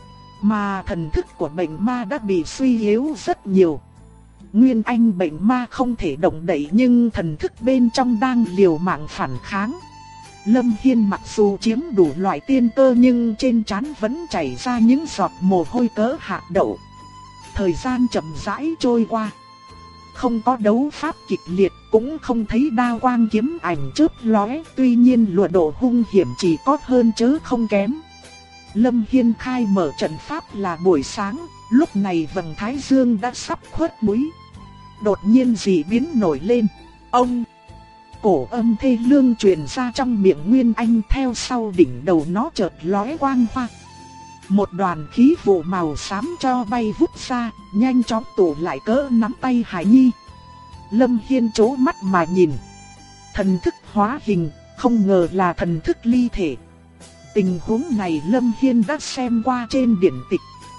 Mà thần thức của bệnh ma đã bị suy yếu rất nhiều. Nguyên Anh bệnh ma không thể động đậy nhưng thần thức bên trong đang liều mạng phản kháng. Lâm Hiên mặc dù chiếm đủ loại tiên cơ nhưng trên trán vẫn chảy ra những giọt mồ hôi cỡ hạt đậu. Thời gian chậm rãi trôi qua. Không có đấu pháp kịch liệt, cũng không thấy đao quang kiếm ảnh chớp lóe, tuy nhiên lùa độ hung hiểm chỉ có hơn chớ không kém. Lâm Hiên khai mở trận pháp là buổi sáng, lúc này vầng thái dương đã sắp khuất mũi. Đột nhiên dị biến nổi lên. Ông! Cổ âm thê lương truyền ra trong miệng Nguyên Anh, theo sau đỉnh đầu nó chợt lóe quang hoa. Một đoàn khí vụ màu xám cho bay vút ra, nhanh chóng tụ lại cỡ nắm tay Hải Nhi. Lâm Hiên chố mắt mà nhìn. Thần thức hóa hình, không ngờ là thần thức ly thể. Tình huống này Lâm Hiên đã xem qua trên điển tịch.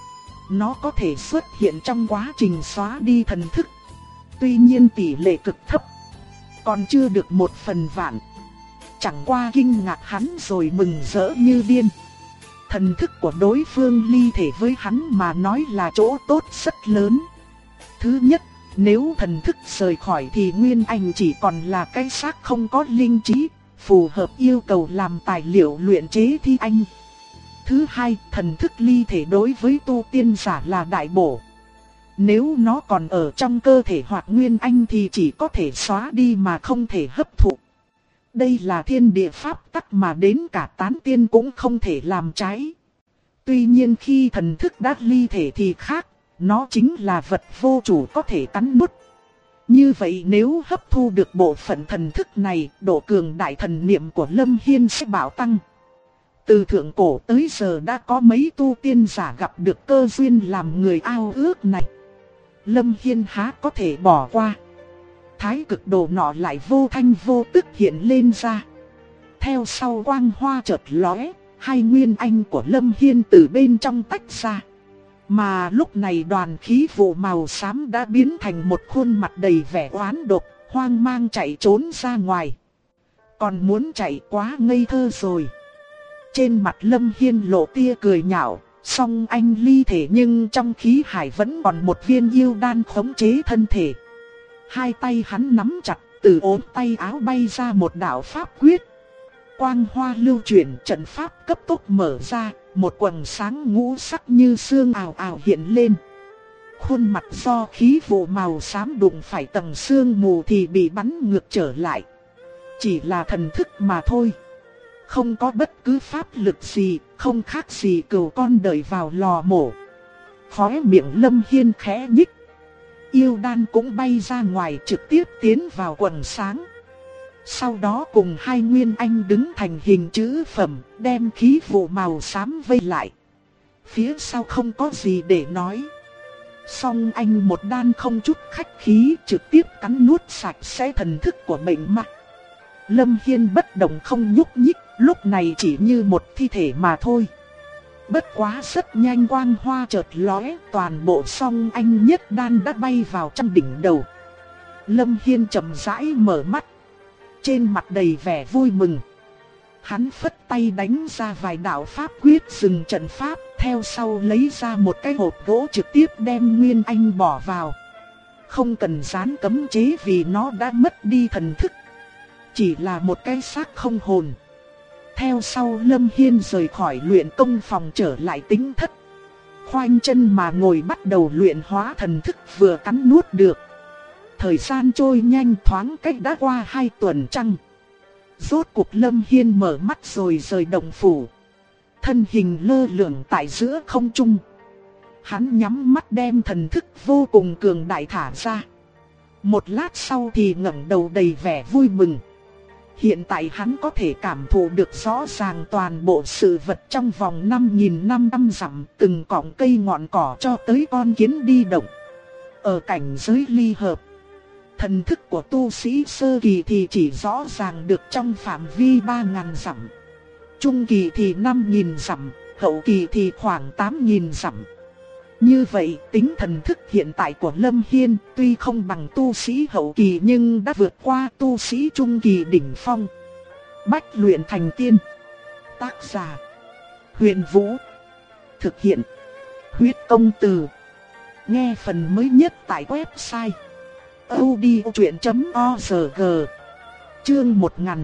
Nó có thể xuất hiện trong quá trình xóa đi thần thức. Tuy nhiên tỷ lệ cực thấp, còn chưa được 1/1000. Chẳng qua kinh ngạc hắn rồi mừng rỡ như điên. Thần thức của đối phương ly thể với hắn mà nói là chỗ tốt rất lớn. Thứ nhất, nếu thần thức rời khỏi thì Nguyên Anh chỉ còn là cái xác không có linh trí, phù hợp yêu cầu làm tài liệu luyện chế thi anh. Thứ hai, thần thức ly thể đối với tu tiên giả là đại bổ. Nếu nó còn ở trong cơ thể hoặc Nguyên Anh thì chỉ có thể xóa đi mà không thể hấp thụ. Đây là thiên địa pháp tắc mà đến cả tán tiên cũng không thể làm trái. Tuy nhiên khi thần thức đã ly thể thì khác, nó chính là vật vô chủ có thể cắn nuốt. Như vậy nếu hấp thu được bộ phận thần thức này, độ cường đại thần niệm của Lâm Hiên sẽ bạo tăng. Từ thượng cổ tới giờ đã có mấy tu tiên giả gặp được cơ duyên làm người ao ước này. Lâm Hiên há có thể bỏ qua. Thái cực đồ nọ lại vô thanh vô tức hiện lên ra. Theo sau quang hoa chợt lóe, hai Nguyên Anh của Lâm Hiên từ bên trong tách ra. Mà lúc này đoàn khí vụ màu xám đã biến thành một khuôn mặt đầy vẻ oán độc, hoang mang chạy trốn ra ngoài. Còn muốn chạy quá ngây thơ rồi. Trên mặt Lâm Hiên lộ tia cười nhạo, song anh ly thể nhưng trong khí hải vẫn còn một viên yêu đan khống chế thân thể. Hai tay hắn nắm chặt, từ ốm tay áo bay ra một đạo pháp quyết. Quang hoa lưu chuyển, trận pháp cấp tốc mở ra, một quầng sáng ngũ sắc như sương ào ào hiện lên. Khuôn mặt do khí vụ màu xám đụng phải tầng sương mù thì bị bắn ngược trở lại. Chỉ là thần thức mà thôi. Không có bất cứ pháp lực gì, không khác gì cừu con đợi vào lò mổ. Khóe miệng Lâm Hiên khẽ nhích. Yêu đan cũng bay ra ngoài trực tiếp tiến vào quầng sáng. Sau đó cùng hai Nguyên Anh đứng thành hình chữ phẩm, đem khí vụ màu xám vây lại. Phía sau không có gì để nói. Song anh một đan không chút khách khí trực tiếp cắn nuốt sạch sẽ thần thức của bệnh ma. Lâm Hiên bất động không nhúc nhích, lúc này chỉ như một thi thể mà thôi. Bất quá rất nhanh quang hoa chợt lóe, toàn bộ song anh nhất đan đã bay vào trong đỉnh đầu. Lâm Hiên chậm rãi mở mắt. Trên mặt đầy vẻ vui mừng. Hắn phất tay đánh ra vài đạo pháp quyết dừng trận pháp, theo sau lấy ra một cái hộp gỗ trực tiếp đem Nguyên Anh bỏ vào. Không cần dán cấm chế vì nó đã mất đi thần thức. Chỉ là một cái xác không hồn. Theo sau Lâm Hiên rời khỏi luyện công phòng trở lại tính thất. Khoanh chân mà ngồi bắt đầu luyện hóa thần thức vừa cắn nuốt được. Thời gian trôi nhanh, thoáng cách đã qua 2 tuần trăng. Rốt cuộc Lâm Hiên mở mắt rồi rời động phủ. Thân hình lơ lửng tại giữa không trung. Hắn nhắm mắt đem thần thức vô cùng cường đại thả ra. Một lát sau thì ngẩng đầu đầy vẻ vui mừng. Hiện tại hắn có thể cảm thụ được rõ ràng toàn bộ sự vật trong vòng 5.500 dặm, từng cọng cây ngọn cỏ cho tới con kiến đi động. Ở cảnh giới ly hợp, thần thức của tu sĩ sơ kỳ thì chỉ rõ ràng được trong phạm vi 3.000 dặm. Trung kỳ thì 5.000 dặm, hậu kỳ thì khoảng 8.000 dặm. Như vậy, tính thần thức hiện tại của Lâm Hiên tuy không bằng tu sĩ hậu kỳ nhưng đã vượt qua tu sĩ trung kỳ đỉnh phong. Bách luyện thành tiên. Tác giả: Huyền Vũ. Thực hiện: Huyết Công Từ. Nghe phần mới nhất tại website audiochuyện.org. Chương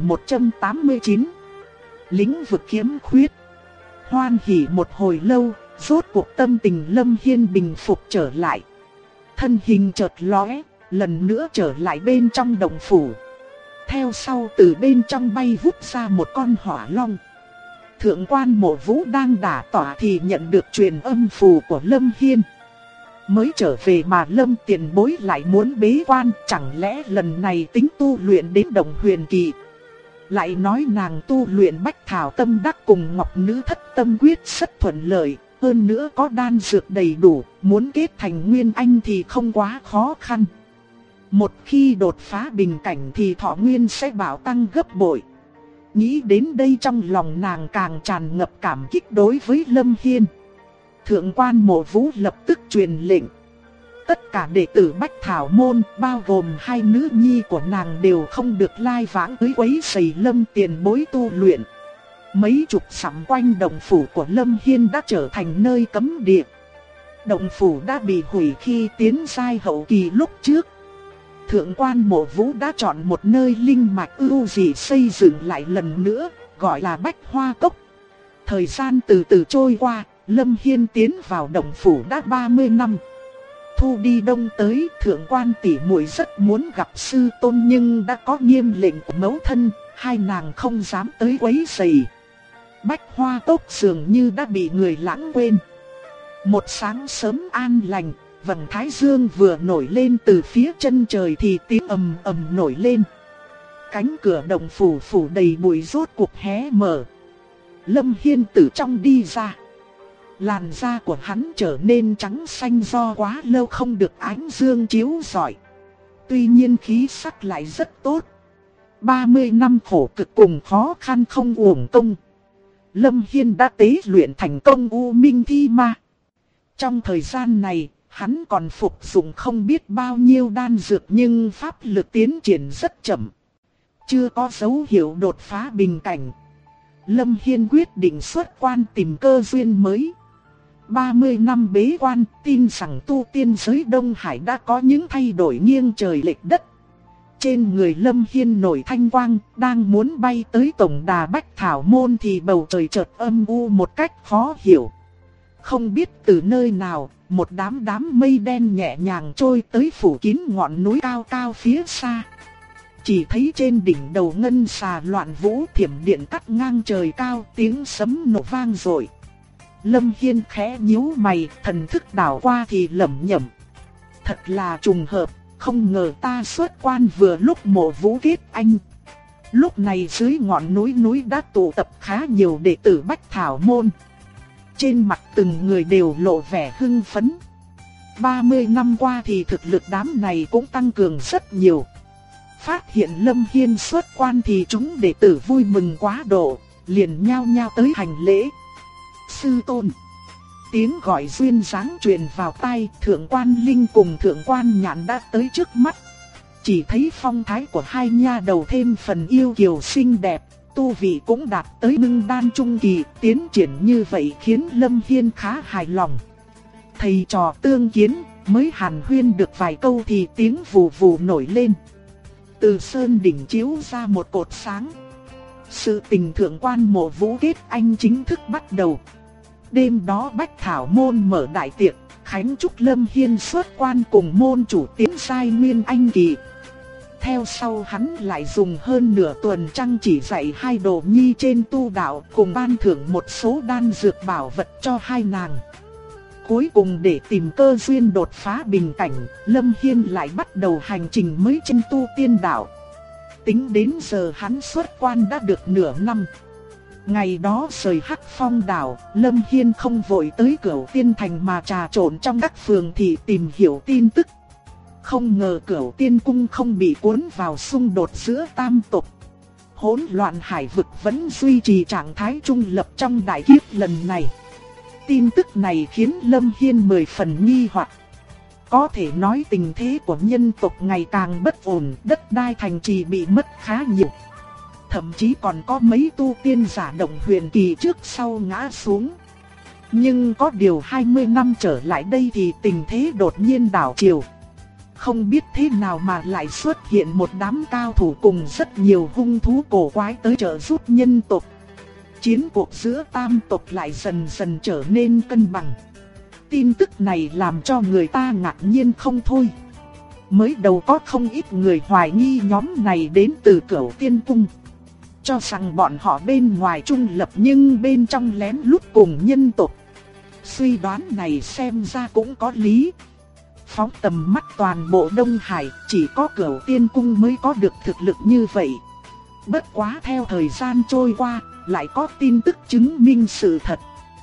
1189. Lĩnh vực kiếm khuyết. Hoan hỉ một hồi lâu, rốt cuộc tâm tình Lâm Hiên bình phục trở lại. Thân hình chợt lóe, lần nữa trở lại bên trong động phủ. Theo sau từ bên trong bay vút ra một con hỏa long. Thượng quan Mộ Vũ đang đả tỏa thì nhận được truyền âm phù của Lâm Hiên. Mới trở về mà Lâm tiền bối lại muốn bế quan, chẳng lẽ lần này tính tu luyện đến động huyền kỳ. Lại nói nàng tu luyện Bách Thảo Tâm Đắc cùng Ngọc Nữ Thất Tâm Quyết rất thuận lợi, hơn nữa có đan dược đầy đủ, muốn kết thành nguyên anh thì không quá khó khăn. Một khi đột phá bình cảnh thì thọ nguyên sẽ bảo tăng gấp bội. Nghĩ đến đây trong lòng nàng càng tràn ngập cảm kích đối với Lâm Hiên. Thượng quan Mộ Vũ lập tức truyền lệnh. Tất cả đệ tử Bách Thảo Môn, bao gồm hai nữ nhi của nàng đều không được lai vãng tới quấy rầy Lâm tiền bối tu luyện. Mấy chục dặm quanh động phủ của Lâm Hiên đã trở thành nơi cấm địa. Động phủ đã bị hủy khi tiến giai hậu kỳ lúc trước. Thượng quan Mộ Vũ đã chọn một nơi linh mạch ưu dị xây dựng lại lần nữa, gọi là Bách Hoa Cốc. Thời gian từ từ trôi qua, Lâm Hiên tiến vào động phủ đã 30 năm. Thu đi đông tới, thượng quan tỷ muội rất muốn gặp sư tôn nhưng đã có nghiêm lệnh của mẫu thân, hai nàng không dám tới quấy rầy. Bách Hoa Cốc dường như đã bị người lãng quên. Một sáng sớm an lành, vầng thái dương vừa nổi lên từ phía chân trời thì tiếng ầm ầm nổi lên. Cánh cửa động phủ phủ đầy bụi rốt cuộc hé mở. Lâm Hiên từ trong đi ra. Làn da của hắn trở nên trắng xanh do quá lâu không được ánh dương chiếu rọi. Tuy nhiên khí sắc lại rất tốt. 30 năm khổ cực cùng khó khăn không uổng công. Lâm Hiên đã tế luyện thành công U Minh Thi Ma. Trong thời gian này, hắn còn phục dụng không biết bao nhiêu đan dược nhưng pháp lực tiến triển rất chậm. Chưa có dấu hiệu đột phá bình cảnh. Lâm Hiên quyết định xuất quan tìm cơ duyên mới. 30 năm bế quan, tin rằng tu tiên giới Đông Hải đã có những thay đổi nghiêng trời lệch đất. Trên người Lâm Hiên nổi thanh quang, đang muốn bay tới tổng đà Bách Thảo Môn thì bầu trời chợt âm u một cách khó hiểu. Không biết từ nơi nào, một đám mây đen nhẹ nhàng trôi tới phủ kín ngọn núi cao cao phía xa. Chỉ thấy trên đỉnh đầu ngân xà loạn vũ, thiểm điện cắt ngang trời cao, tiếng sấm nổ vang rội. Lâm Hiên khẽ nhíu mày, thần thức đảo qua thì lẩm nhẩm. Thật là trùng hợp, không ngờ ta xuất quan vừa lúc Mộ Vũ kết anh. Lúc này dưới ngọn núi đã tụ tập khá nhiều đệ tử Bách Thảo Môn. Trên mặt từng người đều lộ vẻ hưng phấn. 30 năm qua thì thực lực đám này cũng tăng cường rất nhiều. Phát hiện Lâm Hiên xuất quan thì chúng đệ tử vui mừng quá độ, liền nhao nhao tới hành lễ. Sư tôn. Tiếng gọi duyên dáng truyền vào tai, thượng quan Linh cùng thượng quan Nhạn đã tới trước mắt. Chỉ thấy phong thái của hai nha đầu thêm phần yêu kiều xinh đẹp, tu vị cũng đạt tới ngưng đan trung kỳ, tiến triển như vậy khiến Lâm Hiên khá hài lòng. Thầy trò tương kiến, mới hàn huyên được vài câu thì tiếng vù vù nổi lên. Từ sơn đỉnh chiếu ra một cột sáng. Sự tình thượng quan Mộ Vũ kết anh chính thức bắt đầu. Đêm đó Bách Thảo Môn mở đại tiệc, khánh chúc Lâm Hiên xuất quan cùng môn chủ tiến giai nguyên anh kỳ. Theo sau hắn lại dùng hơn nửa tuần trăng chỉ dạy hai đồ nhi trên tu đạo, cùng ban thưởng một số đan dược bảo vật cho hai nàng. cuối cùng để tìm cơ duyên đột phá bình cảnh, Lâm Hiên lại bắt đầu hành trình mới trên tu tiên đạo. Tính đến giờ hắn xuất quan đã được nửa năm. Ngày đó rời Hắc Phong đảo, Lâm Hiên không vội tới Cửu Tiên Thành mà trà trộn trong các phường thị tìm hiểu tin tức. Không ngờ Cửu Tiên Cung không bị cuốn vào xung đột giữa tam tộc. Hỗn loạn hải vực vẫn duy trì trạng thái trung lập trong đại kiếp lần này. Tin tức này khiến Lâm Hiên 10 phần nghi hoặc. Có thể nói tình thế của nhân tộc ngày càng bất ổn, đất đai thành trì bị mất khá nhiều. Thậm chí còn có mấy tu tiên giả động huyền kỳ trước sau ngã xuống. Nhưng có điều 20 năm trở lại đây thì tình thế đột nhiên đảo chiều. Không biết thế nào mà lại xuất hiện một đám cao thủ cùng rất nhiều hung thú cổ quái tới trợ giúp nhân tộc. Chiến cuộc giữa tam tộc lại dần dần trở nên cân bằng. Tin tức này làm cho người ta ngạc nhiên không thôi. Mới đầu có không ít người hoài nghi nhóm này đến từ Cửu Tiên Cung, cho rằng bọn họ bên ngoài trung lập nhưng bên trong lén lút cùng nhân tộc. Suy đoán này xem ra cũng có lý. Phóng tầm mắt toàn bộ Đông Hải, chỉ có Cửu Tiên Cung mới có được thực lực như vậy. Bất quá theo thời gian trôi qua, lại có tin tức chứng minh sự thật.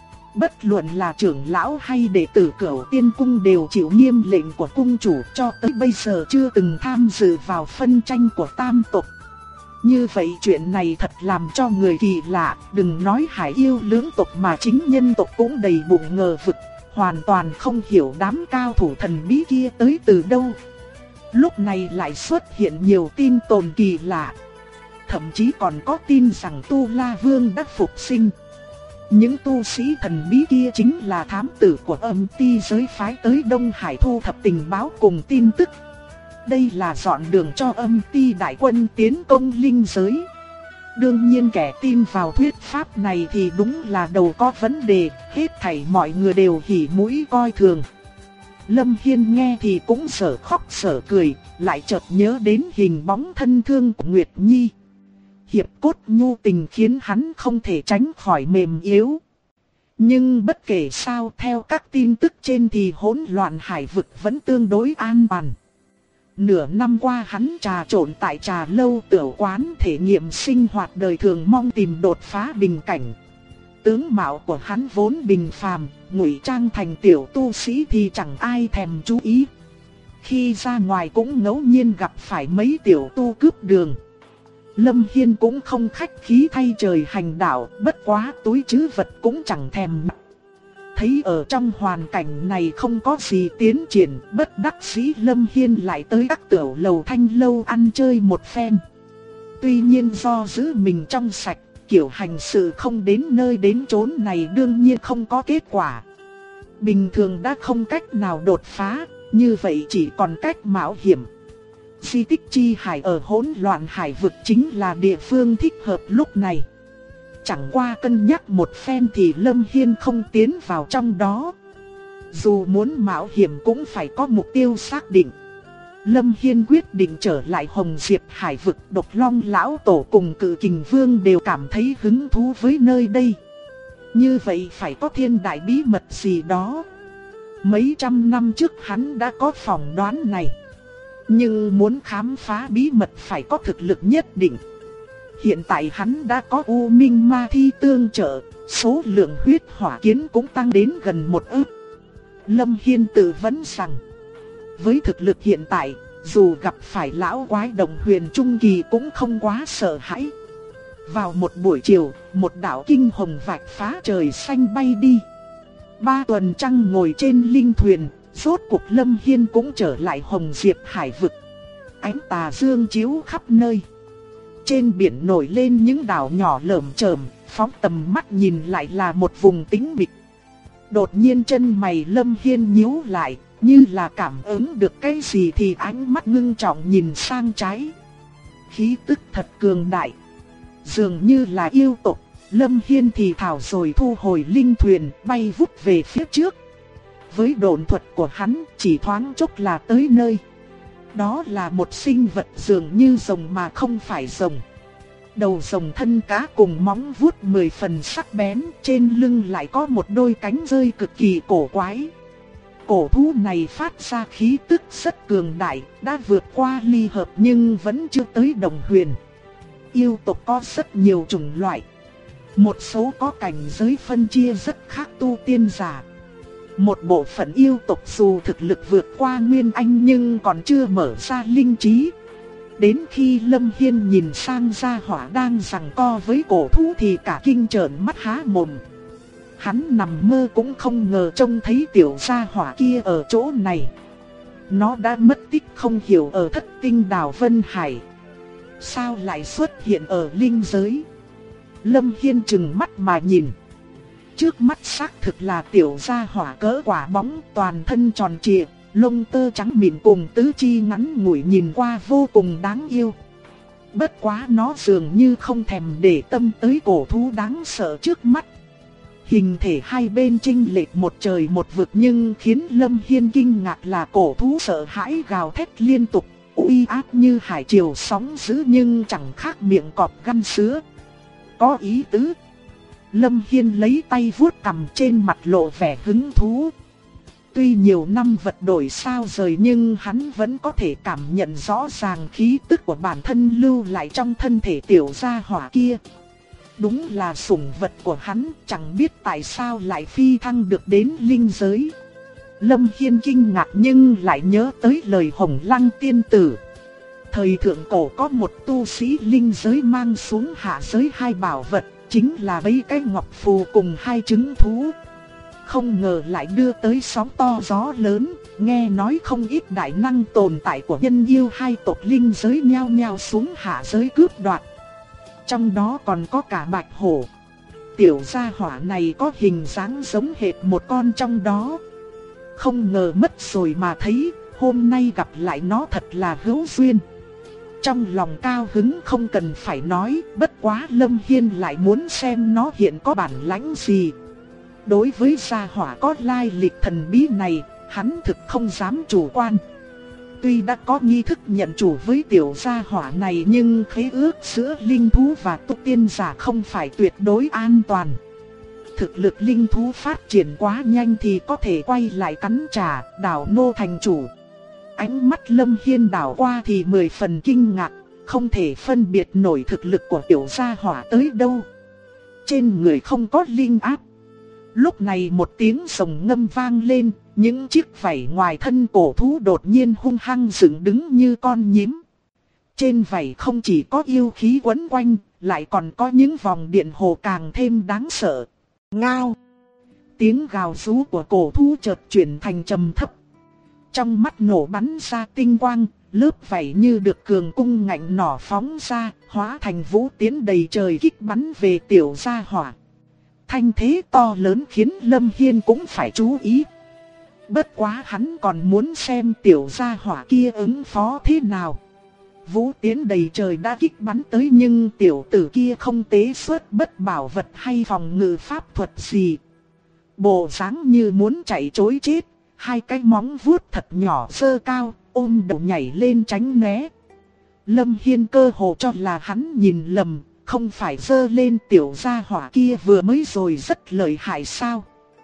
Bất luận là trưởng lão hay đệ tử Cửu Tiên Cung đều chịu nghiêm lệnh của cung chủ, cho tới bây giờ chưa từng tham dự vào phân tranh của tam tộc. Như vậy chuyện này thật làm cho người kỳ lạ, đừng nói hải yêu lưỡng tộc mà chính nhân tộc cũng đầy bụng ngờ vực, hoàn toàn không hiểu đám cao thủ thần bí kia tới từ đâu. Lúc này lại xuất hiện nhiều tin đồn kỳ lạ. Thậm chí còn có tin rằng Tu La Vương đã phục sinh. Những tu sĩ thần bí kia chính là thám tử của Âm Ti giới phái tới Đông Hải thu thập tình báo cùng tin tức. Đây là dọn đường cho Âm Ti đại quân tiến công linh giới. Đương nhiên kẻ tin vào thuyết pháp này thì đúng là đầu có vấn đề, hết thảy mọi người đều hỉ mũi coi thường. Lâm Hiên nghe thì cũng sở khóc sở cười, lại chợt nhớ đến hình bóng thân thương của Nguyệt Nhi. Hiệp cốt nhu tình khiến hắn không thể tránh khỏi mềm yếu. Nhưng bất kể sao, theo các tin tức trên thì hỗn loạn hải vực vẫn tương đối an toàn. Nửa năm qua hắn trà trộn tại trà lâu tiểu quán thể nghiệm sinh hoạt đời thường, mong tìm đột phá bình cảnh. Tướng mạo của hắn vốn bình phàm, ngụy trang thành tiểu tu sĩ thì chẳng ai thèm chú ý. Khi ra ngoài cũng ngẫu nhiên gặp phải mấy tiểu tu cướp đường. Lâm Hiên cũng không khách khí thay trời hành đạo, bất quá túi trữ vật cũng chẳng thèm. Thấy ở trong hoàn cảnh này không có gì tiến triển, bất đắc dĩ Lâm Hiên lại tới các tiểu lầu Thanh lâu ăn chơi một phen. Tuy nhiên do giữ mình trong sạch, kiểu hành sự không đến nơi đến chốn này đương nhiên không có kết quả. Bình thường đã không cách nào đột phá, như vậy chỉ còn cách mạo hiểm. Di tích chi hải ở hỗn loạn hải vực chính là địa phương thích hợp lúc này. Chẳng qua cân nhắc một phen thì Lâm Hiên không tiến vào trong đó. Dù muốn mạo hiểm cũng phải có mục tiêu xác định. Lâm Hiên quyết định trở lại Hồng Diệp hải vực. Độc Long lão tổ cùng Cự Kình Vương đều cảm thấy hứng thú với nơi đây. Như vậy phải có thiên đại bí mật gì đó. Mấy trăm năm trước hắn đã có phỏng đoán này. Nhưng muốn khám phá bí mật phải có thực lực nhất định. Hiện tại hắn đã có U Minh Ma Thi tương trợ, số lượng huyết hỏa kiến cũng tăng đến gần 1 ức. Lâm Hiên tự vấn rằng, với thực lực hiện tại, dù gặp phải lão quái đồng huyền trung kỳ cũng không quá sợ hãi. Vào một buổi chiều, một đạo kinh hồng vạch phá trời xanh bay đi. 3 tuần trăng ngồi trên linh thuyền, rốt cuộc Lâm Hiên cũng trở lại Hồng Diệp hải vực. Ánh tà dương chiếu khắp nơi. Trên biển nổi lên những đảo nhỏ lởm chởm, phóng tầm mắt nhìn lại là một vùng tĩnh mịch. Đột nhiên chân mày Lâm Hiên nhíu lại, như là cảm ứng được cái gì thì ánh mắt ngưng trọng nhìn sang trái. Khí tức thật cường đại. Dường như là yêu tộc. Lâm Hiên thì thào rồi thu hồi linh thuyền, bay vút về phía trước. Với độn thuật của hắn, chỉ thoáng chốc là tới nơi. Đó là một sinh vật dường như rồng mà không phải rồng. Đầu rồng thân cá cùng móng vuốt 10 phần sắc bén, trên lưng lại có một đôi cánh rơi cực kỳ cổ quái. cổ thú này phát ra khí tức rất cường đại, đã vượt qua ly hợp nhưng vẫn chưa tới đồng huyền. Yêu tộc có rất nhiều chủng loại. Một số có cảnh giới phân chia rất khác tu tiên giả. Một bộ phận yêu tộc dù thực lực vượt qua Nguyên Anh nhưng còn chưa mở ra linh trí. Đến khi Lâm Hiên nhìn sang gia hỏa đang giằng co với cổ thú thì cả kinh trợn mắt há mồm. Hắn nằm mơ cũng không ngờ trông thấy tiểu gia hỏa kia ở chỗ này. Nó đã mất tích không hiểu ở Thất Tinh Đảo Vân Hải. Sao lại xuất hiện ở linh giới? Lâm Hiên trừng mắt mà nhìn. Trước mắt xác thực là tiểu gia hỏa cỡ quả bóng, toàn thân tròn trịa, lông tơ trắng mịn cùng tứ chi ngắn ngủi, nhìn qua vô cùng đáng yêu. Bất quá nó dường như không thèm để tâm tới cổ thú đáng sợ trước mắt. Hình thể hai bên chênh lệch một trời một vực, nhưng khiến Lâm Hiên kinh ngạc là cổ thú sợ hãi gào thét liên tục, uy áp như hải triều sóng dữ nhưng chẳng khác miệng cọp gan sứa. Có ý tứ. Lâm Hiên lấy tay vuốt cằm, trên mặt lộ vẻ hứng thú. Tuy nhiều năm vật đổi sao rời nhưng hắn vẫn có thể cảm nhận rõ ràng khí tức của bản thân lưu lại trong thân thể tiểu gia hỏa kia. Đúng là sủng vật của hắn, chẳng biết tại sao lại phi thăng được đến linh giới. Lâm Hiên kinh ngạc nhưng lại nhớ tới lời Hồng Lăng tiên tử. Thời thượng cổ có một tu sĩ linh giới mang xuống hạ giới hai bảo vật, chính là mấy cái ngọc phù cùng hai trứng thú. Không ngờ lại đưa tới sóng to gió lớn, nghe nói không ít đại năng tồn tại của nhân yêu hai tộc linh giới nhao nhao xuống hạ giới cướp đoạt. Trong đó còn có cả bạch hổ. Tiểu gia hỏa này có hình dáng giống hệt một con trong đó. Không ngờ mất rồi mà thấy, hôm nay gặp lại nó thật là hữu duyên. Trong lòng cao hứng không cần phải nói, bất quá Lâm Hiên lại muốn xem nó hiện có bản lãnh gì. Đối với gia hỏa có lai lịch thần bí này, hắn thực không dám chủ quan. Tuy đã có nghi thức nhận chủ với tiểu gia hỏa này nhưng khế ước giữa linh thú và tu tiên giả không phải tuyệt đối an toàn. Thực lực linh thú phát triển quá nhanh thì có thể quay lại cắn trả, đảo nô thành chủ. Ánh mắt Lâm Hiên đảo qua thì 10 phần kinh ngạc, không thể phân biệt nổi thực lực của tiểu gia hỏa tới đâu. Trên người không có linh áp. Lúc này một tiếng rồng ngâm vang lên, những chiếc vảy ngoài thân cổ thú đột nhiên hung hăng dựng đứng như con nhím. Trên vảy không chỉ có yêu khí quấn quanh, lại còn có những vòng điện hồ càng thêm đáng sợ. Ngao! Tiếng gào rú của cổ thú chợt chuyển thành trầm thấp. Trong mắt nổ bắn ra tinh quang, lớp vảy như được cường cung ngạnh nỏ phóng ra, hóa thành vũ tiến đầy trời kích bắn về tiểu gia hỏa. Thanh thế to lớn khiến Lâm Hiên cũng phải chú ý. Bất quá hắn còn muốn xem tiểu gia hỏa kia ứng phó thế nào. Vũ tiến đầy trời đã kích bắn tới nhưng tiểu tử kia không tế xuất bất bảo vật hay phòng ngự pháp thuật gì. Bộ dáng như muốn chạy trối chết, hai cái móng vuốt thật nhỏ giơ cao, ôm đầu nhảy lên tránh né. Lâm Hiên cơ hồ cho là hắn nhìn lầm, không phải giơ lên tiểu gia hỏa kia vừa mới rồi rất lợi hại sao.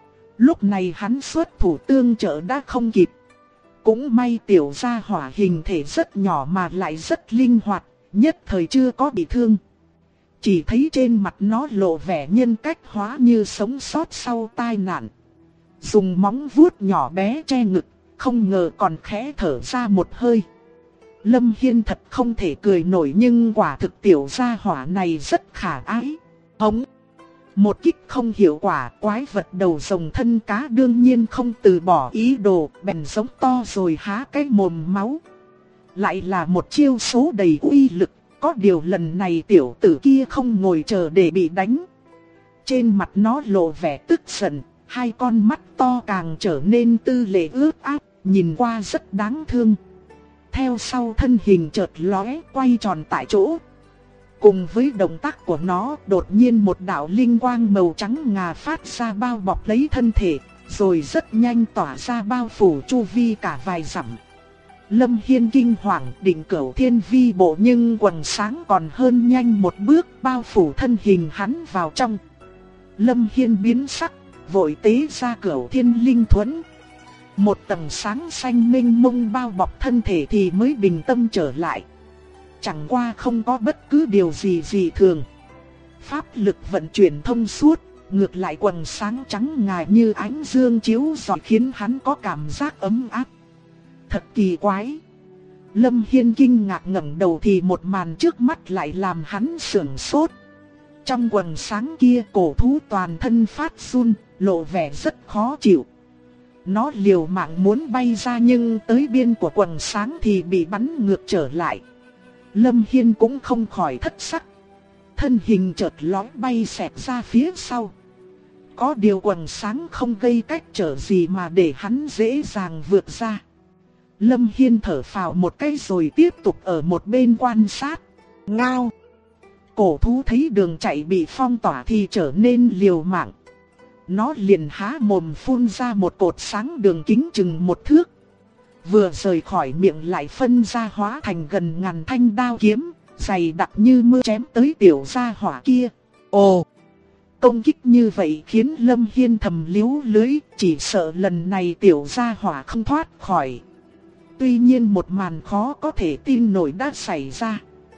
Lúc này hắn xuất thủ tương trợ đã không kịp. Cũng may tiểu gia hỏa hình thể rất nhỏ mà lại rất linh hoạt, nhất thời chưa có bị thương. Chỉ thấy trên mặt nó lộ vẻ nhân cách hóa như sống sót sau tai nạn. Dùng móng vuốt nhỏ bé che ngực, không ngờ còn khẽ thở ra một hơi. Lâm Hiên thật không thể cười nổi nhưng quả thực tiểu gia hỏa này rất khả ái. Hống! Một kích không hiệu quả, quái vật đầu rồng thân cá đương nhiên không từ bỏ ý đồ, bèn giống to rồi há cái mồm máu. Lại là một chiêu số đầy uy lực, có điều lần này tiểu tử kia không ngồi chờ để bị đánh. Trên mặt nó lộ vẻ tức giận, hai con mắt to càng trở nên tư lệ ướt át, nhìn qua rất đáng thương. Theo sau thân hình chợt lóe, quay tròn tại chỗ. Cùng với động tác của nó, đột nhiên một đạo linh quang màu trắng ngà phát ra bao bọc lấy thân thể, rồi rất nhanh tỏa ra bao phủ chu vi cả vài dặm. Lâm Hiên kinh hoàng định cửu thiên vi bộ nhưng quần sáng còn hơn nhanh một bước bao phủ thân hình hắn vào trong. Lâm Hiên biến sắc, vội tế ra cửu thiên linh thuẫn. Một tầng sáng xanh mênh mông bao bọc thân thể thì mới bình tâm trở lại. Chẳng qua không có bất cứ điều gì dị thường. Pháp lực vận chuyển thông suốt, ngược lại quầng sáng trắng ngà như ánh dương chiếu rọi khiến hắn có cảm giác ấm áp. Thật kỳ quái. Lâm Hiên kinh ngạc ngẩng đầu thì một màn trước mắt lại làm hắn sửng sốt. Trong quầng sáng kia cổ thú toàn thân phát run, lộ vẻ rất khó chịu. Nó liều mạng muốn bay ra nhưng tới biên của quầng sáng thì bị bắn ngược trở lại. Lâm Hiên cũng không khỏi thất sắc. Thân hình chợt lóe bay xẹt ra phía sau. Có điều quầng sáng không gây cách trở gì mà để hắn dễ dàng vượt ra. Lâm Hiên thở phào một cái rồi tiếp tục ở một bên quan sát. Ngao! Cổ thú thấy đường chạy bị phong tỏa thì trở nên liều mạng. Nó liền há mồm phun ra một cột sáng đường kính chừng 1 thước. Vừa rời khỏi miệng lại phân ra hóa thành gần ngàn thanh đao kiếm, dày đặc như mưa chém tới tiểu gia hỏa kia. Ồ! Công kích như vậy khiến Lâm Hiên thầm liếu lưới, chỉ sợ lần này tiểu gia hỏa không thoát khỏi. Tuy nhiên một màn khó có thể tin nổi đã xảy ra.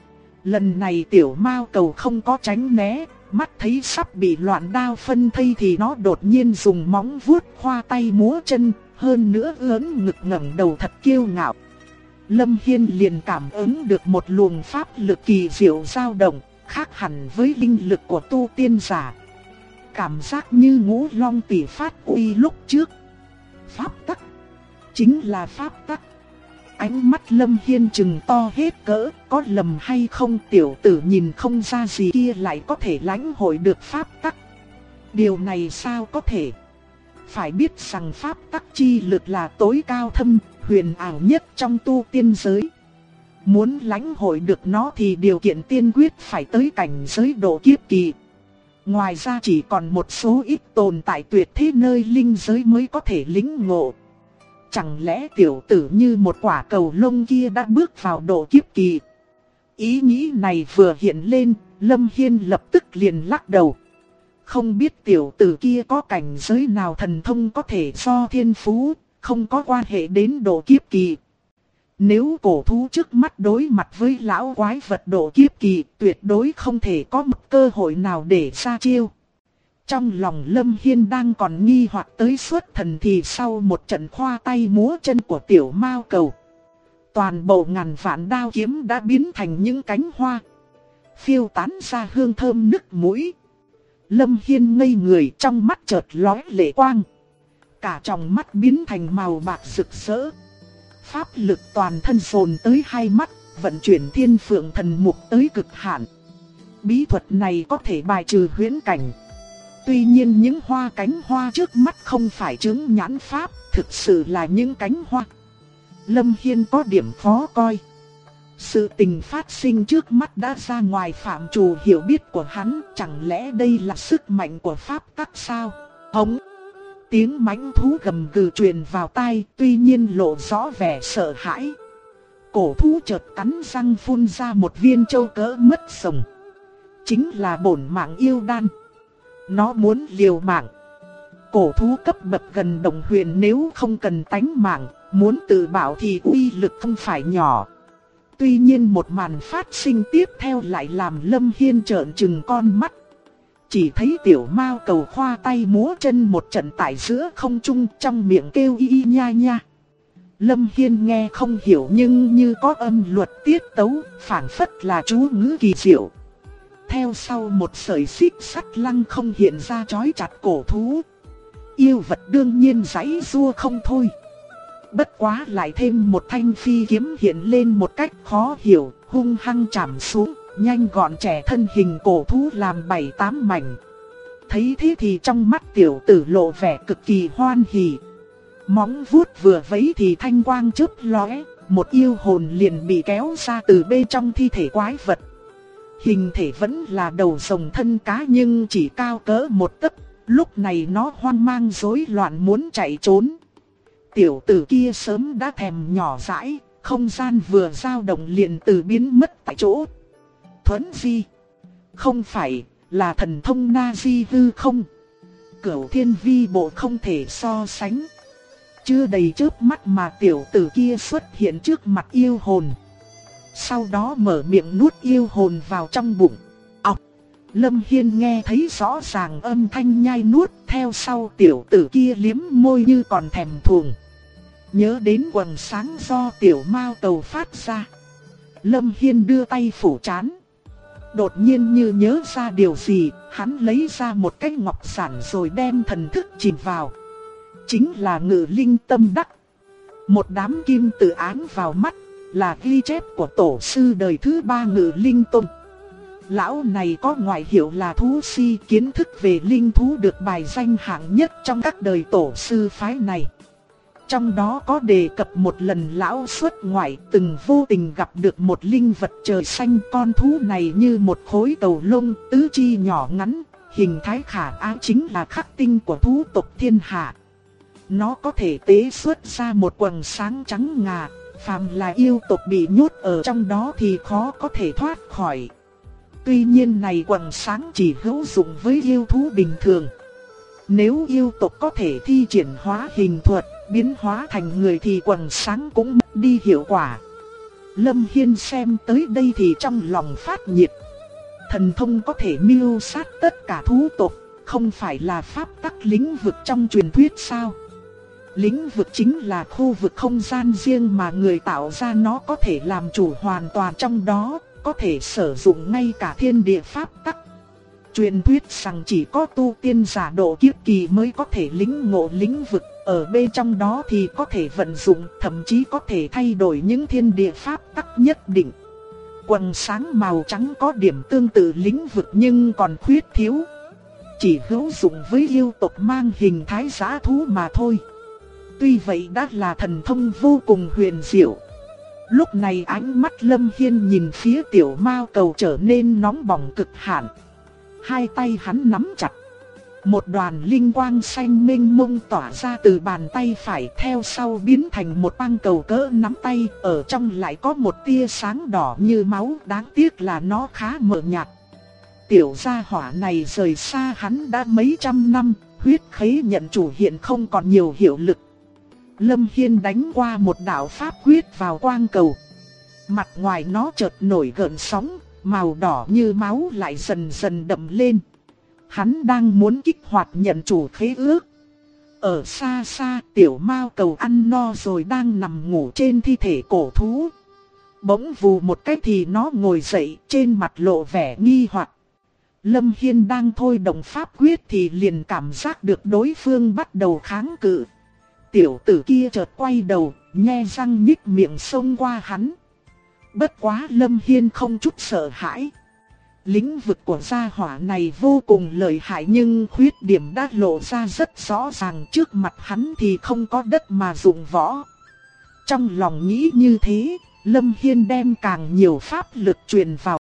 Lần này tiểu mao cầu không có tránh né, mắt thấy sắp bị loạn đao phân thây thì nó đột nhiên dùng móng vuốt khoa tay múa chân, hơn nữa ưỡn ngực ngẩng đầu thật kiêu ngạo. Lâm Hiên liền cảm ứng được một luồng pháp lực kỳ diệu dao động, khác hẳn với linh lực của tu tiên giả. Cảm giác như ngũ long tỷ phát uy lúc trước. Pháp tắc, chính là pháp tắc. Ánh mắt Lâm Hiên trừng to hết cỡ, có lầm hay không tiểu tử nhìn không ra gì kia lại có thể lãnh hội được pháp tắc. Điều này sao có thể? Phải biết rằng pháp tắc chi lực là tối cao thâm, huyền ảo nhất trong tu tiên giới. Muốn lãnh hội được nó thì điều kiện tiên quyết phải tới cảnh giới độ kiếp kỳ. Ngoài ra chỉ còn một số ít tồn tại tuyệt thế nơi linh giới mới có thể lĩnh ngộ. Chẳng lẽ tiểu tử như một quả cầu lông kia đã bước vào độ kiếp kỳ? Ý nghĩ này vừa hiện lên, Lâm Hiên lập tức liền lắc đầu. Không biết tiểu tử kia có cảnh giới nào thần thông có thể do thiên phú, không có quan hệ đến độ kiếp kỳ. Nếu cổ thú trước mắt đối mặt với lão quái vật độ kiếp kỳ, tuyệt đối không thể có một cơ hội nào để ra chiêu. Trong lòng Lâm Hiên đang còn nghi hoặc tới xuất thần thì sau một trận khoa tay múa chân của tiểu mao cầu, toàn bộ ngàn vạn đao kiếm đã biến thành những cánh hoa, phiêu tán ra hương thơm nức mũi. Lâm Hiên ngây người, trong mắt chợt lóe lệ quang. Cả tròng mắt biến thành màu bạc rực rỡ. Pháp lực toàn thân dồn tới hai mắt, vận chuyển thiên phượng thần mục tới cực hạn. Bí thuật này có thể bài trừ huyễn cảnh. Tuy nhiên những hoa cánh hoa trước mắt không phải chứng nhãn pháp, thực sự là những cánh hoa. Lâm Hiên có điểm khó coi. Sự tình phát sinh trước mắt đã ra ngoài phạm trù hiểu biết của hắn, chẳng lẽ đây là sức mạnh của pháp tắc sao? Hống! Tiếng mãnh thú gầm gừ truyền vào tai, tuy nhiên lộ rõ vẻ sợ hãi. Cổ thú chợt cắn răng phun ra một viên châu cỡ mất sồng. Chính là bổn mạng yêu đan. Nó muốn liều mạng. Cổ thú cấp bậc gần đồng huyền nếu không cần tánh mạng, muốn tự bảo thì uy lực không phải nhỏ. Tuy nhiên một màn phát sinh tiếp theo lại làm Lâm Hiên trợn trừng con mắt. Chỉ thấy tiểu mao cầu khoa tay múa chân một trận tại giữa không trung, trong miệng kêu y y nha nha. Lâm Hiên nghe không hiểu nhưng như có âm luật tiết tấu, phảng phất là chú ngữ kỳ diệu. Theo sau một sợi xích sắt lăng không hiện ra trói chặt cổ thú. Yêu vật đương nhiên giãy giụa không thôi. Bất quá lại thêm một thanh phi kiếm hiện lên một cách khó hiểu, hung hăng chạm xuống, nhanh gọn trẻ thân hình cổ thú làm 7-8 mảnh. Thấy thế thì trong mắt tiểu tử lộ vẻ cực kỳ hoan hỉ. Móng vuốt vừa vấy thì thanh quang chớp lóe, một yêu hồn liền bị kéo ra từ bên trong thi thể quái vật. Hình thể vẫn là đầu rồng thân cá nhưng chỉ cao cỡ 1 tấc, lúc này nó hoang mang rối loạn muốn chạy trốn. Tiểu tử kia sớm đã thèm nhỏ dãi, không gian vừa dao động liền từ biến mất tại chỗ. Thuấn di? Không phải, là thần thông na di hư không? Cửu thiên vi bộ không thể so sánh. Chưa đầy chớp mắt mà tiểu tử kia xuất hiện trước mặt yêu hồn. Sau đó mở miệng nuốt yêu hồn vào trong bụng. Ọc! Lâm Hiên nghe thấy rõ ràng âm thanh nhai nuốt, theo sau tiểu tử kia liếm môi như còn thèm thuồng. Nhớ đến quầng sáng do tiểu mao cầu phát ra, Lâm Hiên đưa tay phủ trán. Đột nhiên như nhớ ra điều gì, hắn lấy ra một cái ngọc giản rồi đem thần thức chìm vào. Chính là Ngự Linh Tâm Đắc. Một đám kim tự áng vào mắt, là ghi chép của tổ sư đời thứ 3 Ngự Linh Tông. Lão này có ngoại hiệu là thú si, kiến thức về linh thú được bài danh hạng nhất trong các đời tổ sư phái này. Trong đó có đề cập một lần lão xuất ngoại từng vô tình gặp được một linh vật trời xanh. Con thú này như một khối cầu lông, tứ chi nhỏ ngắn, hình thái khả ái, chính là khắc tinh của thú tộc thiên hạ. Nó có thể tế xuất ra một quầng sáng trắng ngà, phàm là yêu tộc bị nhốt ở trong đó thì khó có thể thoát khỏi. Tuy nhiên này quầng sáng chỉ hữu dụng với yêu thú bình thường. Nếu yêu tộc có thể thi triển hóa hình thuật, biến hóa thành người thì quầng sáng cũng mất đi hiệu quả. Lâm Hiên xem tới đây thì trong lòng phát nhiệt. Thần thông có thể mưu sát tất cả thú tộc, không phải là pháp tắc lĩnh vực trong truyền thuyết sao? Lĩnh vực chính là khu vực không gian riêng mà người tạo ra, nó có thể làm chủ hoàn toàn trong đó, có thể sử dụng ngay cả thiên địa pháp tắc. Truyền thuyết rằng chỉ có tu tiên giả độ kiếp kỳ mới có thể lĩnh ngộ lĩnh vực, ở bên trong đó thì có thể vận dụng, thậm chí có thể thay đổi những thiên địa pháp tắc nhất định. Quầng sáng màu trắng có điểm tương tự lĩnh vực nhưng còn khuyết thiếu, chỉ hữu dụng với yêu tộc mang hình thái dã thú mà thôi. Tuy vậy đã là thần thông vô cùng huyền diệu. Lúc này ánh mắt Lâm Hiên nhìn phía tiểu mao cầu trở nên nóng bỏng cực hạn. Hai tay hắn nắm chặt. Một đoàn linh quang xanh mênh mông tỏa ra từ bàn tay phải, theo sau biến thành một băng cầu cỡ nắm tay, ở trong lại có một tia sáng đỏ như máu, đáng tiếc là nó khá mờ nhạt. Tiểu gia hỏa này rời xa hắn đã mấy trăm năm, huyết khế nhận chủ hiện không còn nhiều hiệu lực. Lâm Hiên đánh qua một đạo pháp quyết vào quang cầu. Mặt ngoài nó chợt nổi gợn sóng, màu đỏ như máu lại dần dần đậm lên. Hắn đang muốn kích hoạt nhận chủ khế ước. Ở xa xa, tiểu mao cầu ăn no rồi đang nằm ngủ trên thi thể cổ thú. Bỗng vù một cái thì nó ngồi dậy, trên mặt lộ vẻ nghi hoặc. Lâm Hiên đang thôi động pháp quyết thì liền cảm giác được đối phương bắt đầu kháng cự. Tiểu tử kia chợt quay đầu, nhe răng nhích miệng xông qua hắn. Bất quá Lâm Hiên không chút sợ hãi. Lĩnh vực của gia hỏa này vô cùng lợi hại nhưng khuyết điểm đã lộ ra rất rõ ràng, trước mặt hắn thì không có đất mà dụng võ. Trong lòng nghĩ như thế, Lâm Hiên đem càng nhiều pháp lực truyền vào